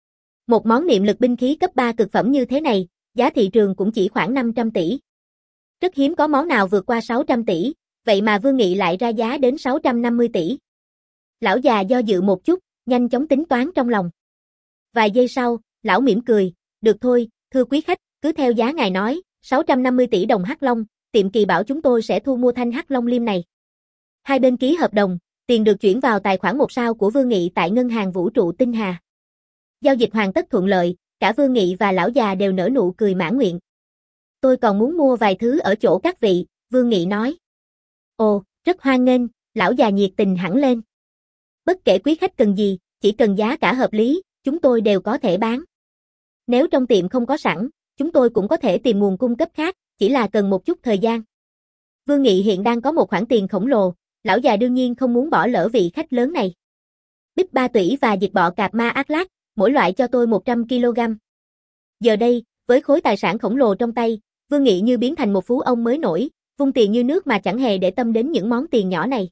Một món niệm lực binh khí cấp ba cực phẩm như thế này, giá thị trường cũng chỉ khoảng năm trăm tỷ. Rất hiếm có món nào vượt qua sáu trăm tỷ, vậy mà Vương Nghị lại ra giá đến sáu trăm năm mươi tỷ. Lão già do dự một chút, nhanh chóng tính toán trong lòng. Vài giây sau, lão mỉm cười, được thôi, thưa quý khách, cứ theo giá ngài nói, sáu trăm năm mươi tỷ đồng hắc long, tiệm Kỳ Bảo chúng tôi sẽ thu mua thanh hắc long liêm này. Hai bên ký hợp đồng, tiền được chuyển vào tài khoản một sao của Vương Nghị tại ngân hàng vũ trụ Tinh Hà. Giao dịch hoàn tất thuận lợi, cả Vương Nghị và lão già đều nở nụ cười mãn nguyện. Tôi còn muốn mua vài thứ ở chỗ các vị, Vương Nghị nói. Ồ, rất hoan nghênh, lão già nhiệt tình hẳn lên. Bất kể quý khách cần gì, chỉ cần giá cả hợp lý, chúng tôi đều có thể bán. Nếu trong tiệm không có sẵn, chúng tôi cũng có thể tìm nguồn cung cấp khác, chỉ là cần một chút thời gian. Vương Nghị hiện đang có một khoản tiền khổng lồ, lão già đương nhiên không muốn bỏ lỡ vị khách lớn này. Bích ba tủy và dịch bọ cạp ma ác lác, mỗi loại cho tôi một trăm ki lô gam. Giờ đây, với khối tài sản khổng lồ trong tay, Vương Nghị như biến thành một phú ông mới nổi, vung tiền như nước mà chẳng hề để tâm đến những món tiền nhỏ này.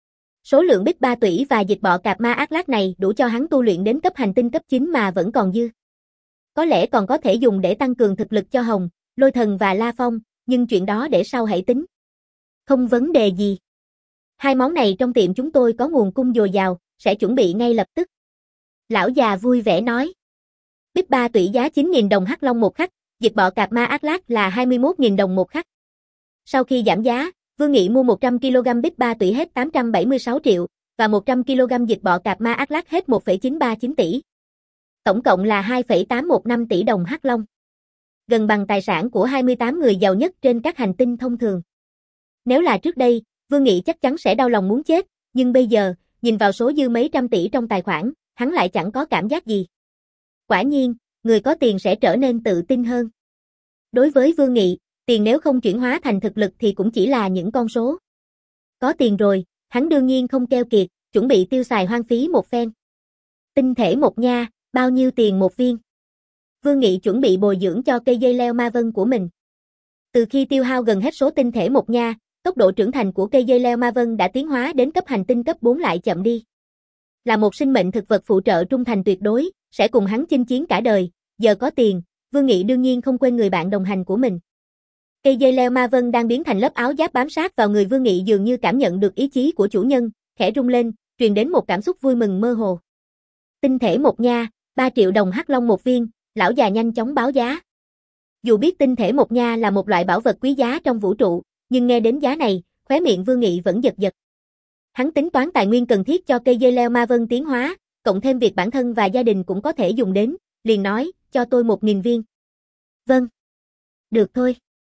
Số lượng bích ba tủy và dịch bọ cạp ma ác lác này đủ cho hắn tu luyện đến cấp hành tinh cấp chín mà vẫn còn dư. Có lẽ còn có thể dùng để tăng cường thực lực cho Hồng, Lôi Thần và La Phong, nhưng chuyện đó để sau hãy tính. Không vấn đề gì. Hai món này trong tiệm chúng tôi có nguồn cung dồi dào, sẽ chuẩn bị ngay lập tức. Lão già vui vẻ nói. Bích ba tủy giá chín nghìn đồng hắc long một khắc, dịch bọ cạp ma ác lác là hai mươi mốt nghìn đồng một khắc. Sau khi giảm giá, Vương Nghị mua một trăm ki lô gam bích ba tủy hết tám trăm bảy mươi sáu triệu, và một trăm ki lô gam dịch bọ cạp ma ác lác hết một phẩy chín ba chín tỷ. Tổng cộng là hai phẩy tám một năm tỷ đồng hắc long. Gần bằng tài sản của hai mươi tám người giàu nhất trên các hành tinh thông thường. Nếu là trước đây, Vương Nghị chắc chắn sẽ đau lòng muốn chết, nhưng bây giờ, nhìn vào số dư mấy trăm tỷ trong tài khoản, hắn lại chẳng có cảm giác gì. Quả nhiên, người có tiền sẽ trở nên tự tin hơn. Đối với Vương Nghị, tiền nếu không chuyển hóa thành thực lực thì cũng chỉ là những con số. Có tiền rồi, hắn đương nhiên không keo kiệt, chuẩn bị tiêu xài hoang phí một phen. Tinh thể một nha, bao nhiêu tiền một viên? Vương Nghị chuẩn bị bồi dưỡng cho cây dây leo ma vân của mình. Từ khi tiêu hao gần hết số tinh thể một nha, tốc độ trưởng thành của cây dây leo ma vân đã tiến hóa đến cấp hành tinh cấp bốn lại chậm đi. Là một sinh mệnh thực vật phụ trợ trung thành tuyệt đối, sẽ cùng hắn chinh chiến cả đời, giờ có tiền, Vương Nghị đương nhiên không quên người bạn đồng hành của mình. Cây dây leo ma vân đang biến thành lớp áo giáp bám sát vào người Vương Nghị dường như cảm nhận được ý chí của chủ nhân, khẽ rung lên, truyền đến một cảm xúc vui mừng mơ hồ. Tinh thể một nha, ba triệu đồng hắc long một viên, lão già nhanh chóng báo giá. Dù biết tinh thể một nha là một loại bảo vật quý giá trong vũ trụ, nhưng nghe đến giá này, khóe miệng Vương Nghị vẫn giật giật. Hắn tính toán tài nguyên cần thiết cho cây dây leo ma vân tiến hóa, cộng thêm việc bản thân và gia đình cũng có thể dùng đến, liền nói, cho tôi một nghìn viên. Vâng. Được thôi.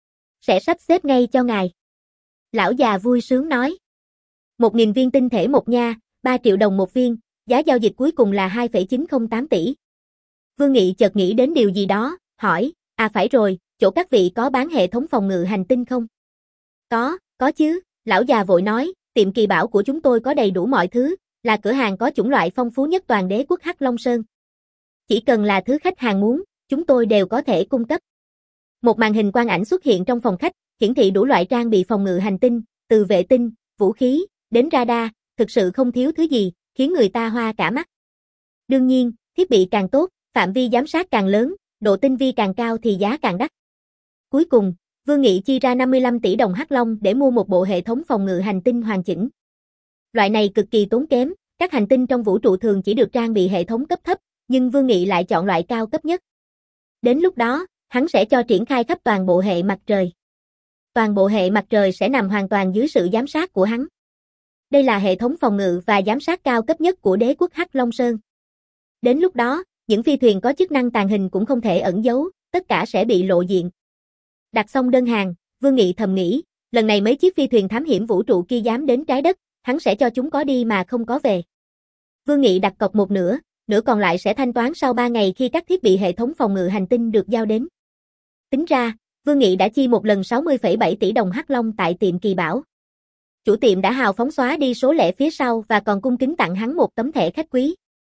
Sẽ sắp xếp ngay cho ngài. Lão già vui sướng nói. Một nghìn viên tinh thể một nha, ba triệu đồng một viên, giá giao dịch cuối cùng là hai phẩy chín không tám tỷ. Vương Nghị chợt nghĩ đến điều gì đó, hỏi, à phải rồi, chỗ các vị có bán hệ thống phòng ngự hành tinh không? Có, có chứ, lão già vội nói, tiệm Kỳ Bảo của chúng tôi có đầy đủ mọi thứ, là cửa hàng có chủng loại phong phú nhất toàn đế quốc Hắc Long Sơn. Chỉ cần là thứ khách hàng muốn, chúng tôi đều có thể cung cấp. Một màn hình quang ảnh xuất hiện trong phòng khách, hiển thị đủ loại trang bị phòng ngự hành tinh, từ vệ tinh, vũ khí, đến radar, thực sự không thiếu thứ gì, khiến người ta hoa cả mắt. Đương nhiên, thiết bị càng tốt, phạm vi giám sát càng lớn, độ tinh vi càng cao thì giá càng đắt. Cuối cùng, Vương Nghị chi ra năm mươi lăm tỷ đồng hắc long để mua một bộ hệ thống phòng ngự hành tinh hoàn chỉnh. Loại này cực kỳ tốn kém, các hành tinh trong vũ trụ thường chỉ được trang bị hệ thống cấp thấp, nhưng Vương Nghị lại chọn loại cao cấp nhất. Đến lúc đó, hắn sẽ cho triển khai khắp toàn bộ hệ mặt trời. Toàn bộ hệ mặt trời sẽ nằm hoàn toàn dưới sự giám sát của hắn. Đây là hệ thống phòng ngự và giám sát cao cấp nhất của đế quốc Hắc Long Sơn. Đến lúc đó, những phi thuyền có chức năng tàng hình cũng không thể ẩn giấu, tất cả sẽ bị lộ diện. Đặt xong đơn hàng, Vương Nghị thầm nghĩ, lần này mấy chiếc phi thuyền thám hiểm vũ trụ kia dám đến trái đất, hắn sẽ cho chúng có đi mà không có về. Vương Nghị đặt cọc một nửa, nửa còn lại sẽ thanh toán sau ba ngày khi các thiết bị hệ thống phòng ngự hành tinh được giao đến. Tính ra, Vương Nghị đã chi một lần sáu mươi phẩy bảy tỷ đồng Hắc Long tại tiệm Kỳ Bảo. Chủ tiệm đã hào phóng xóa đi số lẻ phía sau và còn cung kính tặng hắn một tấm thẻ khách quý.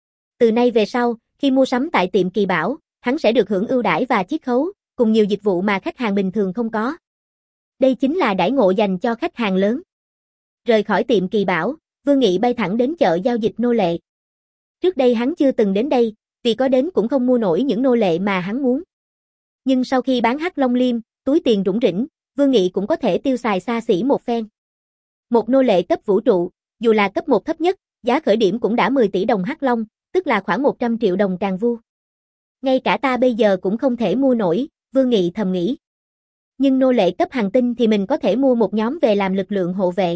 Từ nay về sau, khi mua sắm tại tiệm Kỳ Bảo, hắn sẽ được hưởng ưu đãi và chiết khấu, cùng nhiều dịch vụ mà khách hàng bình thường không có. Đây chính là đãi ngộ dành cho khách hàng lớn. Rời khỏi tiệm Kỳ Bảo, Vương Nghị bay thẳng đến chợ giao dịch nô lệ. Trước đây hắn chưa từng đến đây, vì có đến cũng không mua nổi những nô lệ mà hắn muốn. Nhưng sau khi bán Hắc Long Liêm, túi tiền rủng rỉnh, Vương Nghị cũng có thể tiêu xài xa xỉ một phen. Một nô lệ cấp vũ trụ, dù là cấp một thấp nhất, giá khởi điểm cũng đã mười tỷ đồng Hắc Long, tức là khoảng một trăm triệu đồng càng vu. Ngay cả ta bây giờ cũng không thể mua nổi, Vương Nghị thầm nghĩ. Nhưng nô lệ cấp hành tinh thì mình có thể mua một nhóm về làm lực lượng hộ vệ.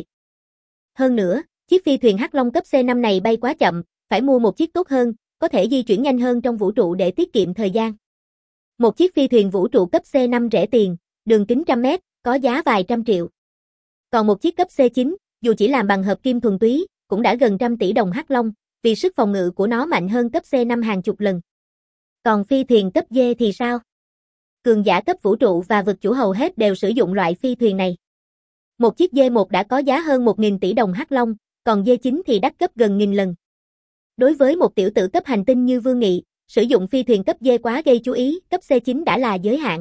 Hơn nữa, chiếc phi thuyền Hắc Long cấp C năm này bay quá chậm, phải mua một chiếc tốt hơn, có thể di chuyển nhanh hơn trong vũ trụ để tiết kiệm thời gian. Một chiếc phi thuyền vũ trụ cấp C năm rẻ tiền, đường kính trăm mét, có giá vài trăm triệu. Còn một chiếc cấp C chín, dù chỉ làm bằng hợp kim thuần túy, cũng đã gần trăm tỷ đồng Hắc Long, vì sức phòng ngự của nó mạnh hơn cấp C năm hàng chục lần. Còn phi thuyền cấp D thì sao? Cường giả cấp vũ trụ và vực chủ hầu hết đều sử dụng loại phi thuyền này. Một chiếc D một đã có giá hơn một nghìn tỷ đồng Hắc Long, còn D chín thì đắt gấp gần nghìn lần. Đối với một tiểu tử cấp hành tinh như Vương Nghị, sử dụng phi thuyền cấp D quá gây chú ý, cấp C chín đã là giới hạn.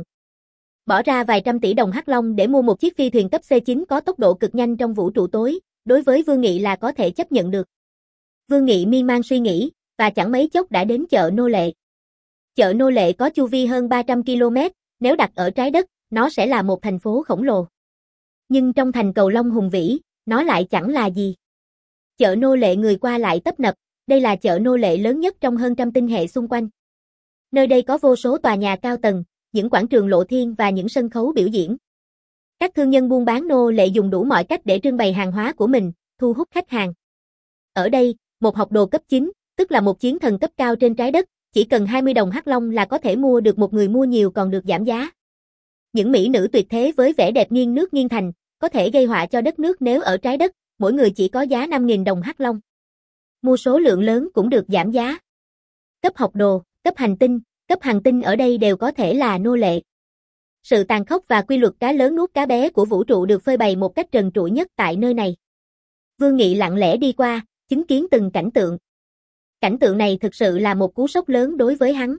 Bỏ ra vài trăm tỷ đồng Hắc Long để mua một chiếc phi thuyền cấp C chín có tốc độ cực nhanh trong vũ trụ tối, đối với Vương Nghị là có thể chấp nhận được. Vương Nghị miên man suy nghĩ, và chẳng mấy chốc đã đến chợ nô lệ. Chợ nô lệ có chu vi hơn ba trăm ki lô mét, nếu đặt ở trái đất, nó sẽ là một thành phố khổng lồ. Nhưng trong thành Cầu Long hùng vĩ, nó lại chẳng là gì. Chợ nô lệ người qua lại tấp nập, đây là chợ nô lệ lớn nhất trong hơn trăm tinh hệ xung quanh. Nơi đây có vô số tòa nhà cao tầng, những quảng trường lộ thiên và những sân khấu biểu diễn. Các thương nhân buôn bán nô lệ dùng đủ mọi cách để trưng bày hàng hóa của mình, thu hút khách hàng. Ở đây, một học đồ cấp chín, tức là một chiến thần cấp cao trên trái đất, chỉ cần hai mươi đồng Hắc Long là có thể mua được một người mua nhiều còn được giảm giá. Những mỹ nữ tuyệt thế với vẻ đẹp nghiêng nước nghiêng thành, có thể gây họa cho đất nước nếu ở trái đất, mỗi người chỉ có giá năm nghìn đồng Hắc Long. Mua số lượng lớn cũng được giảm giá. Cấp học đồ, cấp hành tinh, cấp hành tinh ở đây đều có thể là nô lệ. Sự tàn khốc và quy luật cá lớn nuốt cá bé của vũ trụ được phơi bày một cách trần trụi nhất tại nơi này. Vương Nghị lặng lẽ đi qua, chứng kiến từng cảnh tượng. Cảnh tượng này thực sự là một cú sốc lớn đối với hắn.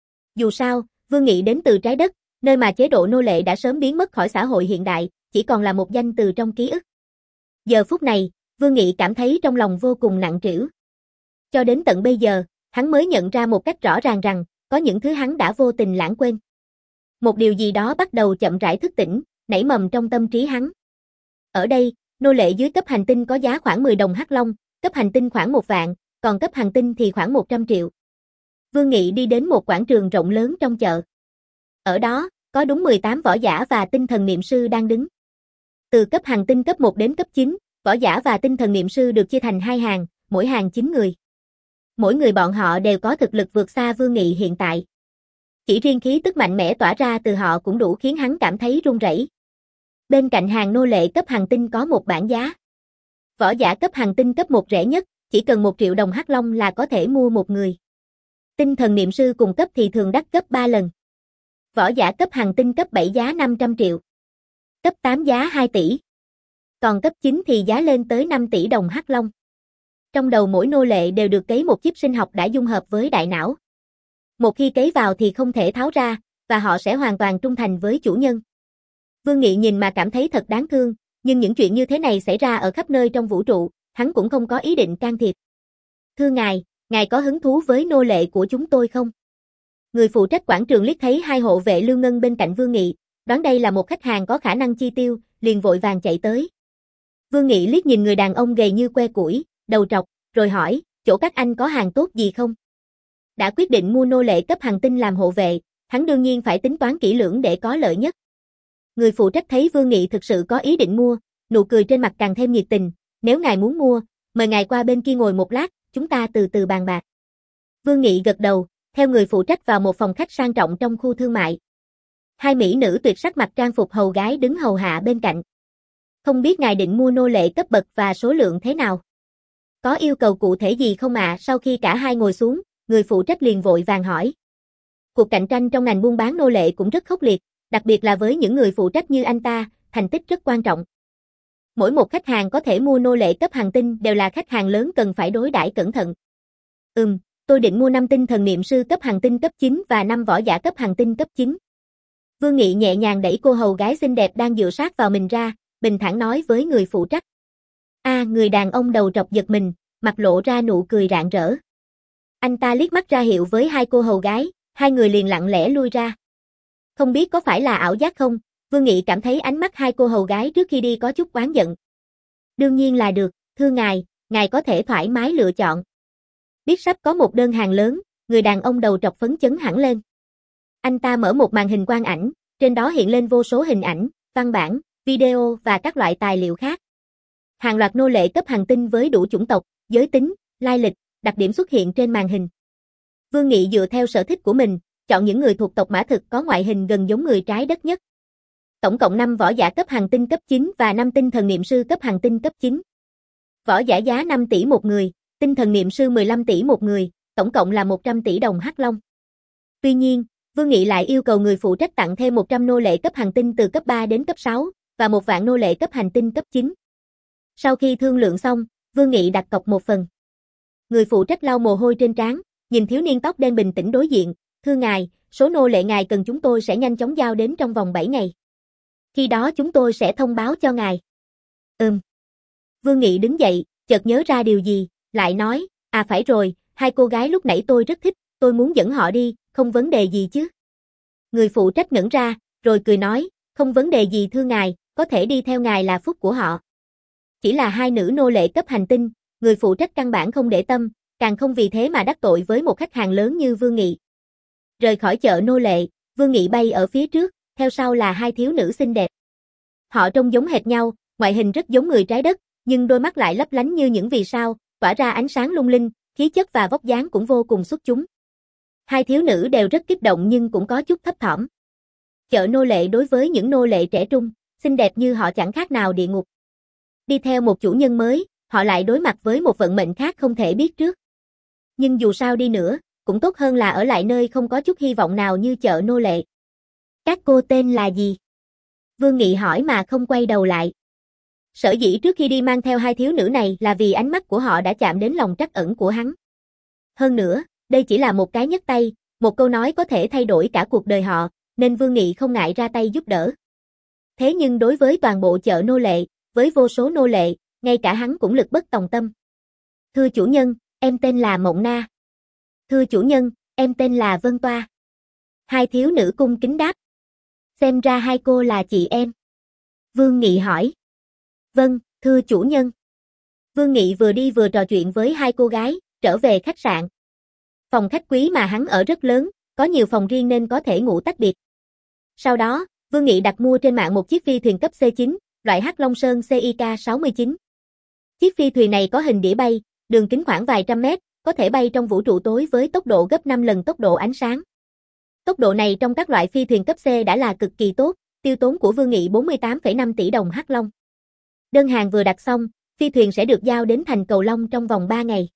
Dù sao, Vương Nghị đến từ trái đất, nơi mà chế độ nô lệ đã sớm biến mất khỏi xã hội hiện đại, chỉ còn là một danh từ trong ký ức. Giờ phút này, Vương Nghị cảm thấy trong lòng vô cùng nặng trĩu. Cho đến tận bây giờ, hắn mới nhận ra một cách rõ ràng rằng, có những thứ hắn đã vô tình lãng quên. Một điều gì đó bắt đầu chậm rãi thức tỉnh, nảy mầm trong tâm trí hắn. Ở đây, nô lệ dưới cấp hành tinh có giá khoảng mười đồng Hắc Long, cấp hành tinh khoảng một vạn, còn cấp hành tinh thì khoảng một trăm triệu. Vương Nghị đi đến một quảng trường rộng lớn trong chợ. Ở đó, có đúng mười tám võ giả và tinh thần niệm sư đang đứng. Từ cấp hành tinh cấp một đến cấp chín, võ giả và tinh thần niệm sư được chia thành hai hàng, mỗi hàng chín người. Mỗi người bọn họ đều có thực lực vượt xa Vương Nghị hiện tại. Chỉ riêng khí tức mạnh mẽ tỏa ra từ họ cũng đủ khiến hắn cảm thấy run rẩy. Bên cạnh hàng nô lệ cấp hành tinh có một bảng giá. Võ giả cấp hành tinh cấp một rẻ nhất, chỉ cần một triệu đồng Hắc Long là có thể mua một người. Tinh thần niệm sư cùng cấp thì thường đắt gấp ba lần. Võ giả cấp hành tinh cấp bảy giá năm trăm triệu. Cấp tám giá hai tỷ. Còn cấp chín thì giá lên tới năm tỷ đồng Hắc Long. Trong đầu mỗi nô lệ đều được cấy một chip sinh học đã dung hợp với đại não. Một khi cấy vào thì không thể tháo ra, và họ sẽ hoàn toàn trung thành với chủ nhân. Vương Nghị nhìn mà cảm thấy thật đáng thương, nhưng những chuyện như thế này xảy ra ở khắp nơi trong vũ trụ, hắn cũng không có ý định can thiệp. Thưa ngài, ngài có hứng thú với nô lệ của chúng tôi không? Người phụ trách quảng trường liếc thấy hai hộ vệ lưu ngân bên cạnh Vương Nghị, đoán đây là một khách hàng có khả năng chi tiêu, liền vội vàng chạy tới. Vương Nghị liếc nhìn người đàn ông gầy như que củi, đầu trọc, rồi hỏi, chỗ các anh có hàng tốt gì không? Đã quyết định mua nô lệ cấp hành tinh làm hộ vệ, hắn đương nhiên phải tính toán kỹ lưỡng để có lợi nhất. Người phụ trách thấy Vương Nghị thực sự có ý định mua, nụ cười trên mặt càng thêm nhiệt tình, Nếu ngài muốn mua, mời ngài qua bên kia ngồi một lát, chúng ta từ từ bàn bạc. Vương Nghị gật đầu, theo người phụ trách vào một phòng khách sang trọng trong khu thương mại. Hai mỹ nữ tuyệt sắc mặc trang phục hầu gái đứng hầu hạ bên cạnh. Không biết ngài định mua nô lệ cấp bậc và số lượng thế nào? Có yêu cầu cụ thể gì không ạ? À? Sau khi cả hai ngồi xuống, người phụ trách liền vội vàng hỏi. Cuộc cạnh tranh trong ngành buôn bán nô lệ cũng rất khốc liệt, đặc biệt là với những người phụ trách như anh ta, thành tích rất quan trọng. Mỗi một khách hàng có thể mua nô lệ cấp hàng tinh đều là khách hàng lớn cần phải đối đãi cẩn thận. Ừm, tôi định mua năm tinh thần niệm sư cấp hàng tinh cấp chín và năm võ giả cấp hàng tinh cấp chín. Vương Nghị nhẹ nhàng đẩy cô hầu gái xinh đẹp đang dựa sát vào mình ra, bình thản nói với người phụ trách. A, à, người đàn ông đầu trọc giật mình, mặt lộ ra nụ cười rạng rỡ. Anh ta liếc mắt ra hiệu với hai cô hầu gái, hai người liền lặng lẽ lui ra. Không biết có phải là ảo giác không, Vương Nghị cảm thấy ánh mắt hai cô hầu gái trước khi đi có chút oán giận. Đương nhiên là được, thưa ngài, ngài có thể thoải mái lựa chọn. Biết sắp có một đơn hàng lớn, người đàn ông đầu trọc phấn chấn hẳn lên. Anh ta mở một màn hình quang ảnh, trên đó hiện lên vô số hình ảnh, văn bản, video và các loại tài liệu khác. Hàng loạt nô lệ cấp hàng tinh với đủ chủng tộc, giới tính, lai lịch, đặc điểm xuất hiện trên màn hình. Vương Nghị dựa theo sở thích của mình, chọn những người thuộc tộc Mã Thực có ngoại hình gần giống người trái đất nhất. Tổng cộng năm võ giả cấp hàng tinh cấp chín và năm tinh thần niệm sư cấp hàng tinh cấp chín. Võ giả giá năm tỷ một người, tinh thần niệm sư mười lăm tỷ một người, tổng cộng là một trăm tỷ đồng hắc long. Tuy nhiên, Vương Nghị lại yêu cầu người phụ trách tặng thêm một trăm nô lệ cấp hàng tinh từ cấp ba đến cấp sáu, và một vạn nô lệ cấp hành tinh cấp chín. Sau khi thương lượng xong, Vương Nghị đặt cọc một phần. Người phụ trách lau mồ hôi trên trán, nhìn thiếu niên tóc đen bình tĩnh đối diện, thưa ngài, số nô lệ ngài cần chúng tôi sẽ nhanh chóng giao đến trong vòng bảy ngày. Khi đó chúng tôi sẽ thông báo cho ngài. Ừm. Vương Nghị đứng dậy, chợt nhớ ra điều gì, lại nói, à phải rồi, hai cô gái lúc nãy tôi rất thích, tôi muốn dẫn họ đi, không vấn đề gì chứ. Người phụ trách ngẩn ra, rồi cười nói, không vấn đề gì thưa ngài, có thể đi theo ngài là phúc của họ. Chỉ là hai nữ nô lệ cấp hành tinh, người phụ trách căn bản không để tâm, càng không vì thế mà đắc tội với một khách hàng lớn như Vương Nghị. Rời khỏi chợ nô lệ, Vương Nghị bay ở phía trước, theo sau là hai thiếu nữ xinh đẹp. Họ trông giống hệt nhau, ngoại hình rất giống người trái đất, nhưng đôi mắt lại lấp lánh như những vì sao, tỏa ra ánh sáng lung linh, khí chất và vóc dáng cũng vô cùng xuất chúng. Hai thiếu nữ đều rất kích động nhưng cũng có chút thấp thỏm. Chợ nô lệ đối với những nô lệ trẻ trung, xinh đẹp như họ chẳng khác nào địa ngục. Đi theo một chủ nhân mới, họ lại đối mặt với một vận mệnh khác không thể biết trước. Nhưng dù sao đi nữa, cũng tốt hơn là ở lại nơi không có chút hy vọng nào như chợ nô lệ. Các cô tên là gì? Vương Nghị hỏi mà không quay đầu lại. Sở dĩ trước khi đi mang theo hai thiếu nữ này là vì ánh mắt của họ đã chạm đến lòng trắc ẩn của hắn. Hơn nữa, đây chỉ là một cái nhấc tay, một câu nói có thể thay đổi cả cuộc đời họ, nên Vương Nghị không ngại ra tay giúp đỡ. Thế nhưng đối với toàn bộ chợ nô lệ, với vô số nô lệ, ngay cả hắn cũng lực bất tòng tâm. Thưa chủ nhân, em tên là Mộng Na. Thưa chủ nhân, em tên là Vân Toa. Hai thiếu nữ cung kính đáp. Xem ra hai cô là chị em. Vương Nghị hỏi. Vâng, thưa chủ nhân. Vương Nghị vừa đi vừa trò chuyện với hai cô gái, trở về khách sạn. Phòng khách quý mà hắn ở rất lớn, có nhiều phòng riêng nên có thể ngủ tách biệt. Sau đó, Vương Nghị đặt mua trên mạng một chiếc phi thuyền cấp C chín, loại Hắc Long Sơn C I K sáu mươi chín. Chiếc phi thuyền này có hình đĩa bay, đường kính khoảng vài trăm mét, có thể bay trong vũ trụ tối với tốc độ gấp năm lần tốc độ ánh sáng. Tốc độ này trong các loại phi thuyền cấp C đã là cực kỳ tốt, tiêu tốn của Vương Nghị bốn mươi tám phẩy năm tỷ đồng Hắc Long. Đơn hàng vừa đặt xong, phi thuyền sẽ được giao đến thành Cầu Long trong vòng ba ngày.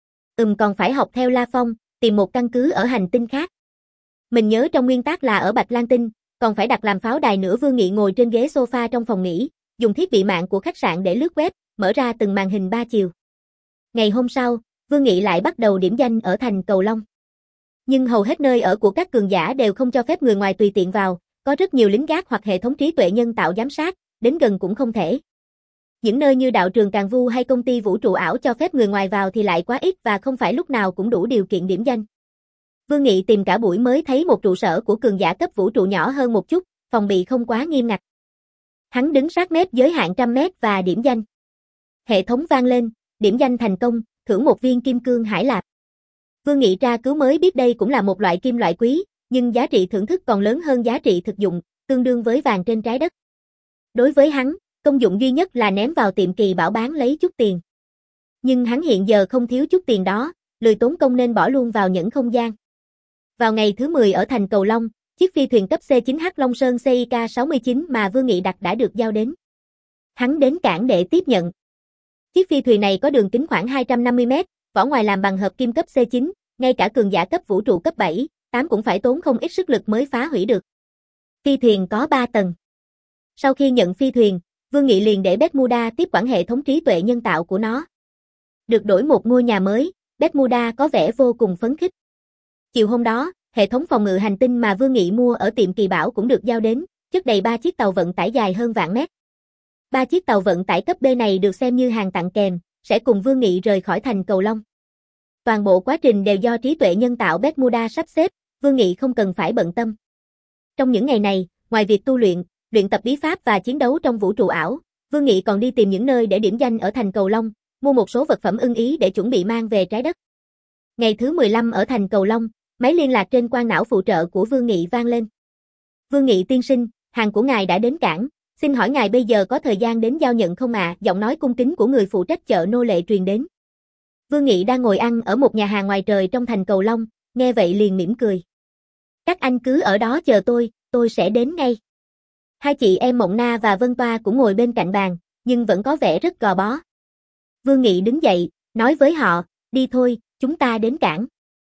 Ừm còn phải học theo La Phong, tìm một căn cứ ở hành tinh khác. Mình nhớ trong nguyên tắc là ở Bạch Lan Tinh, còn phải đặt làm pháo đài nữa. Vương Nghị ngồi trên ghế sofa trong phòng nghỉ, dùng thiết bị mạng của khách sạn để lướt web, mở ra từng màn hình ba chiều. Ngày hôm sau, Vương Nghị lại bắt đầu điểm danh ở thành Cầu Long. Nhưng hầu hết nơi ở của các cường giả đều không cho phép người ngoài tùy tiện vào, có rất nhiều lính gác hoặc hệ thống trí tuệ nhân tạo giám sát, đến gần cũng không thể. Những nơi như đạo trường Càn Vu hay công ty vũ trụ ảo cho phép người ngoài vào thì lại quá ít và không phải lúc nào cũng đủ điều kiện điểm danh. Vương Nghị tìm cả buổi mới thấy một trụ sở của cường giả cấp vũ trụ nhỏ hơn một chút, phòng bị không quá nghiêm ngặt. Hắn đứng sát mép giới hạn trăm mét và điểm danh. Hệ thống vang lên, điểm danh thành công, thưởng một viên kim cương hải lạp. Vương Nghị tra cứu mới biết đây cũng là một loại kim loại quý, nhưng giá trị thưởng thức còn lớn hơn giá trị thực dụng, tương đương với vàng trên trái đất. Đối với hắn, Công dụng duy nhất là ném vào tiệm kỳ bảo bán lấy chút tiền. Nhưng hắn hiện giờ không thiếu chút tiền đó, lười tốn công nên bỏ luôn vào những không gian. Vào ngày thứ mười ở thành Cầu Long, chiếc phi thuyền cấp C chín H Long Sơn C I K sáu mươi chín mà Vương Nghị đặt đã được giao đến. Hắn đến cảng để tiếp nhận. Chiếc phi thuyền này có đường kính khoảng hai trăm năm mươi mét, vỏ ngoài làm bằng hợp kim cấp C chín, ngay cả cường giả cấp vũ trụ cấp bảy, tám cũng phải tốn không ít sức lực mới phá hủy được. Phi thuyền có ba tầng. Sau khi nhận phi thuyền, Vương Nghị liền để Bermuda tiếp quản hệ thống trí tuệ nhân tạo của nó. Được đổi một ngôi nhà mới, Bermuda có vẻ vô cùng phấn khích. Chiều hôm đó, hệ thống phòng ngự hành tinh mà Vương Nghị mua ở tiệm kỳ bảo cũng được giao đến, chất đầy ba chiếc tàu vận tải dài hơn vạn mét. Ba chiếc tàu vận tải cấp B này được xem như hàng tặng kèm, sẽ cùng Vương Nghị rời khỏi thành Cầu Long. Toàn bộ quá trình đều do trí tuệ nhân tạo Bermuda sắp xếp, Vương Nghị không cần phải bận tâm. Trong những ngày này, ngoài việc tu luyện, luyện tập bí pháp và chiến đấu trong vũ trụ ảo, Vương Nghị còn đi tìm những nơi để điểm danh ở thành Cầu Long, mua một số vật phẩm ưng ý để chuẩn bị mang về trái đất. Ngày thứ mười lăm ở thành Cầu Long, máy liên lạc trên quang não phụ trợ của Vương Nghị vang lên. Vương Nghị tiên sinh, hàng của ngài đã đến cảng, xin hỏi ngài bây giờ có thời gian đến giao nhận không ạ? À? Giọng nói cung kính của người phụ trách chợ nô lệ truyền đến. Vương Nghị đang ngồi ăn ở một nhà hàng ngoài trời trong thành Cầu Long, nghe vậy liền mỉm cười. Các anh cứ ở đó chờ tôi, tôi sẽ đến ngay. Hai chị em Mộng Na và Vân Toa cũng ngồi bên cạnh bàn, nhưng vẫn có vẻ rất gò bó. Vương Nghị đứng dậy, nói với họ, đi thôi, chúng ta đến cảng.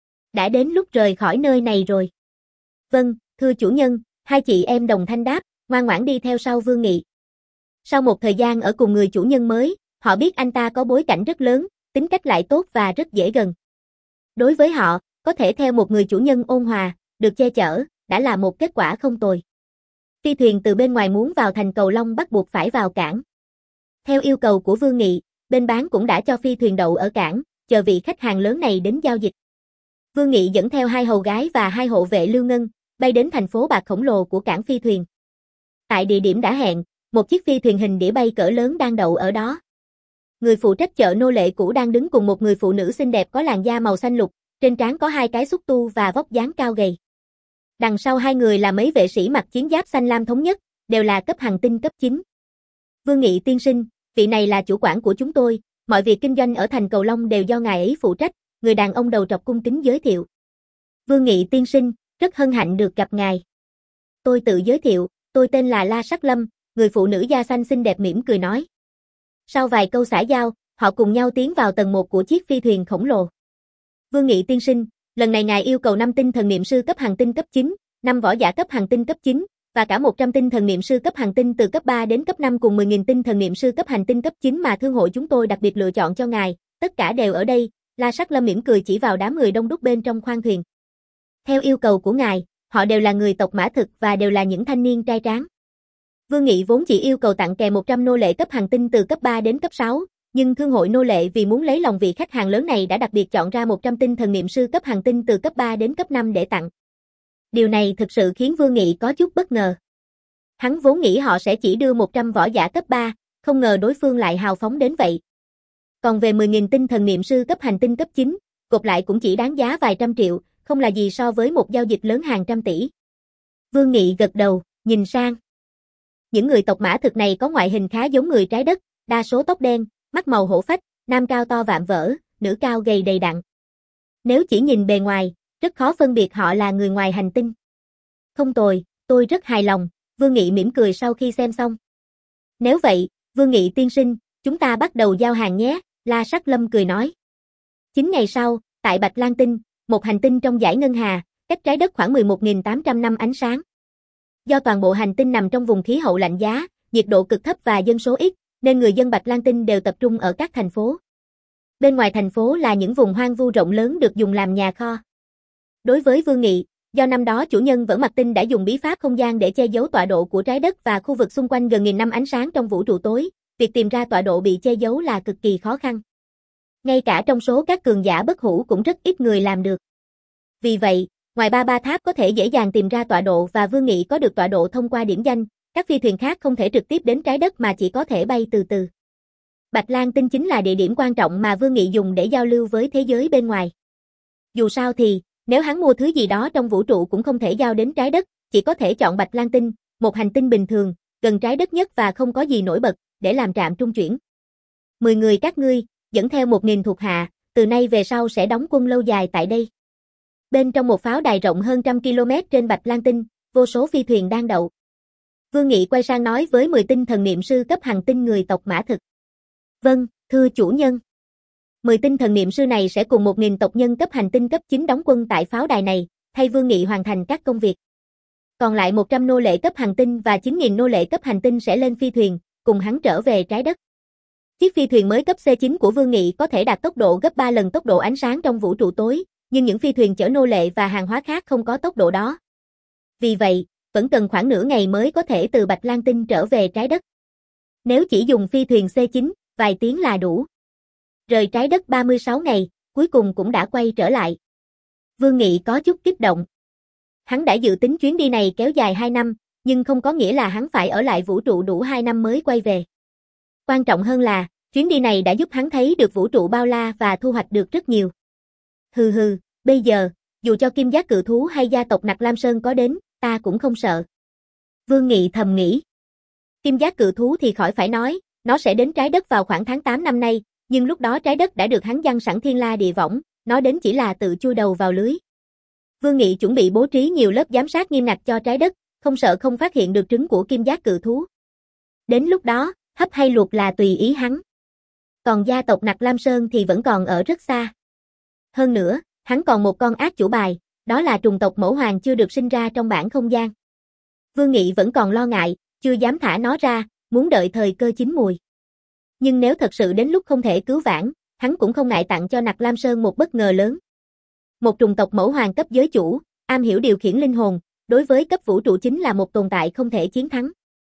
Đã đến lúc rời khỏi nơi này rồi. Vâng, thưa chủ nhân, hai chị em đồng thanh đáp, ngoan ngoãn đi theo sau Vương Nghị. Sau một thời gian ở cùng người chủ nhân mới, họ biết anh ta có bối cảnh rất lớn, tính cách lại tốt và rất dễ gần. Đối với họ, có thể theo một người chủ nhân ôn hòa, được che chở, đã là một kết quả không tồi. Phi thuyền từ bên ngoài muốn vào thành Cầu Long bắt buộc phải vào cảng. Theo yêu cầu của Vương Nghị, bên bán cũng đã cho phi thuyền đậu ở cảng, chờ vị khách hàng lớn này đến giao dịch. Vương Nghị dẫn theo hai hầu gái và hai hộ vệ lưu ngân, bay đến thành phố bạc khổng lồ của cảng phi thuyền. Tại địa điểm đã hẹn, một chiếc phi thuyền hình đĩa bay cỡ lớn đang đậu ở đó. Người phụ trách chợ nô lệ cũ đang đứng cùng một người phụ nữ xinh đẹp có làn da màu xanh lục, trên trán có hai cái xúc tu và vóc dáng cao gầy. Đằng sau hai người là mấy vệ sĩ mặc chiến giáp xanh lam thống nhất, đều là cấp hành tinh cấp chín. Vương Nghị tiên sinh, vị này là chủ quản của chúng tôi, mọi việc kinh doanh ở thành Cầu Long đều do ngài ấy phụ trách, người đàn ông đầu trọc cung kính giới thiệu. Vương Nghị tiên sinh, rất hân hạnh được gặp ngài. Tôi tự giới thiệu, tôi tên là La Sắc Lâm, người phụ nữ da xanh xinh đẹp mỉm cười nói. Sau vài câu xã giao, họ cùng nhau tiến vào tầng một của chiếc phi thuyền khổng lồ. Vương Nghị tiên sinh, lần này ngài yêu cầu năm tinh thần niệm sư cấp hành tinh cấp chín, năm võ giả cấp hành tinh cấp chín, và cả một trăm tinh thần niệm sư cấp hành tinh từ cấp ba đến cấp năm cùng mười nghìn tinh thần niệm sư cấp hành tinh cấp chín mà thương hội chúng tôi đặc biệt lựa chọn cho ngài, tất cả đều ở đây, La Sắc Lâm mỉm cười chỉ vào đám người đông đúc bên trong khoang thuyền. Theo yêu cầu của ngài, họ đều là người tộc Mã Thực và đều là những thanh niên trai tráng. Vương Nghị vốn chỉ yêu cầu tặng kèm một trăm nô lệ cấp hành tinh từ cấp ba đến cấp sáu, nhưng thương hội nô lệ vì muốn lấy lòng vị khách hàng lớn này đã đặc biệt chọn ra một trăm tinh thần niệm sư cấp hành tinh từ cấp ba đến cấp năm để tặng. Điều này thực sự khiến Vương Nghị có chút bất ngờ. Hắn vốn nghĩ họ sẽ chỉ đưa một trăm võ giả cấp ba, không ngờ đối phương lại hào phóng đến vậy. Còn về mười nghìn tinh thần niệm sư cấp hành tinh cấp chín, gộp lại cũng chỉ đáng giá vài trăm triệu, không là gì so với một giao dịch lớn hàng trăm tỷ. Vương Nghị gật đầu, nhìn sang. Những người tộc Mã Thực này có ngoại hình khá giống người trái đất, đa số tóc đen, mắt màu hổ phách, nam cao to vạm vỡ, nữ cao gầy đầy đặn. Nếu chỉ nhìn bề ngoài, rất khó phân biệt họ là người ngoài hành tinh. Không tồi, tôi rất hài lòng, Vương Nghị mỉm cười sau khi xem xong. Nếu vậy, Vương Nghị tiên sinh, chúng ta bắt đầu giao hàng nhé, La Sắc Lâm cười nói. Chín ngày sau, tại Bạch Lan Tinh, một hành tinh trong dải ngân hà, cách trái đất khoảng mười một nghìn tám trăm năm ánh sáng. Do toàn bộ hành tinh nằm trong vùng khí hậu lạnh giá, nhiệt độ cực thấp và dân số ít, nên người dân Bạch Lan Tinh đều tập trung ở các thành phố. Bên ngoài thành phố là những vùng hoang vu rộng lớn được dùng làm nhà kho. Đối với Vương Nghị, do năm đó chủ nhân Vẫn Mặt Tinh đã dùng bí pháp không gian để che giấu tọa độ của trái đất và khu vực xung quanh gần nghìn năm ánh sáng trong vũ trụ tối, việc tìm ra tọa độ bị che giấu là cực kỳ khó khăn. Ngay cả trong số các cường giả bất hủ cũng rất ít người làm được. Vì vậy, ngoài ba ba tháp có thể dễ dàng tìm ra tọa độ và Vương Nghị có được tọa độ thông qua điểm danh, các phi thuyền khác không thể trực tiếp đến trái đất mà chỉ có thể bay từ từ. Bạch Lan Tinh chính là địa điểm quan trọng mà Vương Nghị dùng để giao lưu với thế giới bên ngoài. Dù sao thì, nếu hắn mua thứ gì đó trong vũ trụ cũng không thể giao đến trái đất, chỉ có thể chọn Bạch Lan Tinh, một hành tinh bình thường, gần trái đất nhất và không có gì nổi bật, để làm trạm trung chuyển. Mười người các ngươi, dẫn theo một nghìn thuộc hạ, từ nay về sau sẽ đóng quân lâu dài tại đây. Bên trong một pháo đài rộng hơn trăm ki lô mét trên Bạch Lang Tinh, vô số phi thuyền đang đậu. Vương Nghị quay sang nói với mười tinh thần niệm sư cấp hành tinh người tộc Mã Thực. Vâng, thưa chủ nhân. Mười tinh thần niệm sư này sẽ cùng một nghìn tộc nhân cấp hành tinh cấp chín đóng quân tại pháo đài này, thay Vương Nghị hoàn thành các công việc. Còn lại một trăm nô lệ cấp hành tinh và chín nghìn nô lệ cấp hành tinh sẽ lên phi thuyền, cùng hắn trở về trái đất. Chiếc phi thuyền mới cấp C chín của Vương Nghị có thể đạt tốc độ gấp ba lần tốc độ ánh sáng trong vũ trụ tối, nhưng những phi thuyền chở nô lệ và hàng hóa khác không có tốc độ đó. Vì vậy, vẫn cần khoảng nửa ngày mới có thể từ Bạch Lang Tinh trở về trái đất. Nếu chỉ dùng phi thuyền C chín, vài tiếng là đủ. Rời trái đất ba mươi sáu ngày, cuối cùng cũng đã quay trở lại. Vương Nghị có chút kích động. Hắn đã dự tính chuyến đi này kéo dài hai năm, nhưng không có nghĩa là hắn phải ở lại vũ trụ đủ hai năm mới quay về. Quan trọng hơn là, chuyến đi này đã giúp hắn thấy được vũ trụ bao la và thu hoạch được rất nhiều. Hừ hừ, bây giờ, dù cho Kim Giác Cự Thú hay gia tộc Nặc Lam Sơn có đến, ta cũng không sợ. Vương Nghị thầm nghĩ. Kim Giác Cự Thú thì khỏi phải nói, nó sẽ đến trái đất vào khoảng tháng tám năm nay, nhưng lúc đó trái đất đã được hắn giăng sẵn thiên la địa võng, nó đến chỉ là tự chui đầu vào lưới. Vương Nghị chuẩn bị bố trí nhiều lớp giám sát nghiêm ngặt cho trái đất, không sợ không phát hiện được trứng của Kim Giác Cự Thú. Đến lúc đó, hấp hay luộc là tùy ý hắn. Còn gia tộc Nặc Lam Sơn thì vẫn còn ở rất xa. Hơn nữa, hắn còn một con ác chủ bài, đó là trùng tộc Mẫu Hoàng chưa được sinh ra trong bản không gian. Vương Nghị vẫn còn lo ngại, chưa dám thả nó ra, muốn đợi thời cơ chín mùi. Nhưng nếu thật sự đến lúc không thể cứu vãn, hắn cũng không ngại tặng cho Nặc Lam Sơn một bất ngờ lớn. Một trùng tộc Mẫu Hoàng cấp giới chủ, am hiểu điều khiển linh hồn, đối với cấp vũ trụ chính là một tồn tại không thể chiến thắng.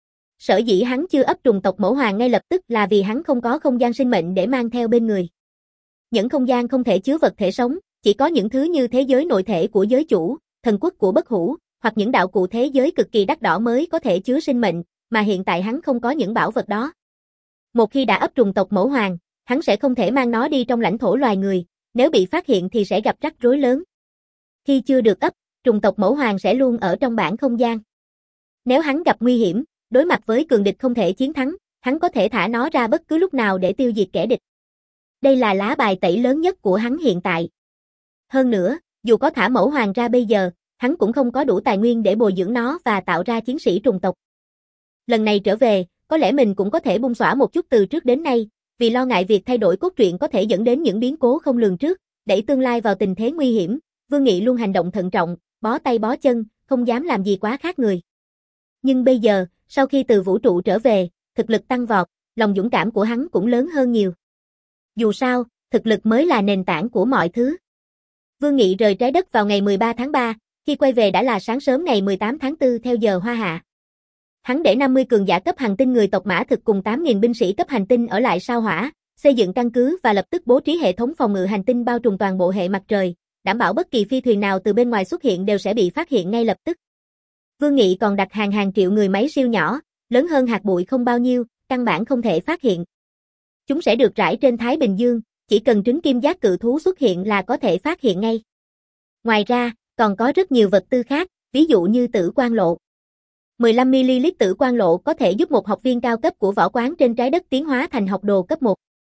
Sở dĩ hắn chưa ấp trùng tộc Mẫu Hoàng ngay lập tức là vì hắn không có không gian sinh mệnh để mang theo bên người. Những không gian không thể chứa vật thể sống, chỉ có những thứ như thế giới nội thể của giới chủ, thần quốc của Bất Hủ, hoặc những đạo cụ thế giới cực kỳ đắt đỏ mới có thể chứa sinh mệnh, mà hiện tại hắn không có những bảo vật đó. Một khi đã ấp trùng tộc Mẫu Hoàng, hắn sẽ không thể mang nó đi trong lãnh thổ loài người, nếu bị phát hiện thì sẽ gặp rắc rối lớn. Khi chưa được ấp, trùng tộc Mẫu Hoàng sẽ luôn ở trong bản không gian. Nếu hắn gặp nguy hiểm, đối mặt với cường địch không thể chiến thắng, hắn có thể thả nó ra bất cứ lúc nào để tiêu diệt kẻ địch. Đây là lá bài tẩy lớn nhất của hắn hiện tại. Hơn nữa, dù có thả Mẫu Hoàng ra bây giờ, hắn cũng không có đủ tài nguyên để bồi dưỡng nó và tạo ra chiến sĩ trùng tộc. Lần này trở về, có lẽ mình cũng có thể bung xõa một chút từ trước đến nay, vì lo ngại việc thay đổi cốt truyện có thể dẫn đến những biến cố không lường trước, đẩy tương lai vào tình thế nguy hiểm. Vương Nghị luôn hành động thận trọng, bó tay bó chân, không dám làm gì quá khác người. Nhưng bây giờ, sau khi từ vũ trụ trở về, thực lực tăng vọt, lòng dũng cảm của hắn cũng lớn hơn nhiều. Dù sao, thực lực mới là nền tảng của mọi thứ. Vương Nghị rời trái đất vào ngày mười ba tháng ba, khi quay về đã là sáng sớm ngày mười tám tháng tư theo giờ Hoa Hạ. Hắn để năm mươi cường giả cấp hành tinh người tộc Mã Thực cùng tám nghìn binh sĩ cấp hành tinh ở lại sao Hỏa, xây dựng căn cứ và lập tức bố trí hệ thống phòng ngự hành tinh bao trùm toàn bộ hệ mặt trời, đảm bảo bất kỳ phi thuyền nào từ bên ngoài xuất hiện đều sẽ bị phát hiện ngay lập tức. Vương Nghị còn đặt hàng hàng triệu người máy siêu nhỏ, lớn hơn hạt bụi không bao nhiêu, căn bản không thể phát hiện. Chúng sẽ được rải trên Thái Bình Dương, chỉ cần trứng Kim Giác Cự Thú xuất hiện là có thể phát hiện ngay. Ngoài ra, còn có rất nhiều vật tư khác, ví dụ như tử quang lộ. mười lăm mi-li-lít tử quang lộ có thể giúp một học viên cao cấp của võ quán trên trái đất tiến hóa thành học đồ cấp một.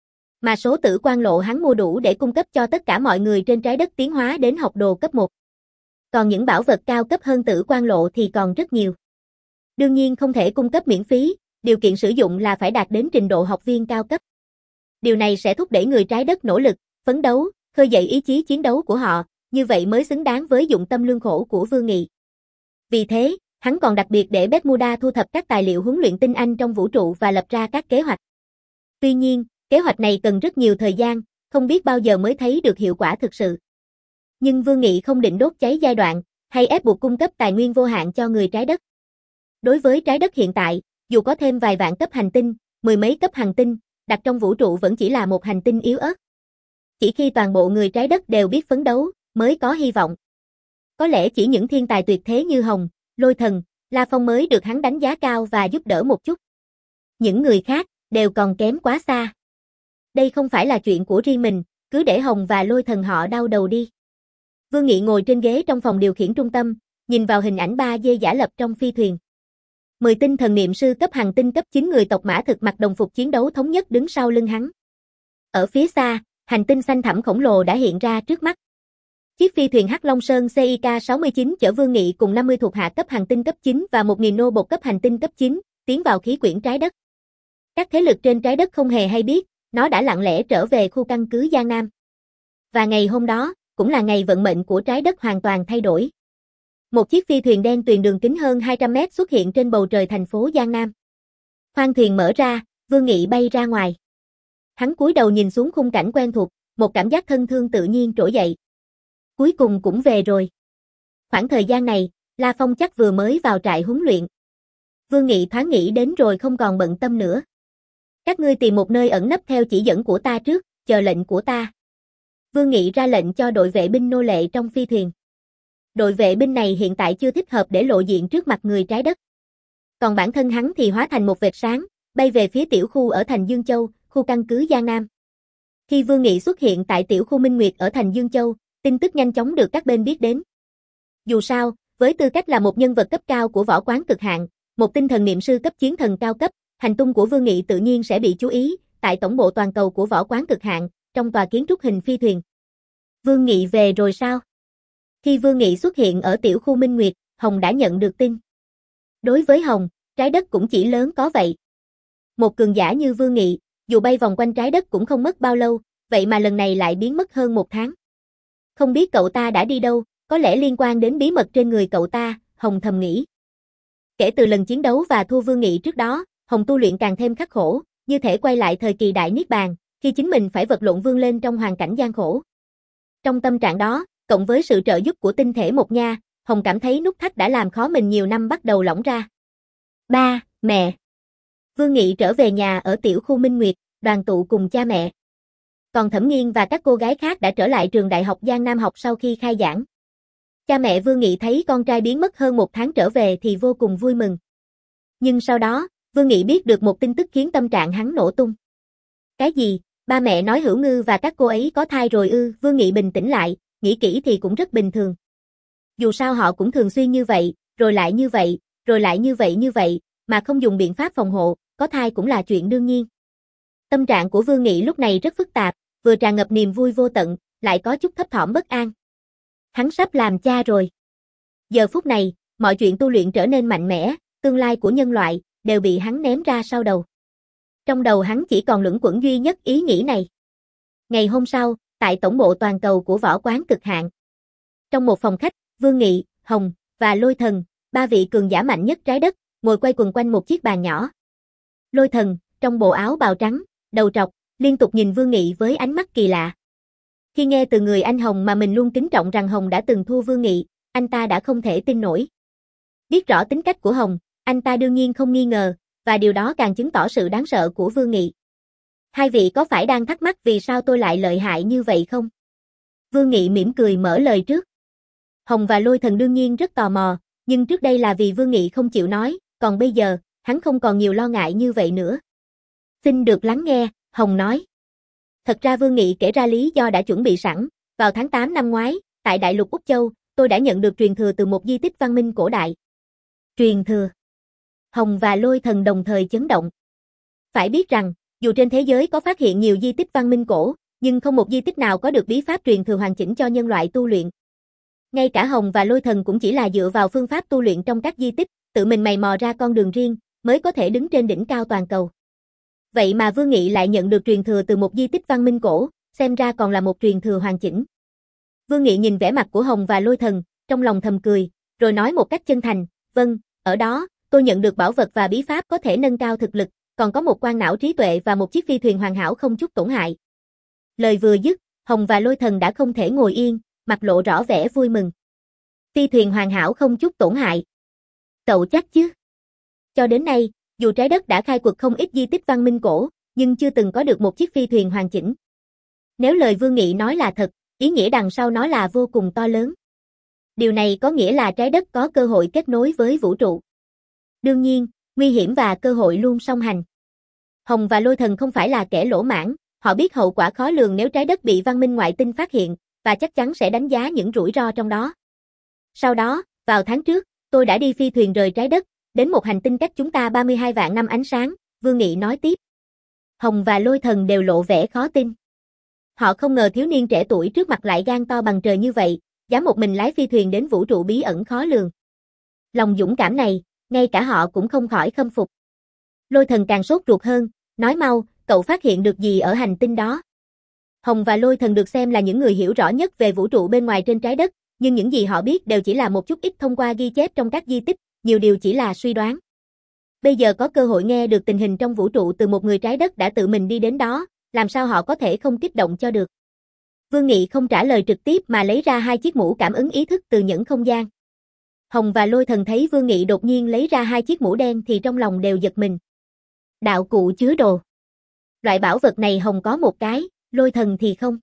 Mà số tử quang lộ hắn mua đủ để cung cấp cho tất cả mọi người trên trái đất tiến hóa đến học đồ cấp một. Còn những bảo vật cao cấp hơn tử quang lộ thì còn rất nhiều. Đương nhiên không thể cung cấp miễn phí, điều kiện sử dụng là phải đạt đến trình độ học viên cao cấp. Điều này sẽ thúc đẩy người trái đất nỗ lực, phấn đấu, khơi dậy ý chí chiến đấu của họ, như vậy mới xứng đáng với dụng tâm lương khổ của Vương Nghị. Vì thế, hắn còn đặc biệt để Bermuda thu thập các tài liệu huấn luyện tinh anh trong vũ trụ và lập ra các kế hoạch. Tuy nhiên, kế hoạch này cần rất nhiều thời gian, không biết bao giờ mới thấy được hiệu quả thực sự. Nhưng Vương Nghị không định đốt cháy giai đoạn, hay ép buộc cung cấp tài nguyên vô hạn cho người trái đất. Đối với trái đất hiện tại, dù có thêm vài vạn cấp hành tinh, mười mấy cấp hành tinh, đặt trong vũ trụ vẫn chỉ là một hành tinh yếu ớt. Chỉ khi toàn bộ người trái đất đều biết phấn đấu, mới có hy vọng. Có lẽ chỉ những thiên tài tuyệt thế như Hồng, Lôi Thần, La Phong mới được hắn đánh giá cao và giúp đỡ một chút. Những người khác, đều còn kém quá xa. Đây không phải là chuyện của riêng mình, cứ để Hồng và Lôi Thần họ đau đầu đi. Vương Nghị ngồi trên ghế trong phòng điều khiển trung tâm, nhìn vào hình ảnh ba D giả lập trong phi thuyền. mười tinh thần niệm sư cấp hành tinh cấp chín người tộc Mã Thực mặc đồng phục chiến đấu thống nhất đứng sau lưng hắn. Ở phía xa, hành tinh xanh thẳm khổng lồ đã hiện ra trước mắt. Chiếc phi thuyền Hắc Long Sơn C I K sáu mươi chín chở Vương Nghị cùng năm mươi thuộc hạ cấp hành tinh cấp chín và một nghìn nô bột cấp hành tinh cấp chín, tiến vào khí quyển trái đất. Các thế lực trên trái đất không hề hay biết, nó đã lặng lẽ trở về khu căn cứ Giang Nam. Và ngày hôm đó, cũng là ngày vận mệnh của trái đất hoàn toàn thay đổi. Một chiếc phi thuyền đen tuyền đường kính hơn hai trăm mét xuất hiện trên bầu trời thành phố Giang Nam. Khoang thuyền mở ra, Vương Nghị bay ra ngoài. Hắn cúi đầu nhìn xuống khung cảnh quen thuộc, một cảm giác thân thương tự nhiên trỗi dậy. Cuối cùng cũng về rồi. Khoảng thời gian này, La Phong chắc vừa mới vào trại huấn luyện. Vương Nghị thoáng nghĩ đến rồi không còn bận tâm nữa. Các ngươi tìm một nơi ẩn nấp theo chỉ dẫn của ta trước, chờ lệnh của ta. Vương Nghị ra lệnh cho đội vệ binh nô lệ trong phi thuyền. Đội vệ binh này hiện tại chưa thích hợp để lộ diện trước mặt người trái đất. Còn bản thân hắn thì hóa thành một vệt sáng, bay về phía tiểu khu ở thành Dương Châu, khu căn cứ Giang Nam. Khi Vương Nghị xuất hiện tại tiểu khu Minh Nguyệt ở thành Dương Châu, tin tức nhanh chóng được các bên biết đến. Dù sao, với tư cách là một nhân vật cấp cao của võ quán cực hạn, một tinh thần niệm sư cấp chiến thần cao cấp, hành tung của Vương Nghị tự nhiên sẽ bị chú ý tại tổng bộ toàn cầu của võ quán cực hạn, trong tòa kiến trúc hình phi thuyền. Vương Nghị về rồi sao? Khi Vương Nghị xuất hiện ở tiểu khu Minh Nguyệt, Hồng đã nhận được tin. Đối với Hồng, trái đất cũng chỉ lớn có vậy. Một cường giả như Vương Nghị, dù bay vòng quanh trái đất cũng không mất bao lâu, vậy mà lần này lại biến mất hơn một tháng. Không biết cậu ta đã đi đâu, có lẽ liên quan đến bí mật trên người cậu ta, Hồng thầm nghĩ. Kể từ lần chiến đấu và thua Vương Nghị trước đó, Hồng tu luyện càng thêm khắc khổ, như thể quay lại thời kỳ đại niết bàn, khi chính mình phải vật lộn vươn lên trong hoàn cảnh gian khổ. Trong tâm trạng đó, cộng với sự trợ giúp của tinh thể một nha, Hồng cảm thấy nút thắt đã làm khó mình nhiều năm bắt đầu lỏng ra. Ba, mẹ. Vương Nghị trở về nhà ở tiểu khu Minh Nguyệt, đoàn tụ cùng cha mẹ. Còn Thẩm Nghiên và các cô gái khác đã trở lại trường đại học Giang Nam học sau khi khai giảng. Cha mẹ Vương Nghị thấy con trai biến mất hơn một tháng trở về thì vô cùng vui mừng. Nhưng sau đó, Vương Nghị biết được một tin tức khiến tâm trạng hắn nổ tung. Cái gì? Ba mẹ nói Hữu Ngư và các cô ấy có thai rồi ư? Vương Nghị bình tĩnh lại, nghĩ kỹ thì cũng rất bình thường. Dù sao họ cũng thường xuyên như vậy, rồi lại như vậy, rồi lại như vậy như vậy, mà không dùng biện pháp phòng hộ, có thai cũng là chuyện đương nhiên. Tâm trạng của Vương Nghị lúc này rất phức tạp, vừa tràn ngập niềm vui vô tận, lại có chút thấp thỏm bất an. Hắn sắp làm cha rồi. Giờ phút này, mọi chuyện tu luyện trở nên mạnh mẽ, tương lai của nhân loại đều bị hắn ném ra sau đầu. Trong đầu hắn chỉ còn luẩn quẩn duy nhất ý nghĩ này. Ngày hôm sau, tại tổng bộ toàn cầu của võ quán cực hạn. Trong một phòng khách, Vương Nghị, Hồng và Lôi Thần, ba vị cường giả mạnh nhất trái đất, ngồi quay quần quanh một chiếc bàn nhỏ. Lôi Thần, trong bộ áo bào trắng, đầu trọc, liên tục nhìn Vương Nghị với ánh mắt kỳ lạ. Khi nghe từ người anh Hồng mà mình luôn kính trọng rằng Hồng đã từng thua Vương Nghị, anh ta đã không thể tin nổi. Biết rõ tính cách của Hồng, anh ta đương nhiên không nghi ngờ, và điều đó càng chứng tỏ sự đáng sợ của Vương Nghị. Hai vị có phải đang thắc mắc vì sao tôi lại lợi hại như vậy không? Vương Nghị mỉm cười mở lời trước. Hồng và Lôi Thần đương nhiên rất tò mò, nhưng trước đây là vì Vương Nghị không chịu nói, còn bây giờ, hắn không còn nhiều lo ngại như vậy nữa. Xin được lắng nghe, Hồng nói. Thật ra Vương Nghị kể ra lý do đã chuẩn bị sẵn, vào tháng tám năm ngoái, tại Đại lục Úc Châu, tôi đã nhận được truyền thừa từ một di tích văn minh cổ đại. Truyền thừa. Hồng và Lôi Thần đồng thời chấn động. Phải biết rằng, dù trên thế giới có phát hiện nhiều di tích văn minh cổ, nhưng không một di tích nào có được bí pháp truyền thừa hoàn chỉnh cho nhân loại tu luyện. Ngay cả Hồng và Lôi Thần cũng chỉ là dựa vào phương pháp tu luyện trong các di tích, tự mình mày mò ra con đường riêng, mới có thể đứng trên đỉnh cao toàn cầu. Vậy mà Vương Nghị lại nhận được truyền thừa từ một di tích văn minh cổ, xem ra còn là một truyền thừa hoàn chỉnh. Vương Nghị nhìn vẻ mặt của Hồng và Lôi Thần, trong lòng thầm cười, rồi nói một cách chân thành, vâng, ở đó, tôi nhận được bảo vật và bí pháp có thể nâng cao thực lực, còn có một quan não trí tuệ và một chiếc phi thuyền hoàn hảo không chút tổn hại. Lời vừa dứt, Hồng và Lôi Thần đã không thể ngồi yên, mặt lộ rõ vẻ vui mừng. Phi thuyền hoàn hảo không chút tổn hại. Cậu chắc chứ? Cho đến nay, dù trái đất đã khai quật không ít di tích văn minh cổ, nhưng chưa từng có được một chiếc phi thuyền hoàn chỉnh. Nếu lời Vương Nghị nói là thật, ý nghĩa đằng sau nó là vô cùng to lớn. Điều này có nghĩa là trái đất có cơ hội kết nối với vũ trụ. Đương nhiên, nguy hiểm và cơ hội luôn song hành. Hồng và Lôi Thần không phải là kẻ lỗ mãn, họ biết hậu quả khó lường nếu trái đất bị văn minh ngoại tinh phát hiện, và chắc chắn sẽ đánh giá những rủi ro trong đó. Sau đó, vào tháng trước, tôi đã đi phi thuyền rời trái đất, Đến một hành tinh cách chúng ta ba mươi hai vạn năm ánh sáng, Vương Nghị nói tiếp. Hồng và Lôi Thần đều lộ vẻ khó tin. Họ không ngờ thiếu niên trẻ tuổi trước mặt lại gan to bằng trời như vậy, dám một mình lái phi thuyền đến vũ trụ bí ẩn khó lường. Lòng dũng cảm này, ngay cả họ cũng không khỏi khâm phục. Lôi Thần càng sốt ruột hơn, nói mau, cậu phát hiện được gì ở hành tinh đó? Hồng và Lôi Thần được xem là những người hiểu rõ nhất về vũ trụ bên ngoài trên trái đất, nhưng những gì họ biết đều chỉ là một chút ít thông qua ghi chép trong các di tích, nhiều điều chỉ là suy đoán. Bây giờ có cơ hội nghe được tình hình trong vũ trụ từ một người trái đất đã tự mình đi đến đó, làm sao họ có thể không kích động cho được. Vương Nghị không trả lời trực tiếp mà lấy ra hai chiếc mũ cảm ứng ý thức từ nhẫn không gian. Hồng và Lôi Thần thấy Vương Nghị đột nhiên lấy ra hai chiếc mũ đen thì trong lòng đều giật mình. Đạo cụ chứa đồ. Loại bảo vật này Hồng có một cái, Lôi Thần thì không.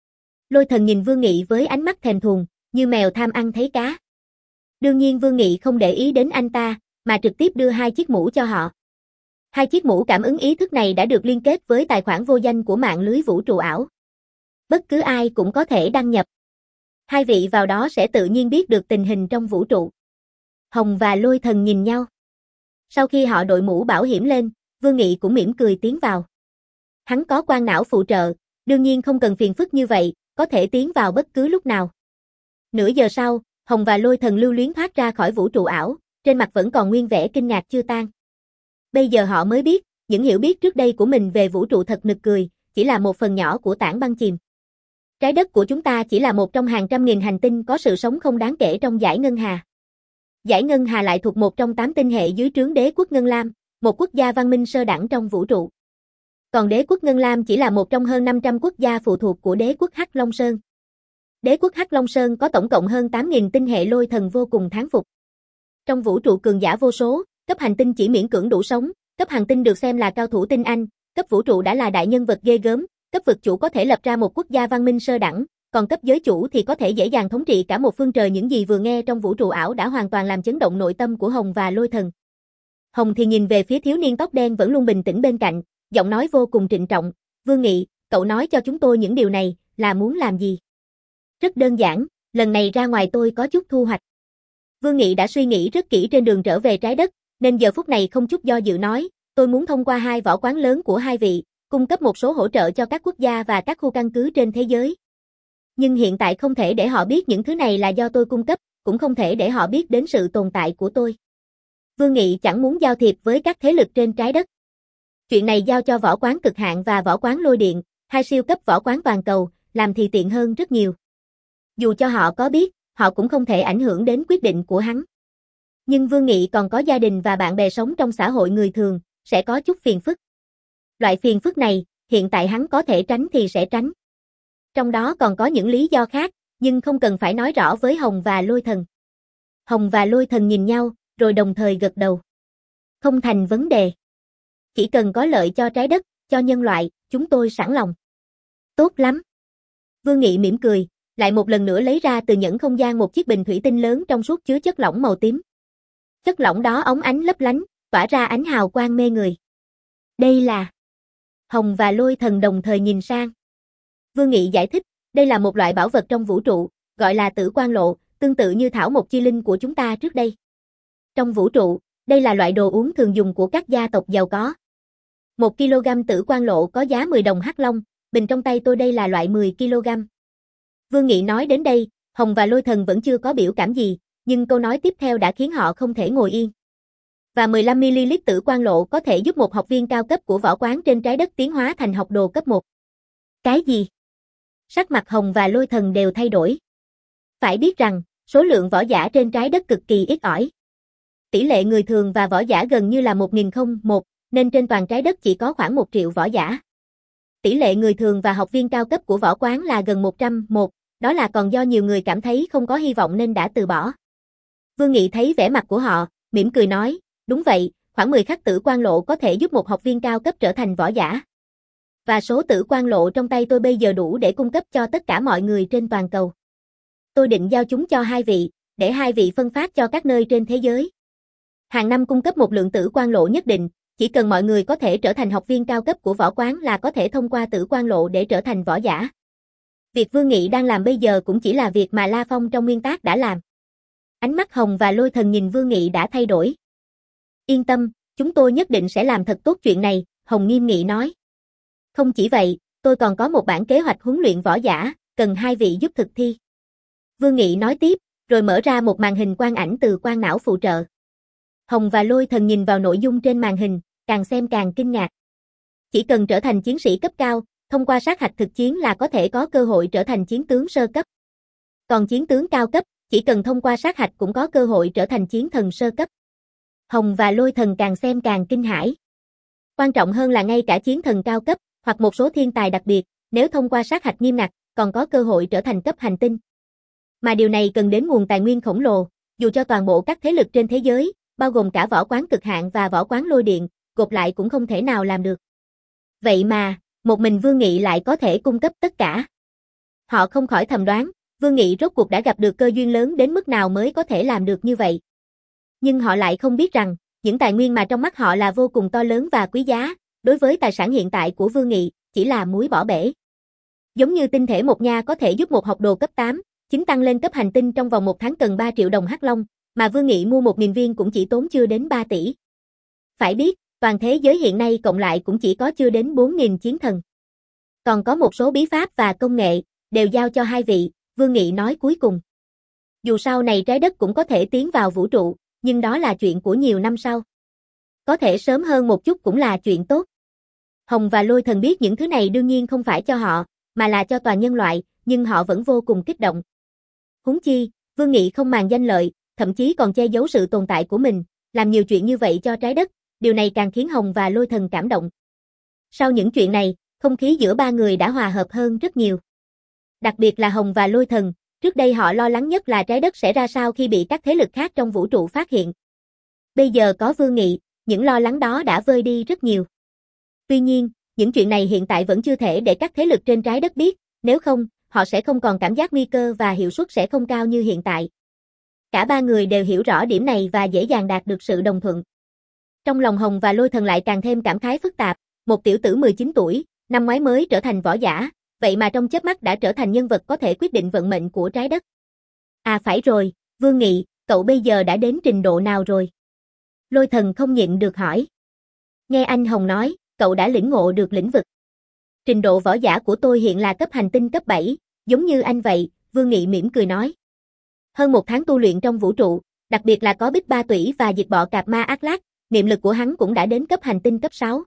Lôi Thần nhìn Vương Nghị với ánh mắt thèm thuồng, như mèo tham ăn thấy cá. Đương nhiên Vương Nghị không để ý đến anh ta, mà trực tiếp đưa hai chiếc mũ cho họ. Hai chiếc mũ cảm ứng ý thức này đã được liên kết với tài khoản vô danh của mạng lưới vũ trụ ảo. Bất cứ ai cũng có thể đăng nhập. Hai vị vào đó sẽ tự nhiên biết được tình hình trong vũ trụ. Hồng và Lôi Thần nhìn nhau. Sau khi họ đội mũ bảo hiểm lên, Vương Nghị cũng mỉm cười tiến vào. Hắn có quang não phụ trợ, đương nhiên không cần phiền phức như vậy, có thể tiến vào bất cứ lúc nào. Nửa giờ sau, Hồng và Lôi Thần lưu luyến thoát ra khỏi vũ trụ ảo, trên mặt vẫn còn nguyên vẻ kinh ngạc chưa tan. Bây giờ họ mới biết, những hiểu biết trước đây của mình về vũ trụ thật nực cười, chỉ là một phần nhỏ của tảng băng chìm. Trái đất của chúng ta chỉ là một trong hàng trăm nghìn hành tinh có sự sống không đáng kể trong dải Ngân Hà. Dải Ngân Hà lại thuộc một trong tám tinh hệ dưới trướng đế quốc Ngân Lam, một quốc gia văn minh sơ đẳng trong vũ trụ. Còn đế quốc Ngân Lam chỉ là một trong hơn năm trăm quốc gia phụ thuộc của đế quốc Hắc Long Sơn. Đế quốc Hắc Long Sơn có tổng cộng hơn tám nghìn tinh hệ Lôi Thần vô cùng thán phục. Trong vũ trụ cường giả vô số, cấp hành tinh chỉ miễn cưỡng đủ sống, cấp hành tinh được xem là cao thủ tinh anh, cấp vũ trụ đã là đại nhân vật ghê gớm, cấp vực chủ có thể lập ra một quốc gia văn minh sơ đẳng, còn cấp giới chủ thì có thể dễ dàng thống trị cả một phương trời. Những gì vừa nghe trong vũ trụ ảo đã hoàn toàn làm chấn động nội tâm của Hồng và Lôi Thần. Hồng thì nhìn về phía thiếu niên tóc đen vẫn luôn bình tĩnh bên cạnh, giọng nói vô cùng trịnh trọng, Vương Nghị, cậu nói cho chúng tôi những điều này, là muốn làm gì? Rất đơn giản, lần này ra ngoài tôi có chút thu hoạch. Vương Nghị đã suy nghĩ rất kỹ trên đường trở về trái đất, nên giờ phút này không chút do dự nói, tôi muốn thông qua hai võ quán lớn của hai vị, cung cấp một số hỗ trợ cho các quốc gia và các khu căn cứ trên thế giới. Nhưng hiện tại không thể để họ biết những thứ này là do tôi cung cấp, cũng không thể để họ biết đến sự tồn tại của tôi. Vương Nghị chẳng muốn giao thiệp với các thế lực trên trái đất. Chuyện này giao cho võ quán cực hạn và võ quán lôi điện, hai siêu cấp võ quán toàn cầu, làm thì tiện hơn rất nhiều. Dù cho họ có biết, họ cũng không thể ảnh hưởng đến quyết định của hắn. Nhưng Vương Nghị còn có gia đình và bạn bè sống trong xã hội người thường, sẽ có chút phiền phức. Loại phiền phức này, hiện tại hắn có thể tránh thì sẽ tránh. Trong đó còn có những lý do khác, nhưng không cần phải nói rõ với Hồng và Lôi Thần. Hồng và Lôi Thần nhìn nhau, rồi đồng thời gật đầu. Không thành vấn đề. Chỉ cần có lợi cho trái đất, cho nhân loại, chúng tôi sẵn lòng. Tốt lắm. Vương Nghị mỉm cười, lại một lần nữa lấy ra từ nhẫn không gian một chiếc bình thủy tinh lớn trong suốt chứa chất lỏng màu tím. Chất lỏng đó óng ánh lấp lánh, tỏa ra ánh hào quang mê người. Đây là... Hồng và Lôi Thần đồng thời nhìn sang. Vương Nghị giải thích, đây là một loại bảo vật trong vũ trụ, gọi là tử quang lộ, tương tự như thảo mộc chi linh của chúng ta trước đây. Trong vũ trụ, đây là loại đồ uống thường dùng của các gia tộc giàu có. Một ki lô gam tử quang lộ có giá mười đồng hắc long, bình trong tay tôi đây là loại mười ki lô gam. Vương Nghị nói đến đây, Hồng và Lôi Thần vẫn chưa có biểu cảm gì, nhưng câu nói tiếp theo đã khiến họ không thể ngồi yên. Và mười lăm mi li lít tử quang lộ có thể giúp một học viên cao cấp của võ quán trên trái đất tiến hóa thành học đồ cấp một. Cái gì? Sắc mặt Hồng và Lôi Thần đều thay đổi. Phải biết rằng, số lượng võ giả trên trái đất cực kỳ ít ỏi. Tỷ lệ người thường và võ giả gần như là một nghìn không một, nên trên toàn trái đất chỉ có khoảng một triệu võ giả. Tỷ lệ người thường và học viên cao cấp của võ quán là gần một trăm mốt, đó là còn do nhiều người cảm thấy không có hy vọng nên đã từ bỏ. Vương Nghị thấy vẻ mặt của họ, mỉm cười nói, đúng vậy, khoảng mười khắc tử quang lộ có thể giúp một học viên cao cấp trở thành võ giả. Và số tử quang lộ trong tay tôi bây giờ đủ để cung cấp cho tất cả mọi người trên toàn cầu. Tôi định giao chúng cho hai vị, để hai vị phân phát cho các nơi trên thế giới. Hàng năm cung cấp một lượng tử quang lộ nhất định, chỉ cần mọi người có thể trở thành học viên cao cấp của võ quán là có thể thông qua tử quang lộ để trở thành võ giả. Việc Vương Nghị đang làm bây giờ cũng chỉ là việc mà La Phong trong nguyên tác đã làm. Ánh mắt Hồng và Lôi Thần nhìn Vương Nghị đã thay đổi. Yên tâm, chúng tôi nhất định sẽ làm thật tốt chuyện này, Hồng nghiêm nghị nói. Không chỉ vậy, tôi còn có một bản kế hoạch huấn luyện võ giả, cần hai vị giúp thực thi. Vương Nghị nói tiếp, rồi mở ra một màn hình quang ảnh từ quang não phụ trợ. Hồng và Lôi Thần nhìn vào nội dung trên màn hình, càng xem càng kinh ngạc. Chỉ cần trở thành chiến sĩ cấp cao, thông qua sát hạch thực chiến là có thể có cơ hội trở thành chiến tướng sơ cấp. Còn chiến tướng cao cấp, chỉ cần thông qua sát hạch cũng có cơ hội trở thành chiến thần sơ cấp. Hồng và Lôi Thần càng xem càng kinh hãi. Quan trọng hơn là ngay cả chiến thần cao cấp, hoặc một số thiên tài đặc biệt, nếu thông qua sát hạch nghiêm ngặt, còn có cơ hội trở thành cấp hành tinh. Mà điều này cần đến nguồn tài nguyên khổng lồ, dù cho toàn bộ các thế lực trên thế giới, bao gồm cả võ quán cực hạn và võ quán lôi điện, gộp lại cũng không thể nào làm được. Vậy mà, một mình Vương Nghị lại có thể cung cấp tất cả. Họ không khỏi thầm đoán, Vương Nghị rốt cuộc đã gặp được cơ duyên lớn đến mức nào mới có thể làm được như vậy. Nhưng họ lại không biết rằng, những tài nguyên mà trong mắt họ là vô cùng to lớn và quý giá, đối với tài sản hiện tại của Vương Nghị, chỉ là muối bỏ bể. Giống như tinh thể một nha có thể giúp một học đồ cấp tám, chín tăng lên cấp hành tinh trong vòng một tháng cần ba triệu đồng hắc long, mà Vương Nghị mua một nghìn viên cũng chỉ tốn chưa đến ba tỷ. Phải biết, toàn thế giới hiện nay cộng lại cũng chỉ có chưa đến bốn nghìn chiến thần. Còn có một số bí pháp và công nghệ, đều giao cho hai vị, Vương Nghị nói cuối cùng. Dù sau này trái đất cũng có thể tiến vào vũ trụ, nhưng đó là chuyện của nhiều năm sau. Có thể sớm hơn một chút cũng là chuyện tốt. Hồng và Lôi Thần biết những thứ này đương nhiên không phải cho họ, mà là cho toàn nhân loại, nhưng họ vẫn vô cùng kích động. Huống chi, Vương Nghị không màng danh lợi, thậm chí còn che giấu sự tồn tại của mình, làm nhiều chuyện như vậy cho trái đất, điều này càng khiến Hồng và Lôi Thần cảm động. Sau những chuyện này, không khí giữa ba người đã hòa hợp hơn rất nhiều. Đặc biệt là Hồng và Lôi Thần, trước đây họ lo lắng nhất là trái đất sẽ ra sao khi bị các thế lực khác trong vũ trụ phát hiện. Bây giờ có Vương Nghị, những lo lắng đó đã vơi đi rất nhiều. Tuy nhiên, những chuyện này hiện tại vẫn chưa thể để các thế lực trên trái đất biết, nếu không, họ sẽ không còn cảm giác nguy cơ và hiệu suất sẽ không cao như hiện tại. Cả ba người đều hiểu rõ điểm này và dễ dàng đạt được sự đồng thuận. Trong lòng Hồng và Lôi Thần lại càng thêm cảm khái phức tạp, một tiểu tử mười chín tuổi, năm ngoái mới trở thành võ giả, vậy mà trong chớp mắt đã trở thành nhân vật có thể quyết định vận mệnh của trái đất. À phải rồi, Vương Nghị, cậu bây giờ đã đến trình độ nào rồi? Lôi Thần không nhịn được hỏi. Nghe anh Hồng nói, cậu đã lĩnh ngộ được lĩnh vực. Trình độ võ giả của tôi hiện là cấp hành tinh cấp bảy, giống như anh vậy, Vương Nghị mỉm cười nói. Hơn một tháng tu luyện trong vũ trụ, đặc biệt là có Bích Ba Tủy và diệt bọ cạp ma ác lác, niệm lực của hắn cũng đã đến cấp hành tinh cấp sáu.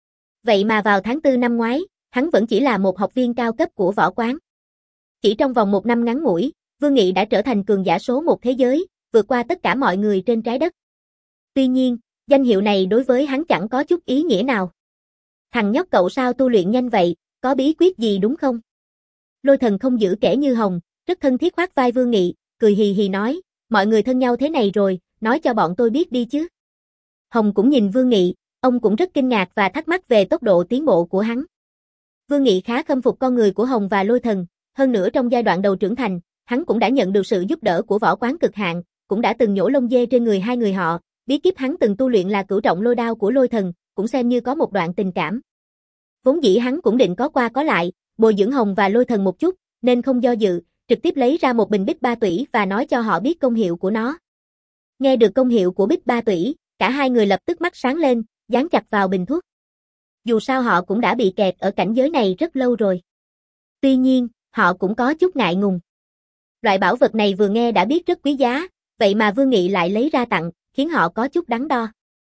Vậy mà vào tháng tư năm ngoái, hắn vẫn chỉ là một học viên cao cấp của võ quán. Chỉ trong vòng một năm ngắn ngủi, Vương Nghị đã trở thành cường giả số một thế giới, vượt qua tất cả mọi người trên trái đất. Tuy nhiên, danh hiệu này đối với hắn chẳng có chút ý nghĩa nào. Thằng nhóc cậu sao tu luyện nhanh vậy, có bí quyết gì đúng không? Lôi Thần không giữ kể như Hồng, rất thân thiết khoác vai Vương Nghị, cười hì hì nói, mọi người thân nhau thế này rồi, nói cho bọn tôi biết đi chứ. Hồng cũng nhìn Vương Nghị, ông cũng rất kinh ngạc và thắc mắc về tốc độ tiến bộ của hắn. Vương Nghị khá khâm phục con người của Hồng và Lôi Thần, hơn nữa trong giai đoạn đầu trưởng thành, hắn cũng đã nhận được sự giúp đỡ của võ quán cực hạn, cũng đã từng nhổ lông dê trên người hai người họ, bí kíp hắn từng tu luyện là cửu trọng lôi đao của Lôi Thần, cũng xem như có một đoạn tình cảm. Vốn dĩ hắn cũng định có qua có lại, bồi dưỡng Hồng và Lôi Thần một chút, nên không do dự, trực tiếp lấy ra một bình Bích Ba Tủy và nói cho họ biết công hiệu của nó. Nghe được công hiệu của Bích Ba Tủy, cả hai người lập tức mắt sáng lên, dán chặt vào bình thuốc. Dù sao họ cũng đã bị kẹt ở cảnh giới này rất lâu rồi. Tuy nhiên, họ cũng có chút ngại ngùng. Loại bảo vật này vừa nghe đã biết rất quý giá, vậy mà Vương Nghị lại lấy ra tặng, khiến họ có chút đắn đo.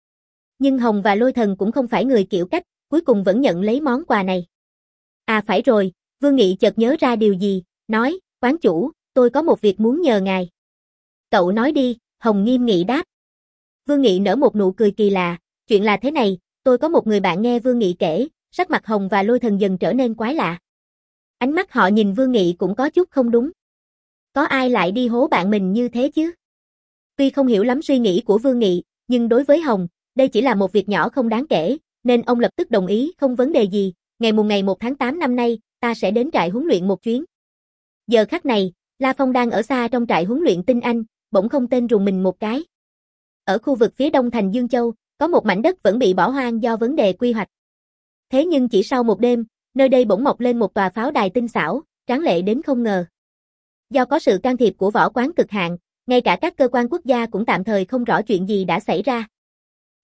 Nhưng Hồng và Lôi Thần cũng không phải người kiểu cách, cuối cùng vẫn nhận lấy món quà này. À phải rồi, Vương Nghị chợt nhớ ra điều gì, nói, quán chủ, tôi có một việc muốn nhờ ngài. Cậu nói đi, Hồng nghiêm nghị đáp. Vương Nghị nở một nụ cười kỳ lạ, chuyện là thế này, tôi có một người bạn nghe Vương Nghị kể, sắc mặt Hồng và Lôi Thần dần trở nên quái lạ. Ánh mắt họ nhìn Vương Nghị cũng có chút không đúng. Có ai lại đi hố bạn mình như thế chứ? Tuy không hiểu lắm suy nghĩ của Vương Nghị, nhưng đối với Hồng, đây chỉ là một việc nhỏ không đáng kể, nên ông lập tức đồng ý không vấn đề gì, ngày mùng ngày một tháng tám năm nay, ta sẽ đến trại huấn luyện một chuyến. Giờ khắc này, La Phong đang ở xa trong trại huấn luyện tinh anh, bỗng không tên rùng mình một cái. Ở khu vực phía đông thành Dương Châu, có một mảnh đất vẫn bị bỏ hoang do vấn đề quy hoạch. Thế nhưng chỉ sau một đêm, nơi đây bỗng mọc lên một tòa pháo đài tinh xảo, tráng lệ đến không ngờ. Do có sự can thiệp của võ quán cực hạn, ngay cả các cơ quan quốc gia cũng tạm thời không rõ chuyện gì đã xảy ra.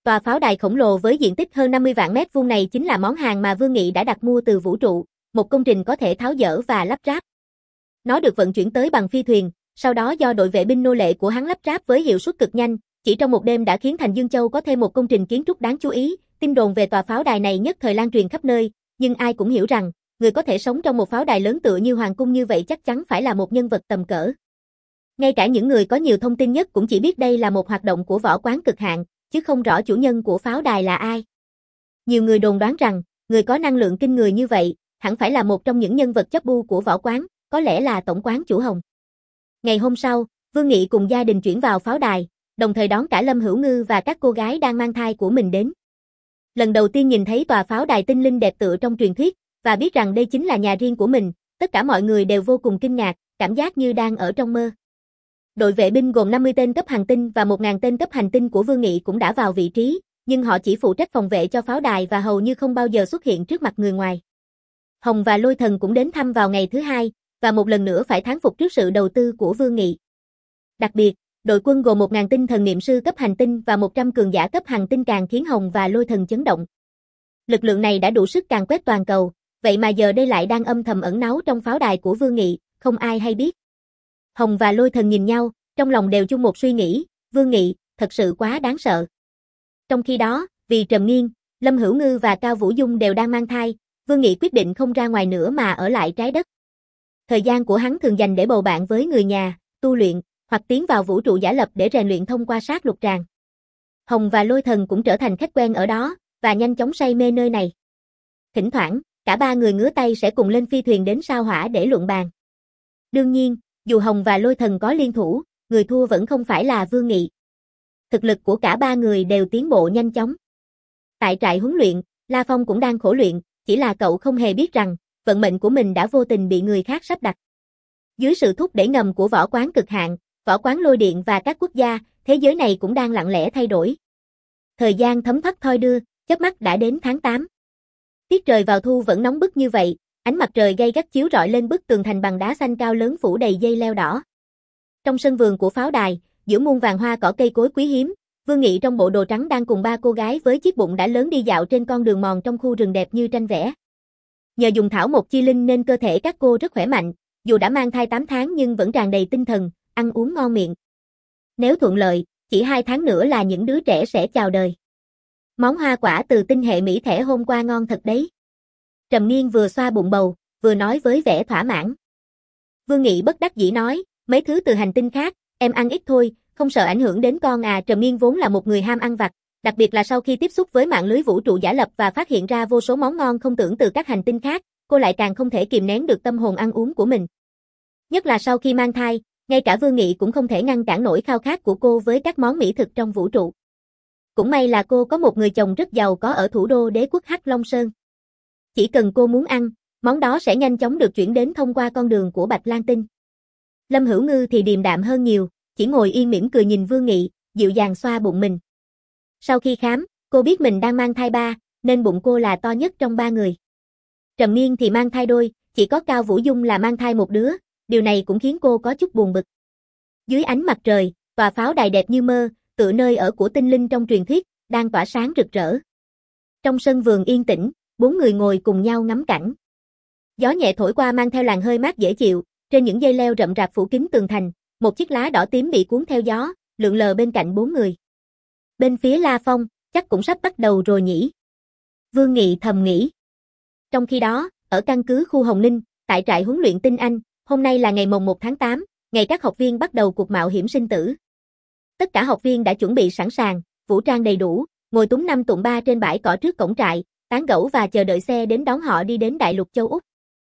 Tòa pháo đài khổng lồ với diện tích hơn năm mươi vạn mét vuông này chính là món hàng mà Vương Nghị đã đặt mua từ vũ trụ, một công trình có thể tháo dỡ và lắp ráp. Nó được vận chuyển tới bằng phi thuyền, sau đó do đội vệ binh nô lệ của hắn lắp ráp với hiệu suất cực nhanh, chỉ trong một đêm đã khiến thành Dương Châu có thêm một công trình kiến trúc đáng chú ý. Tin đồn về tòa pháo đài này nhất thời lan truyền khắp nơi, nhưng ai cũng hiểu rằng, người có thể sống trong một pháo đài lớn tựa như hoàng cung như vậy chắc chắn phải là một nhân vật tầm cỡ. Ngay cả những người có nhiều thông tin nhất cũng chỉ biết đây là một hoạt động của võ quán cực hạn, chứ không rõ chủ nhân của pháo đài là ai. Nhiều người đồn đoán rằng, người có năng lượng kinh người như vậy, hẳn phải là một trong những nhân vật chấp bu của võ quán, có lẽ là tổng quán chủ Hồng. Ngày hôm sau, Vương Nghị cùng gia đình chuyển vào pháo đài, đồng thời đón cả Lâm Hữu Ngư và các cô gái đang mang thai của mình đến. Lần đầu tiên nhìn thấy tòa pháo đài tinh linh đẹp tựa trong truyền thuyết, và biết rằng đây chính là nhà riêng của mình, tất cả mọi người đều vô cùng kinh ngạc, cảm giác như đang ở trong mơ. Đội vệ binh gồm năm mươi tên cấp hành tinh và một nghìn tên cấp hành tinh của Vương Nghị cũng đã vào vị trí, nhưng họ chỉ phụ trách phòng vệ cho pháo đài và hầu như không bao giờ xuất hiện trước mặt người ngoài. Hồng và Lôi Thần cũng đến thăm vào ngày thứ hai, và một lần nữa phải thán phục trước sự đầu tư của Vương Nghị. Đặc biệt, đội quân gồm một nghìn tinh thần niệm sư cấp hành tinh và một trăm cường giả cấp hành tinh càng khiến Hồng và Lôi Thần chấn động. Lực lượng này đã đủ sức càn quét toàn cầu, vậy mà giờ đây lại đang âm thầm ẩn náu trong pháo đài của Vương Nghị, không ai hay biết. Hồng và Lôi Thần nhìn nhau, trong lòng đều chung một suy nghĩ, Vương Nghị, thật sự quá đáng sợ. Trong khi đó, vì Trầm Nghiên, Lâm Hữu Ngư và Cao Vũ Dung đều đang mang thai, Vương Nghị quyết định không ra ngoài nữa mà ở lại trái đất. Thời gian của hắn thường dành để bầu bạn với người nhà, tu luyện, hoặc tiến vào vũ trụ giả lập để rèn luyện thông qua sát lục tràng. Hồng và Lôi Thần cũng trở thành khách quen ở đó, và nhanh chóng say mê nơi này. Thỉnh thoảng, cả ba người ngứa tay sẽ cùng lên phi thuyền đến sao hỏa để luận bàn. Đương nhiên, dù Hồng và Lôi Thần có liên thủ, người thua vẫn không phải là Vương Nghị. Thực lực của cả ba người đều tiến bộ nhanh chóng. Tại trại huấn luyện, La Phong cũng đang khổ luyện, chỉ là cậu không hề biết rằng, vận mệnh của mình đã vô tình bị người khác sắp đặt. Dưới sự thúc đẩy ngầm của võ quán cực hạn, võ quán lôi điện và các quốc gia, thế giới này cũng đang lặng lẽ thay đổi. Thời gian thấm thoát thoi đưa, chớp mắt đã đến tháng tám. Tiết trời vào thu vẫn nóng bức như vậy, ánh mặt trời gay gắt chiếu rọi lên bức tường thành bằng đá xanh cao lớn phủ đầy dây leo đỏ. Trong sân vườn của pháo đài, giữa muôn vàng hoa cỏ cây cối quý hiếm, Vương Nghị trong bộ đồ trắng đang cùng ba cô gái với chiếc bụng đã lớn đi dạo trên con đường mòn trong khu rừng đẹp như tranh vẽ. Nhờ dùng thảo mộc chi linh nên cơ thể các cô rất khỏe mạnh, dù đã mang thai tám tháng nhưng vẫn tràn đầy tinh thần, ăn uống ngon miệng. Nếu thuận lợi, chỉ hai tháng nữa là những đứa trẻ sẽ chào đời. Món hoa quả từ tinh hệ Mỹ thẻ hôm qua ngon thật đấy. Trầm Nghiên vừa xoa bụng bầu, vừa nói với vẻ thỏa mãn. Vương Nghị bất đắc dĩ nói, mấy thứ từ hành tinh khác, em ăn ít thôi, không sợ ảnh hưởng đến con à. Trầm Nghiên vốn là một người ham ăn vặt, đặc biệt là sau khi tiếp xúc với mạng lưới vũ trụ giả lập và phát hiện ra vô số món ngon không tưởng từ các hành tinh khác, cô lại càng không thể kìm nén được tâm hồn ăn uống của mình. Nhất là sau khi mang thai, ngay cả Vương Nghị cũng không thể ngăn cản nổi khao khát của cô với các món mỹ thực trong vũ trụ. Cũng may là cô có một người chồng rất giàu có ở thủ đô đế quốc Hắc Long Sơn. Chỉ cần cô muốn ăn, món đó sẽ nhanh chóng được chuyển đến thông qua con đường của Bạch Lan Tinh. Lâm Hữu Ngư thì điềm đạm hơn nhiều, chỉ ngồi yên mỉm cười nhìn Vương Nghị, dịu dàng xoa bụng mình. Sau khi khám, cô biết mình đang mang thai ba, nên bụng cô là to nhất trong ba người. Trầm Nghiên thì mang thai đôi, chỉ có Cao Vũ Dung là mang thai một đứa, điều này cũng khiến cô có chút buồn bực. Dưới ánh mặt trời, tòa pháo đài đẹp như mơ, tựa nơi ở của tinh linh trong truyền thuyết, đang tỏa sáng rực rỡ. Trong sân vườn yên tĩnh, bốn người ngồi cùng nhau ngắm cảnh. Gió nhẹ thổi qua mang theo làn hơi mát dễ chịu, trên những dây leo rậm rạp phủ kín tường thành, một chiếc lá đỏ tím bị cuốn theo gió, lượn lờ bên cạnh bốn người. Bên phía La Phong, chắc cũng sắp bắt đầu rồi nhỉ. Vương Nghị thầm nghĩ. Trong khi đó, ở căn cứ khu Hồng Ninh, tại trại huấn luyện Tinh Anh, hôm nay là ngày mồng một tháng tám, ngày các học viên bắt đầu cuộc mạo hiểm sinh tử. Tất cả học viên đã chuẩn bị sẵn sàng, vũ trang đầy đủ, ngồi túm năm tụm ba trên bãi cỏ trước cổng trại, tán gẫu và chờ đợi xe đến đón họ đi đến Đại Lục Châu Úc.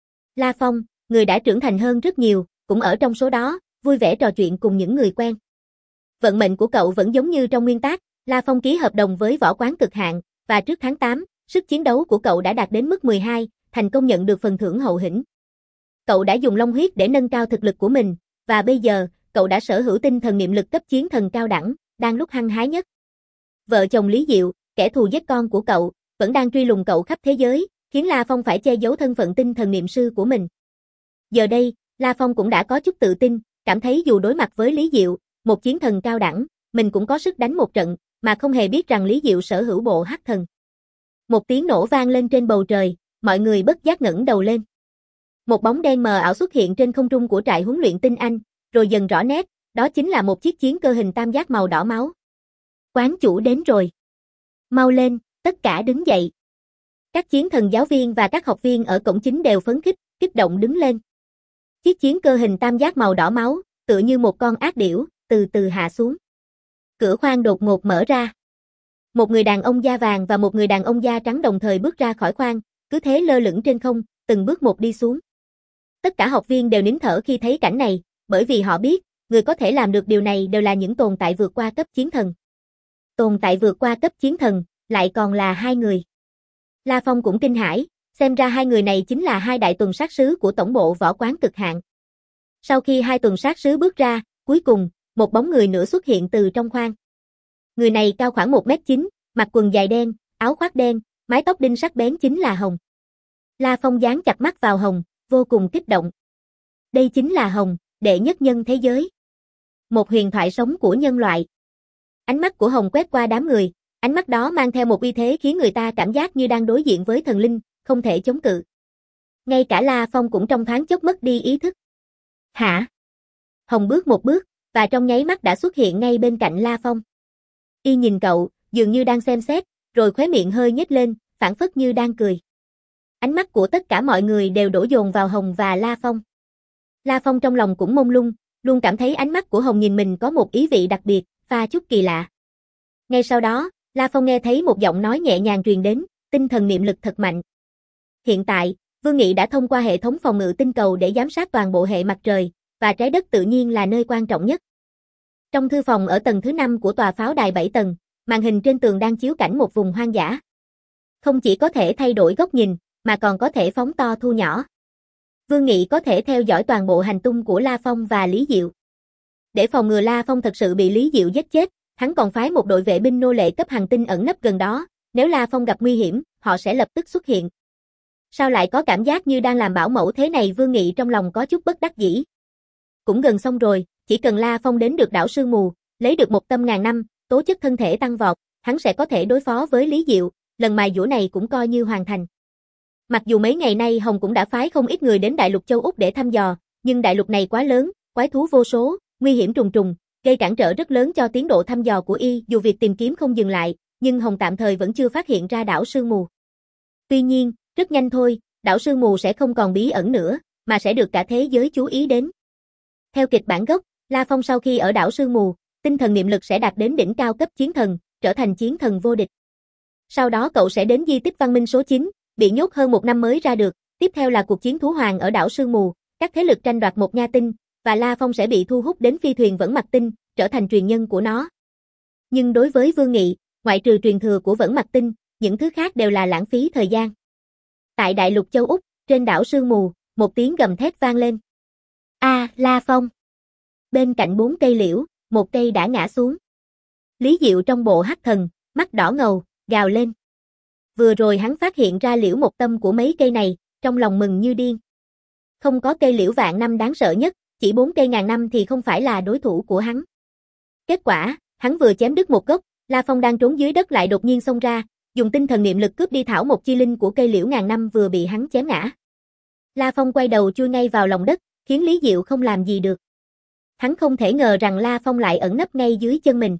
La Phong, người đã trưởng thành hơn rất nhiều, cũng ở trong số đó, vui vẻ trò chuyện cùng những người quen. Vận mệnh của cậu vẫn giống như trong nguyên tác, La Phong ký hợp đồng với võ quán cực hạn, và trước tháng tám, sức chiến đấu của cậu đã đạt đến mức mười hai, thành công nhận được phần thưởng hậu hĩnh. Cậu đã dùng long huyết để nâng cao thực lực của mình, và bây giờ, cậu đã sở hữu tinh thần niệm lực cấp chiến thần cao đẳng, đang lúc hăng hái nhất. Vợ chồng Lý Diệu, kẻ thù giết con của cậu, vẫn đang truy lùng cậu khắp thế giới, khiến La Phong phải che giấu thân phận tinh thần niệm sư của mình. Giờ đây, La Phong cũng đã có chút tự tin, cảm thấy dù đối mặt với Lý Diệu, một chiến thần cao đẳng, mình cũng có sức đánh một trận, mà không hề biết rằng Lý Diệu sở hữu bộ hắc thần. Một tiếng nổ vang lên trên bầu trời, mọi người bất giác ngẩng đầu lên. Một bóng đen mờ ảo xuất hiện trên không trung của trại huấn luyện tinh anh, rồi dần rõ nét, đó chính là một chiếc chiến cơ hình tam giác màu đỏ máu. Quán chủ đến rồi. Mau lên, tất cả đứng dậy. Các chiến thần giáo viên và các học viên ở cổng chính đều phấn khích, kích động đứng lên. Chiếc chiến cơ hình tam giác màu đỏ máu, tựa như một con ác điểu, từ từ hạ xuống. Cửa khoang đột ngột mở ra. Một người đàn ông da vàng và một người đàn ông da trắng đồng thời bước ra khỏi khoang, cứ thế lơ lửng trên không, từng bước một đi xuống. Tất cả học viên đều nín thở khi thấy cảnh này, bởi vì họ biết, người có thể làm được điều này đều là những tồn tại vượt qua cấp chiến thần. Tồn tại vượt qua cấp chiến thần, lại còn là hai người. La Phong cũng kinh hãi, xem ra hai người này chính là hai đại tuần sát sứ của tổng bộ võ quán cực hạn. Sau khi hai tuần sát sứ bước ra, cuối cùng, một bóng người nữa xuất hiện từ trong khoang. Người này cao khoảng một mét chín, mặc quần dài đen, áo khoác đen, mái tóc đinh sắc bén chính là Hồng. La Phong dán chặt mắt vào Hồng, vô cùng kích động. Đây chính là Hồng, đệ nhất nhân thế giới. Một huyền thoại sống của nhân loại. Ánh mắt của Hồng quét qua đám người, ánh mắt đó mang theo một uy thế khiến người ta cảm giác như đang đối diện với thần linh, không thể chống cự. Ngay cả La Phong cũng trong thoáng chốc mất đi ý thức. Hả? Hồng bước một bước, và trong nháy mắt đã xuất hiện ngay bên cạnh La Phong. Y nhìn cậu, dường như đang xem xét, rồi khóe miệng hơi nhếch lên, phảng phất như đang cười. Ánh mắt của tất cả mọi người đều đổ dồn vào Hồng và La Phong. La Phong trong lòng cũng mông lung, luôn cảm thấy ánh mắt của Hồng nhìn mình có một ý vị đặc biệt, pha chút kỳ lạ. Ngay sau đó, La Phong nghe thấy một giọng nói nhẹ nhàng truyền đến, tinh thần niệm lực thật mạnh. Hiện tại, Vương Nghị đã thông qua hệ thống phòng ngự tinh cầu để giám sát toàn bộ hệ mặt trời, và trái đất tự nhiên là nơi quan trọng nhất. Trong thư phòng ở tầng thứ năm của tòa pháo đài bảy tầng, màn hình trên tường đang chiếu cảnh một vùng hoang dã. Không chỉ có thể thay đổi góc nhìn, mà còn có thể phóng to thu nhỏ. Vương Nghị có thể theo dõi toàn bộ hành tung của La Phong và Lý Diệu. Để phòng ngừa La Phong thật sự bị Lý Diệu giết chết, hắn còn phái một đội vệ binh nô lệ cấp hành tinh ẩn nấp gần đó, nếu La Phong gặp nguy hiểm, họ sẽ lập tức xuất hiện. Sao lại có cảm giác như đang làm bảo mẫu thế này? Vương Nghị trong lòng có chút bất đắc dĩ. Cũng gần xong rồi, chỉ cần La Phong đến được đảo Sương Mù, lấy được một tâm ngàn năm, tố chất thân thể tăng vọt, hắn sẽ có thể đối phó với Lý Diệu, lần mài dũa này cũng coi như hoàn thành. Mặc dù mấy ngày nay Hồng cũng đã phái không ít người đến đại lục châu Úc để thăm dò, nhưng đại lục này quá lớn, quái thú vô số, nguy hiểm trùng trùng, gây cản trở rất lớn cho tiến độ thăm dò của y. Dù việc tìm kiếm không dừng lại, nhưng Hồng tạm thời vẫn chưa phát hiện ra đảo Sương Mù. Tuy nhiên, rất nhanh thôi, đảo Sương Mù sẽ không còn bí ẩn nữa, mà sẽ được cả thế giới chú ý đến. Theo kịch bản gốc, La Phong sau khi ở đảo Sương Mù, tinh thần niệm lực sẽ đạt đến đỉnh cao cấp chiến thần, trở thành chiến thần vô địch. Sau đó cậu sẽ đến di tích văn minh số chín, bị nhốt hơn một năm mới ra được, tiếp theo là cuộc chiến thú hoàng ở đảo Sương Mù, các thế lực tranh đoạt một nha tinh, và La Phong sẽ bị thu hút đến phi thuyền Vẫn Mặc Tinh, trở thành truyền nhân của nó. Nhưng đối với Vương Nghị, ngoại trừ truyền thừa của Vẫn Mặc Tinh, những thứ khác đều là lãng phí thời gian. Tại đại lục châu Úc, trên đảo Sương Mù, một tiếng gầm thét vang lên. A, à, La Phong. Bên cạnh bốn cây liễu, một cây đã ngã xuống. Lý Diệu trong bộ hắc thần, mắt đỏ ngầu, gào lên. Vừa rồi hắn phát hiện ra liễu một tâm của mấy cây này, trong lòng mừng như điên. Không có cây liễu vạn năm đáng sợ nhất, chỉ bốn cây ngàn năm thì không phải là đối thủ của hắn. Kết quả, hắn vừa chém đứt một gốc, La Phong đang trốn dưới đất lại đột nhiên xông ra, dùng tinh thần niệm lực cướp đi thảo một chi linh của cây liễu ngàn năm vừa bị hắn chém ngã. La Phong quay đầu chui ngay vào lòng đất, khiến Lý Diệu không làm gì được. Hắn không thể ngờ rằng La Phong lại ẩn nấp ngay dưới chân mình.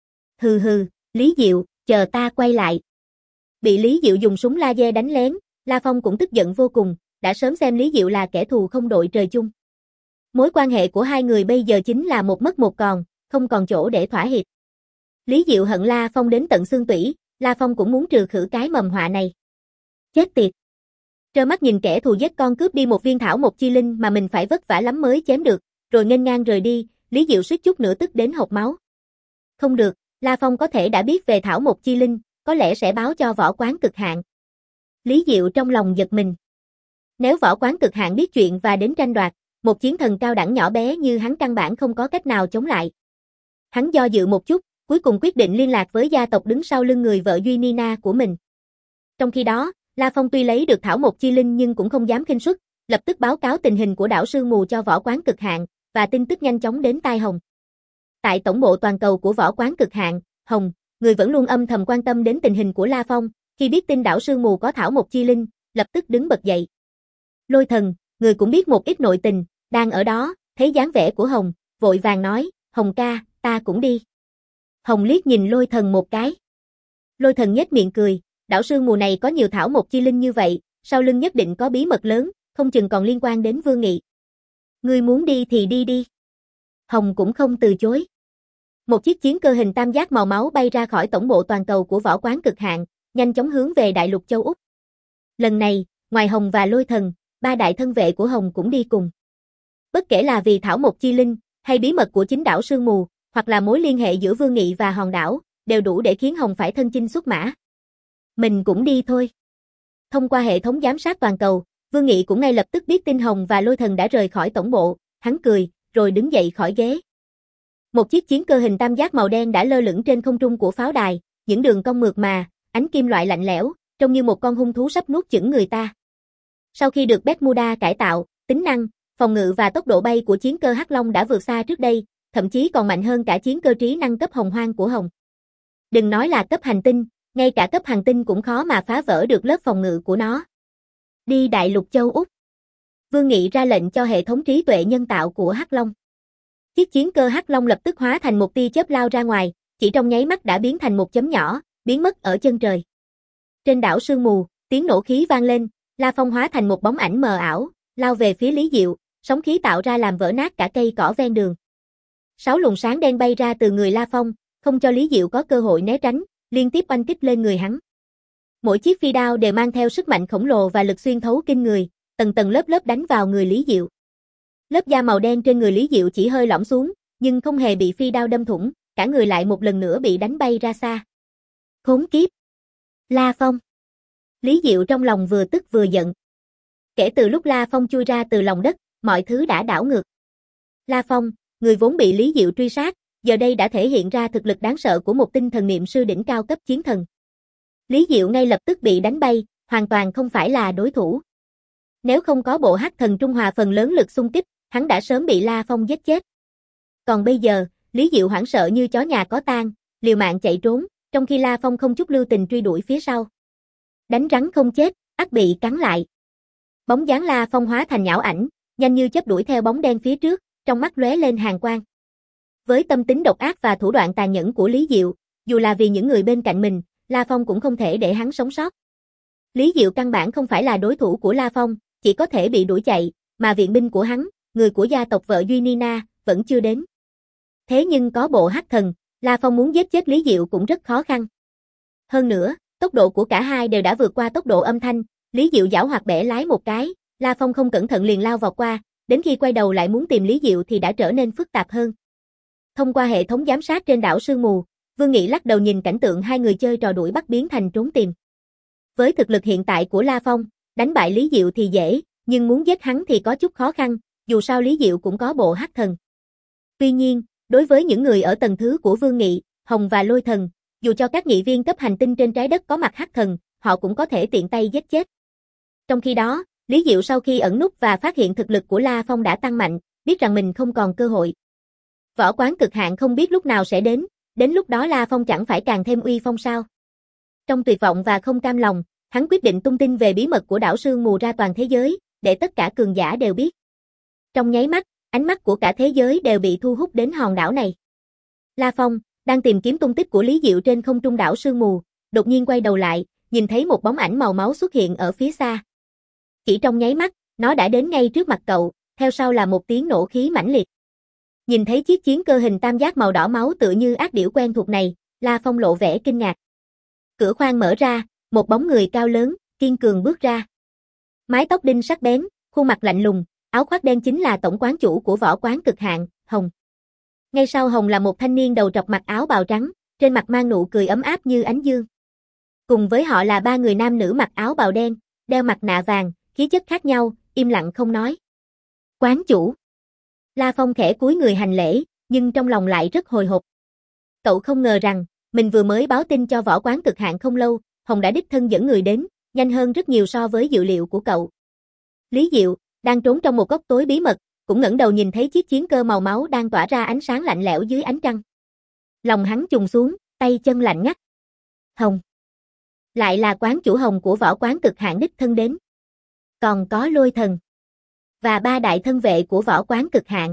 Hừ hừ, Lý Diệu, chờ ta quay lại. Bị Lý Diệu dùng súng laser đánh lén, La Phong cũng tức giận vô cùng, đã sớm xem Lý Diệu là kẻ thù không đội trời chung. Mối quan hệ của hai người bây giờ chính là một mất một còn, không còn chỗ để thỏa hiệp. Lý Diệu hận La Phong đến tận xương tủy, La Phong cũng muốn trừ khử cái mầm họa này. Chết tiệt. Trơ mắt nhìn kẻ thù giết con cướp đi một viên thảo một chi linh mà mình phải vất vả lắm mới chém được, rồi nghênh ngang rời đi, Lý Diệu suýt chút nữa tức đến hộc máu. Không được, La Phong có thể đã biết về thảo một chi linh, có lẽ sẽ báo cho võ quán cực hạn. Lý Diệu trong lòng giật mình. Nếu võ quán cực hạn biết chuyện và đến tranh đoạt, một chiến thần cao đẳng nhỏ bé như hắn căn bản không có cách nào chống lại. Hắn do dự một chút, cuối cùng quyết định liên lạc với gia tộc đứng sau lưng người vợ Duy Nina của mình. Trong khi đó, La Phong tuy lấy được thảo một chi linh nhưng cũng không dám khinh suất, lập tức báo cáo tình hình của đảo Sương Mù cho võ quán cực hạn, và tin tức nhanh chóng đến tai Hồng. Tại tổng bộ toàn cầu của võ quán cực hạn, Hồng, người vẫn luôn âm thầm quan tâm đến tình hình của La Phong, khi biết tin đảo sương mù có thảo mộc chi linh, lập tức đứng bật dậy. Lôi Thần, người cũng biết một ít nội tình, đang ở đó, thấy dáng vẻ của Hồng, vội vàng nói, Hồng ca, ta cũng đi. Hồng liếc nhìn Lôi Thần một cái. Lôi Thần nhếch miệng cười, đảo sương mù này có nhiều thảo mộc chi linh như vậy, sau lưng nhất định có bí mật lớn, không chừng còn liên quan đến Vương Nghị. Ngươi muốn đi thì đi đi. Hồng cũng không từ chối. Một chiếc chiến cơ hình tam giác màu máu bay ra khỏi tổng bộ toàn cầu của Võ Quán Cực Hạn, nhanh chóng hướng về đại lục châu Úc. Lần này, ngoài Hồng và Lôi Thần, ba đại thân vệ của Hồng cũng đi cùng. Bất kể là vì thảo mộc chi linh, hay bí mật của chính đảo sương mù, hoặc là mối liên hệ giữa Vương Nghị và hòn đảo, đều đủ để khiến Hồng phải thân chinh xuất mã. Mình cũng đi thôi. Thông qua hệ thống giám sát toàn cầu, Vương Nghị cũng ngay lập tức biết tin Hồng và Lôi Thần đã rời khỏi tổng bộ, hắn cười, rồi đứng dậy khỏi ghế. Một chiếc chiến cơ hình tam giác màu đen đã lơ lửng trên không trung của pháo đài, những đường cong mượt mà, ánh kim loại lạnh lẽo, trông như một con hung thú sắp nuốt chửng người ta. Sau khi được Bermuda cải tạo, tính năng, phòng ngự và tốc độ bay của chiến cơ Hắc Long đã vượt xa trước đây, thậm chí còn mạnh hơn cả chiến cơ trí năng cấp hồng hoang của Hồng. Đừng nói là cấp hành tinh, ngay cả cấp hành tinh cũng khó mà phá vỡ được lớp phòng ngự của nó. Đi đại lục châu Úc. Vương Nghị ra lệnh cho hệ thống trí tuệ nhân tạo của Hắc Long. Chiếc chiến cơ Hắc Long lập tức hóa thành một tia chớp lao ra ngoài, chỉ trong nháy mắt đã biến thành một chấm nhỏ, biến mất ở chân trời. Trên đảo sương mù, tiếng nổ khí vang lên, La Phong hóa thành một bóng ảnh mờ ảo, lao về phía Lý Diệu, sóng khí tạo ra làm vỡ nát cả cây cỏ ven đường. Sáu luồng sáng đen bay ra từ người La Phong, không cho Lý Diệu có cơ hội né tránh, liên tiếp oanh kích lên người hắn. Mỗi chiếc phi đao đều mang theo sức mạnh khổng lồ và lực xuyên thấu kinh người, tầng tầng lớp lớp đánh vào người Lý Diệu. Lớp da màu đen trên người Lý Diệu chỉ hơi lõm xuống, nhưng không hề bị phi đao đâm thủng, cả người lại một lần nữa bị đánh bay ra xa. Khốn kiếp! La Phong! Lý Diệu trong lòng vừa tức vừa giận. Kể từ lúc La Phong chui ra từ lòng đất, mọi thứ đã đảo ngược. La Phong, người vốn bị Lý Diệu truy sát, giờ đây đã thể hiện ra thực lực đáng sợ của một tinh thần niệm sư đỉnh cao cấp chiến thần. Lý Diệu ngay lập tức bị đánh bay, hoàn toàn không phải là đối thủ. Nếu không có bộ hắc thần trung hòa phần lớn lực xung kích, hắn đã sớm bị La Phong giết chết. Còn bây giờ, Lý Diệu hoảng sợ như chó nhà có tang, liều mạng chạy trốn, trong khi La Phong không chút lưu tình truy đuổi phía sau. Đánh rắn không chết, ắt bị cắn lại. Bóng dáng La Phong hóa thành nhão ảnh, nhanh như chớp đuổi theo bóng đen phía trước, trong mắt lóe lên hàn quang. Với tâm tính độc ác và thủ đoạn tàn nhẫn của Lý Diệu, dù là vì những người bên cạnh mình, La Phong cũng không thể để hắn sống sót. Lý Diệu căn bản không phải là đối thủ của La Phong, chỉ có thể bị đuổi chạy, mà viện binh của hắn, người của gia tộc vợ Duy Nina, vẫn chưa đến. Thế nhưng có bộ hắc thần, La Phong muốn giết chết Lý Diệu cũng rất khó khăn. Hơn nữa, tốc độ của cả hai đều đã vượt qua tốc độ âm thanh, Lý Diệu giảo hoạt bẻ lái một cái, La Phong không cẩn thận liền lao vọt qua, đến khi quay đầu lại muốn tìm Lý Diệu thì đã trở nên phức tạp hơn. Thông qua hệ thống giám sát trên đảo sương mù, Vương Nghị lắc đầu nhìn cảnh tượng hai người chơi trò đuổi bắt biến thành trốn tìm. Với thực lực hiện tại của La Phong, đánh bại Lý Diệu thì dễ, nhưng muốn giết hắn thì có chút khó khăn, dù sao Lý Diệu cũng có bộ hắc thần. Tuy nhiên, đối với những người ở tầng thứ của Vương Nghị, Hồng và Lôi Thần, dù cho các nghị viên cấp hành tinh trên trái đất có mặt hắc thần, họ cũng có thể tiện tay giết chết. Trong khi đó, Lý Diệu sau khi ẩn núp và phát hiện thực lực của La Phong đã tăng mạnh, biết rằng mình không còn cơ hội. Võ Quán Cực Hạn không biết lúc nào sẽ đến, đến lúc đó La Phong chẳng phải càng thêm uy phong sao. Trong tuyệt vọng và không cam lòng, hắn quyết định tung tin về bí mật của đảo sương mù ra toàn thế giới, để tất cả cường giả đều biết. Trong nháy mắt, ánh mắt của cả thế giới đều bị thu hút đến hòn đảo này. La Phong, đang tìm kiếm tung tích của Lý Diệu trên không trung đảo sương mù, đột nhiên quay đầu lại, nhìn thấy một bóng ảnh màu máu xuất hiện ở phía xa. Chỉ trong nháy mắt, nó đã đến ngay trước mặt cậu, theo sau là một tiếng nổ khí mãnh liệt. Nhìn thấy chiếc chiến cơ hình tam giác màu đỏ máu tựa như ác điểu quen thuộc này, La Phong lộ vẻ kinh ngạc. Cửa khoang mở ra, một bóng người cao lớn, kiên cường bước ra. Mái tóc đinh sắc bén, khuôn mặt lạnh lùng, áo khoác đen chính là tổng quán chủ của Võ Quán Cực Hạn, Hồng. Ngay sau Hồng là một thanh niên đầu trọc mặc áo bào trắng, trên mặt mang nụ cười ấm áp như ánh dương. Cùng với họ là ba người nam nữ mặc áo bào đen, đeo mặt nạ vàng, khí chất khác nhau, im lặng không nói. Quán chủ. La Phong khẽ cúi người hành lễ, nhưng trong lòng lại rất hồi hộp. Cậu không ngờ rằng, mình vừa mới báo tin cho Võ Quán Cực Hạn không lâu, Hồng đã đích thân dẫn người đến, nhanh hơn rất nhiều so với dự liệu của cậu. Lý Diệu, đang trốn trong một góc tối bí mật, cũng ngẩng đầu nhìn thấy chiếc chiến cơ màu máu đang tỏa ra ánh sáng lạnh lẽo dưới ánh trăng. Lòng hắn trùng xuống, tay chân lạnh ngắt. Hồng. Lại là quán chủ Hồng của võ quán cực hạn đích thân đến. Còn có Lôi Thần. Và ba đại thân vệ của võ quán cực hạn.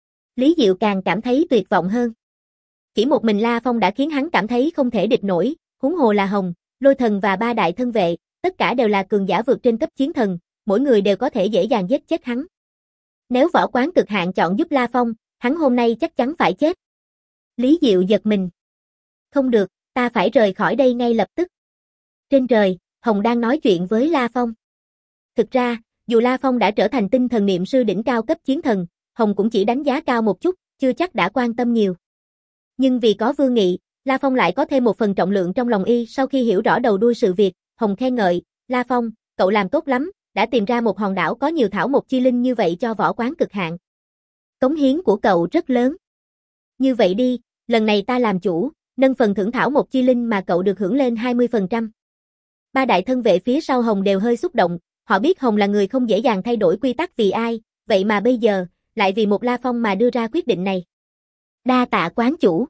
Lý Diệu càng cảm thấy tuyệt vọng hơn. Chỉ một mình La Phong đã khiến hắn cảm thấy không thể địch nổi, huống hồ là Hồng, Lôi Thần và ba đại thân vệ, tất cả đều là cường giả vượt trên cấp chiến thần, mỗi người đều có thể dễ dàng giết chết hắn. Nếu võ quán cực hạn chọn giúp La Phong, hắn hôm nay chắc chắn phải chết. Lý Diệu giật mình. Không được, ta phải rời khỏi đây ngay lập tức. Trên trời, Hồng đang nói chuyện với La Phong. Thực ra, dù La Phong đã trở thành tinh thần niệm sư đỉnh cao cấp chiến thần, Hồng cũng chỉ đánh giá cao một chút, chưa chắc đã quan tâm nhiều. Nhưng vì có Vương Nghị, La Phong lại có thêm một phần trọng lượng trong lòng y. Sau khi hiểu rõ đầu đuôi sự việc, Hồng khen ngợi, La Phong, cậu làm tốt lắm, đã tìm ra một hòn đảo có nhiều thảo mộc chi linh như vậy cho võ quán cực hạn. Cống hiến của cậu rất lớn. Như vậy đi, lần này ta làm chủ, nâng phần thưởng thảo mộc chi linh mà cậu được hưởng lên hai mươi phần trăm. Ba đại thân vệ phía sau Hồng đều hơi xúc động, họ biết Hồng là người không dễ dàng thay đổi quy tắc vì ai, vậy mà bây giờ, lại vì một La Phong mà đưa ra quyết định này. Đa tạ quán chủ.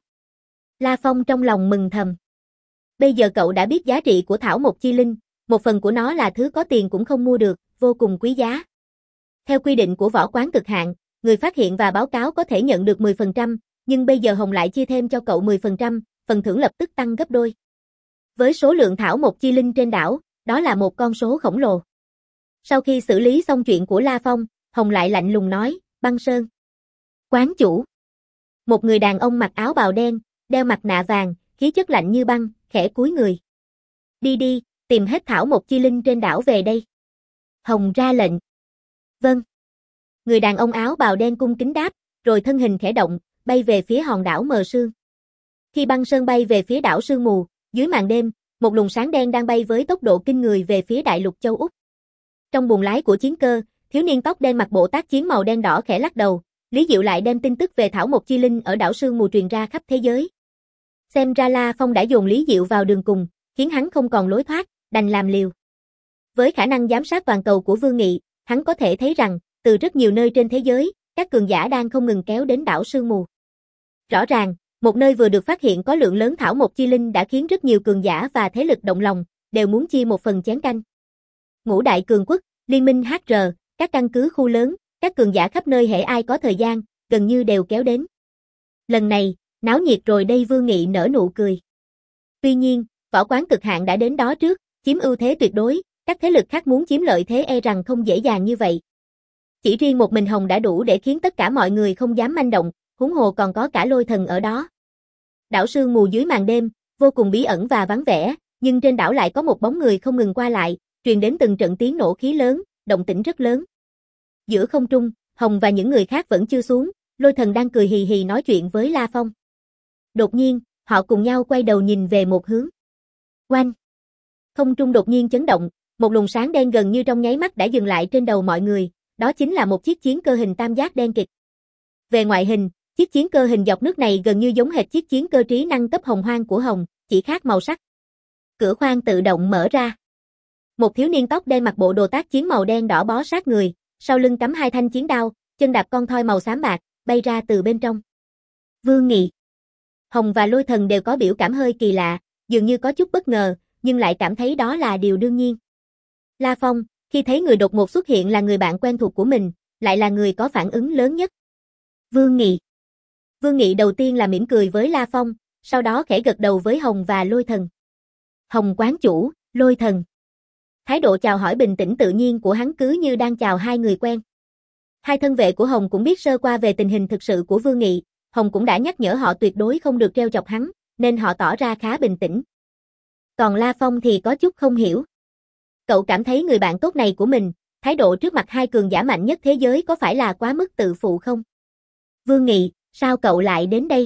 La Phong trong lòng mừng thầm. Bây giờ cậu đã biết giá trị của thảo mộc chi linh, một phần của nó là thứ có tiền cũng không mua được, vô cùng quý giá. Theo quy định của võ quán cực hạn, người phát hiện và báo cáo có thể nhận được mười phần trăm, nhưng bây giờ Hồng lại chia thêm cho cậu mười phần trăm, phần thưởng lập tức tăng gấp đôi. Với số lượng thảo mộc chi linh trên đảo, đó là một con số khổng lồ. Sau khi xử lý xong chuyện của La Phong, Hồng lại lạnh lùng nói, Băng Sơn. Quán chủ. Một người đàn ông mặc áo bào đen, đeo mặt nạ vàng, khí chất lạnh như băng, khẽ cúi người. Đi đi, tìm hết thảo mộc chi linh trên đảo về đây. Hồng ra lệnh. Vâng. Người đàn ông áo bào đen cung kính đáp, rồi thân hình khẽ động, bay về phía hòn đảo mờ sương. Khi Băng Sơn bay về phía đảo sương mù, dưới màn đêm, một luồng sáng đen đang bay với tốc độ kinh người về phía đại lục châu Úc. Trong buồng lái của chiến cơ, thiếu niên tóc đen mặc bộ tác chiến màu đen đỏ khẽ lắc đầu, Lý Diệu lại đem tin tức về thảo mộc chi linh ở đảo sương mù truyền ra khắp thế giới. Xem ra La Phong đã dồn Lý Diệu vào đường cùng, khiến hắn không còn lối thoát, đành làm liều. Với khả năng giám sát toàn cầu của Vương Nghị, hắn có thể thấy rằng, từ rất nhiều nơi trên thế giới, các cường giả đang không ngừng kéo đến đảo sương mù. Rõ ràng, một nơi vừa được phát hiện có lượng lớn thảo mộc chi linh đã khiến rất nhiều cường giả và thế lực động lòng, đều muốn chia một phần chén canh. Ngũ đại cường quốc, liên minh hát rờ, các căn cứ khu lớn, các cường giả khắp nơi hễ ai có thời gian, gần như đều kéo đến. Lần này, náo nhiệt rồi đây. Vương Nghị nở nụ cười. Tuy nhiên, võ quán cực hạn đã đến đó trước, chiếm ưu thế tuyệt đối, các thế lực khác muốn chiếm lợi thế e rằng không dễ dàng như vậy. Chỉ riêng một mình Hồng đã đủ để khiến tất cả mọi người không dám manh động, huống hồ còn có cả Lôi Thần ở đó. Đảo sương mù dưới màn đêm, vô cùng bí ẩn và vắng vẻ, nhưng trên đảo lại có một bóng người không ngừng qua lại, truyền đến từng trận tiếng nổ khí lớn, động tĩnh rất lớn. Giữa không trung, Hồng và những người khác vẫn chưa xuống, Lôi Thần đang cười hì hì nói chuyện với La Phong. Đột nhiên, họ cùng nhau quay đầu nhìn về một hướng. Oanh! Không trung đột nhiên chấn động, một luồng sáng đen gần như trong nháy mắt đã dừng lại trên đầu mọi người, đó chính là một chiếc chiến cơ hình tam giác đen kịt. Về ngoại hình, chiếc chiến cơ hình dọc nước này gần như giống hệt chiếc chiến cơ trí năng cấp hồng hoang của Hồng, chỉ khác màu sắc. Cửa khoang tự động mở ra. Một thiếu niên tóc đen mặc bộ đồ tác chiến màu đen đỏ bó sát người, sau lưng cắm hai thanh chiến đao, chân đạp con thoi màu xám bạc, bay ra từ bên trong. Vương Nghị. Hồng và Lôi Thần đều có biểu cảm hơi kỳ lạ, dường như có chút bất ngờ, nhưng lại cảm thấy đó là điều đương nhiên. La Phong, khi thấy người đột ngột xuất hiện là người bạn quen thuộc của mình, lại là người có phản ứng lớn nhất. Vương Nghị. Vương Nghị đầu tiên là mỉm cười với La Phong, sau đó khẽ gật đầu với Hồng và Lôi Thần. Hồng quán chủ, Lôi Thần. Thái độ chào hỏi bình tĩnh tự nhiên của hắn cứ như đang chào hai người quen. Hai thân vệ của Hồng cũng biết sơ qua về tình hình thực sự của Vương Nghị, Hồng cũng đã nhắc nhở họ tuyệt đối không được trêu chọc hắn, nên họ tỏ ra khá bình tĩnh. Còn La Phong thì có chút không hiểu. Cậu cảm thấy người bạn tốt này của mình, thái độ trước mặt hai cường giả mạnh nhất thế giới có phải là quá mức tự phụ không? Vương Nghị, sao cậu lại đến đây?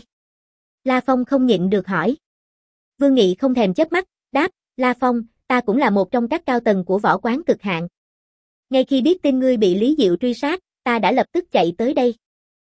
La Phong không nhịn được hỏi. Vương Nghị không thèm chớp mắt, đáp, La Phong, ta cũng là một trong các cao tầng của võ quán cực hạn. Ngay khi biết tin ngươi bị Lý Diệu truy sát, ta đã lập tức chạy tới đây.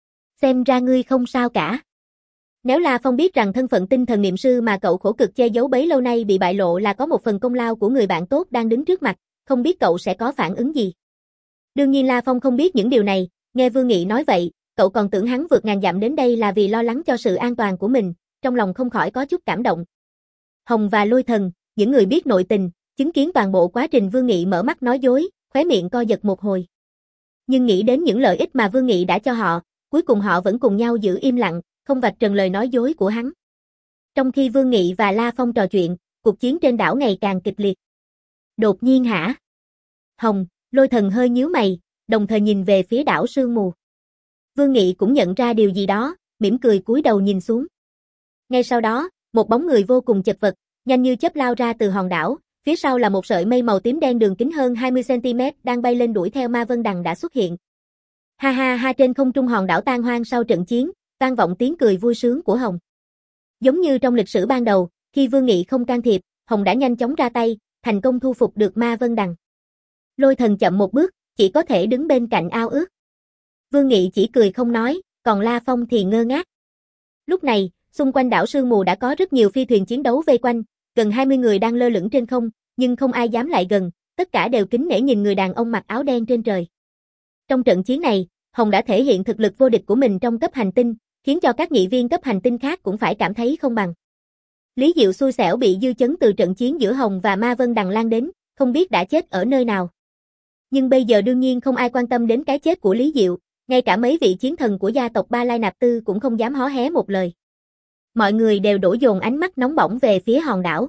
Xem ra ngươi không sao cả. Nếu La Phong biết rằng thân phận tinh thần niệm sư mà cậu khổ cực che giấu bấy lâu nay bị bại lộ là có một phần công lao của người bạn tốt đang đứng trước mặt, không biết cậu sẽ có phản ứng gì. Đương nhiên La Phong không biết những điều này, nghe Vương Nghị nói vậy, cậu còn tưởng hắn vượt ngàn dặm đến đây là vì lo lắng cho sự an toàn của mình, trong lòng không khỏi có chút cảm động. Hồng và Lôi Thần, những người biết nội tình, chứng kiến toàn bộ quá trình Vương Nghị mở mắt nói dối, khóe miệng co giật một hồi. Nhưng nghĩ đến những lợi ích mà Vương Nghị đã cho họ, cuối cùng họ vẫn cùng nhau giữ im lặng, không vạch trần lời nói dối của hắn. Trong khi Vương Nghị và La Phong trò chuyện, cuộc chiến trên đảo ngày càng kịch liệt. Đột nhiên hả? Hồng, Lôi Thần hơi nhíu mày, đồng thời nhìn về phía đảo sương mù. Vương Nghị cũng nhận ra điều gì đó, mỉm cười cúi đầu nhìn xuống. Ngay sau đó, một bóng người vô cùng chật vật, nhanh như chớp lao ra từ hòn đảo, phía sau là một sợi mây màu tím đen đường kính hơn hai mươi xăng ti mét đang bay lên đuổi theo Ma Vân Đằng đã xuất hiện. Ha ha ha, trên không trung hòn đảo tan hoang sau trận chiến, vang vọng tiếng cười vui sướng của Hồng. Giống như trong lịch sử ban đầu, khi Vương Nghị không can thiệp, Hồng đã nhanh chóng ra tay, thành công thu phục được Ma Vân Đằng. Lôi Thần chậm một bước, chỉ có thể đứng bên cạnh ao ước. Vương Nghị chỉ cười không nói, còn La Phong thì ngơ ngác. Lúc này, xung quanh đảo sương mù đã có rất nhiều phi thuyền chiến đấu vây quanh, gần hai mươi người đang lơ lửng trên không, nhưng không ai dám lại gần, tất cả đều kính nể nhìn người đàn ông mặc áo đen trên trời. Trong trận chiến này, Hồng đã thể hiện thực lực vô địch của mình trong cấp hành tinh, khiến cho các nghị viên cấp hành tinh khác cũng phải cảm thấy không bằng. Lý Diệu xui xẻo bị dư chấn từ trận chiến giữa Hồng và Ma Vân Đằng lan đến, không biết đã chết ở nơi nào. Nhưng bây giờ đương nhiên không ai quan tâm đến cái chết của Lý Diệu, ngay cả mấy vị chiến thần của gia tộc Ba Lai Nạp Tư cũng không dám hó hé một lời. Mọi người đều đổ dồn ánh mắt nóng bỏng về phía hòn đảo.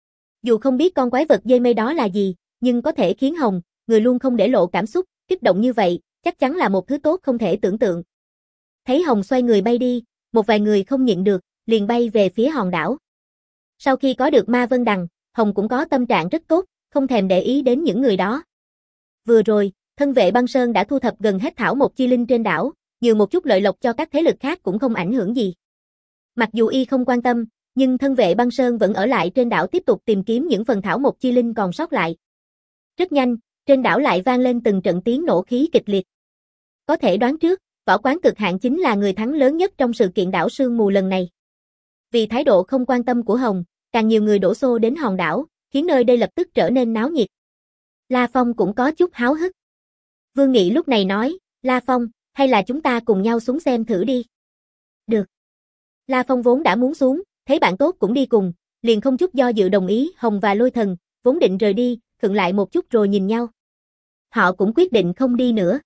Dù không biết con quái vật dây mây đó là gì, nhưng có thể khiến Hồng, người luôn không để lộ cảm xúc, kích động như vậy, chắc chắn là một thứ tốt không thể tưởng tượng. Thấy Hồng xoay người bay đi, một vài người không nhịn được, liền bay về phía hòn đảo. Sau khi có được Ma Vân Đằng, Hồng cũng có tâm trạng rất tốt, không thèm để ý đến những người đó. Vừa rồi, thân vệ băng sơn đã thu thập gần hết thảo mộc chi linh trên đảo, nhiều một chút lợi lộc cho các thế lực khác cũng không ảnh hưởng gì. Mặc dù y không quan tâm, nhưng thân vệ băng sơn vẫn ở lại trên đảo tiếp tục tìm kiếm những phần thảo mộc chi linh còn sót lại. Rất nhanh, trên đảo lại vang lên từng trận tiếng nổ khí kịch liệt. Có thể đoán trước, Võ Quán Cực Hạn chính là người thắng lớn nhất trong sự kiện đảo sương mù lần này. Vì thái độ không quan tâm của Hồng, càng nhiều người đổ xô đến hòn đảo, khiến nơi đây lập tức trở nên náo nhiệt. La Phong cũng có chút háo hức. Vương Nghị lúc này nói, La Phong, hay là chúng ta cùng nhau xuống xem thử đi. Được. La Phong vốn đã muốn xuống, thấy bạn tốt cũng đi cùng, liền không chút do dự đồng ý. Hồng và Lôi Thần, vốn định rời đi, khựng lại một chút rồi nhìn nhau. Họ cũng quyết định không đi nữa.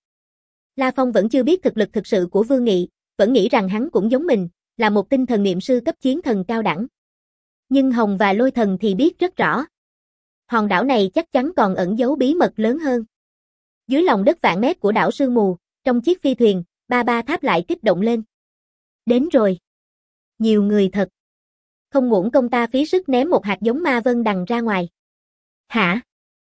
La Phong vẫn chưa biết thực lực thực sự của Vương Nghị, vẫn nghĩ rằng hắn cũng giống mình, là một tinh thần niệm sư cấp chiến thần cao đẳng. Nhưng Hồng và Lôi Thần thì biết rất rõ. Hòn đảo này chắc chắn còn ẩn giấu bí mật lớn hơn. Dưới lòng đất vạn mét của đảo sương mù, trong chiếc phi thuyền, Ba Ba Tháp lại kích động lên. Đến rồi. Nhiều người thật. Không uổng công ta phí sức ném một hạt giống Ma Vân Đằng ra ngoài. Hả?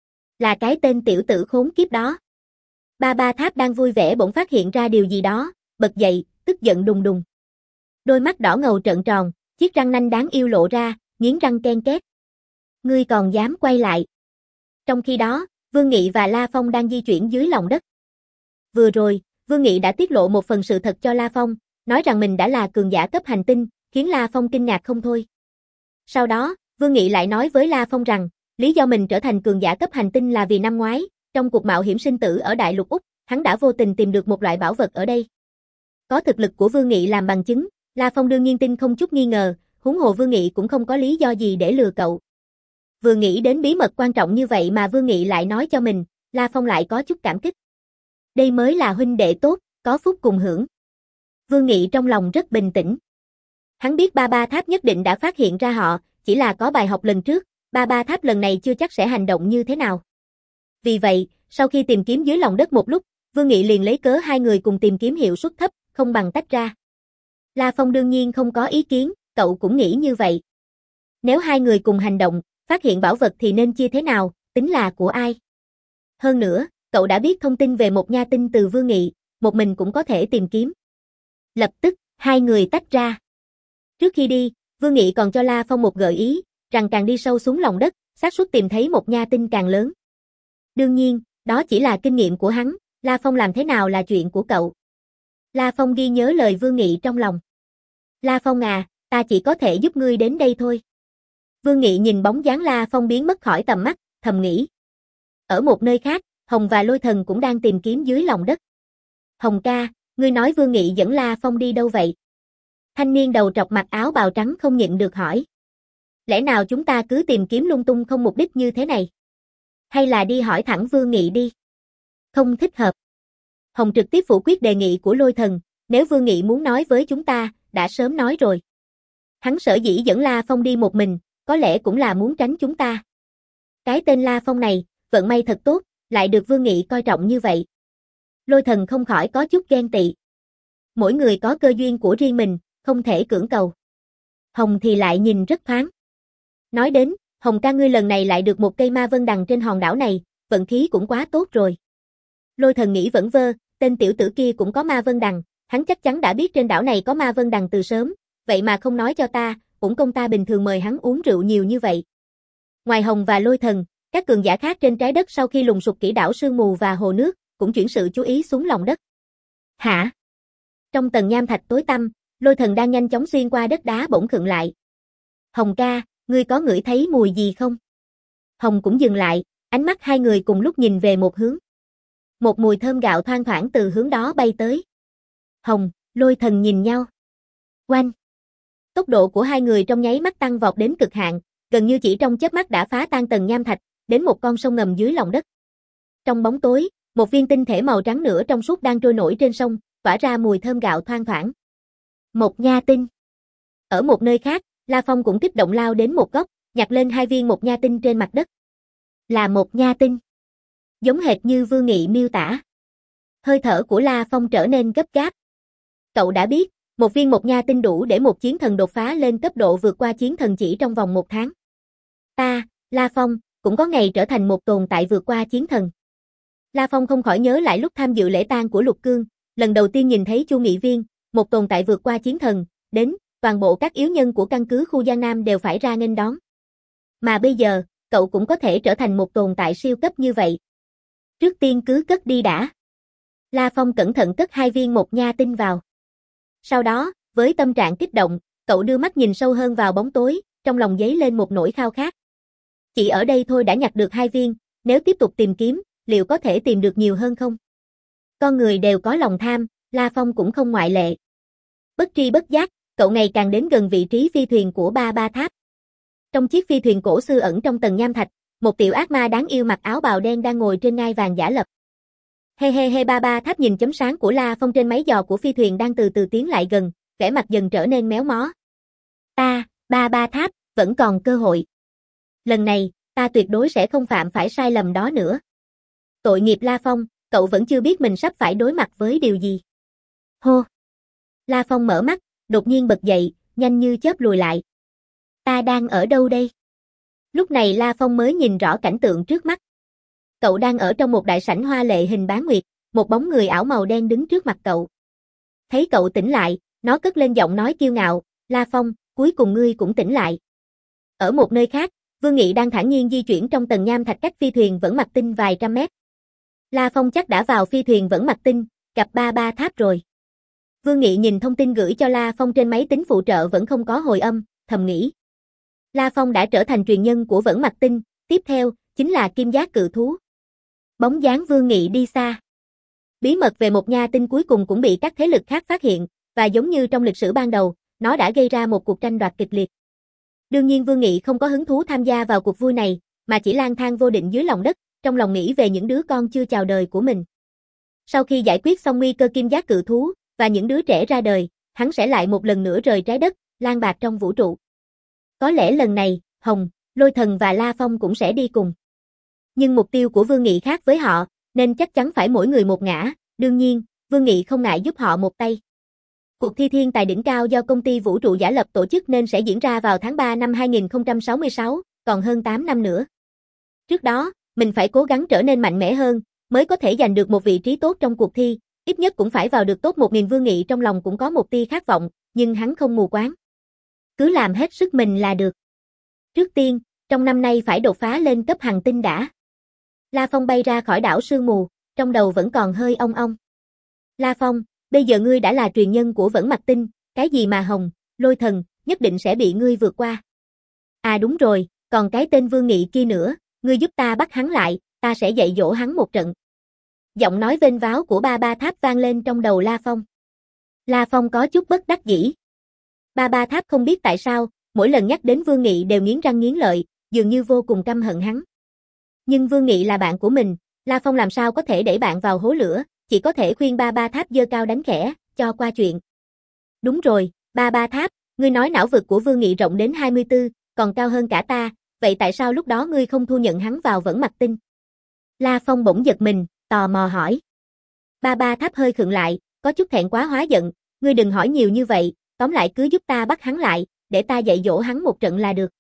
Là cái tên tiểu tử khốn kiếp đó. Ba Ba Tháp đang vui vẻ bỗng phát hiện ra điều gì đó, bật dậy, tức giận đùng đùng. Đôi mắt đỏ ngầu trợn tròn, chiếc răng nanh đáng yêu lộ ra, nghiến răng ken két. Ngươi còn dám quay lại. Trong khi đó, Vương Nghị và La Phong đang di chuyển dưới lòng đất. Vừa rồi, Vương Nghị đã tiết lộ một phần sự thật cho La Phong, nói rằng mình đã là cường giả cấp hành tinh, khiến La Phong kinh ngạc không thôi. Sau đó, Vương Nghị lại nói với La Phong rằng, lý do mình trở thành cường giả cấp hành tinh là vì năm ngoái, trong cuộc mạo hiểm sinh tử ở Đại Lục Úc, hắn đã vô tình tìm được một loại bảo vật ở đây. Có thực lực của Vương Nghị làm bằng chứng, La Phong đương nhiên tin không chút nghi ngờ, huống hồ Vương Nghị cũng không có lý do gì để lừa cậu. Vừa nghĩ đến bí mật quan trọng như vậy mà Vương Nghị lại nói cho mình, La Phong lại có chút cảm kích. Đây mới là huynh đệ tốt, có phúc cùng hưởng. Vương Nghị trong lòng rất bình tĩnh. Hắn biết Ba Ba Tháp nhất định đã phát hiện ra họ, chỉ là có bài học lần trước, Ba Ba Tháp lần này chưa chắc sẽ hành động như thế nào. Vì vậy, sau khi tìm kiếm dưới lòng đất một lúc, Vương Nghị liền lấy cớ hai người cùng tìm kiếm hiệu suất thấp, không bằng tách ra. La Phong đương nhiên không có ý kiến, cậu cũng nghĩ như vậy. Nếu hai người cùng hành động, phát hiện bảo vật thì nên chia thế nào, tính là của ai? Hơn nữa, cậu đã biết thông tin về một nha tinh từ Vương Nghị, một mình cũng có thể tìm kiếm. Lập tức, hai người tách ra. Trước khi đi, Vương Nghị còn cho La Phong một gợi ý, rằng càng đi sâu xuống lòng đất, xác suất tìm thấy một nha tinh càng lớn. Đương nhiên, đó chỉ là kinh nghiệm của hắn, La Phong làm thế nào là chuyện của cậu. La Phong ghi nhớ lời Vương Nghị trong lòng. La Phong à, ta chỉ có thể giúp ngươi đến đây thôi. Vương Nghị nhìn bóng dáng La Phong biến mất khỏi tầm mắt, thầm nghĩ. Ở một nơi khác, Hồng và Lôi Thần cũng đang tìm kiếm dưới lòng đất. Hồng ca, ngươi nói Vương Nghị dẫn La Phong đi đâu vậy? Thanh niên đầu trọc mặc áo bào trắng không nhịn được hỏi. Lẽ nào chúng ta cứ tìm kiếm lung tung không mục đích như thế này? Hay là đi hỏi thẳng Vương Nghị đi? Không thích hợp. Hồng trực tiếp phủ quyết đề nghị của Lôi Thần, nếu Vương Nghị muốn nói với chúng ta, đã sớm nói rồi. Hắn sở dĩ dẫn La Phong đi một mình, có lẽ cũng là muốn tránh chúng ta. Cái tên La Phong này, vận may thật tốt, lại được Vương Nghị coi trọng như vậy. Lôi Thần không khỏi có chút ghen tị. Mỗi người có cơ duyên của riêng mình, không thể cưỡng cầu. Hồng thì lại nhìn rất thoáng. Nói đến, Hồng ca ngươi lần này lại được một cây ma vân đằng trên hòn đảo này, vận khí cũng quá tốt rồi. Lôi Thần nghĩ vẩn vơ, tên tiểu tử kia cũng có ma vân đằng, hắn chắc chắn đã biết trên đảo này có ma vân đằng từ sớm, vậy mà không nói cho ta, uổng công ta bình thường mời hắn uống rượu nhiều như vậy. Ngoài Hồng và Lôi Thần, các cường giả khác trên trái đất sau khi lùng sục kỹ đảo sương mù và hồ nước, cũng chuyển sự chú ý xuống lòng đất. Hả? Trong tầng nham thạch tối tăm, Lôi Thần đang nhanh chóng xuyên qua đất đá bỗng khựng lại. Hồng ca, ngươi có ngửi thấy mùi gì không? Hồng cũng dừng lại, ánh mắt hai người cùng lúc nhìn về một hướng. Một mùi thơm gạo thoang thoảng từ hướng đó bay tới. Hồng, Lôi Thần nhìn nhau. Oanh! Tốc độ của hai người trong nháy mắt tăng vọt đến cực hạn, gần như chỉ trong chớp mắt đã phá tan tầng nham thạch, đến một con sông ngầm dưới lòng đất. Trong bóng tối, một viên tinh thể màu trắng nửa trong suốt đang trôi nổi trên sông, tỏa ra mùi thơm gạo thoang thoảng. Một nha tinh. Ở một nơi khác, La Phong cũng kích động lao đến một góc, nhặt lên hai viên một nha tinh trên mặt đất. Là một nha tinh. Giống hệt như Vương Nghị miêu tả. Hơi thở của La Phong trở nên gấp gáp. Cậu đã biết, một viên một nha tinh đủ để một chiến thần đột phá lên cấp độ vượt qua chiến thần chỉ trong vòng một tháng. Ta, La Phong, cũng có ngày trở thành một tồn tại vượt qua chiến thần. La Phong không khỏi nhớ lại lúc tham dự lễ tang của Lục Cương, lần đầu tiên nhìn thấy Chu Nghị Viên, một tồn tại vượt qua chiến thần, đến, toàn bộ các yếu nhân của căn cứ khu Giang Nam đều phải ra nghênh đón. Mà bây giờ, cậu cũng có thể trở thành một tồn tại siêu cấp như vậy. Trước tiên cứ cất đi đã. La Phong cẩn thận cất hai viên một nha tinh vào. Sau đó, với tâm trạng kích động, cậu đưa mắt nhìn sâu hơn vào bóng tối, trong lòng dấy lên một nỗi khao khát. Chỉ ở đây thôi đã nhặt được hai viên, nếu tiếp tục tìm kiếm, liệu có thể tìm được nhiều hơn không? Con người đều có lòng tham, La Phong cũng không ngoại lệ. Bất tri bất giác, cậu ngày càng đến gần vị trí phi thuyền của Ba Ba Tháp. Trong chiếc phi thuyền cổ xưa ẩn trong tầng nham thạch, một tiểu ác ma đáng yêu mặc áo bào đen đang ngồi trên ngai vàng giả lập. He he he Ba Ba Tháp nhìn chấm sáng của La Phong trên máy dò của phi thuyền đang từ từ tiến lại gần, vẻ mặt dần trở nên méo mó. Ta, Ba Ba Tháp, vẫn còn cơ hội. Lần này, ta tuyệt đối sẽ không phạm phải sai lầm đó nữa. Tội nghiệp La Phong, cậu vẫn chưa biết mình sắp phải đối mặt với điều gì. Hô! La Phong mở mắt, đột nhiên bật dậy, nhanh như chớp lùi lại. Ta đang ở đâu đây? Lúc này La Phong mới nhìn rõ cảnh tượng trước mắt. Cậu đang ở trong một đại sảnh hoa lệ hình bán nguyệt, một bóng người ảo màu đen đứng trước mặt cậu. Thấy cậu tỉnh lại, nó cất lên giọng nói kiêu ngạo, La Phong, cuối cùng ngươi cũng tỉnh lại. Ở một nơi khác, Vương Nghị đang thản nhiên di chuyển trong tầng nham thạch cách phi thuyền vẫn mặt tinh vài trăm mét. La Phong chắc đã vào phi thuyền vẫn mặt tinh, gặp Ba Ba Tháp rồi. Vương Nghị nhìn thông tin gửi cho La Phong trên máy tính phụ trợ vẫn không có hồi âm, thầm nghĩ. La Phong đã trở thành truyền nhân của vẫn mặt tinh, tiếp theo, chính là kim giác cự thú. Bóng dáng Vương Nghị đi xa. Bí mật về một nha tinh cuối cùng cũng bị các thế lực khác phát hiện, và giống như trong lịch sử ban đầu, nó đã gây ra một cuộc tranh đoạt kịch liệt. Đương nhiên Vương Nghị không có hứng thú tham gia vào cuộc vui này, mà chỉ lang thang vô định dưới lòng đất, trong lòng nghĩ về những đứa con chưa chào đời của mình. Sau khi giải quyết xong nguy cơ kim giác cự thú, và những đứa trẻ ra đời, hắn sẽ lại một lần nữa rời trái đất, lang bạt trong vũ trụ. Có lẽ lần này, Hồng, Lôi Thần và La Phong cũng sẽ đi cùng. Nhưng mục tiêu của Vương Nghị khác với họ, nên chắc chắn phải mỗi người một ngã, đương nhiên, Vương Nghị không ngại giúp họ một tay. Cuộc thi thiên tài đỉnh cao do công ty vũ trụ giả lập tổ chức nên sẽ diễn ra vào tháng ba năm hai nghìn không trăm sáu mươi sáu, còn hơn tám năm nữa. Trước đó, mình phải cố gắng trở nên mạnh mẽ hơn, mới có thể giành được một vị trí tốt trong cuộc thi, ít nhất cũng phải vào được top một nghìn. Vương Nghị trong lòng cũng có một tia khát vọng, nhưng hắn không mù quáng. Cứ làm hết sức mình là được. Trước tiên, trong năm nay phải đột phá lên cấp hành tinh đã. La Phong bay ra khỏi đảo sương mù, trong đầu vẫn còn hơi ong ong. La Phong, bây giờ ngươi đã là truyền nhân của vẫn mặt tinh, cái gì mà Hồng, Lôi Thần, nhất định sẽ bị ngươi vượt qua. À đúng rồi, còn cái tên Vương Nghị kia nữa, ngươi giúp ta bắt hắn lại, ta sẽ dạy dỗ hắn một trận. Giọng nói vênh váo của Ba Ba Tháp vang lên trong đầu La Phong. La Phong có chút bất đắc dĩ. Ba Ba Tháp không biết tại sao, mỗi lần nhắc đến Vương Nghị đều nghiến răng nghiến lợi, dường như vô cùng căm hận hắn. Nhưng Vương Nghị là bạn của mình, La Phong làm sao có thể đẩy bạn vào hố lửa, chỉ có thể khuyên Ba Ba Tháp giơ cao đánh khẽ, cho qua chuyện. Đúng rồi, Ba Ba Tháp, ngươi nói não vực của Vương Nghị rộng đến hai mươi tư, còn cao hơn cả ta, vậy tại sao lúc đó ngươi không thu nhận hắn vào Vẫn Mặc Tinh? La Phong bỗng giật mình, tò mò hỏi. Ba Ba Tháp hơi khựng lại, có chút thẹn quá hóa giận, ngươi đừng hỏi nhiều như vậy, tóm lại cứ giúp ta bắt hắn lại, để ta dạy dỗ hắn một trận là được.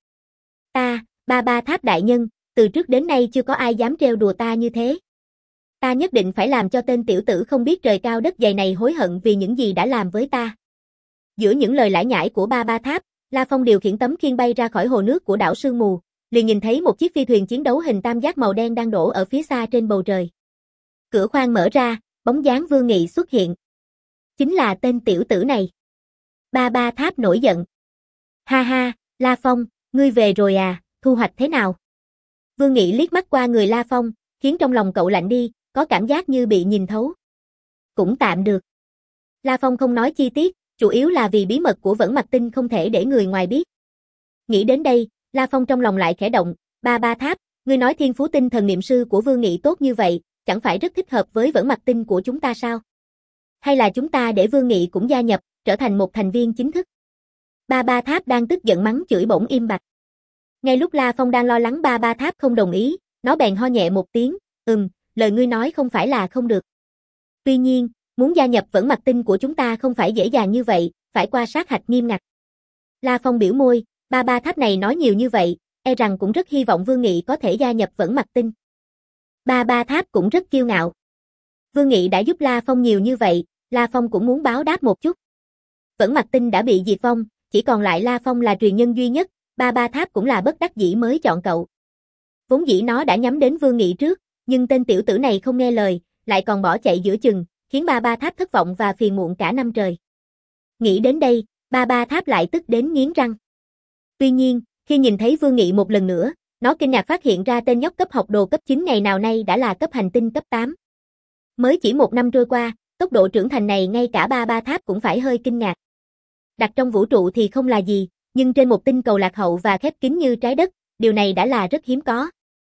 Ta, Ba Ba Tháp đại nhân, từ trước đến nay chưa có ai dám trêu đùa ta như thế. Ta nhất định phải làm cho tên tiểu tử không biết trời cao đất dày này hối hận vì những gì đã làm với ta. Giữa những lời lải nhải của Ba Ba Tháp, La Phong điều khiển tấm khiên bay ra khỏi hồ nước của đảo Sương Mù, liền nhìn thấy một chiếc phi thuyền chiến đấu hình tam giác màu đen đang đổ ở phía xa trên bầu trời. Cửa khoang mở ra, bóng dáng Vương Nghị xuất hiện. Chính là tên tiểu tử này. Ba Ba Tháp nổi giận. Ha ha, La Phong, ngươi về rồi à, thu hoạch thế nào? Vương Nghị liếc mắt qua người La Phong, khiến trong lòng cậu lạnh đi, có cảm giác như bị nhìn thấu. Cũng tạm được. La Phong không nói chi tiết, chủ yếu là vì bí mật của Vẫn Mặc Tinh không thể để người ngoài biết. Nghĩ đến đây, La Phong trong lòng lại khẽ động, Ba Ba Tháp, ngươi nói thiên phú tinh thần niệm sư của Vương Nghị tốt như vậy, chẳng phải rất thích hợp với Vẫn Mặc Tinh của chúng ta sao? Hay là chúng ta để Vương Nghị cũng gia nhập, trở thành một thành viên chính thức? Ba Ba Tháp đang tức giận mắng chửi bỗng im bặt. Ngay lúc La Phong đang lo lắng Ba Ba Tháp không đồng ý, nó bèn ho nhẹ một tiếng, ừm, lời ngươi nói không phải là không được. Tuy nhiên, muốn gia nhập Vẫn Mặc Tinh của chúng ta không phải dễ dàng như vậy, phải qua sát hạch nghiêm ngặt. La Phong biểu môi, Ba Ba Tháp này nói nhiều như vậy, e rằng cũng rất hy vọng Vương Nghị có thể gia nhập Vẫn Mặc Tinh. Ba Ba Tháp cũng rất kiêu ngạo. Vương Nghị đã giúp La Phong nhiều như vậy, La Phong cũng muốn báo đáp một chút. Vẫn Mặc Tinh đã bị diệt vong, chỉ còn lại La Phong là truyền nhân duy nhất, Ba Ba Tháp cũng là bất đắc dĩ mới chọn cậu. Vốn dĩ nó đã nhắm đến Vương Nghị trước, nhưng tên tiểu tử này không nghe lời, lại còn bỏ chạy giữa chừng, khiến Ba Ba Tháp thất vọng và phiền muộn cả năm trời. Nghĩ đến đây, Ba Ba Tháp lại tức đến nghiến răng. Tuy nhiên, khi nhìn thấy Vương Nghị một lần nữa, nó kinh ngạc phát hiện ra tên nhóc cấp học đồ cấp chín ngày nào nay đã là cấp hành tinh cấp tám. Mới chỉ một năm trôi qua, tốc độ trưởng thành này ngay cả Ba Ba Tháp cũng phải hơi kinh ngạc. Đặt trong vũ trụ thì không là gì, nhưng trên một tinh cầu lạc hậu và khép kín như trái đất, điều này đã là rất hiếm có.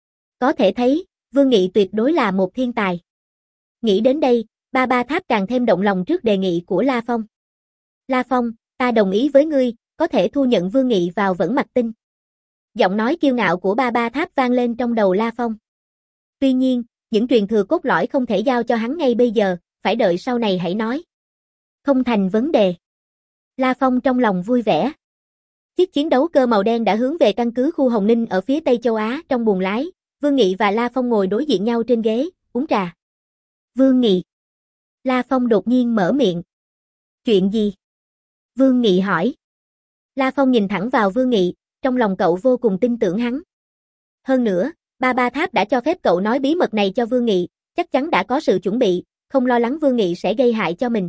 Có thể thấy, Vương Nghị tuyệt đối là một thiên tài. Nghĩ đến đây, Ba Ba Tháp càng thêm động lòng trước đề nghị của La Phong. La Phong, ta đồng ý với ngươi, có thể thu nhận Vương Nghị vào Vẫn Mặc Tinh. Giọng nói kiêu ngạo của Ba Ba Tháp vang lên trong đầu La Phong. Tuy nhiên, những truyền thừa cốt lõi không thể giao cho hắn ngay bây giờ, phải đợi sau này hãy nói. Không thành vấn đề. La Phong trong lòng vui vẻ. Chiếc chiến đấu cơ màu đen đã hướng về căn cứ khu Hồng Ninh ở phía Tây châu Á trong buồng lái, Vương Nghị và La Phong ngồi đối diện nhau trên ghế, uống trà. Vương Nghị. La Phong đột nhiên mở miệng. Chuyện gì? Vương Nghị hỏi. La Phong nhìn thẳng vào Vương Nghị, trong lòng cậu vô cùng tin tưởng hắn. Hơn nữa, Ba Ba Tháp đã cho phép cậu nói bí mật này cho Vương Nghị, chắc chắn đã có sự chuẩn bị, không lo lắng Vương Nghị sẽ gây hại cho mình.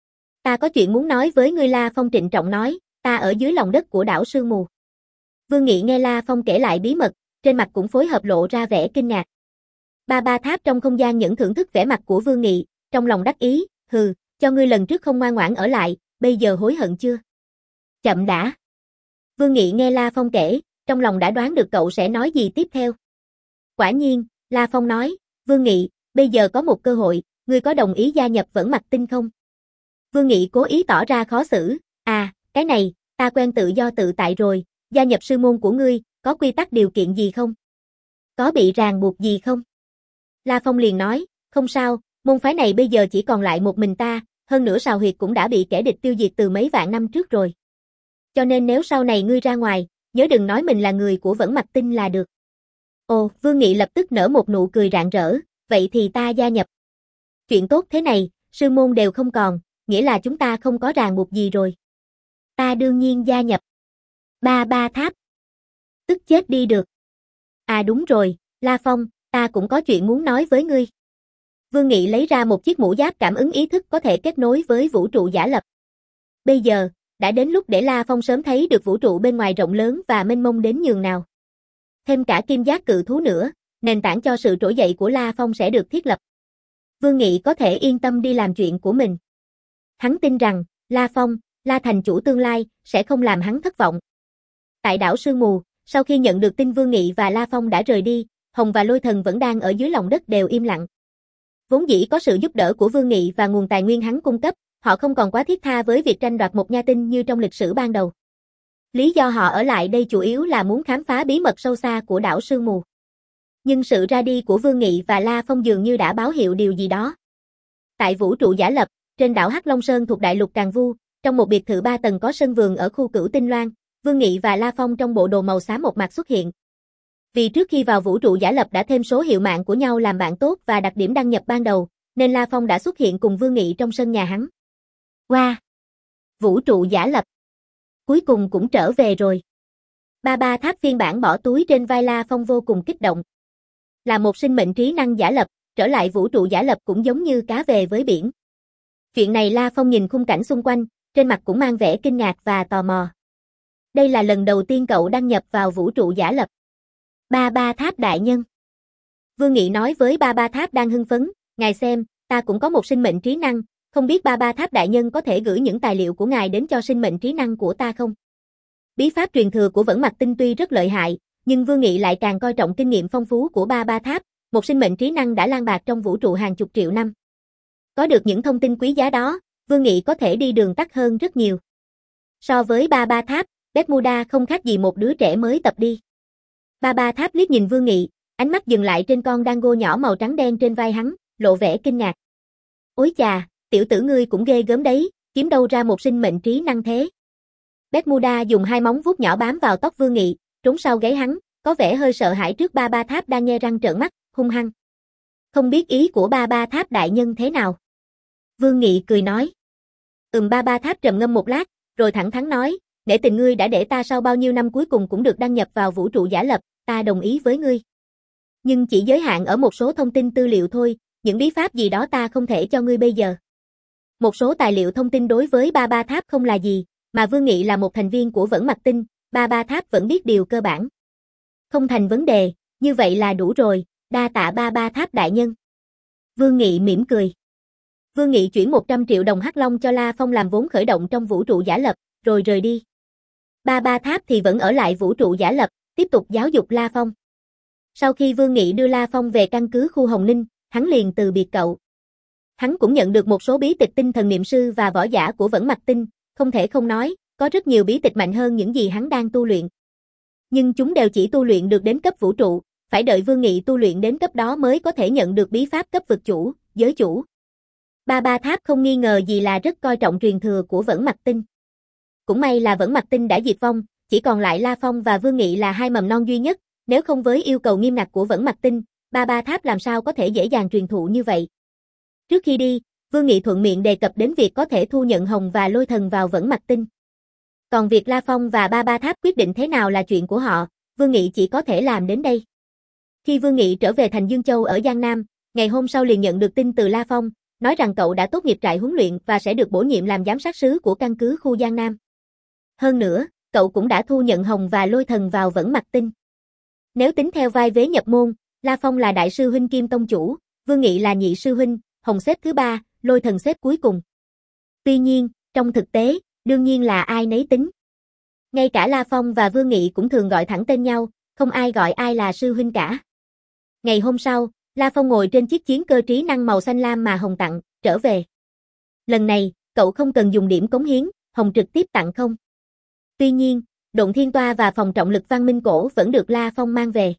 Ta có chuyện muốn nói với ngươi, La Phong trịnh trọng nói, ta ở dưới lòng đất của đảo Sương Mù. Vương Nghị nghe La Phong kể lại bí mật, trên mặt cũng phối hợp lộ ra vẻ kinh ngạc. Ba Ba Tháp trong không gian những thưởng thức vẻ mặt của Vương Nghị, trong lòng đắc ý, hừ, cho ngươi lần trước không ngoan ngoãn ở lại, bây giờ hối hận chưa? Chậm đã. Vương Nghị nghe La Phong kể, trong lòng đã đoán được cậu sẽ nói gì tiếp theo. Quả nhiên, La Phong nói, Vương Nghị, bây giờ có một cơ hội, ngươi có đồng ý gia nhập Vẫn Mặc Tinh không? Vương Nghị cố ý tỏ ra khó xử, à, cái này, ta quen tự do tự tại rồi, gia nhập sư môn của ngươi, có quy tắc điều kiện gì không? Có bị ràng buộc gì không? La Phong liền nói, không sao, môn phái này bây giờ chỉ còn lại một mình ta, hơn nữa Sào Huyệt cũng đã bị kẻ địch tiêu diệt từ mấy vạn năm trước rồi. Cho nên nếu sau này ngươi ra ngoài, nhớ đừng nói mình là người của Vẫn Mặc Tinh là được. Ồ, Vương Nghị lập tức nở một nụ cười rạng rỡ, vậy thì ta gia nhập. Chuyện tốt thế này, sư môn đều không còn, nghĩa là chúng ta không có ràng buộc gì rồi. Ta đương nhiên gia nhập. Ba Ba Tháp. Tức chết đi được. À đúng rồi, La Phong, ta cũng có chuyện muốn nói với ngươi. Vương Nghị lấy ra một chiếc mũ giáp cảm ứng ý thức có thể kết nối với vũ trụ giả lập. Bây giờ, đã đến lúc để La Phong sớm thấy được vũ trụ bên ngoài rộng lớn và mênh mông đến nhường nào. Thêm cả kim giác cự thú nữa, nền tảng cho sự trỗi dậy của La Phong sẽ được thiết lập. Vương Nghị có thể yên tâm đi làm chuyện của mình. Hắn tin rằng, La Phong, La thành chủ tương lai, sẽ không làm hắn thất vọng. Tại đảo Sương Mù, sau khi nhận được tin Vương Nghị và La Phong đã rời đi, Hồng và Lôi Thần vẫn đang ở dưới lòng đất đều im lặng. Vốn dĩ có sự giúp đỡ của Vương Nghị và nguồn tài nguyên hắn cung cấp, họ không còn quá thiết tha với việc tranh đoạt một nha tinh như trong lịch sử ban đầu. Lý do họ ở lại đây chủ yếu là muốn khám phá bí mật sâu xa của đảo Sương Mù. Nhưng sự ra đi của Vương Nghị và La Phong dường như đã báo hiệu điều gì đó. Tại vũ trụ giả lập, trên đảo Hắc Long Sơn thuộc đại lục Càn Vu, trong một biệt thự ba tầng có sân vườn ở khu Cửu Tinh Loan, Vương Nghị và La Phong trong bộ đồ màu xám một mặt xuất hiện. Vì trước khi vào vũ trụ giả lập đã thêm số hiệu mạng của nhau làm bạn tốt và đặc điểm đăng nhập ban đầu, nên La Phong đã xuất hiện cùng Vương Nghị trong sân nhà hắn. Wow! Vũ trụ giả lập! Cuối cùng cũng trở về rồi. Ba ba tháp phiên bản bỏ túi trên vai La Phong vô cùng kích động. Là một sinh mệnh trí năng giả lập, trở lại vũ trụ giả lập cũng giống như cá về với biển. Chuyện này La Phong nhìn khung cảnh xung quanh, trên mặt cũng mang vẻ kinh ngạc và tò mò. Đây là lần đầu tiên cậu đăng nhập vào vũ trụ giả lập. Ba ba tháp đại nhân. Vương Nghị nói với ba ba tháp đang hưng phấn, ngài xem, ta cũng có một sinh mệnh trí năng, không biết ba ba tháp đại nhân có thể gửi những tài liệu của ngài đến cho sinh mệnh trí năng của ta không? Bí pháp truyền thừa của Vẫn Mặc Tinh tuy rất lợi hại, nhưng Vương Nghị lại càng coi trọng kinh nghiệm phong phú của ba ba tháp, một sinh mệnh trí năng đã lang bạt trong vũ trụ hàng chục triệu năm. Có được những thông tin quý giá đó, Vương Nghị có thể đi đường tắt hơn rất nhiều. So với ba ba tháp, Bermuda không khác gì một đứa trẻ mới tập đi. Ba ba tháp liếc nhìn Vương Nghị, ánh mắt dừng lại trên con dango nhỏ màu trắng đen trên vai hắn, lộ vẻ kinh ngạc. Ôi chà, tiểu tử ngươi cũng ghê gớm đấy, kiếm đâu ra một sinh mệnh trí năng thế. Bermuda dùng hai móng vuốt nhỏ bám vào tóc Vương Nghị, trốn sau gáy hắn, có vẻ hơi sợ hãi trước ba ba tháp đang nhe răng trợn mắt, hung hăng. Không biết ý của ba ba tháp đại nhân thế nào? Vương Nghị cười nói. Ừm ba ba tháp trầm ngâm một lát, rồi thẳng thắn nói, nể tình ngươi đã để ta sau bao nhiêu năm cuối cùng cũng được đăng nhập vào vũ trụ giả lập, ta đồng ý với ngươi. Nhưng chỉ giới hạn ở một số thông tin tư liệu thôi, những bí pháp gì đó ta không thể cho ngươi bây giờ. Một số tài liệu thông tin đối với ba ba tháp không là gì, mà Vương Nghị là một thành viên của Vẫn Mặc Tinh, ba ba tháp vẫn biết điều cơ bản. Không thành vấn đề, như vậy là đủ rồi, đa tạ ba ba tháp đại nhân. Vương Nghị mỉm cười. Vương Nghị chuyển một trăm triệu đồng Hắc Long cho La Phong làm vốn khởi động trong vũ trụ giả lập, rồi rời đi. Ba ba tháp thì vẫn ở lại vũ trụ giả lập, tiếp tục giáo dục La Phong. Sau khi Vương Nghị đưa La Phong về căn cứ khu Hồng Ninh, hắn liền từ biệt cậu. Hắn cũng nhận được một số bí tịch tinh thần niệm sư và võ giả của Vẫn Mặc Tinh, không thể không nói, có rất nhiều bí tịch mạnh hơn những gì hắn đang tu luyện. Nhưng chúng đều chỉ tu luyện được đến cấp vũ trụ, phải đợi Vương Nghị tu luyện đến cấp đó mới có thể nhận được bí pháp cấp vực chủ, giới chủ. Ba ba tháp không nghi ngờ gì là rất coi trọng truyền thừa của Vẫn Mặc Tinh. Cũng may là Vẫn Mặc Tinh đã diệt vong, chỉ còn lại La Phong và Vương Nghị là hai mầm non duy nhất, nếu không với yêu cầu nghiêm ngặt của Vẫn Mặc Tinh, ba ba tháp làm sao có thể dễ dàng truyền thụ như vậy. Trước khi đi, Vương Nghị thuận miệng đề cập đến việc có thể thu nhận Hồng và Lôi Thần vào Vẫn Mặc Tinh. Còn việc La Phong và ba ba tháp quyết định thế nào là chuyện của họ, Vương Nghị chỉ có thể làm đến đây. Khi Vương Nghị trở về thành Dương Châu ở Giang Nam, ngày hôm sau liền nhận được tin từ La Phong, nói rằng cậu đã tốt nghiệp trại huấn luyện và sẽ được bổ nhiệm làm giám sát sứ của căn cứ khu Giang Nam. Hơn nữa, cậu cũng đã thu nhận Hồng và Lôi Thần vào Vẫn Mặc Tinh. Nếu tính theo vai vế nhập môn, La Phong là đại sư huynh kiêm tông chủ, Vương Nghị là nhị sư huynh, Hồng xếp thứ ba, Lôi Thần xếp cuối cùng. Tuy nhiên, trong thực tế, đương nhiên là ai nấy tính. Ngay cả La Phong và Vương Nghị cũng thường gọi thẳng tên nhau, không ai gọi ai là sư huynh cả. Ngày hôm sau, La Phong ngồi trên chiếc chiến cơ trí năng màu xanh lam mà Hồng tặng, trở về. Lần này, cậu không cần dùng điểm cống hiến, Hồng trực tiếp tặng không. Tuy nhiên, Độn Thiên Toa và phòng trọng lực văn minh cổ vẫn được La Phong mang về.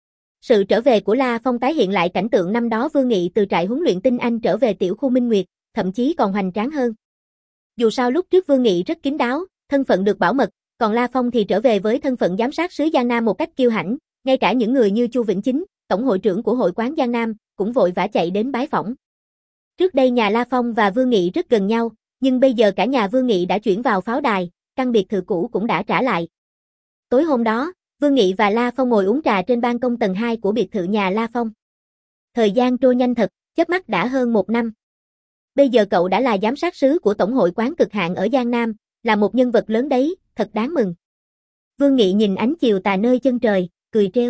Sự trở về của La Phong tái hiện lại cảnh tượng năm đó Vương Nghị từ trại huấn luyện tinh anh trở về tiểu khu Minh Nguyệt, thậm chí còn hoành tráng hơn. Dù sao lúc trước Vương Nghị rất kín đáo, thân phận được bảo mật, còn La Phong thì trở về với thân phận giám sát sứ Giang Nam một cách kiêu hãnh, ngay cả những người như Chu Vĩnh Chính, tổng hội trưởng của hội quán Giang Nam, cũng vội vã chạy đến bái phỏng. Trước đây nhà La Phong và Vương Nghị rất gần nhau, nhưng bây giờ cả nhà Vương Nghị đã chuyển vào pháo đài, căn biệt thự cũ cũng đã trả lại. Tối hôm đó, Vương Nghị và La Phong ngồi uống trà trên ban công tầng hai của biệt thự nhà La Phong. Thời gian trôi nhanh thật, chớp mắt đã hơn một năm. Bây giờ cậu đã là giám sát sứ của tổng hội quán cực hạn ở Giang Nam, là một nhân vật lớn đấy, thật đáng mừng. Vương Nghị nhìn ánh chiều tà nơi chân trời, cười trêu.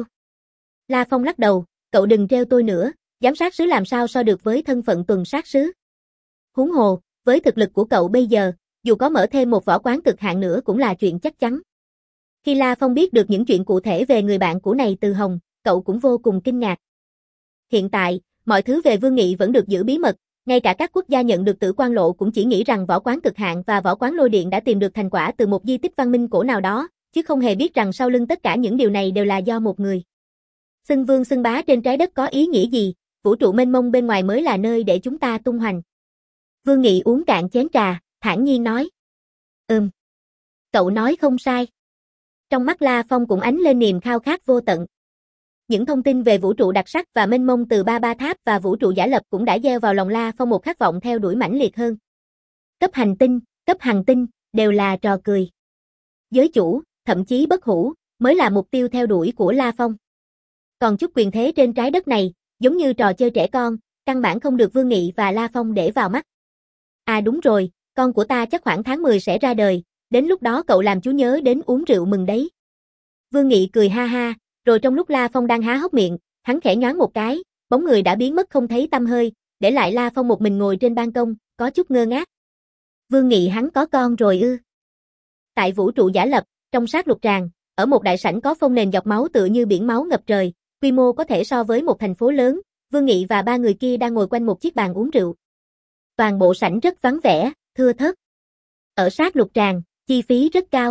La Phong lắc đầu, cậu đừng trêu tôi nữa, giám sát sứ làm sao so được với thân phận tuần sát sứ. Huống hồ, với thực lực của cậu bây giờ, dù có mở thêm một võ quán cực hạn nữa cũng là chuyện chắc chắn. Khi La Phong biết được những chuyện cụ thể về người bạn cũ này từ Hồng, cậu cũng vô cùng kinh ngạc. Hiện tại, mọi thứ về Vương Nghị vẫn được giữ bí mật, ngay cả các quốc gia nhận được Tử Quan Lộ cũng chỉ nghĩ rằng võ quán cực hạn và võ quán lôi điện đã tìm được thành quả từ một di tích văn minh cổ nào đó, chứ không hề biết rằng sau lưng tất cả những điều này đều là do một người. Xưng vương xưng bá trên trái đất có ý nghĩa gì, vũ trụ mênh mông bên ngoài mới là nơi để chúng ta tung hoành. Vương Nghị uống cạn chén trà, thản nhiên nói. Ừm. Cậu nói không sai. Trong mắt La Phong cũng ánh lên niềm khao khát vô tận. Những thông tin về vũ trụ đặc sắc và mênh mông từ Ba Ba Tháp và vũ trụ giả lập cũng đã gieo vào lòng La Phong một khát vọng theo đuổi mãnh liệt hơn. Cấp hành tinh, cấp hành tinh, đều là trò cười. Giới chủ, thậm chí bất hủ, mới là mục tiêu theo đuổi của La Phong. Còn chút quyền thế trên trái đất này, giống như trò chơi trẻ con, căn bản không được Vương Nghị và La Phong để vào mắt. À đúng rồi, con của ta chắc khoảng tháng mười sẽ ra đời, đến lúc đó cậu làm chú nhớ đến uống rượu mừng đấy. Vương Nghị cười ha ha, rồi trong lúc La Phong đang há hốc miệng, hắn khẽ nhoáng một cái, bóng người đã biến mất không thấy tăm hơi, để lại La Phong một mình ngồi trên ban công, có chút ngơ ngác. Vương Nghị hắn có con rồi ư? Tại vũ trụ giả lập, trong sát lục tràng, ở một đại sảnh có phông nền dọc máu tựa như biển máu ngập trời, quy mô có thể so với một thành phố lớn, Vương Nghị và ba người kia đang ngồi quanh một chiếc bàn uống rượu. Toàn bộ sảnh rất vắng vẻ, thưa thớt. Ở sát lục tràng, chi phí rất cao.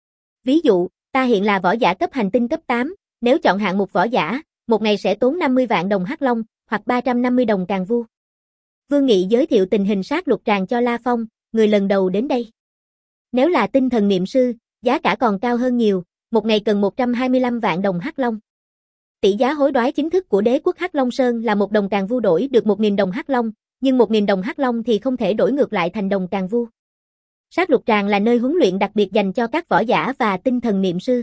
Ví dụ, ta hiện là võ giả cấp hành tinh cấp tám, nếu chọn hạng mục võ giả, một ngày sẽ tốn năm mươi vạn đồng hắc long, hoặc ba trăm năm mươi đồng càng vu. Vương Nghị giới thiệu tình hình sát lục tràng cho La Phong, người lần đầu đến đây. Nếu là tinh thần niệm sư, giá cả còn cao hơn nhiều, một ngày cần một trăm hai mươi lăm vạn đồng hắc long. Tỷ giá hối đoái chính thức của đế quốc Hắc Long Sơn là một đồng càng vu đổi được một nghìn đồng hắc long, nhưng một nghìn đồng hắc long thì không thể đổi ngược lại thành đồng càng vu. Sát lục tràng là nơi huấn luyện đặc biệt dành cho các võ giả và tinh thần niệm sư.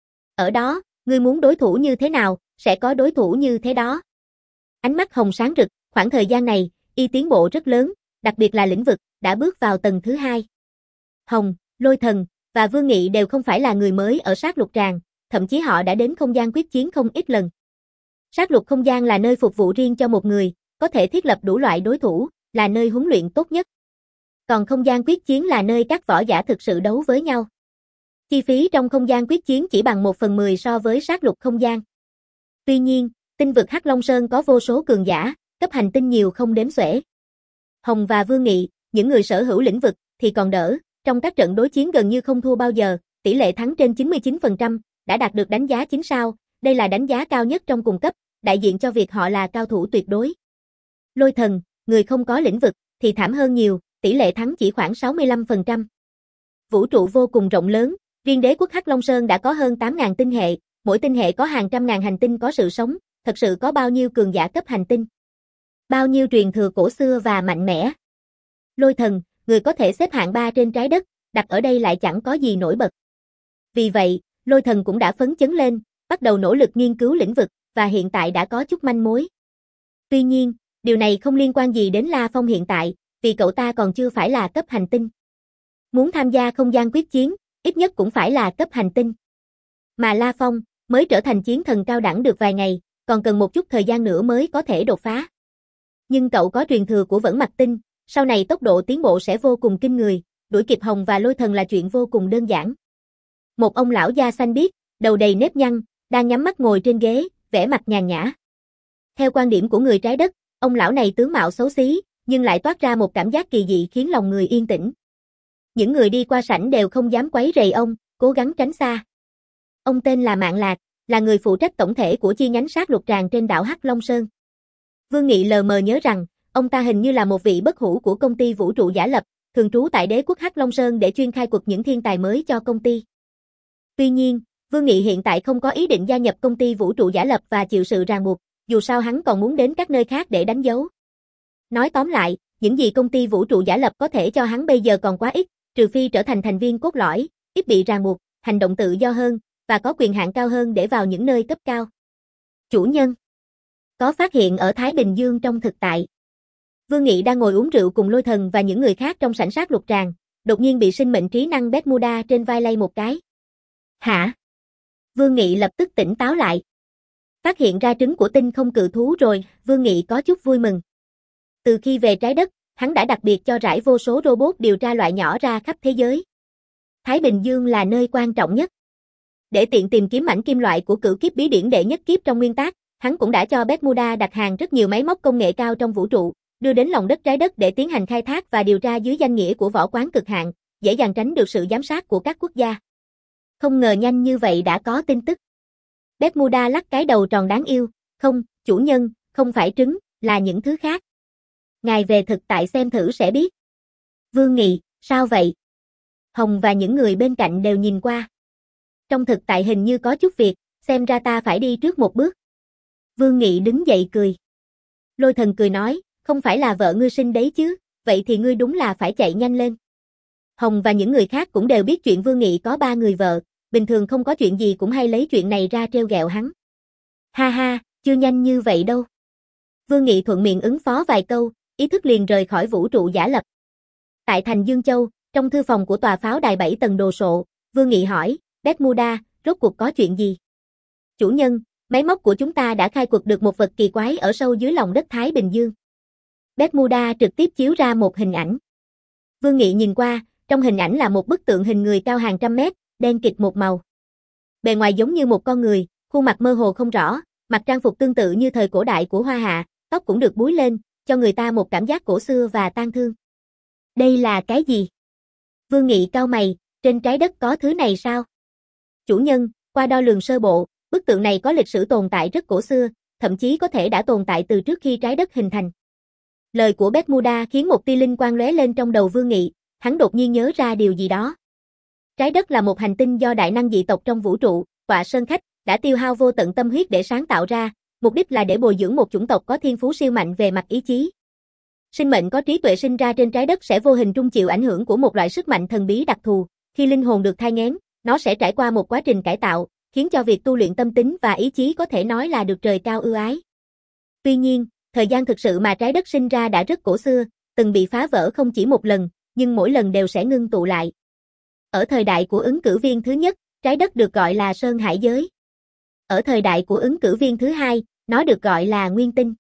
Ở đó, ngươi muốn đối thủ như thế nào, sẽ có đối thủ như thế đó. Ánh mắt Hồng sáng rực, khoảng thời gian này, y tiến bộ rất lớn, đặc biệt là lĩnh vực, đã bước vào tầng thứ hai. Hồng, Lôi Thần, và Vương Nghị đều không phải là người mới ở sát lục tràng, thậm chí họ đã đến không gian quyết chiến không ít lần. Sát lục không gian là nơi phục vụ riêng cho một người, có thể thiết lập đủ loại đối thủ, là nơi huấn luyện tốt nhất. Còn không gian quyết chiến là nơi các võ giả thực sự đấu với nhau. Chi phí trong không gian quyết chiến chỉ bằng một phần mười so với sát lục không gian. Tuy nhiên, tinh vực Hắc Long Sơn có vô số cường giả, cấp hành tinh nhiều không đếm xuể. Hồng và Vương Nghị, những người sở hữu lĩnh vực, thì còn đỡ, trong các trận đối chiến gần như không thua bao giờ, tỷ lệ thắng trên chín mươi chín phần trăm, đã đạt được đánh giá chín sao, đây là đánh giá cao nhất trong cùng cấp, đại diện cho việc họ là cao thủ tuyệt đối. Lôi Thần, người không có lĩnh vực, thì thảm hơn nhiều, tỷ lệ thắng chỉ khoảng sáu mươi lăm phần trăm. Vũ trụ vô cùng rộng lớn, riêng đế quốc Hắc Long Sơn đã có hơn tám nghìn tinh hệ, mỗi tinh hệ có hàng trăm ngàn hành tinh có sự sống, thật sự có bao nhiêu cường giả cấp hành tinh. Bao nhiêu truyền thừa cổ xưa và mạnh mẽ. Lôi Thần, người có thể xếp hạng ba trên trái đất, đặt ở đây lại chẳng có gì nổi bật. Vì vậy, Lôi Thần cũng đã phấn chấn lên, bắt đầu nỗ lực nghiên cứu lĩnh vực, và hiện tại đã có chút manh mối. Tuy nhiên, điều này không liên quan gì đến La Phong hiện tại, vì cậu ta còn chưa phải là cấp hành tinh. Muốn tham gia không gian quyết chiến, ít nhất cũng phải là cấp hành tinh. Mà La Phong, mới trở thành chiến thần cao đẳng được vài ngày, còn cần một chút thời gian nữa mới có thể đột phá. Nhưng cậu có truyền thừa của Vẫn Mạch Tinh, sau này tốc độ tiến bộ sẽ vô cùng kinh người, đuổi kịp Hồng và Lôi Thần là chuyện vô cùng đơn giản. Một ông lão da xanh biếc, đầu đầy nếp nhăn, đang nhắm mắt ngồi trên ghế, vẻ mặt nhàn nhã. Theo quan điểm của người trái đất, ông lão này tướng mạo xấu xí, nhưng lại toát ra một cảm giác kỳ dị khiến lòng người yên tĩnh. Những người đi qua sảnh đều không dám quấy rầy ông, cố gắng tránh xa. Ông tên là Mạn Lạc, là người phụ trách tổng thể của chi nhánh sát lục tràng trên đảo Hắc Long Sơn. Vương Nghị lờ mờ nhớ rằng, ông ta hình như là một vị bất hủ của công ty vũ trụ giả lập, thường trú tại đế quốc Hắc Long Sơn để chuyên khai quật những thiên tài mới cho công ty. Tuy nhiên, Vương Nghị hiện tại không có ý định gia nhập công ty vũ trụ giả lập và chịu sự ràng buộc, dù sao hắn còn muốn đến các nơi khác để đánh dấu. Nói tóm lại, những gì công ty vũ trụ giả lập có thể cho hắn bây giờ còn quá ít, trừ phi trở thành thành viên cốt lõi, ít bị ràng buộc, hành động tự do hơn, và có quyền hạn cao hơn để vào những nơi cấp cao. Chủ nhân có phát hiện ở Thái Bình Dương trong thực tại. Vương Nghị đang ngồi uống rượu cùng Lôi Thần và những người khác trong sảnh sát lục tràng, đột nhiên bị sinh mệnh trí năng Bermuda trên vai lay một cái. Hả? Vương Nghị lập tức tỉnh táo lại. Phát hiện ra trứng của tinh không cự thú rồi, Vương Nghị có chút vui mừng. Từ khi về trái đất, hắn đã đặc biệt cho rải vô số robot điều tra loại nhỏ ra khắp thế giới. Thái Bình Dương là nơi quan trọng nhất. Để tiện tìm kiếm mảnh kim loại của cửu kiếp bí điển đệ nhất kiếp trong nguyên tác, hắn cũng đã cho Bermuda đặt hàng rất nhiều máy móc công nghệ cao trong vũ trụ, đưa đến lòng đất trái đất để tiến hành khai thác và điều tra dưới danh nghĩa của võ quán cực hạn, dễ dàng tránh được sự giám sát của các quốc gia. Không ngờ nhanh như vậy đã có tin tức. Bermuda lắc cái đầu tròn đáng yêu, không, chủ nhân, không phải trứng, là những thứ khác. Ngài về thực tại xem thử sẽ biết. Vương Nghị, sao vậy? Hồng và những người bên cạnh đều nhìn qua. Trong thực tại hình như có chút việc, xem ra ta phải đi trước một bước. Vương Nghị đứng dậy cười. Lôi Thần cười nói, không phải là vợ ngươi sinh đấy chứ, vậy thì ngươi đúng là phải chạy nhanh lên. Hồng và những người khác cũng đều biết chuyện Vương Nghị có ba người vợ, bình thường không có chuyện gì cũng hay lấy chuyện này ra trêu ghẹo hắn. Ha ha, chưa nhanh như vậy đâu. Vương Nghị thuận miệng ứng phó vài câu, ý thức liền rời khỏi vũ trụ giả lập. Tại thành Dương Châu, trong thư phòng của tòa pháo đài bảy tầng đồ sộ, Vương Nghị hỏi, Bermuda, rốt cuộc có chuyện gì? Chủ nhân, máy móc của chúng ta đã khai quật được một vật kỳ quái ở sâu dưới lòng đất Thái Bình Dương. Bermuda trực tiếp chiếu ra một hình ảnh. Vương Nghị nhìn qua, trong hình ảnh là một bức tượng hình người cao hàng trăm mét, đen kịt một màu. Bề ngoài giống như một con người, khuôn mặt mơ hồ không rõ, mặc trang phục tương tự như thời cổ đại của Hoa Hạ, tóc cũng được búi lên, cho người ta một cảm giác cổ xưa và tang thương. Đây là cái gì? Vương Nghị cau mày, trên trái đất có thứ này sao? Chủ nhân, qua đo lường sơ bộ, bức tượng này có lịch sử tồn tại rất cổ xưa, thậm chí có thể đã tồn tại từ trước khi trái đất hình thành. Lời của Bermuda khiến một tia linh quang lóe lên trong đầu Vương Nghị, hắn đột nhiên nhớ ra điều gì đó. Trái đất là một hành tinh do đại năng dị tộc trong vũ trụ, Tọa Sơn Khách, đã tiêu hao vô tận tâm huyết để sáng tạo ra, mục đích là để bồi dưỡng một chủng tộc có thiên phú siêu mạnh về mặt ý chí. Sinh mệnh có trí tuệ sinh ra trên trái đất sẽ vô hình trung chịu ảnh hưởng của một loại sức mạnh thần bí đặc thù, khi linh hồn được thai nghén, nó sẽ trải qua một quá trình cải tạo, khiến cho việc tu luyện tâm tính và ý chí có thể nói là được trời cao ưu ái. Tuy nhiên, thời gian thực sự mà trái đất sinh ra đã rất cổ xưa, từng bị phá vỡ không chỉ một lần, nhưng mỗi lần đều sẽ ngưng tụ lại. Ở thời đại của ứng cử viên thứ nhất, trái đất được gọi là Sơn Hải Giới. Ở thời đại của ứng cử viên thứ hai, nó được gọi là Nguyên Tinh.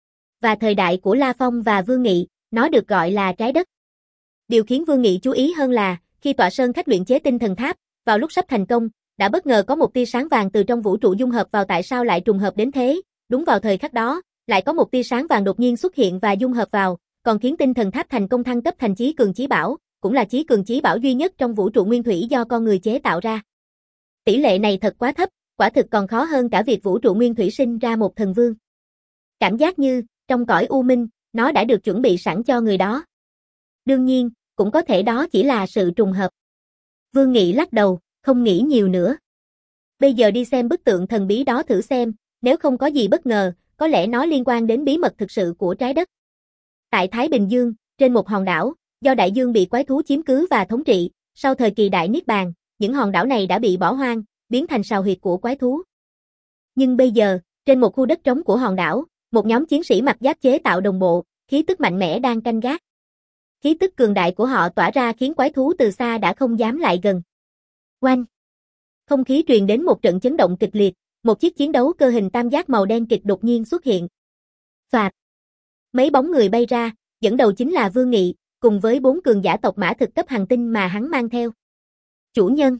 Và thời đại của La Phong và Vương Nghị, nó được gọi là trái đất. Điều khiến Vương Nghị chú ý hơn là, khi Tọa Sơn Khách luyện chế tinh thần tháp, vào lúc sắp thành công, đã bất ngờ có một tia sáng vàng từ trong vũ trụ dung hợp vào. Tại sao lại trùng hợp đến thế? Đúng vào thời khắc đó, lại có một tia sáng vàng đột nhiên xuất hiện và dung hợp vào, còn khiến tinh thần tháp thành công thăng cấp thành chí cường chí bảo, cũng là chí cường chí bảo duy nhất trong vũ trụ nguyên thủy do con người chế tạo ra. Tỷ lệ này thật quá thấp, quả thực còn khó hơn cả việc vũ trụ nguyên thủy sinh ra một thần vương. Cảm giác như, trong cõi u minh, nó đã được chuẩn bị sẵn cho người đó. Đương nhiên, cũng có thể đó chỉ là sự trùng hợp. Vương Nghị lắc đầu, không nghĩ nhiều nữa. Bây giờ đi xem bức tượng thần bí đó thử xem, nếu không có gì bất ngờ, có lẽ nó liên quan đến bí mật thực sự của trái đất. Tại Thái Bình Dương, trên một hòn đảo, do đại dương bị quái thú chiếm cứ và thống trị, sau thời kỳ đại niết bàn, những hòn đảo này đã bị bỏ hoang, biến thành sào huyệt của quái thú. Nhưng bây giờ, trên một khu đất trống của hòn đảo, một nhóm chiến sĩ mặc giáp chế tạo đồng bộ, khí tức mạnh mẽ đang canh gác. Khí tức cường đại của họ tỏa ra khiến quái thú từ xa đã không dám lại gần. Oanh! Không khí truyền đến một trận chấn động kịch liệt, một chiếc chiến đấu cơ hình tam giác màu đen kịch đột nhiên xuất hiện. Phạt! Mấy bóng người bay ra, dẫn đầu chính là Vương Nghị, cùng với bốn cường giả tộc mã thực cấp hành tinh mà hắn mang theo. Chủ nhân!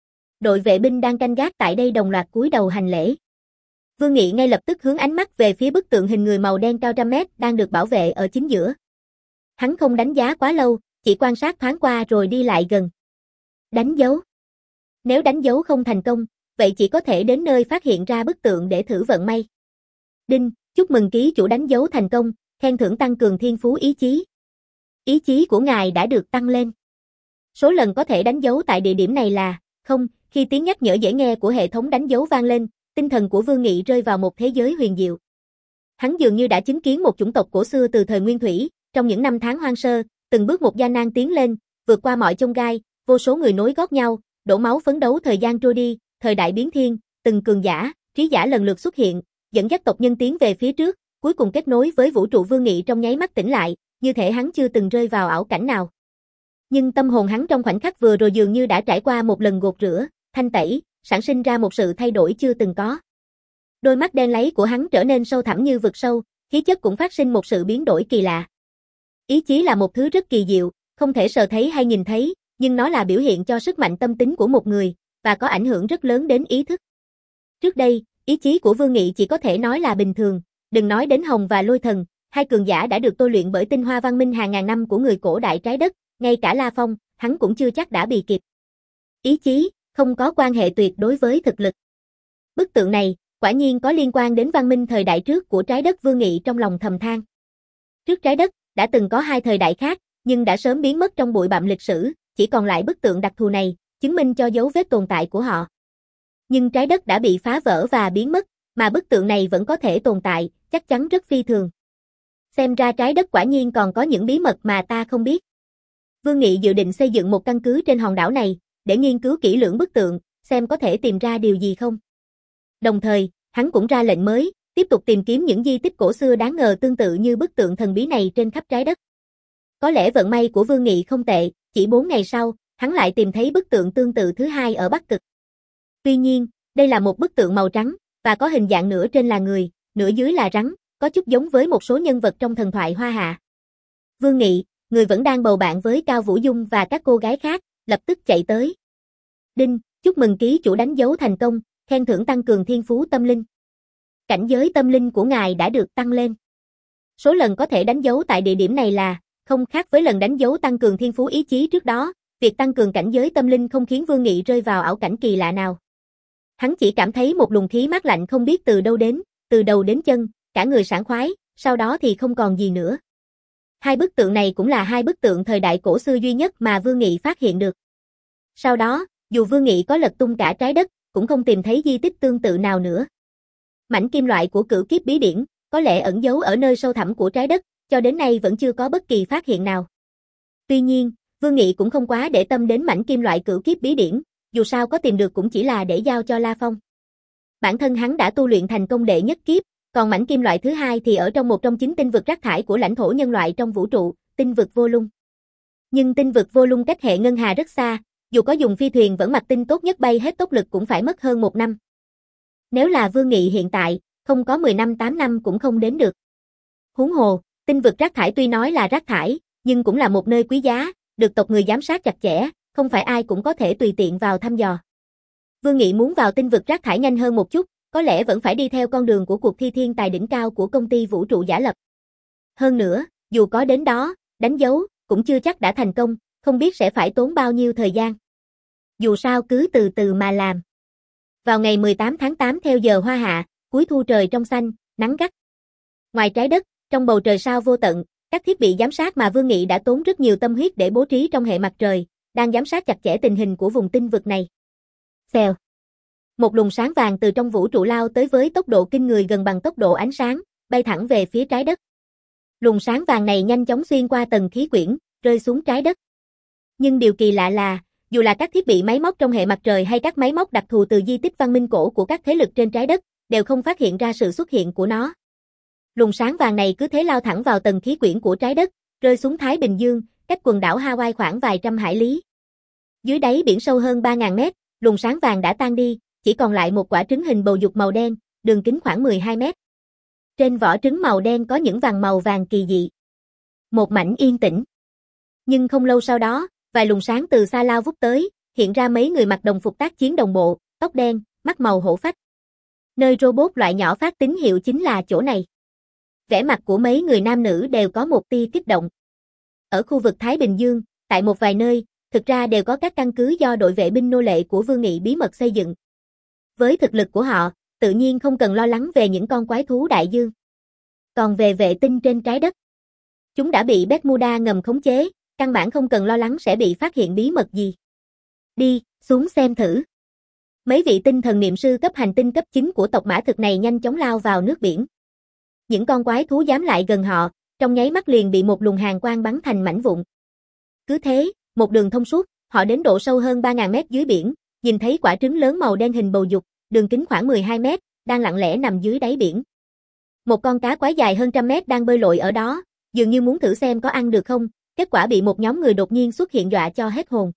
Đội vệ binh đang canh gác tại đây đồng loạt cúi đầu hành lễ. Vương Nghị ngay lập tức hướng ánh mắt về phía bức tượng hình người màu đen cao trăm mét đang được bảo vệ ở chính giữa. Hắn không đánh giá quá lâu, chỉ quan sát thoáng qua rồi đi lại gần. Đánh dấu. Nếu đánh dấu không thành công, vậy chỉ có thể đến nơi phát hiện ra bức tượng để thử vận may. Đinh, chúc mừng ký chủ đánh dấu thành công, khen thưởng tăng cường thiên phú ý chí. Ý chí của ngài đã được tăng lên. Số lần có thể đánh dấu tại địa điểm này là không. Khi tiếng nhắc nhở dễ nghe của hệ thống đánh dấu vang lên, tinh thần của Vương Nghị rơi vào một thế giới huyền diệu. Hắn dường như đã chứng kiến một chủng tộc cổ xưa từ thời nguyên thủy, trong những năm tháng hoang sơ, từng bước một gian nan tiến lên, vượt qua mọi chông gai, vô số người nối gót nhau, đổ máu phấn đấu. Thời gian trôi đi, thời đại biến thiên, từng cường giả, trí giả lần lượt xuất hiện, dẫn dắt tộc nhân tiến về phía trước, cuối cùng kết nối với vũ trụ. Vương Nghị trong nháy mắt tỉnh lại, như thể hắn chưa từng rơi vào ảo cảnh nào. Nhưng tâm hồn hắn trong khoảnh khắc vừa rồi dường như đã trải qua một lần gột rửa, thanh tẩy, sản sinh ra một sự thay đổi chưa từng có. Đôi mắt đen láy của hắn trở nên sâu thẳm như vực sâu, khí chất cũng phát sinh một sự biến đổi kỳ lạ. Ý chí là một thứ rất kỳ diệu, không thể sờ thấy hay nhìn thấy, nhưng nó là biểu hiện cho sức mạnh tâm tính của một người, và có ảnh hưởng rất lớn đến ý thức. Trước đây, ý chí của Vương Nghị chỉ có thể nói là bình thường, đừng nói đến Hồng và Lôi Thần, hai cường giả đã được tôi luyện bởi tinh hoa văn minh hàng ngàn năm của người cổ đại trái đất, ngay cả La Phong, hắn cũng chưa chắc đã bì kịp. Ý chí, không có quan hệ tuyệt đối với thực lực. Bức tượng này, quả nhiên có liên quan đến văn minh thời đại trước của trái đất. Vương Nghị trong lòng thầm than. Trước trái đất, đã từng có hai thời đại khác, nhưng đã sớm biến mất trong bụi bặm lịch sử, chỉ còn lại bức tượng đặc thù này, chứng minh cho dấu vết tồn tại của họ. Nhưng trái đất đã bị phá vỡ và biến mất, mà bức tượng này vẫn có thể tồn tại, chắc chắn rất phi thường. Xem ra trái đất quả nhiên còn có những bí mật mà ta không biết. Vương Nghị dự định xây dựng một căn cứ trên hòn đảo này, để nghiên cứu kỹ lưỡng bức tượng, xem có thể tìm ra điều gì không. Đồng thời, hắn cũng ra lệnh mới, tiếp tục tìm kiếm những di tích cổ xưa đáng ngờ tương tự như bức tượng thần bí này trên khắp trái đất. Có lẽ vận may của Vương Nghị không tệ, chỉ bốn ngày sau, hắn lại tìm thấy bức tượng tương tự thứ hai ở Bắc Cực. Tuy nhiên, đây là một bức tượng màu trắng, và có hình dạng nửa trên là người, nửa dưới là rắn, có chút giống với một số nhân vật trong thần thoại Hoa Hạ. Vương Nghị, người vẫn đang bầu bạn với Cao Vũ Dung và các cô gái khác, lập tức chạy tới. Đinh, chúc mừng ký chủ đánh dấu thành công, khen thưởng tăng cường thiên phú tâm linh. Cảnh giới tâm linh của ngài đã được tăng lên. Số lần có thể đánh dấu tại địa điểm này là, không khác với lần đánh dấu tăng cường thiên phú ý chí trước đó, việc tăng cường cảnh giới tâm linh không khiến Vương Nghị rơi vào ảo cảnh kỳ lạ nào. Hắn chỉ cảm thấy một luồng khí mát lạnh không biết từ đâu đến, từ đầu đến chân, cả người sảng khoái, sau đó thì không còn gì nữa. Hai bức tượng này cũng là hai bức tượng thời đại cổ xưa duy nhất mà Vương Nghị phát hiện được. Sau đó, dù Vương Nghị có lật tung cả trái đất, cũng không tìm thấy di tích tương tự nào nữa. Mảnh kim loại của cửu kiếp bí điển, có lẽ ẩn giấu ở nơi sâu thẳm của trái đất, cho đến nay vẫn chưa có bất kỳ phát hiện nào. Tuy nhiên, Vương Nghị cũng không quá để tâm đến mảnh kim loại cửu kiếp bí điển, dù sao có tìm được cũng chỉ là để giao cho La Phong. Bản thân hắn đã tu luyện thành công đệ nhất kiếp, còn mảnh kim loại thứ hai thì ở trong một trong chín tinh vực rác thải của lãnh thổ nhân loại trong vũ trụ, tinh vực Vô Lung. Nhưng tinh vực Vô Lung cách hệ ngân hà rất xa, dù có dùng phi thuyền vẫn mặc tinh tốt nhất bay hết tốc lực cũng phải mất hơn một năm. Nếu là Vương Nghị hiện tại, không có mười năm tám năm cũng không đến được. Huống hồ, tinh vực rác thải tuy nói là rác thải, nhưng cũng là một nơi quý giá, được tộc người giám sát chặt chẽ, không phải ai cũng có thể tùy tiện vào thăm dò. Vương Nghị muốn vào tinh vực rác thải nhanh hơn một chút, có lẽ vẫn phải đi theo con đường của cuộc thi thiên tài đỉnh cao của công ty vũ trụ giả lập. Hơn nữa, dù có đến đó, đánh dấu, cũng chưa chắc đã thành công, không biết sẽ phải tốn bao nhiêu thời gian. Dù sao cứ từ từ mà làm. Vào ngày mười tám tháng tám theo giờ Hoa Hạ, cuối thu trời trong xanh, nắng gắt. Ngoài trái đất, trong bầu trời sao vô tận, các thiết bị giám sát mà Vương Nghị đã tốn rất nhiều tâm huyết để bố trí trong hệ mặt trời, đang giám sát chặt chẽ tình hình của vùng tinh vực này. Xèo. Một luồng sáng vàng từ trong vũ trụ lao tới với tốc độ kinh người gần bằng tốc độ ánh sáng, bay thẳng về phía trái đất. Luồng sáng vàng này nhanh chóng xuyên qua tầng khí quyển, rơi xuống trái đất. Nhưng điều kỳ lạ là, dù là các thiết bị máy móc trong hệ mặt trời hay các máy móc đặc thù từ di tích văn minh cổ của các thế lực trên trái đất, đều không phát hiện ra sự xuất hiện của nó. Luồng sáng vàng này cứ thế lao thẳng vào tầng khí quyển của trái đất, rơi xuống Thái Bình Dương, cách quần đảo Hawaii khoảng vài trăm hải lý. Dưới đáy biển sâu hơn ba nghìn mét, luồng sáng vàng đã tan đi, chỉ còn lại một quả trứng hình bầu dục màu đen, đường kính khoảng mười hai mét. Trên vỏ trứng màu đen có những vằn màu vàng kỳ dị. Một mảnh yên tĩnh. Nhưng không lâu sau đó, vài luồng sáng từ xa lao vút tới, hiện ra mấy người mặc đồng phục tác chiến đồng bộ, tóc đen, mắt màu hổ phách. Nơi robot loại nhỏ phát tín hiệu chính là chỗ này. Vẻ mặt của mấy người nam nữ đều có một tia kích động. Ở khu vực Thái Bình Dương, tại một vài nơi, thực ra đều có các căn cứ do đội vệ binh nô lệ của Vương Nghị bí mật xây dựng. Với thực lực của họ, tự nhiên không cần lo lắng về những con quái thú đại dương. Còn về vệ tinh trên trái đất, chúng đã bị Bermuda ngầm khống chế, căn bản không cần lo lắng sẽ bị phát hiện bí mật gì. Đi, xuống xem thử. Mấy vị tinh thần niệm sư cấp hành tinh cấp chín của tộc mã thực này nhanh chóng lao vào nước biển. Những con quái thú dám lại gần họ, trong nháy mắt liền bị một luồng hàn quang bắn thành mảnh vụn. Cứ thế, một đường thông suốt, họ đến độ sâu hơn ba nghìn mét dưới biển, nhìn thấy quả trứng lớn màu đen hình bầu dục, đường kính khoảng mười hai mét, đang lặng lẽ nằm dưới đáy biển. Một con cá quái dài hơn trăm mét đang bơi lội ở đó, dường như muốn thử xem có ăn được không, kết quả bị một nhóm người đột nhiên xuất hiện dọa cho hết hồn.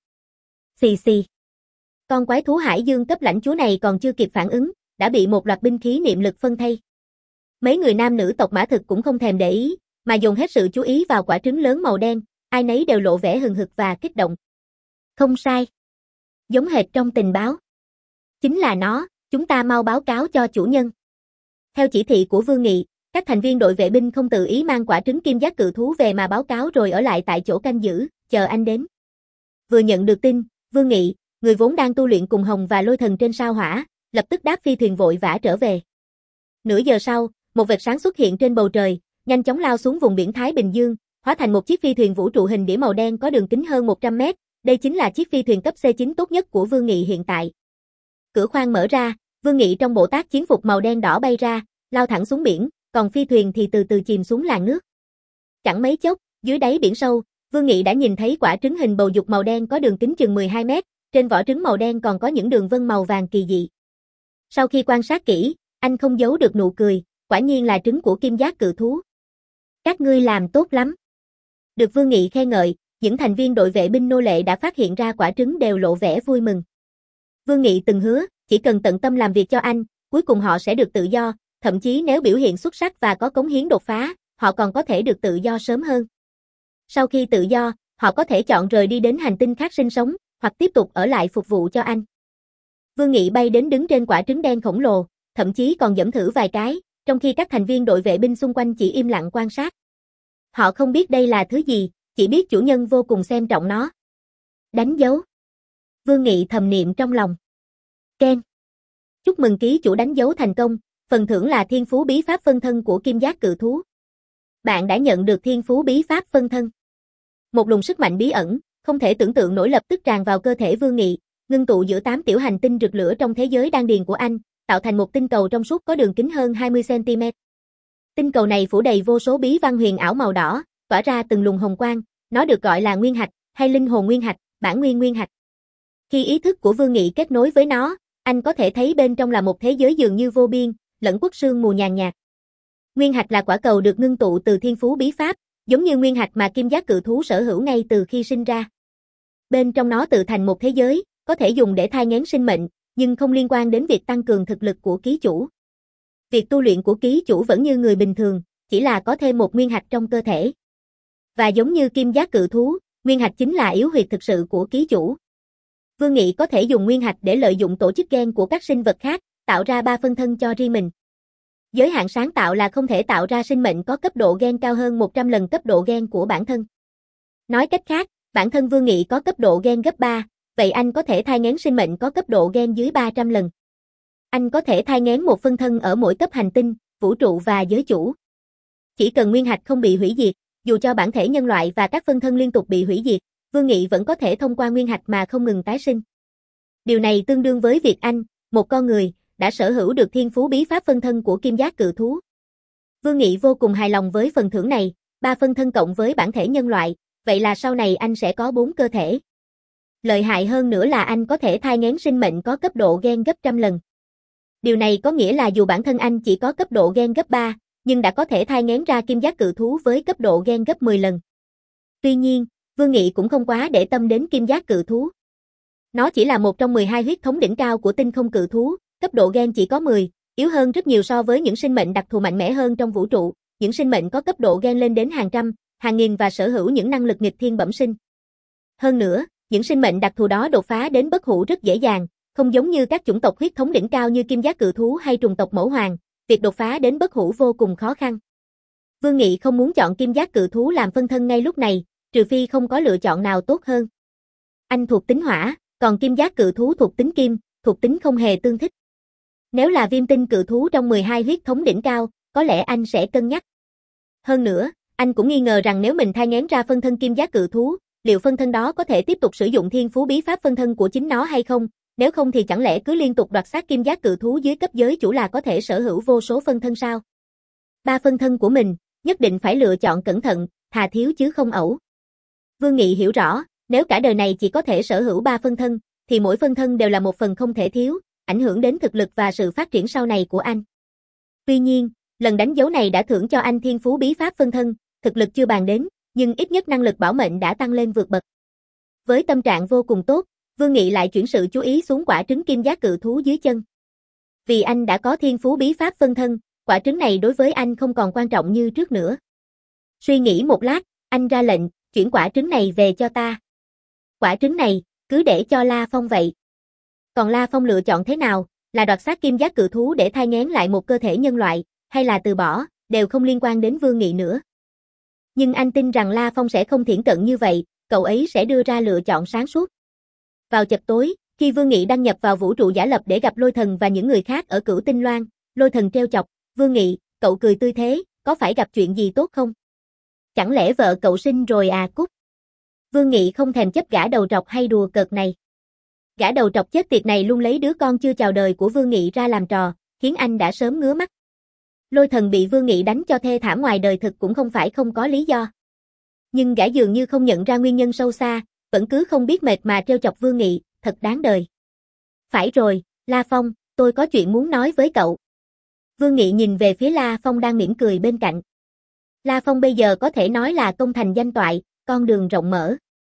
Xì xì. Con quái thú hải dương cấp lãnh chúa này còn chưa kịp phản ứng, đã bị một loạt binh khí niệm lực phân thây. Mấy người nam nữ tộc mã thực cũng không thèm để ý, mà dồn hết sự chú ý vào quả trứng lớn màu đen, ai nấy đều lộ vẻ hừng hực và kích động. Không sai. Giống hệt trong tình báo. Chính là nó, chúng ta mau báo cáo cho chủ nhân. Theo chỉ thị của Vương Nghị, các thành viên đội vệ binh không tự ý mang quả trứng kim giác cự thú về mà báo cáo rồi ở lại tại chỗ canh giữ, chờ anh đến. Vừa nhận được tin, Vương Nghị, người vốn đang tu luyện cùng Hồng và Lôi Thần trên sao hỏa, lập tức đáp phi thuyền vội vã trở về. Nửa giờ sau, một vệt sáng xuất hiện trên bầu trời, nhanh chóng lao xuống vùng biển Thái Bình Dương, hóa thành một chiếc phi thuyền vũ trụ hình đĩa màu đen có đường kính hơn một trăm mét, đây chính là chiếc phi thuyền cấp C chín tốt nhất của Vương Nghị hiện tại. Cửa khoang mở ra, Vương Nghị trong bộ tác chiến phục màu đen đỏ bay ra, lao thẳng xuống biển, còn phi thuyền thì từ từ chìm xuống làn nước. Chẳng mấy chốc, dưới đáy biển sâu, Vương Nghị đã nhìn thấy quả trứng hình bầu dục màu đen có đường kính chừng mười hai mét, trên vỏ trứng màu đen còn có những đường vân màu vàng kỳ dị. Sau khi quan sát kỹ, anh không giấu được nụ cười, quả nhiên là trứng của kim giác cự thú. Các ngươi làm tốt lắm. Được Vương Nghị khen ngợi, những thành viên đội vệ binh nô lệ đã phát hiện ra quả trứng đều lộ vẻ vui mừng. Vương Nghị từng hứa, chỉ cần tận tâm làm việc cho anh, cuối cùng họ sẽ được tự do, thậm chí nếu biểu hiện xuất sắc và có cống hiến đột phá, họ còn có thể được tự do sớm hơn. Sau khi tự do, họ có thể chọn rời đi đến hành tinh khác sinh sống, hoặc tiếp tục ở lại phục vụ cho anh. Vương Nghị bay đến đứng trên quả trứng đen khổng lồ, thậm chí còn giẫm thử vài cái, trong khi các thành viên đội vệ binh xung quanh chỉ im lặng quan sát. Họ không biết đây là thứ gì, chỉ biết chủ nhân vô cùng xem trọng nó. Đánh dấu. Vương Nghị thầm niệm trong lòng. Ken. Chúc mừng ký chủ đánh dấu thành công, phần thưởng là thiên phú bí pháp phân thân của kim giác cự thú. Bạn đã nhận được thiên phú bí pháp phân thân. Một luồng sức mạnh bí ẩn, không thể tưởng tượng nổi lập tức tràn vào cơ thể Vương Nghị, ngưng tụ giữa tám tiểu hành tinh rực lửa trong thế giới đan điền của anh, tạo thành một tinh cầu trong suốt có đường kính hơn hai mươi xăng ti mét. Tinh cầu này phủ đầy vô số bí văn huyền ảo màu đỏ, tỏa ra từng luồng hồng quang, nó được gọi là nguyên hạch, hay linh hồn nguyên hạch, bản nguyên nguyên hạch. Khi ý thức của Vương Nghị kết nối với nó, anh có thể thấy bên trong là một thế giới dường như vô biên, lẫn quất sương mù nhàn nhạt. Nguyên hạch là quả cầu được ngưng tụ từ thiên phú bí pháp, giống như nguyên hạch mà kim giác cự thú sở hữu ngay từ khi sinh ra. Bên trong nó tự thành một thế giới, có thể dùng để thai nghén sinh mệnh, nhưng không liên quan đến việc tăng cường thực lực của ký chủ. Việc tu luyện của ký chủ vẫn như người bình thường, chỉ là có thêm một nguyên hạch trong cơ thể. Và giống như kim giác cự thú, nguyên hạch chính là yếu huyệt thực sự của ký chủ. Vương Nghị có thể dùng nguyên hạch để lợi dụng tổ chức gen của các sinh vật khác, tạo ra ba phân thân cho riêng mình. Giới hạn sáng tạo là không thể tạo ra sinh mệnh có cấp độ gen cao hơn một trăm lần cấp độ gen của bản thân. Nói cách khác, bản thân Vương Nghị có cấp độ gen gấp ba, vậy anh có thể thai nghén sinh mệnh có cấp độ gen dưới ba trăm lần. Anh có thể thai nghén một phân thân ở mỗi cấp hành tinh, vũ trụ và giới chủ. Chỉ cần nguyên hạch không bị hủy diệt, dù cho bản thể nhân loại và các phân thân liên tục bị hủy diệt, Vương Nghị vẫn có thể thông qua nguyên hạch mà không ngừng tái sinh. Điều này tương đương với việc anh, một con người, đã sở hữu được thiên phú bí pháp phân thân của kim giác cự thú. Vương Nghị vô cùng hài lòng với phần thưởng này, ba phân thân cộng với bản thể nhân loại, vậy là sau này anh sẽ có bốn cơ thể. Lợi hại hơn nữa là anh có thể thai nghén sinh mệnh có cấp độ gen gấp trăm lần. Điều này có nghĩa là dù bản thân anh chỉ có cấp độ gen gấp ba, nhưng đã có thể thai nghén ra kim giác cự thú với cấp độ gen gấp mười lần. Tuy nhiên, Vương Nghị cũng không quá để tâm đến kim giác cự thú. Nó chỉ là một trong mười hai huyết thống đỉnh cao của tinh không cự thú, cấp độ gen chỉ có mười, yếu hơn rất nhiều so với những sinh mệnh đặc thù mạnh mẽ hơn trong vũ trụ, những sinh mệnh có cấp độ gen lên đến hàng trăm, hàng nghìn và sở hữu những năng lực nghịch thiên bẩm sinh. Hơn nữa, những sinh mệnh đặc thù đó đột phá đến bất hủ rất dễ dàng, không giống như các chủng tộc huyết thống đỉnh cao như kim giác cự thú hay trùng tộc mẫu hoàng, việc đột phá đến bất hủ vô cùng khó khăn. Vương Nghị không muốn chọn kim giác cự thú làm phân thân ngay lúc này, trừ phi không có lựa chọn nào tốt hơn. Anh thuộc tính hỏa, còn kim giác cự thú thuộc tính kim, thuộc tính không hề tương thích. Nếu là viêm tinh cự thú trong mười hai huyết thống đỉnh cao, có lẽ anh sẽ cân nhắc. Hơn nữa, anh cũng nghi ngờ rằng nếu mình thai nghén ra phân thân kim giác cự thú, liệu phân thân đó có thể tiếp tục sử dụng thiên phú bí pháp phân thân của chính nó hay không, nếu không thì chẳng lẽ cứ liên tục đoạt xác kim giác cự thú dưới cấp giới chủ là có thể sở hữu vô số phân thân sao? Ba phân thân của mình, nhất định phải lựa chọn cẩn thận, thà thiếu chứ không ẩu. Vương Nghị hiểu rõ, nếu cả đời này chỉ có thể sở hữu ba phân thân, thì mỗi phân thân đều là một phần không thể thiếu, ảnh hưởng đến thực lực và sự phát triển sau này của anh. Tuy nhiên, lần đánh dấu này đã thưởng cho anh thiên phú bí pháp phân thân, thực lực chưa bàn đến, nhưng ít nhất năng lực bảo mệnh đã tăng lên vượt bậc. Với tâm trạng vô cùng tốt, Vương Nghị lại chuyển sự chú ý xuống quả trứng kim giác cự thú dưới chân. Vì anh đã có thiên phú bí pháp phân thân, quả trứng này đối với anh không còn quan trọng như trước nữa. Suy nghĩ một lát, anh ra lệnh, chuyển quả trứng này về cho ta. Quả trứng này, cứ để cho La Phong vậy. Còn La Phong lựa chọn thế nào, là đoạt xác kim giác cự thú để thai nghén lại một cơ thể nhân loại, hay là từ bỏ, đều không liên quan đến Vương Nghị nữa. Nhưng anh tin rằng La Phong sẽ không thiển cận như vậy, cậu ấy sẽ đưa ra lựa chọn sáng suốt. Vào chập tối, khi Vương Nghị đăng nhập vào vũ trụ giả lập để gặp Lôi Thần và những người khác ở Cửu Tinh Loan, Lôi Thần trêu chọc, Vương Nghị, cậu cười tươi thế, có phải gặp chuyện gì tốt không? Chẳng lẽ vợ cậu sinh rồi à cút? Vương Nghị không thèm chấp gã đầu trọc hay đùa cợt này. Gã đầu trọc chết tiệt này luôn lấy đứa con chưa chào đời của Vương Nghị ra làm trò, khiến anh đã sớm ngứa mắt. Lôi Thần bị Vương Nghị đánh cho thê thảm ngoài đời thực cũng không phải không có lý do. Nhưng gã dường như không nhận ra nguyên nhân sâu xa, vẫn cứ không biết mệt mà trêu chọc Vương Nghị, thật đáng đời. Phải rồi, La Phong, tôi có chuyện muốn nói với cậu. Vương Nghị nhìn về phía La Phong đang mỉm cười bên cạnh. La Phong bây giờ có thể nói là công thành danh toại, con đường rộng mở.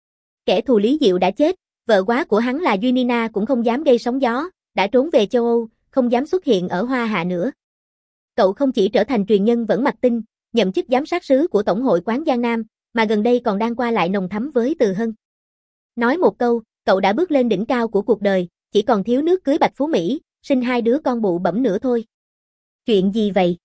Kẻ thù Lý Diệu đã chết, vợ quá của hắn là Duy Nina cũng không dám gây sóng gió, đã trốn về châu Âu, không dám xuất hiện ở Hoa Hạ nữa. Cậu không chỉ trở thành truyền nhân vẫn mặt tinh, nhậm chức giám sát sứ của Tổng hội Quán Giang Nam, mà gần đây còn đang qua lại nồng thắm với Từ Hân. Nói một câu, cậu đã bước lên đỉnh cao của cuộc đời, chỉ còn thiếu nước cưới Bạch Phú Mỹ, sinh hai đứa con bụ bẫm nữa thôi. Chuyện gì vậy?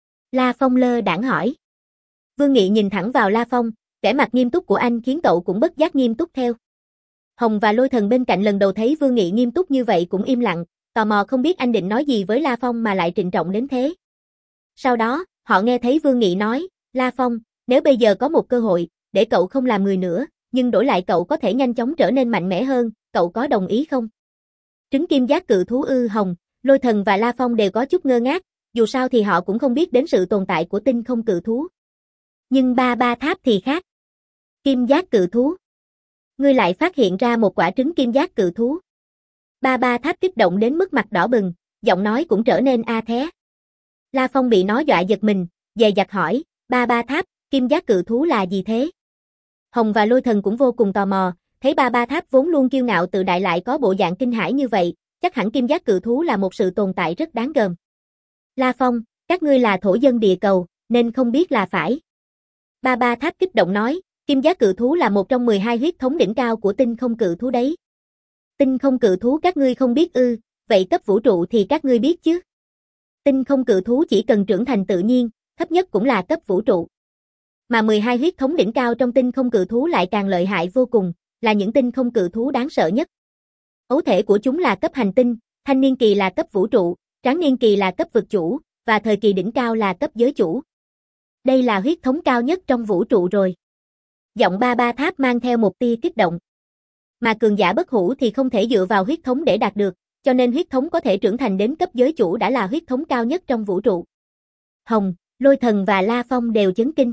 La Phong lơ đãng hỏi. Vương Nghị nhìn thẳng vào La Phong, vẻ mặt nghiêm túc của anh khiến cậu cũng bất giác nghiêm túc theo. Hồng và Lôi Thần bên cạnh lần đầu thấy Vương Nghị nghiêm túc như vậy cũng im lặng, tò mò không biết anh định nói gì với La Phong mà lại trịnh trọng đến thế. Sau đó, họ nghe thấy Vương Nghị nói, La Phong, nếu bây giờ có một cơ hội, để cậu không làm người nữa, nhưng đổi lại cậu có thể nhanh chóng trở nên mạnh mẽ hơn, cậu có đồng ý không? Trứng kim giác cự thú ư? Hồng, Lôi Thần và La Phong đều có chút ngơ ngác, dù sao thì họ cũng không biết đến sự tồn tại của tinh không cự thú. Nhưng Ba Ba Tháp thì khác. Kim giác cự thú. Ngươi lại phát hiện ra một quả trứng kim giác cự thú. Ba Ba Tháp kích động đến mức mặt đỏ bừng, giọng nói cũng trở nên a thé. La Phong bị nó dọa giật mình, dè dặt hỏi, Ba Ba Tháp, kim giác cự thú là gì thế? Hồng và Lôi Thần cũng vô cùng tò mò, thấy Ba Ba Tháp vốn luôn kiêu ngạo tự đại lại có bộ dạng kinh hãi như vậy, chắc hẳn kim giác cự thú là một sự tồn tại rất đáng gờm. La Phong, các ngươi là thổ dân địa cầu, nên không biết là phải. Ba Ba Tháp kích động nói, kim giác cự thú là một trong mười hai huyết thống đỉnh cao của tinh không cự thú đấy. Tinh không cự thú các ngươi không biết ư, vậy cấp vũ trụ thì các ngươi biết chứ? Tinh không cự thú chỉ cần trưởng thành tự nhiên, thấp nhất cũng là cấp vũ trụ. Mà mười hai huyết thống đỉnh cao trong tinh không cự thú lại càng lợi hại vô cùng, là những tinh không cự thú đáng sợ nhất. Ấu thể của chúng là cấp hành tinh, thanh niên kỳ là cấp vũ trụ, tráng niên kỳ là cấp vực chủ, và thời kỳ đỉnh cao là cấp giới chủ. Đây là huyết thống cao nhất trong vũ trụ rồi. Giọng Ba Ba Tháp mang theo một tia kích động. Mà cường giả bất hủ thì không thể dựa vào huyết thống để đạt được, cho nên huyết thống có thể trưởng thành đến cấp giới chủ đã là huyết thống cao nhất trong vũ trụ. Hồng, Lôi Thần và La Phong đều chấn kinh.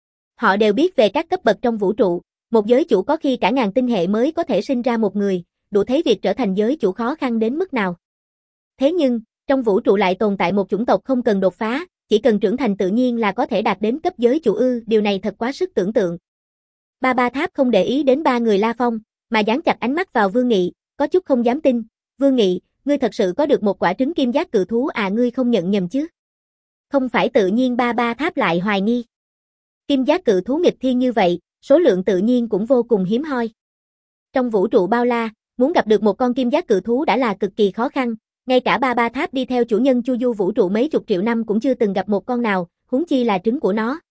Họ đều biết về các cấp bậc trong vũ trụ, một giới chủ có khi cả ngàn tinh hệ mới có thể sinh ra một người, đủ thấy việc trở thành giới chủ khó khăn đến mức nào. Thế nhưng, trong vũ trụ lại tồn tại một chủng tộc không cần đột phá, chỉ cần trưởng thành tự nhiên là có thể đạt đến cấp giới chủ ư, điều này thật quá sức tưởng tượng. Ba Ba Tháp không để ý đến ba người La Phong, mà dán chặt ánh mắt vào Vương Nghị, có chút không dám tin. Vương Nghị, ngươi thật sự có được một quả trứng kim giác cự thú à? Ngươi không nhận nhầm chứ? Không phải tự nhiên? Ba Ba Tháp lại hoài nghi. Kim giác cự thú nghịch thiên như vậy, số lượng tự nhiên cũng vô cùng hiếm hoi. Trong vũ trụ bao la, muốn gặp được một con kim giác cự thú đã là cực kỳ khó khăn, ngay cả Ba Ba Tháp đi theo chủ nhân chu du vũ trụ mấy chục triệu năm cũng chưa từng gặp một con nào, huống chi là trứng của nó.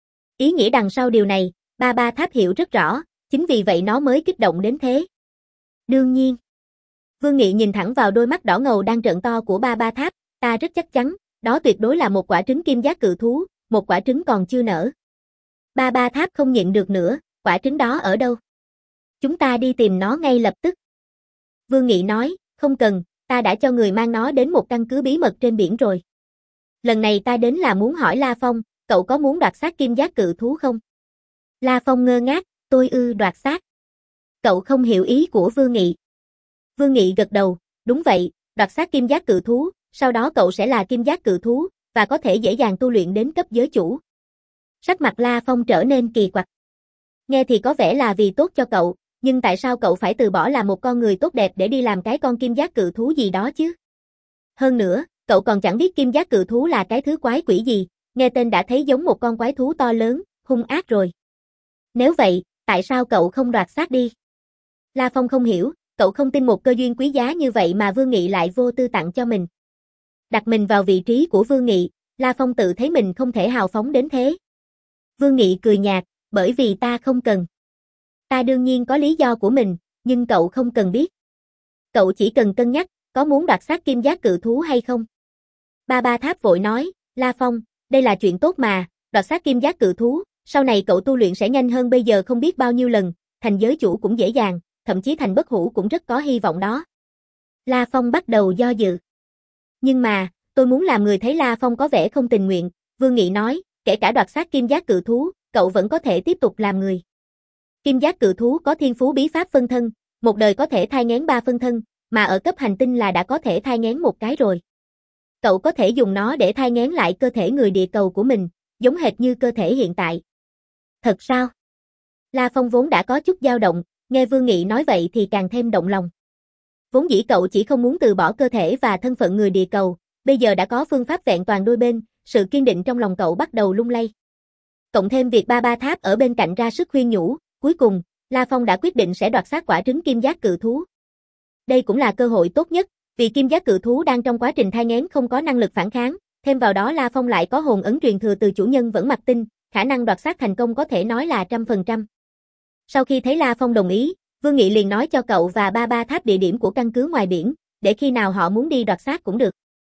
Ý nghĩa đằng sau điều này, Ba Ba Tháp hiểu rất rõ, chính vì vậy nó mới kích động đến thế. Đương nhiên. Vương Nghị nhìn thẳng vào đôi mắt đỏ ngầu đang trợn to của Ba Ba Tháp, ta rất chắc chắn, đó tuyệt đối là một quả trứng kim giác cự thú, một quả trứng còn chưa nở. Ba Ba Tháp không nhịn được nữa, quả trứng đó ở đâu? Chúng ta đi tìm nó ngay lập tức. Vương Nghị nói, không cần, ta đã cho người mang nó đến một căn cứ bí mật trên biển rồi. Lần này ta đến là muốn hỏi La Phong, cậu có muốn đoạt xác kim giác cự thú không? La Phong ngơ ngác, tôi ư đoạt xác. Cậu không hiểu ý của Vương Nghị. Vương Nghị gật đầu, đúng vậy, đoạt xác kim giác cự thú, sau đó cậu sẽ là kim giác cự thú, và có thể dễ dàng tu luyện đến cấp giới chủ. Sắc mặt La Phong trở nên kỳ quặc. Nghe thì có vẻ là vì tốt cho cậu, nhưng tại sao cậu phải từ bỏ là một con người tốt đẹp để đi làm cái con kim giác cự thú gì đó chứ? Hơn nữa, cậu còn chẳng biết kim giác cự thú là cái thứ quái quỷ gì, nghe tên đã thấy giống một con quái thú to lớn, hung ác rồi. Nếu vậy, tại sao cậu không đoạt xác đi? La Phong không hiểu, cậu không tin một cơ duyên quý giá như vậy mà Vương Nghị lại vô tư tặng cho mình. Đặt mình vào vị trí của Vương Nghị, La Phong tự thấy mình không thể hào phóng đến thế. Vương Nghị cười nhạt, bởi vì ta không cần. Ta đương nhiên có lý do của mình, nhưng cậu không cần biết. Cậu chỉ cần cân nhắc, có muốn đoạt xác kim giác cự thú hay không? Ba Ba Tháp vội nói, La Phong, đây là chuyện tốt mà, đoạt xác kim giác cự thú, sau này cậu tu luyện sẽ nhanh hơn bây giờ không biết bao nhiêu lần, thành giới chủ cũng dễ dàng, thậm chí thành bất hủ cũng rất có hy vọng đó. La Phong bắt đầu do dự. Nhưng mà, tôi muốn làm người thấy La Phong có vẻ không tình nguyện, Vương Nghị nói, kể cả đoạt xác kim giác cự thú, cậu vẫn có thể tiếp tục làm người. Kim giác cự thú có thiên phú bí pháp phân thân, một đời có thể thai nghén ba phân thân, mà ở cấp hành tinh là đã có thể thai nghén một cái rồi. Cậu có thể dùng nó để thai nghén lại cơ thể người địa cầu của mình, giống hệt như cơ thể hiện tại. Thật sao? La Phong vốn đã có chút dao động, nghe Vương Nghị nói vậy thì càng thêm động lòng. Vốn dĩ cậu chỉ không muốn từ bỏ cơ thể và thân phận người địa cầu, bây giờ đã có phương pháp vẹn toàn đôi bên, sự kiên định trong lòng cậu bắt đầu lung lay. Cộng thêm việc Ba Ba Tháp ở bên cạnh ra sức khuyên nhủ, cuối cùng, La Phong đã quyết định sẽ đoạt xác quả trứng kim giác cự thú. Đây cũng là cơ hội tốt nhất, vì kim giác cự thú đang trong quá trình thai nghén không có năng lực phản kháng, thêm vào đó La Phong lại có hồn ấn truyền thừa từ chủ nhân Vẫn Mặc Tinh, khả năng đoạt xác thành công có thể nói là trăm phần trăm. Sau khi thấy La Phong đồng ý, Vương Nghị liền nói cho cậu và Ba Ba Tháp địa điểm của căn cứ ngoài biển, để khi nào họ muốn đi đoạt xác cũng được.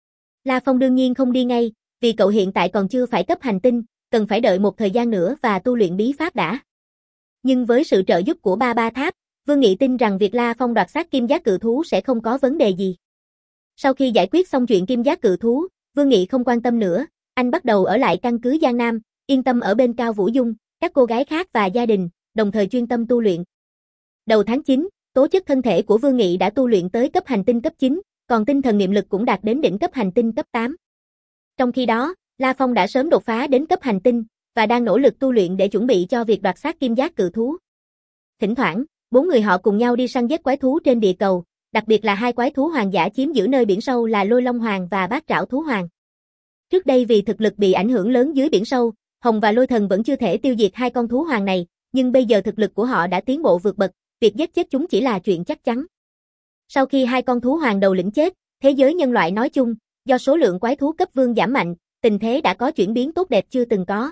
La Phong đương nhiên không đi ngay, vì cậu hiện tại còn chưa phải cấp hành tinh, cần phải đợi một thời gian nữa và tu luyện bí pháp đã. Nhưng với sự trợ giúp của Ba Ba Tháp, Vương Nghị tin rằng việc La Phong đoạt xác kim giác cự thú sẽ không có vấn đề gì. Sau khi giải quyết xong chuyện kim giác cự thú, Vương Nghị không quan tâm nữa, anh bắt đầu ở lại căn cứ Giang Nam, yên tâm ở bên Cao Vũ Dung, các cô gái khác và gia đình, đồng thời chuyên tâm tu luyện. Đầu tháng chín, tố chất thân thể của Vương Nghị đã tu luyện tới cấp hành tinh cấp chín, còn tinh thần niệm lực cũng đạt đến đỉnh cấp hành tinh cấp tám. Trong khi đó, La Phong đã sớm đột phá đến cấp hành tinh, và đang nỗ lực tu luyện để chuẩn bị cho việc đoạt xác kim giác cự thú. Thỉnh thoảng, bốn người họ cùng nhau đi săn giết quái thú trên địa cầu, đặc biệt là hai quái thú hoàng dã chiếm giữ nơi biển sâu là Lôi Long Hoàng và Bát Trảo Thú Hoàng. Trước đây vì thực lực bị ảnh hưởng lớn dưới biển sâu, Hồng và Lôi Thần vẫn chưa thể tiêu diệt hai con thú hoàng này, nhưng bây giờ thực lực của họ đã tiến bộ vượt bậc, việc giết chết chúng chỉ là chuyện chắc chắn. Sau khi hai con thú hoàng đầu lĩnh chết, thế giới nhân loại nói chung, do số lượng quái thú cấp vương giảm mạnh, tình thế đã có chuyển biến tốt đẹp chưa từng có.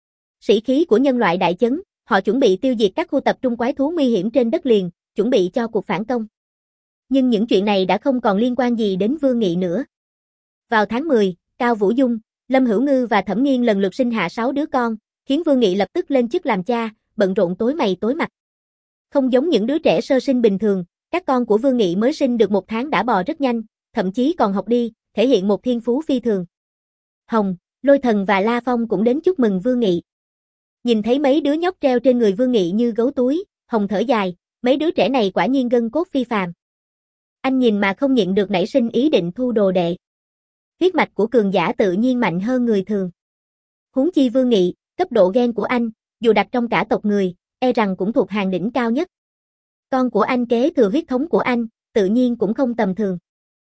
Sĩ khí của nhân loại đại chấn, họ chuẩn bị tiêu diệt các khu tập trung quái thú nguy hiểm trên đất liền, chuẩn bị cho cuộc phản công. Nhưng những chuyện này đã không còn liên quan gì đến Vương Nghị nữa. Vào tháng mười, Cao Vũ Dung, Lâm Hữu Ngư và Thẩm Nghiên lần lượt sinh hạ sáu đứa con, khiến Vương Nghị lập tức lên chức làm cha, bận rộn tối mày tối mặt. Không giống những đứa trẻ sơ sinh bình thường, các con của Vương Nghị mới sinh được một tháng đã bò rất nhanh, thậm chí còn học đi, thể hiện một thiên phú phi thường. Hồng, Lôi Thần và La Phong cũng đến chúc mừng Vương Nghị. Nhìn thấy mấy đứa nhóc treo trên người Vương Nghị như gấu túi, Hồng thở dài, mấy đứa trẻ này quả nhiên gân cốt phi phàm. Anh nhìn mà không nhịn được nảy sinh ý định thu đồ đệ. Huyết mạch của cường giả tự nhiên mạnh hơn người thường. Huống chi Vương Nghị, cấp độ gen của anh, dù đặt trong cả tộc người, e rằng cũng thuộc hàng đỉnh cao nhất. Con của anh kế thừa huyết thống của anh, tự nhiên cũng không tầm thường.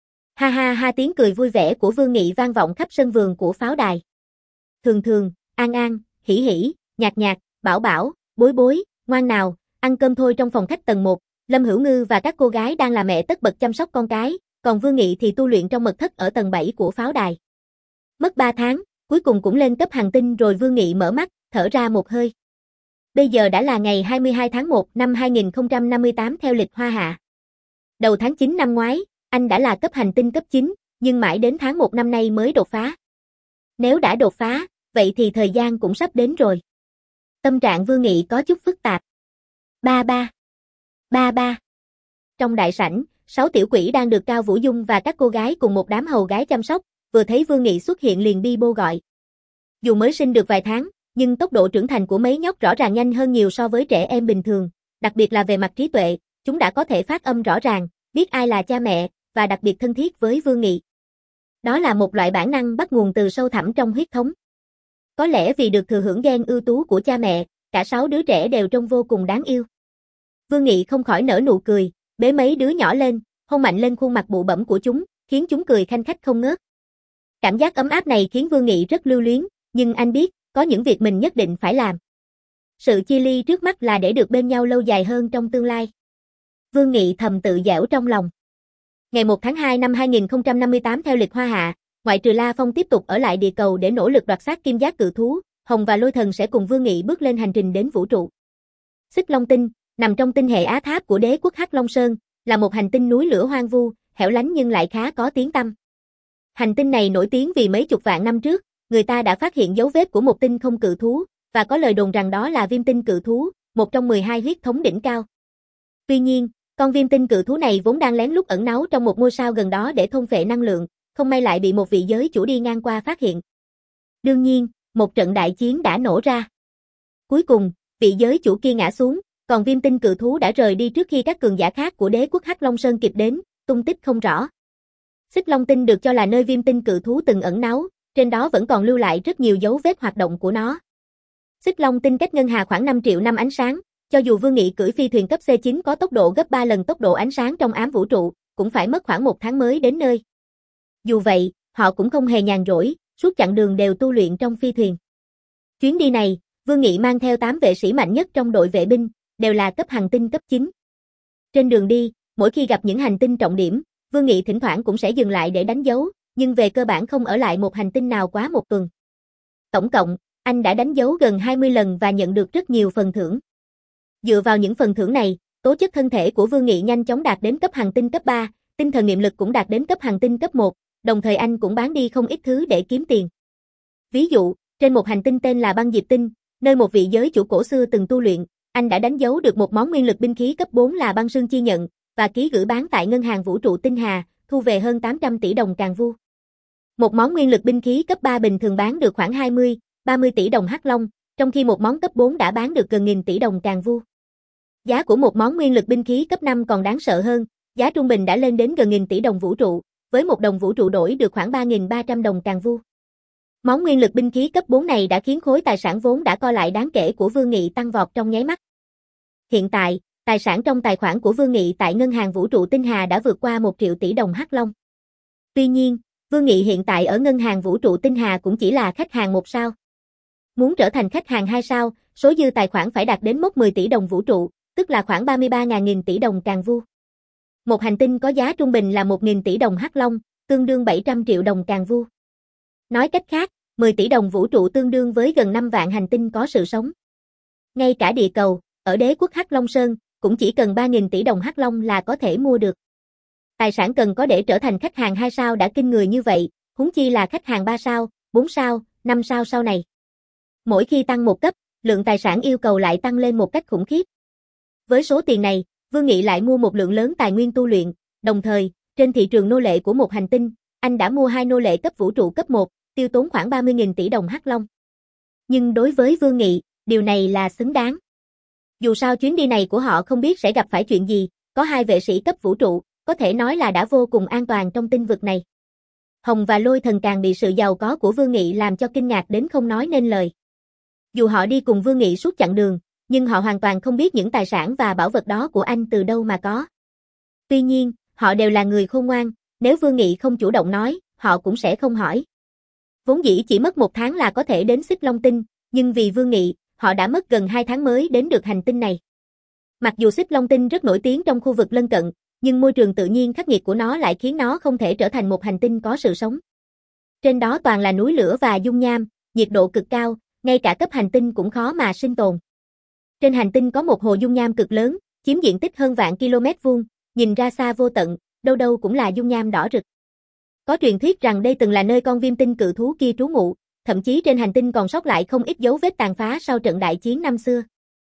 Ha ha ha, tiếng cười vui vẻ của Vương Nghị vang vọng khắp sân vườn của pháo đài. Thường thường, An An, Hỉ Hỉ, Nhạc Nhạc, Bảo Bảo, Bối Bối, ngoan nào, ăn cơm thôi. Trong phòng khách tầng một, Lâm Hữu Ngư và các cô gái đang là mẹ tất bật chăm sóc con cái, còn Vương Nghị thì tu luyện trong mật thất ở tầng bảy của pháo đài. Mất ba tháng, cuối cùng cũng lên cấp hành tinh rồi. Vương Nghị mở mắt, thở ra một hơi. Bây giờ đã là ngày hai mươi hai tháng một năm hai nghìn không trăm năm mươi tám theo lịch Hoa Hạ. Đầu tháng chín năm ngoái, anh đã là cấp hành tinh cấp chín, nhưng mãi đến tháng một năm nay mới đột phá. Nếu đã đột phá, vậy thì thời gian cũng sắp đến rồi. Tâm trạng Vương Nghị có chút phức tạp. Ba ba. Ba ba. Trong đại sảnh, sáu tiểu quỷ đang được Cao Vũ Dung và các cô gái cùng một đám hầu gái chăm sóc, vừa thấy Vương Nghị xuất hiện liền bi bô gọi. Dù mới sinh được vài tháng, nhưng tốc độ trưởng thành của mấy nhóc rõ ràng nhanh hơn nhiều so với trẻ em bình thường, đặc biệt là về mặt trí tuệ, chúng đã có thể phát âm rõ ràng, biết ai là cha mẹ, và đặc biệt thân thiết với Vương Nghị. Đó là một loại bản năng bắt nguồn từ sâu thẳm trong huyết thống. Có lẽ vì được thừa hưởng gen ưu tú của cha mẹ, cả sáu đứa trẻ đều trông vô cùng đáng yêu. Vương Nghị không khỏi nở nụ cười, bế mấy đứa nhỏ lên, hôn mạnh lên khuôn mặt bụ bẫm của chúng, khiến chúng cười khanh khách không ngớt. Cảm giác ấm áp này khiến Vương Nghị rất lưu luyến, nhưng anh biết, có những việc mình nhất định phải làm. Sự chia ly trước mắt là để được bên nhau lâu dài hơn trong tương lai. Vương Nghị thầm tự giễu trong lòng. Ngày một tháng hai năm hai nghìn không trăm năm mươi tám theo lịch Hoa Hạ, ngoại trừ La Phong tiếp tục ở lại địa cầu để nỗ lực đoạt xác kim giác cự thú, Hồng và Lôi Thần sẽ cùng Vương Nghị bước lên hành trình đến vũ trụ. Xích Long Tinh, nằm trong tinh hệ Á Tháp của đế quốc Hắc Long Sơn, là một hành tinh núi lửa hoang vu, hẻo lánh nhưng lại khá có tiếng tăm. Hành tinh này nổi tiếng vì mấy chục vạn năm trước, người ta đã phát hiện dấu vết của một tinh không cự thú, và có lời đồn rằng đó là viêm tinh cự thú, một trong mười hai huyết thống đỉnh cao. Tuy nhiên, con viêm tinh cự thú này vốn đang lén lút ẩn náu trong một ngôi sao gần đó để thôn phệ năng lượng, không may lại bị một vị giới chủ đi ngang qua phát hiện. Đương nhiên, một trận đại chiến đã nổ ra. Cuối cùng, vị giới chủ kia ngã xuống, còn viêm tinh cự thú đã rời đi trước khi các cường giả khác của đế quốc Hắc Long Sơn kịp đến, tung tích không rõ. Xích Long Tinh được cho là nơi viêm tinh cự thú từng ẩn náu, trên đó vẫn còn lưu lại rất nhiều dấu vết hoạt động của nó. Xích Long Tinh cách ngân hà khoảng năm triệu năm ánh sáng, cho dù Vương Nghị cưỡi phi thuyền cấp C chín có tốc độ gấp ba lần tốc độ ánh sáng trong ám vũ trụ, cũng phải mất khoảng một tháng mới đến nơi. Dù vậy, họ cũng không hề nhàn rỗi, suốt chặng đường đều tu luyện trong phi thuyền. Chuyến đi này, Vương Nghị mang theo tám vệ sĩ mạnh nhất trong đội vệ binh, đều là cấp hành tinh cấp chín. Trên đường đi, mỗi khi gặp những hành tinh trọng điểm, Vương Nghị thỉnh thoảng cũng sẽ dừng lại để đánh dấu, nhưng về cơ bản không ở lại một hành tinh nào quá một tuần. Tổng cộng, anh đã đánh dấu gần hai mươi lần và nhận được rất nhiều phần thưởng. Dựa vào những phần thưởng này, tố chất thân thể của Vương Nghị nhanh chóng đạt đến cấp hành tinh cấp ba, tinh thần niệm lực cũng đạt đến cấp hành tinh cấp một, đồng thời anh cũng bán đi không ít thứ để kiếm tiền. Ví dụ, trên một hành tinh tên là Băng Diệp Tinh, nơi một vị giới chủ cổ xưa từng tu luyện, anh đã đánh dấu được một món nguyên lực binh khí cấp bốn là băng sương chi nhận, và ký gửi bán tại ngân hàng vũ trụ Tinh Hà, thu về hơn tám trăm tỷ đồng càn vu. Một món nguyên lực binh khí cấp ba bình thường bán được khoảng hai mươi, ba mươi tỷ đồng Hắc Long, trong khi một món cấp bốn đã bán được gần nghìn tỷ đồng càn vu. Giá của một món nguyên lực binh khí cấp năm còn đáng sợ hơn, giá trung bình đã lên đến gần nghìn tỷ đồng vũ trụ, với một đồng vũ trụ đổi được khoảng ba nghìn ba trăm đồng càn vu. Món nguyên lực binh khí cấp bốn này đã khiến khối tài sản vốn đã co lại đáng kể của Vương Nghị tăng vọt trong nháy mắt. Hiện tại, tài sản trong tài khoản của Vương Nghị tại ngân hàng vũ trụ Tinh Hà đã vượt qua một triệu tỷ đồng Hắc Long. Tuy nhiên, Vương Nghị hiện tại ở ngân hàng vũ trụ Tinh Hà cũng chỉ là khách hàng một sao. Muốn trở thành khách hàng hai sao, số dư tài khoản phải đạt đến mốc mười tỷ đồng vũ trụ, tức là khoảng ba mươi ba nghìn tỷ đồng càn vu. Một hành tinh có giá trung bình là một nghìn tỷ đồng Hắc Long, tương đương bảy trăm triệu đồng càn vu. Nói cách khác, mười tỷ đồng vũ trụ tương đương với gần năm vạn hành tinh có sự sống. Ngay cả địa cầu, ở đế quốc Hắc Long Sơn, cũng chỉ cần ba nghìn tỷ đồng Hắc Long là có thể mua được. Tài sản cần có để trở thành khách hàng hai sao đã kinh người như vậy, huống chi là khách hàng ba sao, bốn sao, năm sao sau này. Mỗi khi tăng một cấp, lượng tài sản yêu cầu lại tăng lên một cách khủng khiếp. Với số tiền này, Vương Nghị lại mua một lượng lớn tài nguyên tu luyện, đồng thời, trên thị trường nô lệ của một hành tinh, anh đã mua hai nô lệ cấp vũ trụ cấp một, tiêu tốn khoảng ba mươi nghìn tỷ đồng Hắc Long. Nhưng đối với Vương Nghị, điều này là xứng đáng. Dù sao chuyến đi này của họ không biết sẽ gặp phải chuyện gì, có hai vệ sĩ cấp vũ trụ, có thể nói là đã vô cùng an toàn trong tinh vực này. Hồng và Lôi Thần càng bị sự giàu có của Vương Nghị làm cho kinh ngạc đến không nói nên lời. Dù họ đi cùng Vương Nghị suốt chặng đường, nhưng họ hoàn toàn không biết những tài sản và bảo vật đó của anh từ đâu mà có. Tuy nhiên, họ đều là người khôn ngoan, nếu Vương Nghị không chủ động nói, họ cũng sẽ không hỏi. Vốn dĩ chỉ mất một tháng là có thể đến Xích Long Tinh, nhưng vì Vương Nghị, họ đã mất gần hai tháng mới đến được hành tinh này. Mặc dù Xích Long Tinh rất nổi tiếng trong khu vực lân cận, nhưng môi trường tự nhiên khắc nghiệt của nó lại khiến nó không thể trở thành một hành tinh có sự sống. Trên đó toàn là núi lửa và dung nham, nhiệt độ cực cao, ngay cả cấp hành tinh cũng khó mà sinh tồn. Trên hành tinh có một hồ dung nham cực lớn, chiếm diện tích hơn vạn km vuông, nhìn ra xa vô tận, đâu đâu cũng là dung nham đỏ rực. Có truyền thuyết rằng đây từng là nơi con viêm tinh cự thú kia trú ngụ, thậm chí trên hành tinh còn sót lại không ít dấu vết tàn phá sau trận đại chiến năm xưa.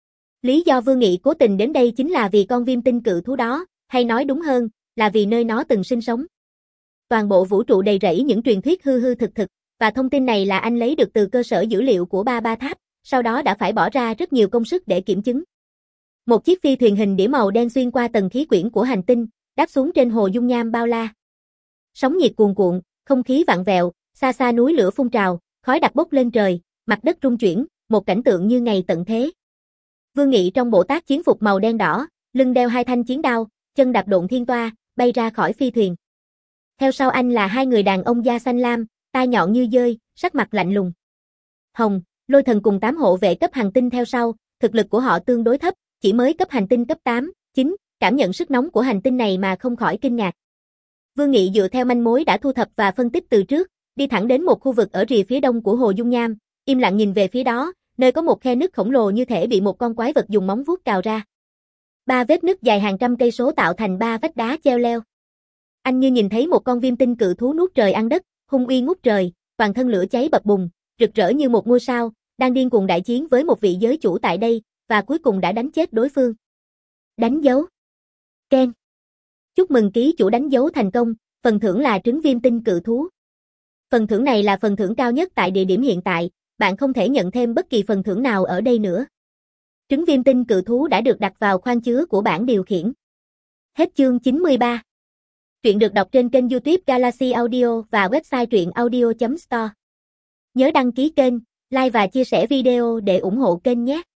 Lý do Vương Nghị cố tình đến đây chính là vì con viêm tinh cự thú đó, hay nói đúng hơn, là vì nơi nó từng sinh sống. Toàn bộ vũ trụ đầy rẫy những truyền thuyết hư hư thực thực, và thông tin này là anh lấy được từ cơ sở dữ liệu của Ba Ba Tháp, sau đó đã phải bỏ ra rất nhiều công sức để kiểm chứng. Một chiếc phi thuyền hình đĩa màu đen xuyên qua tầng khí quyển của hành tinh, đáp xuống trên hồ dung nham bao la. Sóng nhiệt cuồn cuộn, không khí vặn vẹo, xa xa núi lửa phun trào, khói đặc bốc lên trời, mặt đất rung chuyển, một cảnh tượng như ngày tận thế. Vương Nghị trong bộ tác chiến phục màu đen đỏ, lưng đeo hai thanh chiến đao, chân đạp độn thiên toa, bay ra khỏi phi thuyền. Theo sau anh là hai người đàn ông da xanh lam, tai nhọn như dơi, sắc mặt lạnh lùng. Hồng, Lôi Thần cùng tám hộ vệ cấp hành tinh theo sau, thực lực của họ tương đối thấp, chỉ mới cấp hành tinh cấp tám, chín, cảm nhận sức nóng của hành tinh này mà không khỏi kinh ngạc. Vương Nghị dựa theo manh mối đã thu thập và phân tích từ trước, đi thẳng đến một khu vực ở rìa phía đông của Hồ Dung Nham, im lặng nhìn về phía đó, nơi có một khe nứt khổng lồ như thể bị một con quái vật dùng móng vuốt cào ra. Ba vết nứt dài hàng trăm cây số tạo thành ba vách đá treo leo. Anh như nhìn thấy một con viêm tinh cự thú nuốt trời ăn đất, hung uy ngút trời, toàn thân lửa cháy bập bùng, rực rỡ như một ngôi sao, đang điên cuồng đại chiến với một vị giới chủ tại đây, và cuối cùng đã đánh chết đối phương. Đánh dấu. Ken. Chúc mừng ký chủ đánh dấu thành công, phần thưởng là trứng viêm tinh cự thú. Phần thưởng này là phần thưởng cao nhất tại địa điểm hiện tại, bạn không thể nhận thêm bất kỳ phần thưởng nào ở đây nữa. Trứng viêm tinh cự thú đã được đặt vào khoang chứa của bảng điều khiển. Hết chương chín mươi ba. Truyện được đọc trên kênh YouTube Galaxy Audio và website truyện audio chấm store. Nhớ đăng ký kênh, like và chia sẻ video để ủng hộ kênh nhé.